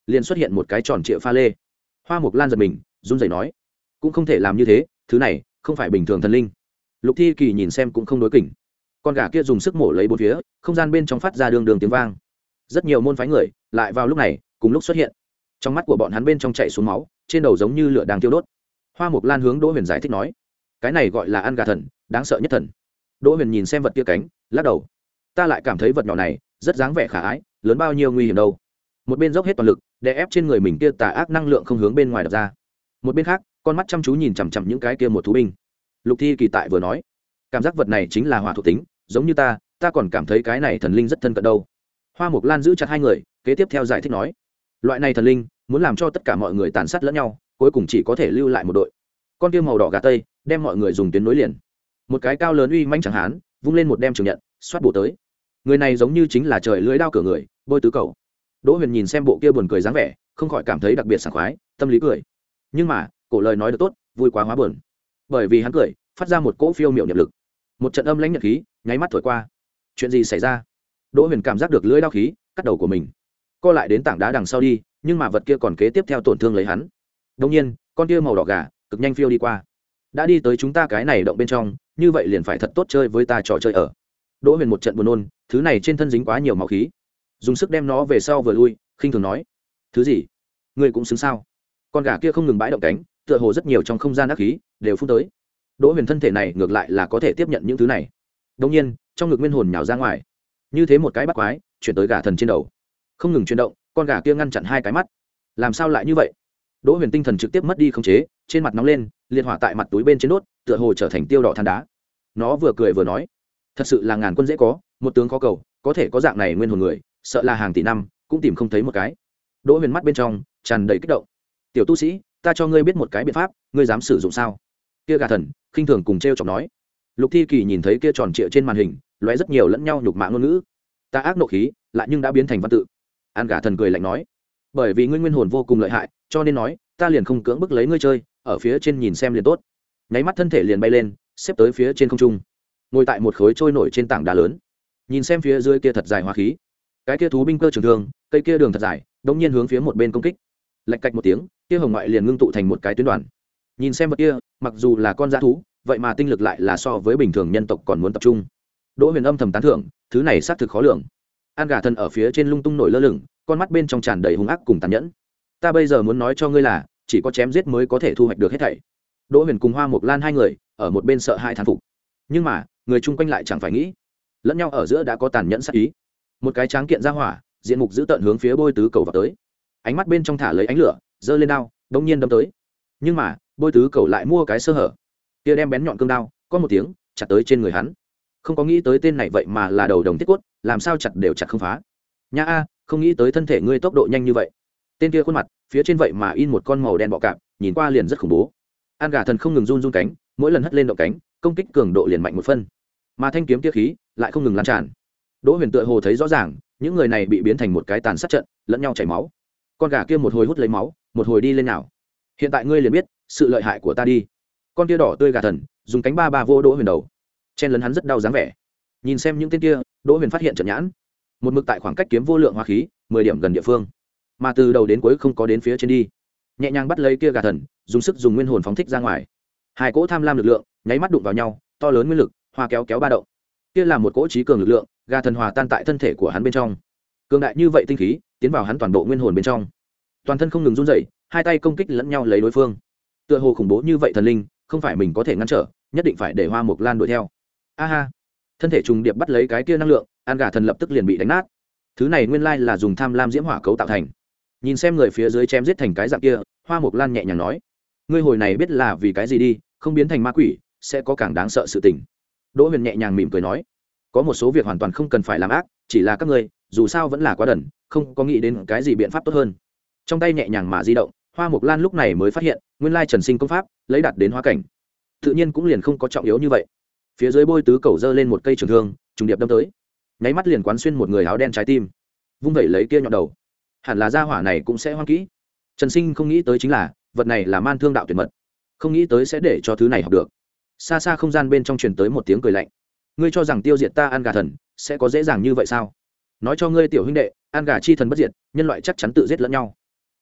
liền xuất hiện một cái tròn trịa pha lê. Hoa Mộc Lan giật mình, run rẩy nói, cũng không thể làm như thế, thứ này không phải bình thường thần linh. Lục Thi Kỳ nhìn xem cũng không đối kỉnh. Con gà kia dùng sức mổ lấy bốn phía, không gian bên trong phát ra đường đường tiếng vang. Rất nhiều môn phái người lại vào lúc này cùng lúc xuất hiện. Trong mắt của bọn hắn bên trong chảy xuống máu, trên đầu giống như lửa đang thiêu đốt. Hoa Mộc Lan hướng Đỗ Huyền giải thích nói, cái này gọi là ăn gà thần, đáng sợ nhất thần. Đỗ Huyền nhìn xem vật kia cánh, lắc đầu. Ta lại cảm thấy vật nhỏ này rất dáng vẻ khả ái, lớn bao nhiêu nguy hiểm đâu. Một bên dốc hết toàn lực đè ép trên người mình kia tà ác năng lượng không hướng bên ngoài đập ra. Một bên khác, con mắt chăm chú nhìn chằm chằm những cái kia một thú binh. Lục Thi Kỳ tại vừa nói, cảm giác vật này chính là hỏa thuộc tính, giống như ta, ta còn cảm thấy cái này thần linh rất thân cận đâu. Hoa Mộc Lan giữ chặt hai người, kế tiếp theo giải thích nói, loại này thần linh muốn làm cho tất cả mọi người tàn sát lẫn nhau, cuối cùng chỉ có thể lưu lại một đội. Con kia màu đỏ gà tây đem mọi người dùng tuyến nối liền. Một cái cao lớn uy mãnh chẳng hán vung lên một đem trường nhận, xoát bổ tới. Người này giống như chính là trời lưỡi đao cửa người, Bôi Tứ Cầu. Đỗ Huyền nhìn xem bộ kia buồn cười dáng vẻ, không khỏi cảm thấy đặc biệt sảng khoái, tâm lý cười. Nhưng mà, cổ lời nói được tốt, vui quá hóa buồn. Bởi vì hắn cười, phát ra một cỗ phiêu miệu niệm lực. Một trận âm lãnh nhật khí, nháy mắt thổi qua. Chuyện gì xảy ra? Đỗ Huyền cảm giác được lưỡi đao khí cắt đầu của mình, co lại đến tảng đá đằng sau đi, nhưng mà vật kia còn kế tiếp theo tổn thương lấy hắn. Đương nhiên, con kia màu đỏ gà cực nhanh phiêu đi qua. Đã đi tới chúng ta cái này động bên trong, như vậy liền phải thật tốt chơi với ta trò chơi ở. Đỗ Huyền một trận buồn nôn, thứ này trên thân dính quá nhiều máu khí, dùng sức đem nó về sau vừa lui, khinh thường nói, thứ gì? Ngươi cũng xứng sao? Con gà kia không ngừng bãi động cánh, tựa hồ rất nhiều trong không gian ác khí đều phun tới. Đỗ Huyền thân thể này ngược lại là có thể tiếp nhận những thứ này. Đương nhiên, trong ngực nguyên hồn nhào ra ngoài, như thế một cái bắt quái chuyển tới gà thần trên đầu, không ngừng chuyển động. Con gà kia ngăn chặn hai cái mắt. Làm sao lại như vậy? Đỗ Huyền tinh thần trực tiếp mất đi khống chế, trên mặt nóng lên, liệt hỏa tại mặt túi bên trên đốt, tựa hồ trở thành tiêu đỏ than đá. Nó vừa cười vừa nói, thật sự là ngàn quân dễ có, một tướng khó cầu, có thể có dạng này nguyên hồn người, sợ là hàng tỷ năm cũng tìm không thấy một cái. Đỗ Huyền mắt bên trong tràn đầy kích động. Tiểu tu sĩ, ta cho ngươi biết một cái biện pháp, ngươi dám sử dụng sao? Kia gà thần khinh thường cùng trêu chọc nói. Lục Thi Kỳ nhìn thấy kia tròn trịa trên màn hình, lóe rất nhiều lẫn nhau nhục mạ ngôn ngữ. Ta ác nộ khí, lại nhưng đã biến thành văn tự. An gà thần cười lạnh nói, bởi vì ngươi nguyên hồn vô cùng lợi hại, cho nên nói, ta liền không cưỡng bức lấy ngươi chơi, ở phía trên nhìn xem liền tốt. Nháy mắt thân thể liền bay lên, xếp tới phía trên không trung, ngồi tại một khối trôi nổi trên tảng đá lớn, nhìn xem phía dưới kia thật dài hóa khí. Cái kia thú binh cơ trường thương, cây kia đường thật dài, đống nhiên hướng phía một bên công kích. Lạch cạch một tiếng, kia hồng ngoại liền ngưng tụ thành một cái tuyến đoàn. Nhìn xem vật kia, mặc dù là con dã thú, vậy mà tinh lực lại là so với bình thường nhân tộc còn muốn tập trung. Đỗ Huyền âm thầm tán thưởng, thứ này xác thực khó lường. An gà thần ở phía trên lung tung nổi lơ lửng, con mắt bên trong tràn đầy hung ác cùng tàn nhẫn. Ta bây giờ muốn nói cho ngươi là, chỉ có chém giết mới có thể thu hoạch được hết thảy. Đỗ Huyền cùng Hoa Mộc Lan hai người ở một bên sợ hai thán phục, nhưng mà người chung quanh lại chẳng phải nghĩ, lẫn nhau ở giữa đã có tàn nhẫn sát ý. Một cái tráng kiện ra hỏa, diện mục giữ tợn hướng phía Bôi Tứ Cầu vào tới, ánh mắt bên trong thả lấy ánh lửa, giơ lên đao, đống nhiên đâm tới. Nhưng mà Bôi Tứ Cầu lại mua cái sơ hở, kia đem bén nhọn cương đao, có một tiếng chặt tới trên người hắn. Không có nghĩ tới tên này vậy mà là đầu đồng tiết cốt, làm sao chặt đều chặt không phá. Nha a, không nghĩ tới thân thể ngươi tốc độ nhanh như vậy. Tên kia khuôn mặt phía trên vậy mà in một con màu đen bọ cạp, nhìn qua liền rất khủng bố. An gà thần không ngừng run run cánh, mỗi lần hất lên động cánh, công kích cường độ liền mạnh một phân, mà thanh kiếm kia khí lại không ngừng lan tràn. Đỗ Huyền tựa hồ thấy rõ ràng, những người này bị biến thành một cái tàn sát trận, lẫn nhau chảy máu. Con gà kia một hồi hút lấy máu, một hồi đi lên nào. Hiện tại ngươi liền biết sự lợi hại của ta đi. Con kia đỏ tươi gà thần dùng cánh ba ba vô Đỗ Huyền đầu, chen lấn hắn rất đau dáng vẻ. Nhìn xem những tên kia, Đỗ Huyền phát hiện trận nhãn, một mực tại khoảng cách kiếm vô lượng hóa khí mười điểm gần địa phương, mà từ đầu đến cuối không có đến phía trên đi. Nhẹ nhàng bắt lấy kia gà thần, dùng sức dùng nguyên hồn phóng thích ra ngoài. Hai cỗ tham lam lực lượng nháy mắt đụng vào nhau, to lớn nguyên lực hòa kéo kéo ba động. Kia là một cỗ trí cường lực lượng, gà thần hòa tan tại thân thể của hắn bên trong. Cường đại như vậy tinh khí tiến vào hắn toàn bộ nguyên hồn bên trong, toàn thân không ngừng run rẩy, hai tay công kích lẫn nhau lấy đối phương. Tựa hồ khủng bố như vậy thần linh, không phải mình có thể ngăn trở, nhất định phải để Hoa Mộc Lan đuổi theo. A ha, thân thể trùng điệp bắt lấy cái kia năng lượng, An gà thần lập tức liền bị đánh nát. Thứ này nguyên lai là dùng tham lam diễm hỏa cấu tạo thành. Nhìn xem người phía dưới chém giết thành cái dạng kia, Hoa Mộc Lan nhẹ nhàng nói, ngươi hồi này biết là vì cái gì đi, không biến thành ma quỷ sẽ có càng đáng sợ sự tình. Đỗ Huyền nhẹ nhàng mỉm cười nói, có một số việc hoàn toàn không cần phải làm ác, chỉ là các ngươi dù sao vẫn là quá đần, không có nghĩ đến cái gì biện pháp tốt hơn. Trong tay nhẹ nhàng mà di động, Hoa Mộc Lan lúc này mới phát hiện, nguyên lai Trần Sinh công pháp lấy đạt đến hóa cảnh, tự nhiên cũng liền không có trọng yếu như vậy. Phía dưới Bôi Tứ Cầu giơ lên một cây trường thương, trùng điệp đâm tới, nháy mắt liền quán xuyên một người áo đen trái tim, vung vẩy lấy kia nhọn đầu. Hẳn là gia hỏa này cũng sẽ hoang kỹ. Trần Sinh không nghĩ tới chính là, vật này là man thương đạo tuyệt mật, không nghĩ tới sẽ để cho thứ này học được. Xa xa không gian bên trong truyền tới một tiếng cười lạnh, ngươi cho rằng tiêu diệt ta An gà thần sẽ có dễ dàng như vậy sao? Nói cho ngươi tiểu huynh đệ, An gà chi thần bất diệt, nhân loại chắc chắn tự giết lẫn nhau.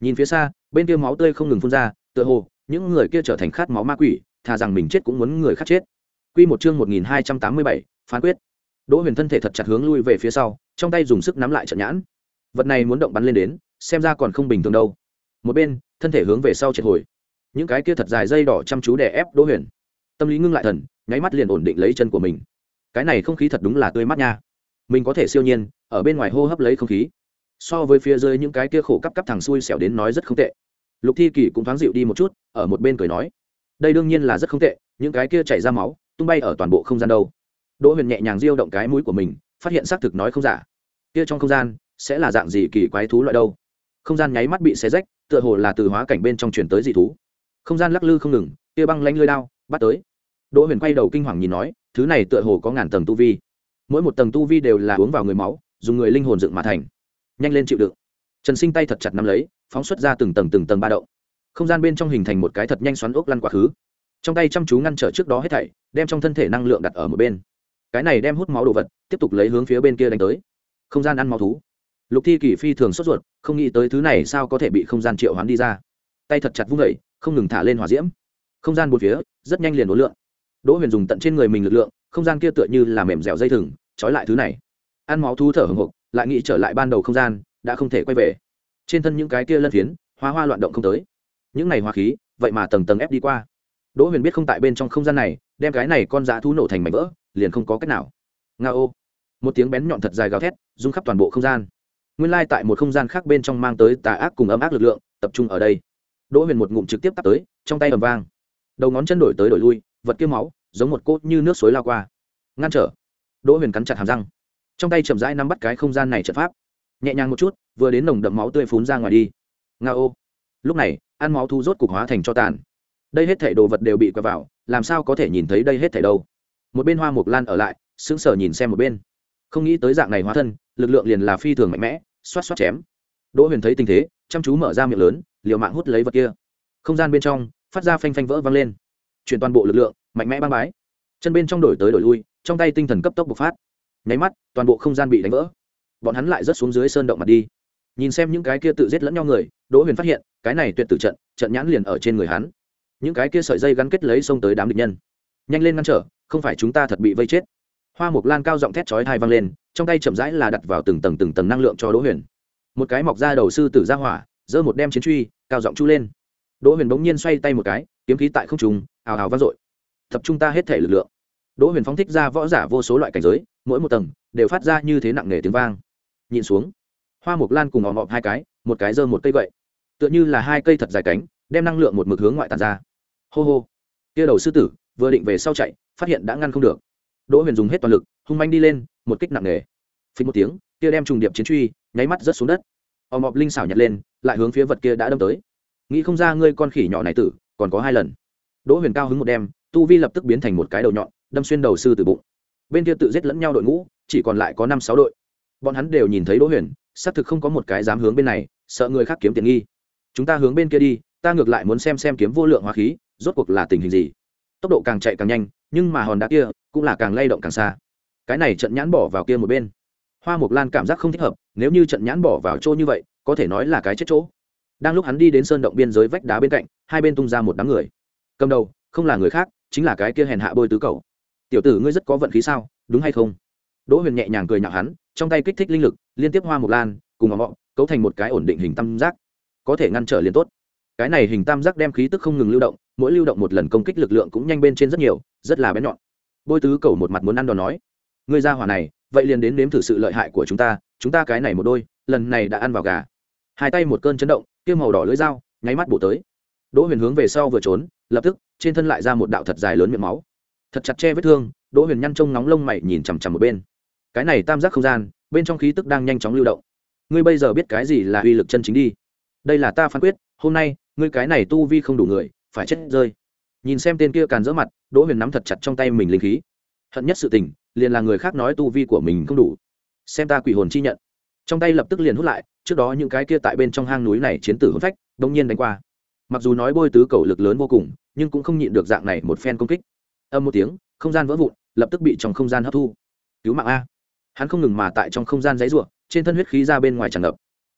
nhìn phía xa bên kia máu tươi không ngừng phun ra, tựa hồ những người kia trở thành khát máu ma quỷ, thà rằng mình chết cũng muốn người khác chết. Quy một chương một nghìn hai trăm tám mươi bảy, phán quyết. Đỗ Huyền thân thể thật chặt hướng lui về phía sau, trong tay dùng sức nắm lại trận nhãn. Vật này muốn động bắn lên đến, xem ra còn không bình thường đâu. Một bên, thân thể hướng về sau triệt hồi. Những cái kia thật dài dây đỏ chăm chú đè ép Đỗ Huyền. Tâm lý ngưng lại thần, nháy mắt liền ổn định lấy chân của mình. Cái này không khí thật đúng là tươi mát nha. Mình có thể siêu nhiên, ở bên ngoài hô hấp lấy không khí. So với phía dưới những cái kia khổ cấp cấp thằng xui xẻo đến nói rất không tệ. Lục Thi Kỳ cũng thoáng dịu đi một chút, ở một bên cười nói, đây đương nhiên là rất không tệ, những cái kia chảy ra máu, tung bay ở toàn bộ không gian đâu. Đỗ Huyền nhẹ nhàng diêu động cái mũi của mình, phát hiện xác thực nói không giả. Kia trong không gian sẽ là dạng gì kỳ quái thú loại đâu? Không gian nháy mắt bị xé rách, tựa hồ là từ hóa cảnh bên trong truyền tới dị thú. Không gian lắc lư không ngừng, kia băng lanh lưỡi đao bắt tới. Đỗ Huyền quay đầu kinh hoàng nhìn nói, thứ này tựa hồ có ngàn tầng tu vi. Mỗi một tầng tu vi đều là uống vào người máu, dùng người linh hồn dựng mà thành. Nhanh lên chịu đựng. Trần Sinh tay thật chặt nắm lấy, phóng xuất ra từng tầng từng tầng ba động. Không gian bên trong hình thành một cái thật nhanh xoắn ốc lăn quá khứ. Trong tay chăm chú ngăn trở trước đó hết thảy, đem trong thân thể năng lượng đặt ở một bên. Cái này đem hút máu đồ vật, tiếp tục lấy hướng phía bên kia đánh tới. Không gian ăn máu thú. Lục Thi Kỳ phi thường sốt ruột, không nghĩ tới thứ này sao có thể bị không gian triệu hoán đi ra. Tay thật chặt vung dậy, không ngừng thả lên hỏa diễm. Không gian bốn phía rất nhanh liền uốn lượn. Đỗ Huyền dùng tận trên người mình lực lượng, không gian kia tựa như là mềm dẻo dây thừng, trói lại thứ này. Ăn máu thú thở hổn hộc, lại nghĩ trở lại ban đầu không gian, đã không thể quay về. Trên thân những cái kia lân phiến, hoa hoa loạn động không tới. Những này hỏa khí, vậy mà tầng tầng ép đi qua. Đỗ Huyền biết không tại bên trong không gian này, đem cái này con dã thú nổ thành mảnh vỡ, liền không có cách nào. Ngao! Một tiếng bén nhọn thật dài gào thét, rung khắp toàn bộ không gian. Nguyên lai tại một không gian khác bên trong mang tới tà ác cùng ấm áp lực lượng, tập trung ở đây. Đỗ Huyền một ngụm trực tiếp tắt tới, trong tay ầm vang. Đầu ngón chân đổi tới đổi lui, vật kia máu, giống một cốt như nước suối lao qua. Ngăn trở. Đỗ Huyền cắn chặt hàm răng, trong tay chậm rãi nắm bắt cái không gian này trận pháp. Nhẹ nhàng một chút, vừa đến nồng đậm máu tươi phún ra ngoài đi. Ngao! Lúc này, ăn máu thu rốt cục hóa thành cho tàn. Đây hết thảy đồ vật đều bị quay vào, làm sao có thể nhìn thấy đây hết thảy đâu? Một bên Hoa Mộc Lan ở lại, sững sờ nhìn xem một bên. Không nghĩ tới dạng này hóa thân, lực lượng liền là phi thường mạnh mẽ, xoát xoát chém. Đỗ Huyền thấy tình thế, chăm chú mở ra miệng lớn, liều mạng hút lấy vật kia. Không gian bên trong phát ra phanh phanh vỡ vang lên, chuyển toàn bộ lực lượng mạnh mẽ băng bái. Chân bên trong đổi tới đổi lui, trong tay tinh thần cấp tốc bộc phát. Nháy mắt, toàn bộ không gian bị đánh vỡ. Bọn hắn lại rớt xuống dưới sơn động mặt đi. Nhìn xem những cái kia tự giết lẫn nhau người, Đỗ Huyền phát hiện, cái này tuyệt tử trận, trận nhãn liền ở trên người hắn. Những cái kia sợi dây gắn kết lấy xông tới đám địch nhân. Nhanh lên ngăn trở, không phải chúng ta thật bị vây chết. Hoa Mộc Lan cao giọng thét chói tai vang lên, trong tay chậm rãi là đặt vào từng tầng từng tầng năng lượng cho Đỗ Huyền. Một cái mọc ra đầu sư tử ra hỏa, giơ một đem chiến truy, cao giọng chu lên. Đỗ Huyền bỗng nhiên xoay tay một cái, kiếm khí tại không trung, ào ào vang dội. Tập trung ta hết thể lực lượng. Đỗ Huyền phóng thích ra võ giả vô số loại cảnh giới, mỗi một tầng đều phát ra như thế nặng nề tiếng vang. Nhìn xuống, Hoa Mộc Lan cùng ồm ồm hai cái, một cái giơ một cây gậy, tựa như là hai cây thật dài cánh, đem năng lượng một mực hướng ngoại tản ra. Hô hô. Kia đầu sư tử vừa định về sau chạy, phát hiện đã ngăn không được. Đỗ Huyền dùng hết toàn lực, hung manh đi lên, một kích nặng nề. Phình một tiếng, kia đem trùng điệp chiến truy, nháy mắt rớt xuống đất. Ồm ồm linh xảo nhặt lên, lại hướng phía vật kia đã đâm tới. Nghĩ không ra ngươi con khỉ nhỏ này tử, còn có hai lần. Đỗ Huyền cao hứng một đem, tu vi lập tức biến thành một cái đầu nhọn, đâm xuyên đầu sư tử bụng. Bên kia tự giết lẫn nhau đội ngũ, chỉ còn lại có năm sáu đội. Bọn hắn đều nhìn thấy Đỗ Huyền, xác thực không có một cái dám hướng bên này, sợ người khác kiếm tiện nghi. Chúng ta hướng bên kia đi, ta ngược lại muốn xem xem kiếm vô lượng hóa khí, rốt cuộc là tình hình gì. Tốc độ càng chạy càng nhanh, nhưng mà hòn đá kia cũng là càng lay động càng xa. Cái này trận nhãn bỏ vào kia một bên. Hoa Mộc Lan cảm giác không thích hợp, nếu như trận nhãn bỏ vào chỗ như vậy, có thể nói là cái chết chỗ. Đang lúc hắn đi đến sơn động biên giới vách đá bên cạnh, hai bên tung ra một đám người. Cầm đầu không là người khác, chính là cái kia hèn hạ bôi tứ cầu. Tiểu tử ngươi rất có vận khí sao, đúng hay không? Đỗ Huyền nhẹ nhàng cười nhạo hắn, trong tay kích thích linh lực, liên tiếp Hoa Mộc Lan cùng ngọ ngọ cấu thành một cái ổn định hình tam giác, có thể ngăn trở liền tốt. Cái này hình tam giác đem khí tức không ngừng lưu động, mỗi lưu động một lần công kích lực lượng cũng nhanh bên trên rất nhiều, rất là bén nhọn. Bôi tứ cầu một mặt muốn ăn đòn nói, ngươi ra hỏa này, vậy liền đến nếm thử sự lợi hại của chúng ta, chúng ta cái này một đôi, lần này đã ăn vào gà. Hai tay một cơn chấn động, kia màu đỏ lưỡi dao nháy mắt bổ tới. Đỗ Huyền hướng về sau vừa trốn, lập tức trên thân lại ra một đạo thật dài lớn miệng máu, thật chặt che vết thương. Đỗ Huyền nhăn trông nóng lông mày nhìn chằm chằm một bên. Cái này tam giác không gian, bên trong khí tức đang nhanh chóng lưu động. Ngươi bây giờ biết cái gì là uy lực chân chính đi. Đây là ta phán quyết, hôm nay, ngươi cái này tu vi không đủ người, phải chết rơi. Nhìn xem tên kia càn rỡ mặt, Đỗ Huyền nắm thật chặt trong tay mình linh khí. Hận nhất sự tình, liền là người khác nói tu vi của mình không đủ. Xem ta quỷ hồn chi nhận. Trong tay lập tức liền hút lại, trước đó những cái kia tại bên trong hang núi này chiến tử hồn phách, đột nhiên đánh qua. Mặc dù nói bôi tứ cầu lực lớn vô cùng, nhưng cũng không nhịn được dạng này một phen công kích. Âm một tiếng, không gian vỡ vụn, lập tức bị trong không gian hấp thu. Cứu mạng a! Hắn không ngừng mà tại trong không gian giãy giụa, trên thân huyết khí ra bên ngoài tràn ngập.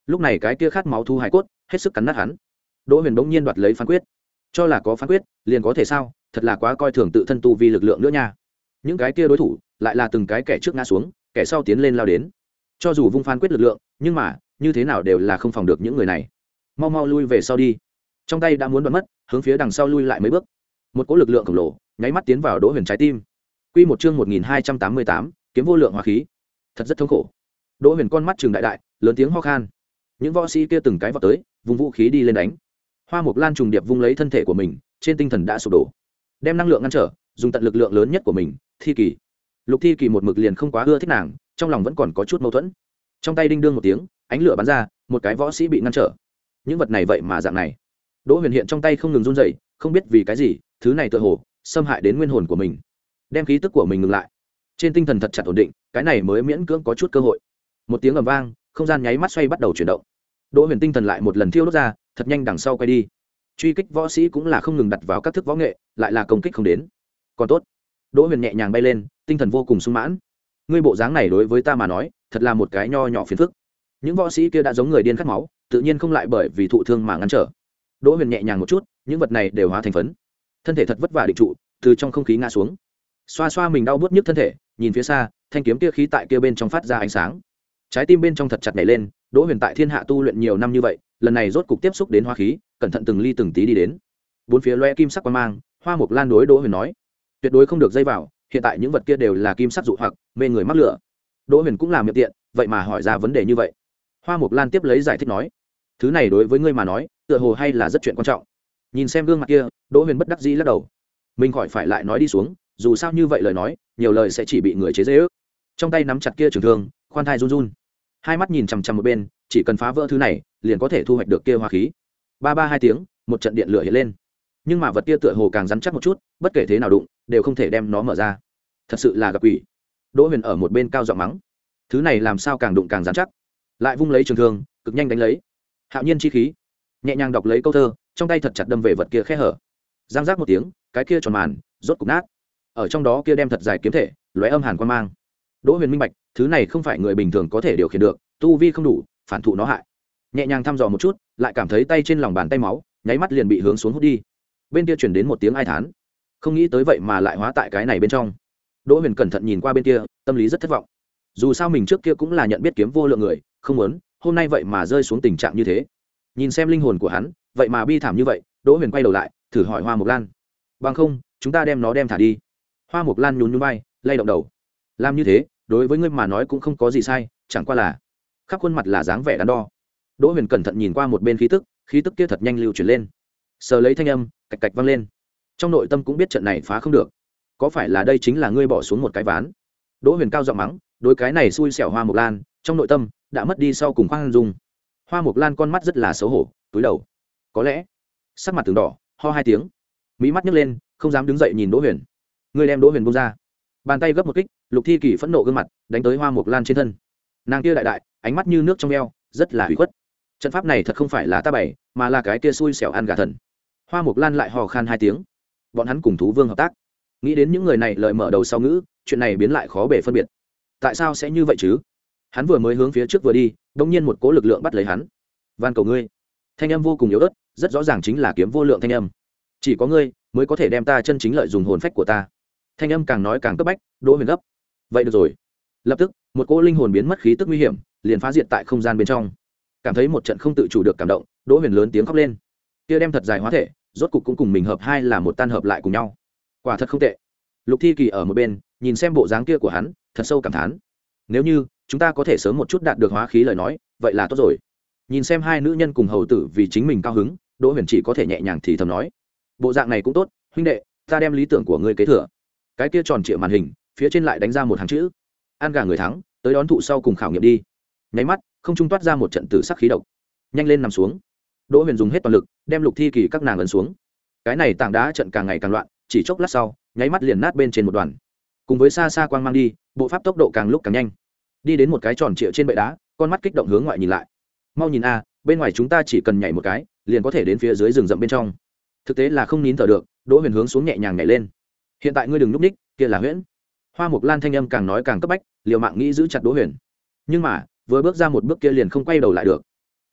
lúc này cái kia khát máu thu hải cốt hết sức cắn nát hắn. Đỗ Huyền bỗng nhiên đoạt lấy phán quyết, cho là có phán quyết liền có thể sao, thật là quá coi thường tự thân tu vi lực lượng nữa nha. Những cái kia đối thủ lại là từng cái kẻ trước ngã xuống, kẻ sau tiến lên lao đến. Cho dù vung phán quyết lực lượng, nhưng mà như thế nào đều là không phòng được những người này. Mau mau lui về sau đi. Trong tay đã muốn đoạn mất, hướng phía đằng sau lui lại mấy bước. Một cỗ lực lượng khổng lồ nháy mắt tiến vào Đỗ Huyền trái tim. Quy một chương một nghìn hai trăm tám mươi tám, kiếm vô lượng hóa khí. Thật rất thống khổ. Đỗ Huyền con mắt trừng đại đại, lớn tiếng ho khan. Những võ sĩ kia từng cái vọt tới, vùng vũ khí đi lên đánh. Hoa Mộc Lan trùng điệp vung lấy thân thể của mình, trên tinh thần đã sụp đổ, đem năng lượng ngăn trở, dùng tận lực lượng lớn nhất của mình. Thi Kỳ, Lục Thi Kỳ một mực liền không quá ưa thích nàng, trong lòng vẫn còn có chút mâu thuẫn. Trong tay đinh đương một tiếng, ánh lửa bắn ra, một cái võ sĩ bị ngăn trở. Những vật này vậy mà dạng này. Đỗ Huyền hiện trong tay không ngừng run rẩy, không biết vì cái gì, thứ này tựa hồ xâm hại đến nguyên hồn của mình, đem khí tức của mình ngừng lại. Trên tinh thần thật chặt ổn định, cái này mới miễn cưỡng có chút cơ hội. Một tiếng ầm vang, không gian nháy mắt xoay bắt đầu chuyển động. Đỗ Huyền tinh thần lại một lần thiêu đốt ra, thật nhanh đằng sau quay đi. Truy kích võ sĩ cũng là không ngừng đặt vào các thức võ nghệ, lại là công kích không đến. Còn tốt, Đỗ Huyền nhẹ nhàng bay lên, tinh thần vô cùng sung mãn. Ngươi bộ dáng này đối với ta mà nói, thật là một cái nho nhỏ phiền phức. Những võ sĩ kia đã giống người điên khát máu, tự nhiên không lại bởi vì thụ thương mà ngăn trở. Đỗ Huyền nhẹ nhàng một chút, những vật này đều hóa thành phấn. Thân thể thật vất vả định trụ, từ trong không khí ngã xuống. Xoa xoa mình đau buốt nhức thân thể, nhìn phía xa, thanh kiếm kia khí tại kia bên trong phát ra ánh sáng. Trái tim bên trong thật chặt nhảy lên. Đỗ Huyền tại thiên hạ tu luyện nhiều năm như vậy, lần này rốt cục tiếp xúc đến hóa khí, cẩn thận từng ly từng tí đi đến. Bốn phía loe kim sắc quang mang, Hoa Mộc Lan đối Đỗ Huyền nói, tuyệt đối không được dây vào, hiện tại những vật kia đều là kim sắc dụ hoặc, mê người mắc lửa. Đỗ Huyền cũng làm miệng tiện, vậy mà hỏi ra vấn đề như vậy. Hoa Mộc Lan tiếp lấy giải thích nói, thứ này đối với ngươi mà nói, tựa hồ hay là rất chuyện quan trọng. Nhìn xem gương mặt kia, Đỗ Huyền bất đắc dĩ lắc đầu. Mình khỏi phải lại nói đi xuống, dù sao như vậy lời nói, nhiều lời sẽ chỉ bị người chế giễu. Trong tay nắm chặt kia trường thương, khoan thai run run. Hai mắt nhìn chằm chằm một bên, chỉ cần phá vỡ thứ này, liền có thể thu hoạch được kia hóa khí. Ba ba hai tiếng, một trận điện lửa hiện lên. Nhưng mà vật kia tựa hồ càng rắn chắc một chút, bất kể thế nào đụng, đều không thể đem nó mở ra. Thật sự là gặp quỷ. Đỗ Huyền ở một bên cao giọng mắng. Thứ này làm sao càng đụng càng rắn chắc. Lại vung lấy trường thương, cực nhanh đánh lấy. Hạo nhiên chi khí. Nhẹ nhàng đọc lấy câu thơ, trong tay thật chặt đâm về vật kia khe hở. Giang giác một tiếng, cái kia tròn màn rốt cục nát. Ở trong đó kia đem thật dài kiếm thể, lóe âm hàn quan mang. Đỗ Huyền minh bạch, thứ này không phải người bình thường có thể điều khiển được, tu vi không đủ, phản thụ nó hại. Nhẹ nhàng thăm dò một chút, lại cảm thấy tay trên lòng bàn tay máu, nháy mắt liền bị hướng xuống hút đi. Bên kia truyền đến một tiếng ai thán, không nghĩ tới vậy mà lại hóa tại cái này bên trong. Đỗ Huyền cẩn thận nhìn qua bên kia, tâm lý rất thất vọng. Dù sao mình trước kia cũng là nhận biết kiếm vô lượng người, không muốn hôm nay vậy mà rơi xuống tình trạng như thế. Nhìn xem linh hồn của hắn, vậy mà bi thảm như vậy, Đỗ Huyền quay đầu lại, thử hỏi Hoa Mộc Lan, bằng không, chúng ta đem nó đem thả đi. Hoa Mộc Lan nhún nhún vai, lay động đầu. Làm như thế, đối với ngươi mà nói cũng không có gì sai, chẳng qua là khắp khuôn mặt là dáng vẻ đắn đo. Đỗ Huyền cẩn thận nhìn qua một bên khí tức, khí tức kia thật nhanh lưu chuyển lên. Sờ lấy thanh âm, cạch cạch vang lên. Trong nội tâm cũng biết trận này phá không được. Có phải là đây chính là ngươi bỏ xuống một cái ván? Đỗ Huyền cao giọng mắng, đối cái này xui xẻo Hoa Mộc Lan, trong nội tâm đã mất đi sau cùng khoan dung. Hoa Mộc Lan con mắt rất là xấu hổ, túi đầu. Có lẽ, sắc mặt từng đỏ, ho hai tiếng, mỹ mắt nhấc lên, không dám đứng dậy nhìn Đỗ Huyền. Ngươi đem Đỗ Huyền buông ra. Bàn tay gấp một kích, Lục Thi Kỳ phẫn nộ gương mặt, đánh tới Hoa Mộc Lan trên thân. Nàng kia đại đại, ánh mắt như nước trong veo, rất là hủy khuất. Trận pháp này thật không phải là ta bày, mà là cái kia xui xẻo ăn gà thần. Hoa Mộc Lan lại hò khan hai tiếng. Bọn hắn cùng thú vương hợp tác. Nghĩ đến những người này lời mở đầu sau ngữ, chuyện này biến lại khó bề phân biệt. Tại sao sẽ như vậy chứ? Hắn vừa mới hướng phía trước vừa đi, đột nhiên một cỗ lực lượng bắt lấy hắn. Van cầu ngươi. Thanh âm vô cùng yếu ớt, rất rõ ràng chính là kiếm vô lượng thanh âm. Chỉ có ngươi mới có thể đem ta chân chính lợi dùng hồn phách của ta. Thanh âm càng nói càng cấp bách, Đỗ Huyền gấp. Vậy được rồi. Lập tức, một cỗ linh hồn biến mất khí tức nguy hiểm, liền phá diệt tại không gian bên trong. Cảm thấy một trận không tự chủ được cảm động, Đỗ Huyền lớn tiếng khóc lên. Kia đem thật dài hóa thể, rốt cục cũng cùng mình hợp hai là một tan hợp lại cùng nhau. Quả thật không tệ. Lục Thi Kỳ ở một bên, nhìn xem bộ dáng kia của hắn, thật sâu cảm thán. Nếu như chúng ta có thể sớm một chút đạt được hóa khí lời nói, vậy là tốt rồi. Nhìn xem hai nữ nhân cùng hầu tử vì chính mình cao hứng, Đỗ Huyền chỉ có thể nhẹ nhàng thì thầm nói, bộ dạng này cũng tốt, huynh đệ, ta đem lý tưởng của ngươi kế thừa. Cái kia tròn trịa màn hình, phía trên lại đánh ra một hàng chữ: ăn gà người thắng, tới đón thụ sau cùng khảo nghiệm đi. Nháy mắt, không trung toát ra một trận tử sắc khí độc. Nhanh lên nằm xuống. Đỗ Huyền dùng hết toàn lực, đem Lục Thi Kỳ các nàng ấn xuống. Cái này tảng đá trận càng ngày càng loạn, chỉ chốc lát sau, nháy mắt liền nát bên trên một đoàn. Cùng với xa xa quang mang đi, bộ pháp tốc độ càng lúc càng nhanh. Đi đến một cái tròn trịa trên bệ đá, con mắt kích động hướng ngoại nhìn lại. Mau nhìn a, bên ngoài chúng ta chỉ cần nhảy một cái, liền có thể đến phía dưới rừng rậm bên trong. Thực tế là không nín thở được, Đỗ Huyền hướng xuống nhẹ nhàng nhảy lên. Hiện tại ngươi đừng núp ních, kia là huyễn. Hoa Mộc Lan thanh âm càng nói càng cấp bách, liều mạng nghĩ giữ chặt Đỗ Huyền. Nhưng mà, vừa bước ra một bước kia liền không quay đầu lại được.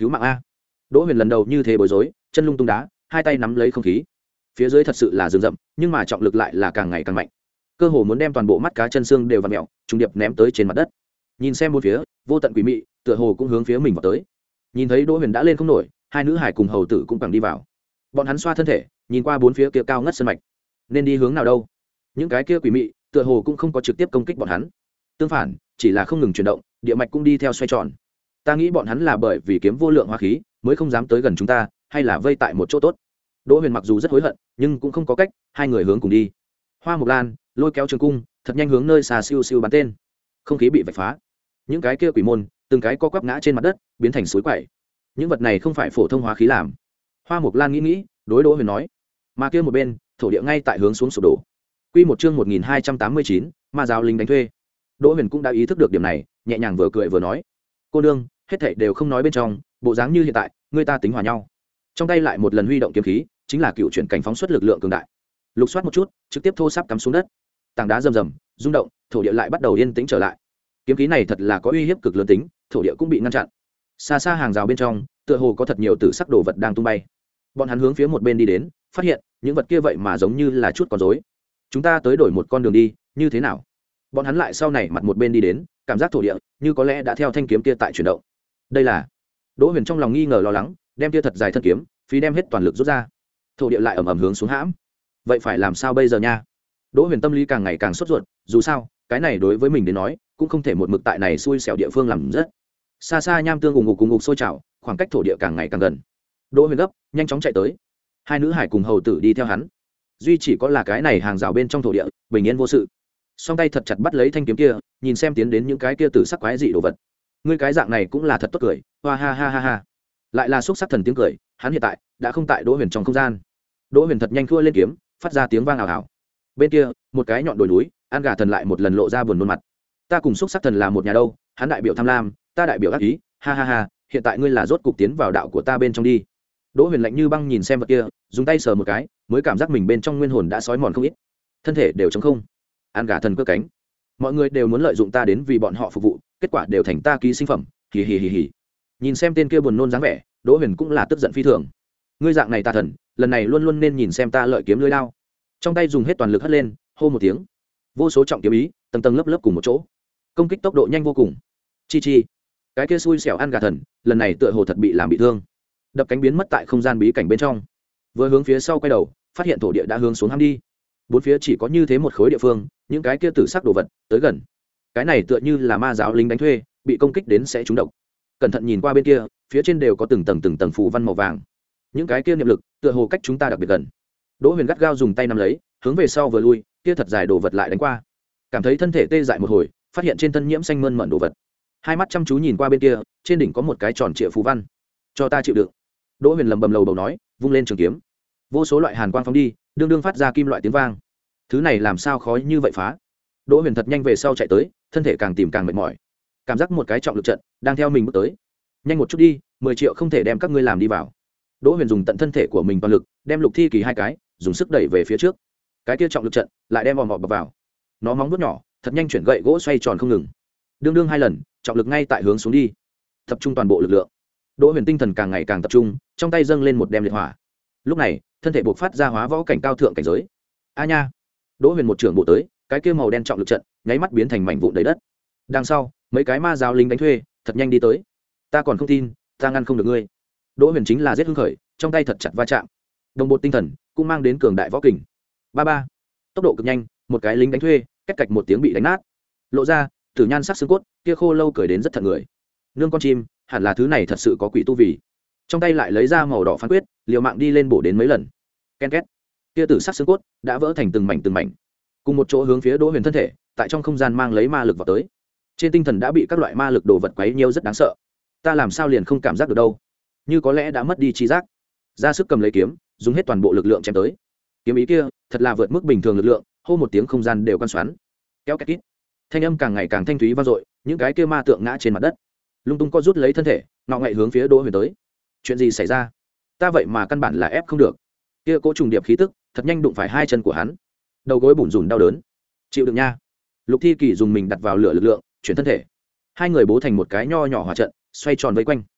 cứu mạng a. Đỗ Huyền lần đầu như thế bối rối, chân lung tung đá, hai tay nắm lấy không khí. Phía dưới thật sự là rừng rậm, nhưng mà trọng lực lại là càng ngày càng mạnh, cơ hồ muốn đem toàn bộ mắt cá chân xương đều vặn mèo, trùng điệp ném tới trên mặt đất. Nhìn xem bốn phía, vô tận quỷ mị, tựa hồ cũng hướng phía mình vào tới. Nhìn thấy Đỗ Huyền đã lên không nổi, hai nữ hải cùng hầu tử cũng càng đi vào. Bọn hắn xoa thân thể, nhìn qua bốn phía kia cao ngất sơn mạch, nên đi hướng nào đâu? Những cái kia quỷ mị, tựa hồ cũng không có trực tiếp công kích bọn hắn. Tương phản, chỉ là không ngừng chuyển động, địa mạch cũng đi theo xoay tròn. Ta nghĩ bọn hắn là bởi vì kiếm vô lượng hóa khí, mới không dám tới gần chúng ta, hay là vây tại một chỗ tốt. Đỗ Huyền mặc dù rất hối hận, nhưng cũng không có cách, hai người hướng cùng đi. Hoa Mộc Lan lôi kéo trường cung, thật nhanh hướng nơi xa siêu siêu bắn tên. Không khí bị vạch phá, những cái kia quỷ môn, từng cái co quắp ngã trên mặt đất, biến thành suối quẩy. Những vật này không phải phổ thông hóa khí làm. Hoa Mộc Lan nghĩ nghĩ, đối Đỗ Huyền nói, mà kia một bên, thổ địa ngay tại hướng xuống sụp đổ. Quy một chương một nghìn hai trăm tám mươi chín, ma giáo lính đánh thuê. Đỗ Huyền cũng đã ý thức được điểm này, nhẹ nhàng vừa cười vừa nói, cô nương, hết thảy đều không nói bên trong, bộ dáng như hiện tại, người ta tính hòa nhau. Trong tay lại một lần huy động kiếm khí, chính là cựu chuyển cảnh phóng xuất lực lượng cường đại. Lục soát một chút, trực tiếp thô sáp cắm xuống đất. Tảng đá rầm rầm, rung động, thổ địa lại bắt đầu yên tĩnh trở lại. Kiếm khí này thật là có uy hiếp cực lớn tính, thổ địa cũng bị ngăn chặn. Xa xa hàng rào bên trong, tựa hồ có thật nhiều tử sắc đồ vật đang tung bay. Bọn hắn hướng phía một bên đi đến, phát hiện những vật kia vậy mà giống như là chút con rối. Chúng ta tới đổi một con đường đi, như thế nào? Bọn hắn lại sau này mặt một bên đi đến, cảm giác thổ địa như có lẽ đã theo thanh kiếm kia tại chuyển động. Đây là Đỗ Huyền trong lòng nghi ngờ lo lắng, đem kia thật dài thân kiếm, phí đem hết toàn lực rút ra. Thổ địa lại ầm ầm hướng xuống hãm. Vậy phải làm sao bây giờ nha? Đỗ Huyền tâm lý càng ngày càng sốt ruột, dù sao, cái này đối với mình đến nói, cũng không thể một mực tại này xui xẻo địa phương làm rất. Xa xa nham tương ùng ục ùng ục sôi trào, khoảng cách thổ địa càng ngày càng gần. Đỗ Huyền gấp, nhanh chóng chạy tới. Hai nữ hải cùng hầu tử đi theo hắn. Duy chỉ có là cái này hàng rào bên trong thổ địa, bình yên vô sự. Song tay thật chặt bắt lấy thanh kiếm kia, nhìn xem tiến đến những cái kia tử sắc quái dị đồ vật. Ngươi cái dạng này cũng là thật tốt cười, hoa ha ha ha ha. Lại là xúc sắc thần tiếng cười, hắn hiện tại đã không tại Đỗ Huyền trong không gian. Đỗ Huyền thật nhanh thua lên kiếm, phát ra tiếng vang ảo ảo. Bên kia, một cái nhọn đồi núi, An Gà Thần lại một lần lộ ra buồn nôn mặt. Ta cùng xúc sắc thần là một nhà đâu, hắn đại biểu tham lam, ta đại biểu ác ý, ha ha ha, hiện tại ngươi là rốt cục tiến vào đạo của ta bên trong đi. Đỗ Huyền lạnh như băng nhìn xem vật kia, dùng tay sờ một cái, mới cảm giác mình bên trong nguyên hồn đã sói mòn không ít, thân thể đều trống không. An Gà Thần cơ cánh, mọi người đều muốn lợi dụng ta đến vì bọn họ phục vụ, kết quả đều thành ta ký sinh phẩm, hì hì hì hì. Nhìn xem tên kia buồn nôn dáng vẻ, Đỗ Huyền cũng là tức giận phi thường. Ngươi dạng này tà thần, lần này luôn luôn nên nhìn xem ta lợi kiếm lưỡi lao. Trong tay dùng hết toàn lực hất lên, hô một tiếng, vô số trọng kiếm ý tầng tầng lớp lớp cùng một chỗ, công kích tốc độ nhanh vô cùng. Chi chi, cái kia xui xẻo An Gà Thần lần này tựa hồ thật bị làm bị thương, đập cánh biến mất tại không gian bí cảnh bên trong. Vừa hướng phía sau quay đầu, phát hiện thổ địa đã hướng xuống hăm đi. Bốn phía chỉ có như thế một khối địa phương, những cái kia tử sắc đồ vật tới gần. Cái này tựa như là ma giáo lính đánh thuê, bị công kích đến sẽ trúng độc. Cẩn thận nhìn qua bên kia, phía trên đều có từng tầng từng tầng phù văn màu vàng. Những cái kia niệm lực tựa hồ cách chúng ta đặc biệt gần. Đỗ Huyền gắt gao dùng tay nắm lấy, hướng về sau vừa lui, kia thật dài đồ vật lại đánh qua. Cảm thấy thân thể tê dại một hồi, phát hiện trên thân nhiễm xanh mơn mởn đồ vật. Hai mắt chăm chú nhìn qua bên kia, trên đỉnh có một cái tròn trịa phù văn. Cho ta chịu đựng. Đỗ Huyền lầm bầm lầu bầu nói, vung lên trường kiếm. Vô số loại hàn quang phóng đi, đương đương phát ra kim loại tiếng vang. Thứ này làm sao khó như vậy phá? Đỗ Huyền thật nhanh về sau chạy tới, thân thể càng tìm càng mệt mỏi. Cảm giác một cái trọng lực trận đang theo mình bước tới. Nhanh một chút đi, mười triệu không thể đem các ngươi làm đi vào. Đỗ Huyền dùng tận thân thể của mình toàn lực, đem Lục Thi Kỳ hai cái, dùng sức đẩy về phía trước. Cái kia trọng lực trận lại đem vòng vọt vào. Nó móng vuốt nhỏ, thật nhanh chuyển gậy gỗ xoay tròn không ngừng. Đương đương hai lần, trọng lực ngay tại hướng xuống đi. Tập trung toàn bộ lực lượng. Đỗ Huyền tinh thần càng ngày càng tập trung, trong tay dâng lên một đem liệt hỏa. Lúc này, thân thể buộc phát ra hóa võ cảnh cao thượng cảnh giới. A nha! Đỗ Huyền một trưởng bộ tới, cái kia màu đen trọng lực trận, nháy mắt biến thành mảnh vụn đầy đất. Đằng sau, mấy cái ma giáo lính đánh thuê, thật nhanh đi tới. Ta còn không tin, ta ngăn không được ngươi. Đỗ Huyền chính là giết hưng khởi, trong tay thật chặt va chạm. Đồng bộ tinh thần cũng mang đến cường đại võ kình. Ba ba. Tốc độ cực nhanh, một cái lính đánh thuê, cách cạch một tiếng bị đánh nát. Lộ ra, tử nhan sắc xương cốt, kia khô lâu cười đến rất thật người. Nương con chim, hẳn là thứ này thật sự có quỷ tu vì. Trong tay lại lấy ra màu đỏ phán quyết, liều mạng đi lên bổ đến mấy lần. Ken két. Kia tử sắc xương cốt đã vỡ thành từng mảnh từng mảnh. Cùng một chỗ hướng phía Đỗ Huyền thân thể, tại trong không gian mang lấy ma lực vào tới. Trên tinh thần đã bị các loại ma lực đồ vật quấy nhiễu rất đáng sợ. Ta làm sao liền không cảm giác được đâu? Như có lẽ đã mất đi trí giác. Ra sức cầm lấy kiếm, dùng hết toàn bộ lực lượng chém tới. Kiếm ý kia, thật là vượt mức bình thường lực lượng, hô một tiếng không gian đều quan xoắn. Kéo két kít. Thanh âm càng ngày càng thanh thúy vang dội, những cái kia ma tượng ngã trên mặt đất. Lung tung co rút lấy thân thể, ngọ ngậy hướng phía Đỗ Huyền tới. Chuyện gì xảy ra? Ta vậy mà căn bản là ép không được. Kia cỗ trùng điệp khí tức, thật nhanh đụng phải hai chân của hắn. Đầu gối bủn rủn đau đớn. Chịu đựng nha. Lục Thi Kỳ dùng mình đặt vào lửa lực lượng, chuyển thân thể. Hai người bố thành một cái nho nhỏ hỏa trận, xoay tròn vây quanh.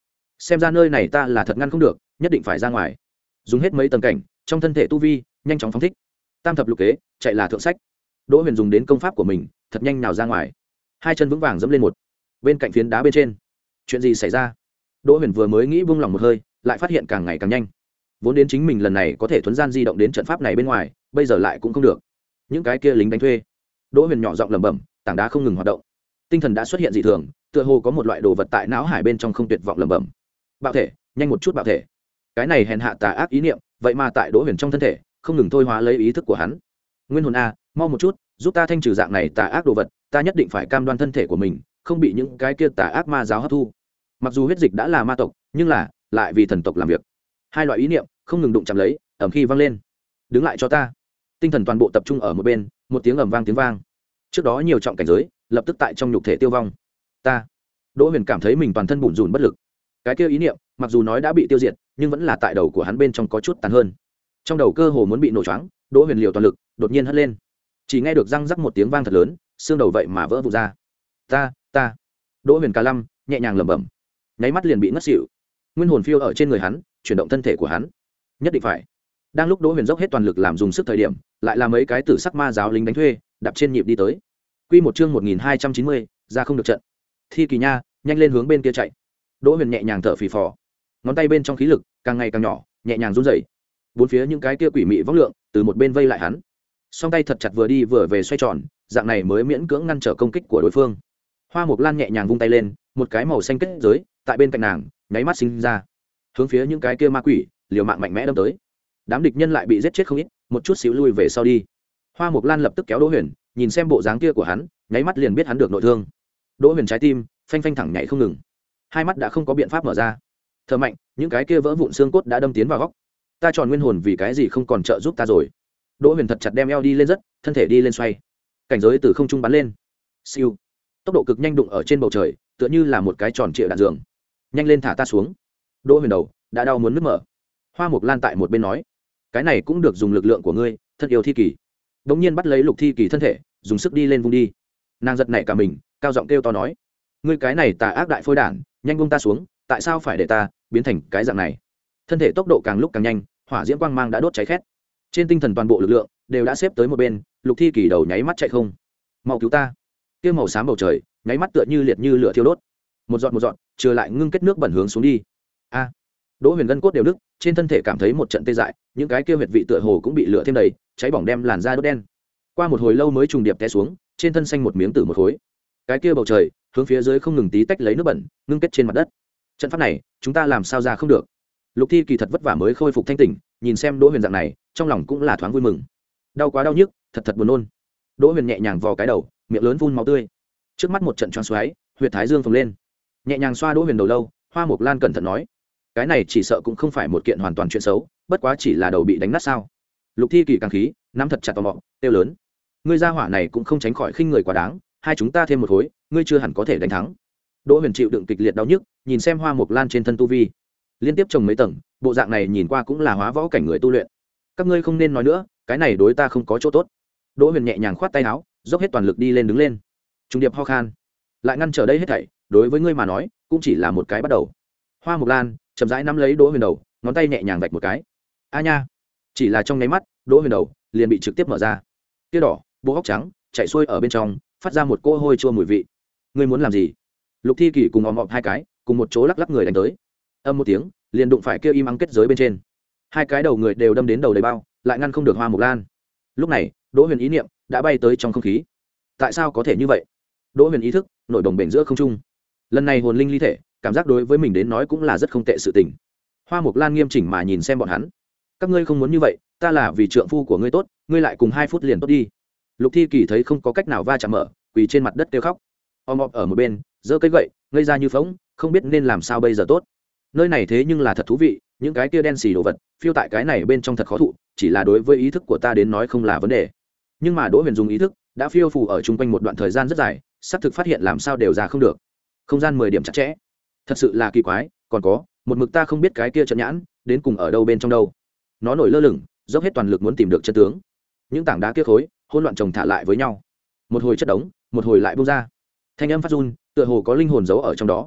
xem ra nơi này ta là thật ngăn không được, nhất định phải ra ngoài. Dùng hết mấy tầng cảnh, trong thân thể tu vi nhanh chóng phóng thích. Tam thập lục kế, chạy là thượng sách. Đỗ Huyền dùng đến công pháp của mình, thật nhanh nào ra ngoài. Hai chân vững vàng dẫm lên một bên cạnh phiến đá bên trên. Chuyện gì xảy ra? Đỗ Huyền vừa mới nghĩ buông lòng một hơi, lại phát hiện càng ngày càng nhanh. Vốn đến chính mình lần này có thể thuấn gian di động đến trận pháp này bên ngoài, bây giờ lại cũng không được. Những cái kia lính đánh thuê. Đỗ Huyền nhỏ giọng lẩm bẩm, tảng đá không ngừng hoạt động. Tinh thần đã xuất hiện dị thường, tựa hồ có một loại đồ vật tại não hải bên trong không tuyệt vọng lẩm bẩm. Bạo thể, nhanh một chút bạo thể. Cái này hèn hạ tà ác ý niệm, vậy mà tại Đỗ Huyền trong thân thể, không ngừng thôi hóa lấy ý thức của hắn. Nguyên hồn a, mau một chút, giúp ta thanh trừ dạng này tà ác đồ vật, ta nhất định phải cam đoan thân thể của mình, không bị những cái kia tà ác ma giáo hấp thu. Mặc dù huyết dịch đã là ma tộc, nhưng là lại vì thần tộc làm việc. Hai loại ý niệm không ngừng đụng chạm lấy, ầm khi vang lên. Đứng lại cho ta. Tinh thần toàn bộ tập trung ở một bên, một tiếng ầm vang tiếng vang. Trước đó nhiều trọng cảnh giới, lập tức tại trong nhục thể tiêu vong. Ta. Đỗ Huyền cảm thấy mình toàn thân bủn rủn bất lực. Cái kia ý niệm, mặc dù nói đã bị tiêu diệt, nhưng vẫn là tại đầu của hắn bên trong có chút tàn hơn. Trong đầu cơ hồ muốn bị nổ choáng, Đỗ Huyền liều toàn lực, đột nhiên hất lên. Chỉ nghe được răng rắc một tiếng vang thật lớn, xương đầu vậy mà vỡ vụn ra. Ta, ta. Đỗ Huyền cả lăm, nhẹ nhàng lẩm bẩm. Nháy mắt liền bị ngất xỉu. Nguyên hồn phiêu ở trên người hắn, chuyển động thân thể của hắn. Nhất định phải. Đang lúc Đỗ Huyền dốc hết toàn lực làm dùng sức thời điểm, lại là mấy cái tử sắc ma giáo lính đánh thuê, đạp trên nhịp đi tới. Quy một chương một nghìn hai trăm chín mươi, ra không được trận. Thi Kỳ Nha, nhanh lên hướng bên kia chạy. Đỗ Huyền nhẹ nhàng thở phì phò, ngón tay bên trong khí lực càng ngày càng nhỏ, nhẹ nhàng run rẩy. Bốn phía những cái kia quỷ mị vong lượng từ một bên vây lại hắn, song tay thật chặt vừa đi vừa về xoay tròn, dạng này mới miễn cưỡng ngăn trở công kích của đối phương. Hoa Mộc Lan nhẹ nhàng vung tay lên, một cái màu xanh kết giới tại bên cạnh nàng nháy mắt sinh ra, hướng phía những cái kia ma quỷ liều mạng mạnh mẽ đâm tới. Đám địch nhân lại bị giết chết không ít, một chút xíu lui về sau đi. Hoa Mộc Lan lập tức kéo Đỗ Huyền, nhìn xem bộ dáng kia của hắn, nháy mắt liền biết hắn được nội thương. Đỗ Huyền trái tim phanh phanh thẳng nhảy không ngừng, hai mắt đã không có biện pháp mở ra. Thở mạnh, những cái kia vỡ vụn xương cốt đã đâm tiến vào góc. Ta tròn nguyên hồn vì cái gì không còn trợ giúp ta rồi? Đỗ Huyền thật chặt đem eo đi lên rất, thân thể đi lên xoay. Cảnh giới từ không trung bắn lên. Siêu. Tốc độ cực nhanh đụng ở trên bầu trời, tựa như là một cái tròn trịa đạn dường. Nhanh lên thả ta xuống. Đỗ Huyền đầu đã đau muốn nứt mở. Hoa Mộc Lan tại một bên nói, cái này cũng được dùng lực lượng của ngươi, thân yêu Thi Kỳ. Đống nhiên bắt lấy Lục Thi Kỳ thân thể, dùng sức đi lên vung đi. Nàng giật nảy cả mình, cao giọng kêu to nói, ngươi cái này tà ác đại phôi đản, nhanh buông ta xuống, tại sao phải để ta biến thành cái dạng này? Thân thể tốc độ càng lúc càng nhanh, hỏa diễm quang mang đã đốt cháy khét. Trên tinh thần toàn bộ lực lượng đều đã xếp tới một bên, Lục Thi Kỳ đầu nháy mắt chạy không. Mau cứu ta. Kia màu xám bầu trời, nháy mắt tựa như liệt như lửa thiêu đốt. Một giọt một giọt, trừ lại ngưng kết nước bẩn hướng xuống đi. A. Đỗ Huyền gân cốt đều đứt, trên thân thể cảm thấy một trận tê dại, những cái kia huyệt vị tựa hồ cũng bị lửa thêm đầy, cháy bỏng đem làn da đốt đen. Qua một hồi lâu mới trùng điệp té xuống, trên thân xanh một miếng tử một khối. Cái kia bầu trời, hướng phía dưới không ngừng tí tách lấy nước bẩn, ngưng kết trên mặt đất. Trận pháp này, chúng ta làm sao ra không được? Lục Thi Kỳ thật vất vả mới khôi phục thanh tỉnh, nhìn xem Đỗ Huyền dạng này, trong lòng cũng là thoáng vui mừng. Đau quá đau nhức, thật thật buồn nôn. Đỗ Huyền nhẹ nhàng vò cái đầu, miệng lớn phun máu tươi. Trước mắt một trận choáng xoáy, huyệt thái dương phồng lên. Nhẹ nhàng xoa Đỗ Huyền đầu lâu, Hoa Mộc Lan cẩn thận nói, cái này chỉ sợ cũng không phải một kiện hoàn toàn chuyện xấu, bất quá chỉ là đầu bị đánh nát sao? Lục Thi Kỳ càng khí, nắm thật chặt vào mọ, tiêu lớn, ngươi gia hỏa này cũng không tránh khỏi khinh người quá đáng, hai chúng ta thêm một khối, ngươi chưa hẳn có thể đánh thắng. Đỗ Huyền chịu đựng kịch liệt đau nhức, nhìn xem Hoa Mộc Lan trên thân tu vi liên tiếp trồng mấy tầng, bộ dạng này nhìn qua cũng là hóa võ cảnh người tu luyện. Các ngươi không nên nói nữa, cái này đối ta không có chỗ tốt. Đỗ Huyền nhẹ nhàng khoát tay áo, dốc hết toàn lực đi lên đứng lên. Trung điệp ho khan, lại ngăn trở đây hết thảy, đối với ngươi mà nói, cũng chỉ là một cái bắt đầu. Hoa Mộc Lan chậm rãi nắm lấy Đỗ Huyền đầu, ngón tay nhẹ nhàng vạch một cái. A nha, chỉ là trong nháy mắt, Đỗ Huyền đầu liền bị trực tiếp mở ra. Tia đỏ, bộ óc trắng, chạy xuôi ở bên trong, phát ra một cỗ hôi chua mùi vị. Ngươi muốn làm gì? Lục Thi Kỳ cùng ồm ồm hai cái, cùng một chỗ lắc lắc người đánh tới. Âm một tiếng, liền đụng phải kia im ắng kết giới bên trên. Hai cái đầu người đều đâm đến đầu đầy bao, lại ngăn không được Hoa Mộc Lan. Lúc này, Đỗ Huyền ý niệm đã bay tới trong không khí. Tại sao có thể như vậy? Đỗ Huyền ý thức nổi đồng bền giữa không trung. Lần này hồn linh ly thể, cảm giác đối với mình đến nói cũng là rất không tệ sự tình. Hoa Mộc Lan nghiêm chỉnh mà nhìn xem bọn hắn. Các ngươi không muốn như vậy, ta là vì trượng phu của ngươi tốt, ngươi lại cùng hai phút liền tốt đi. Lục Thi Kỳ thấy không có cách nào va chạm mở, quỳ trên mặt đất kêu khóc. Om ọp ở một bên, giơ cây gậy, ngây ra như phóng, không biết nên làm sao bây giờ tốt. Nơi này thế nhưng là thật thú vị, những cái kia đen xì đồ vật phiêu tại cái này bên trong thật khó thụ, chỉ là đối với ý thức của ta đến nói không là vấn đề. Nhưng mà Đỗ Huyền dùng ý thức đã phiêu phù ở chung quanh một đoạn thời gian rất dài, xác thực phát hiện làm sao đều ra không được. Không gian mười điểm chặt chẽ, thật sự là kỳ quái. Còn có một mực ta không biết cái kia trận nhãn đến cùng ở đâu bên trong đâu. Nó nổi lơ lửng, dốc hết toàn lực muốn tìm được chân tướng. Những tảng đá kia khối hỗn loạn chồng thả lại với nhau, một hồi chất đống, một hồi lại bung ra. Thanh âm phát run, tựa hồ có linh hồn giấu ở trong đó.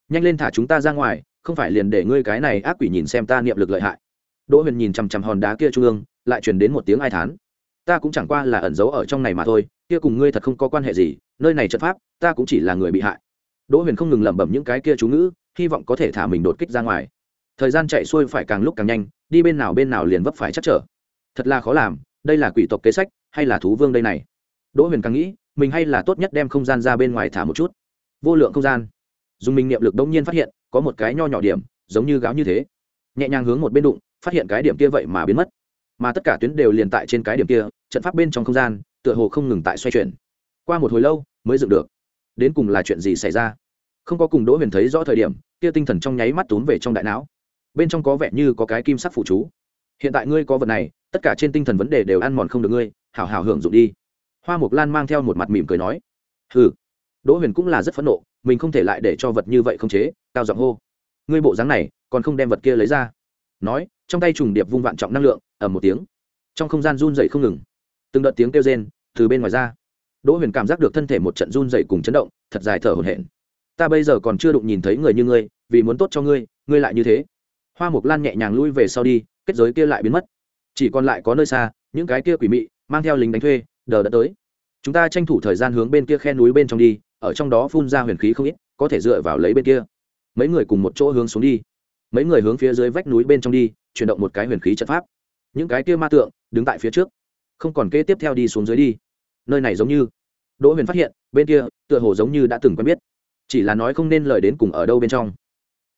nhanh lên thả chúng ta ra ngoài, không phải liền để ngươi cái này ác quỷ nhìn xem ta niệm lực lợi hại. Đỗ Huyền nhìn chằm chằm hòn đá kia trung ương, lại truyền đến một tiếng ai thán. Ta cũng chẳng qua là ẩn giấu ở trong này mà thôi, kia cùng ngươi thật không có quan hệ gì, nơi này trận pháp, ta cũng chỉ là người bị hại. Đỗ Huyền không ngừng lẩm bẩm những cái kia chú ngữ, hy vọng có thể thả mình đột kích ra ngoài. Thời gian chạy xuôi phải càng lúc càng nhanh, đi bên nào bên nào liền vấp phải chắc trở. Thật là khó làm, đây là quỷ tộc kế sách hay là thú vương đây này? Đỗ Huyền càng nghĩ, mình hay là tốt nhất đem không gian ra bên ngoài thả một chút. Vô lượng không gian. Dùng mình niệm lực đống nhiên phát hiện, có một cái nho nhỏ điểm, giống như gáo như thế. Nhẹ nhàng hướng một bên đụng, phát hiện cái điểm kia vậy mà biến mất. Mà tất cả tuyến đều liền tại trên cái điểm kia, trận pháp bên trong không gian, tựa hồ không ngừng tại xoay chuyển. Qua một hồi lâu, mới dựng được. Đến cùng là chuyện gì xảy ra? Không có cùng Đỗ Huyền thấy rõ thời điểm, kia tinh thần trong nháy mắt túm về trong đại não. Bên trong có vẻ như có cái kim sắc phụ chú. Hiện tại ngươi có vật này, tất cả trên tinh thần vấn đề đều ăn mòn không được ngươi, hảo hảo hưởng dụng đi. Hoa Mộc Lan mang theo một mặt mỉm cười nói. Hừ. Đỗ Huyền cũng là rất phẫn nộ, mình không thể lại để cho vật như vậy không chế, cao giọng hô. Ngươi bộ dáng này, còn không đem vật kia lấy ra. Nói, trong tay trùng điệp vung vạn trọng năng lượng, ầm một tiếng. Trong không gian run rẩy không ngừng. Từng đợt tiếng kêu rên từ bên ngoài ra. Đỗ Huyền cảm giác được thân thể một trận run rẩy cùng chấn động, thật dài thở hổn hển. Ta bây giờ còn chưa đụng nhìn thấy người như ngươi, vì muốn tốt cho ngươi, ngươi lại như thế. Hoa Mộc Lan nhẹ nhàng lui về sau đi, kết giới kia lại biến mất. Chỉ còn lại có nơi xa, những cái kia quỷ mị mang theo lính đánh thuê, đờ đã tới. Chúng ta tranh thủ thời gian hướng bên kia khe núi bên trong đi, ở trong đó phun ra huyền khí không ít, có thể dựa vào lấy bên kia. Mấy người cùng một chỗ hướng xuống đi. Mấy người hướng phía dưới vách núi bên trong đi, chuyển động một cái huyền khí trận pháp. Những cái kia ma tượng đứng tại phía trước, không còn kế tiếp theo đi xuống dưới đi. Nơi này giống như Đỗ Huyền phát hiện, bên kia tựa hồ giống như đã từng quen biết, chỉ là nói không nên lời đến cùng ở đâu bên trong.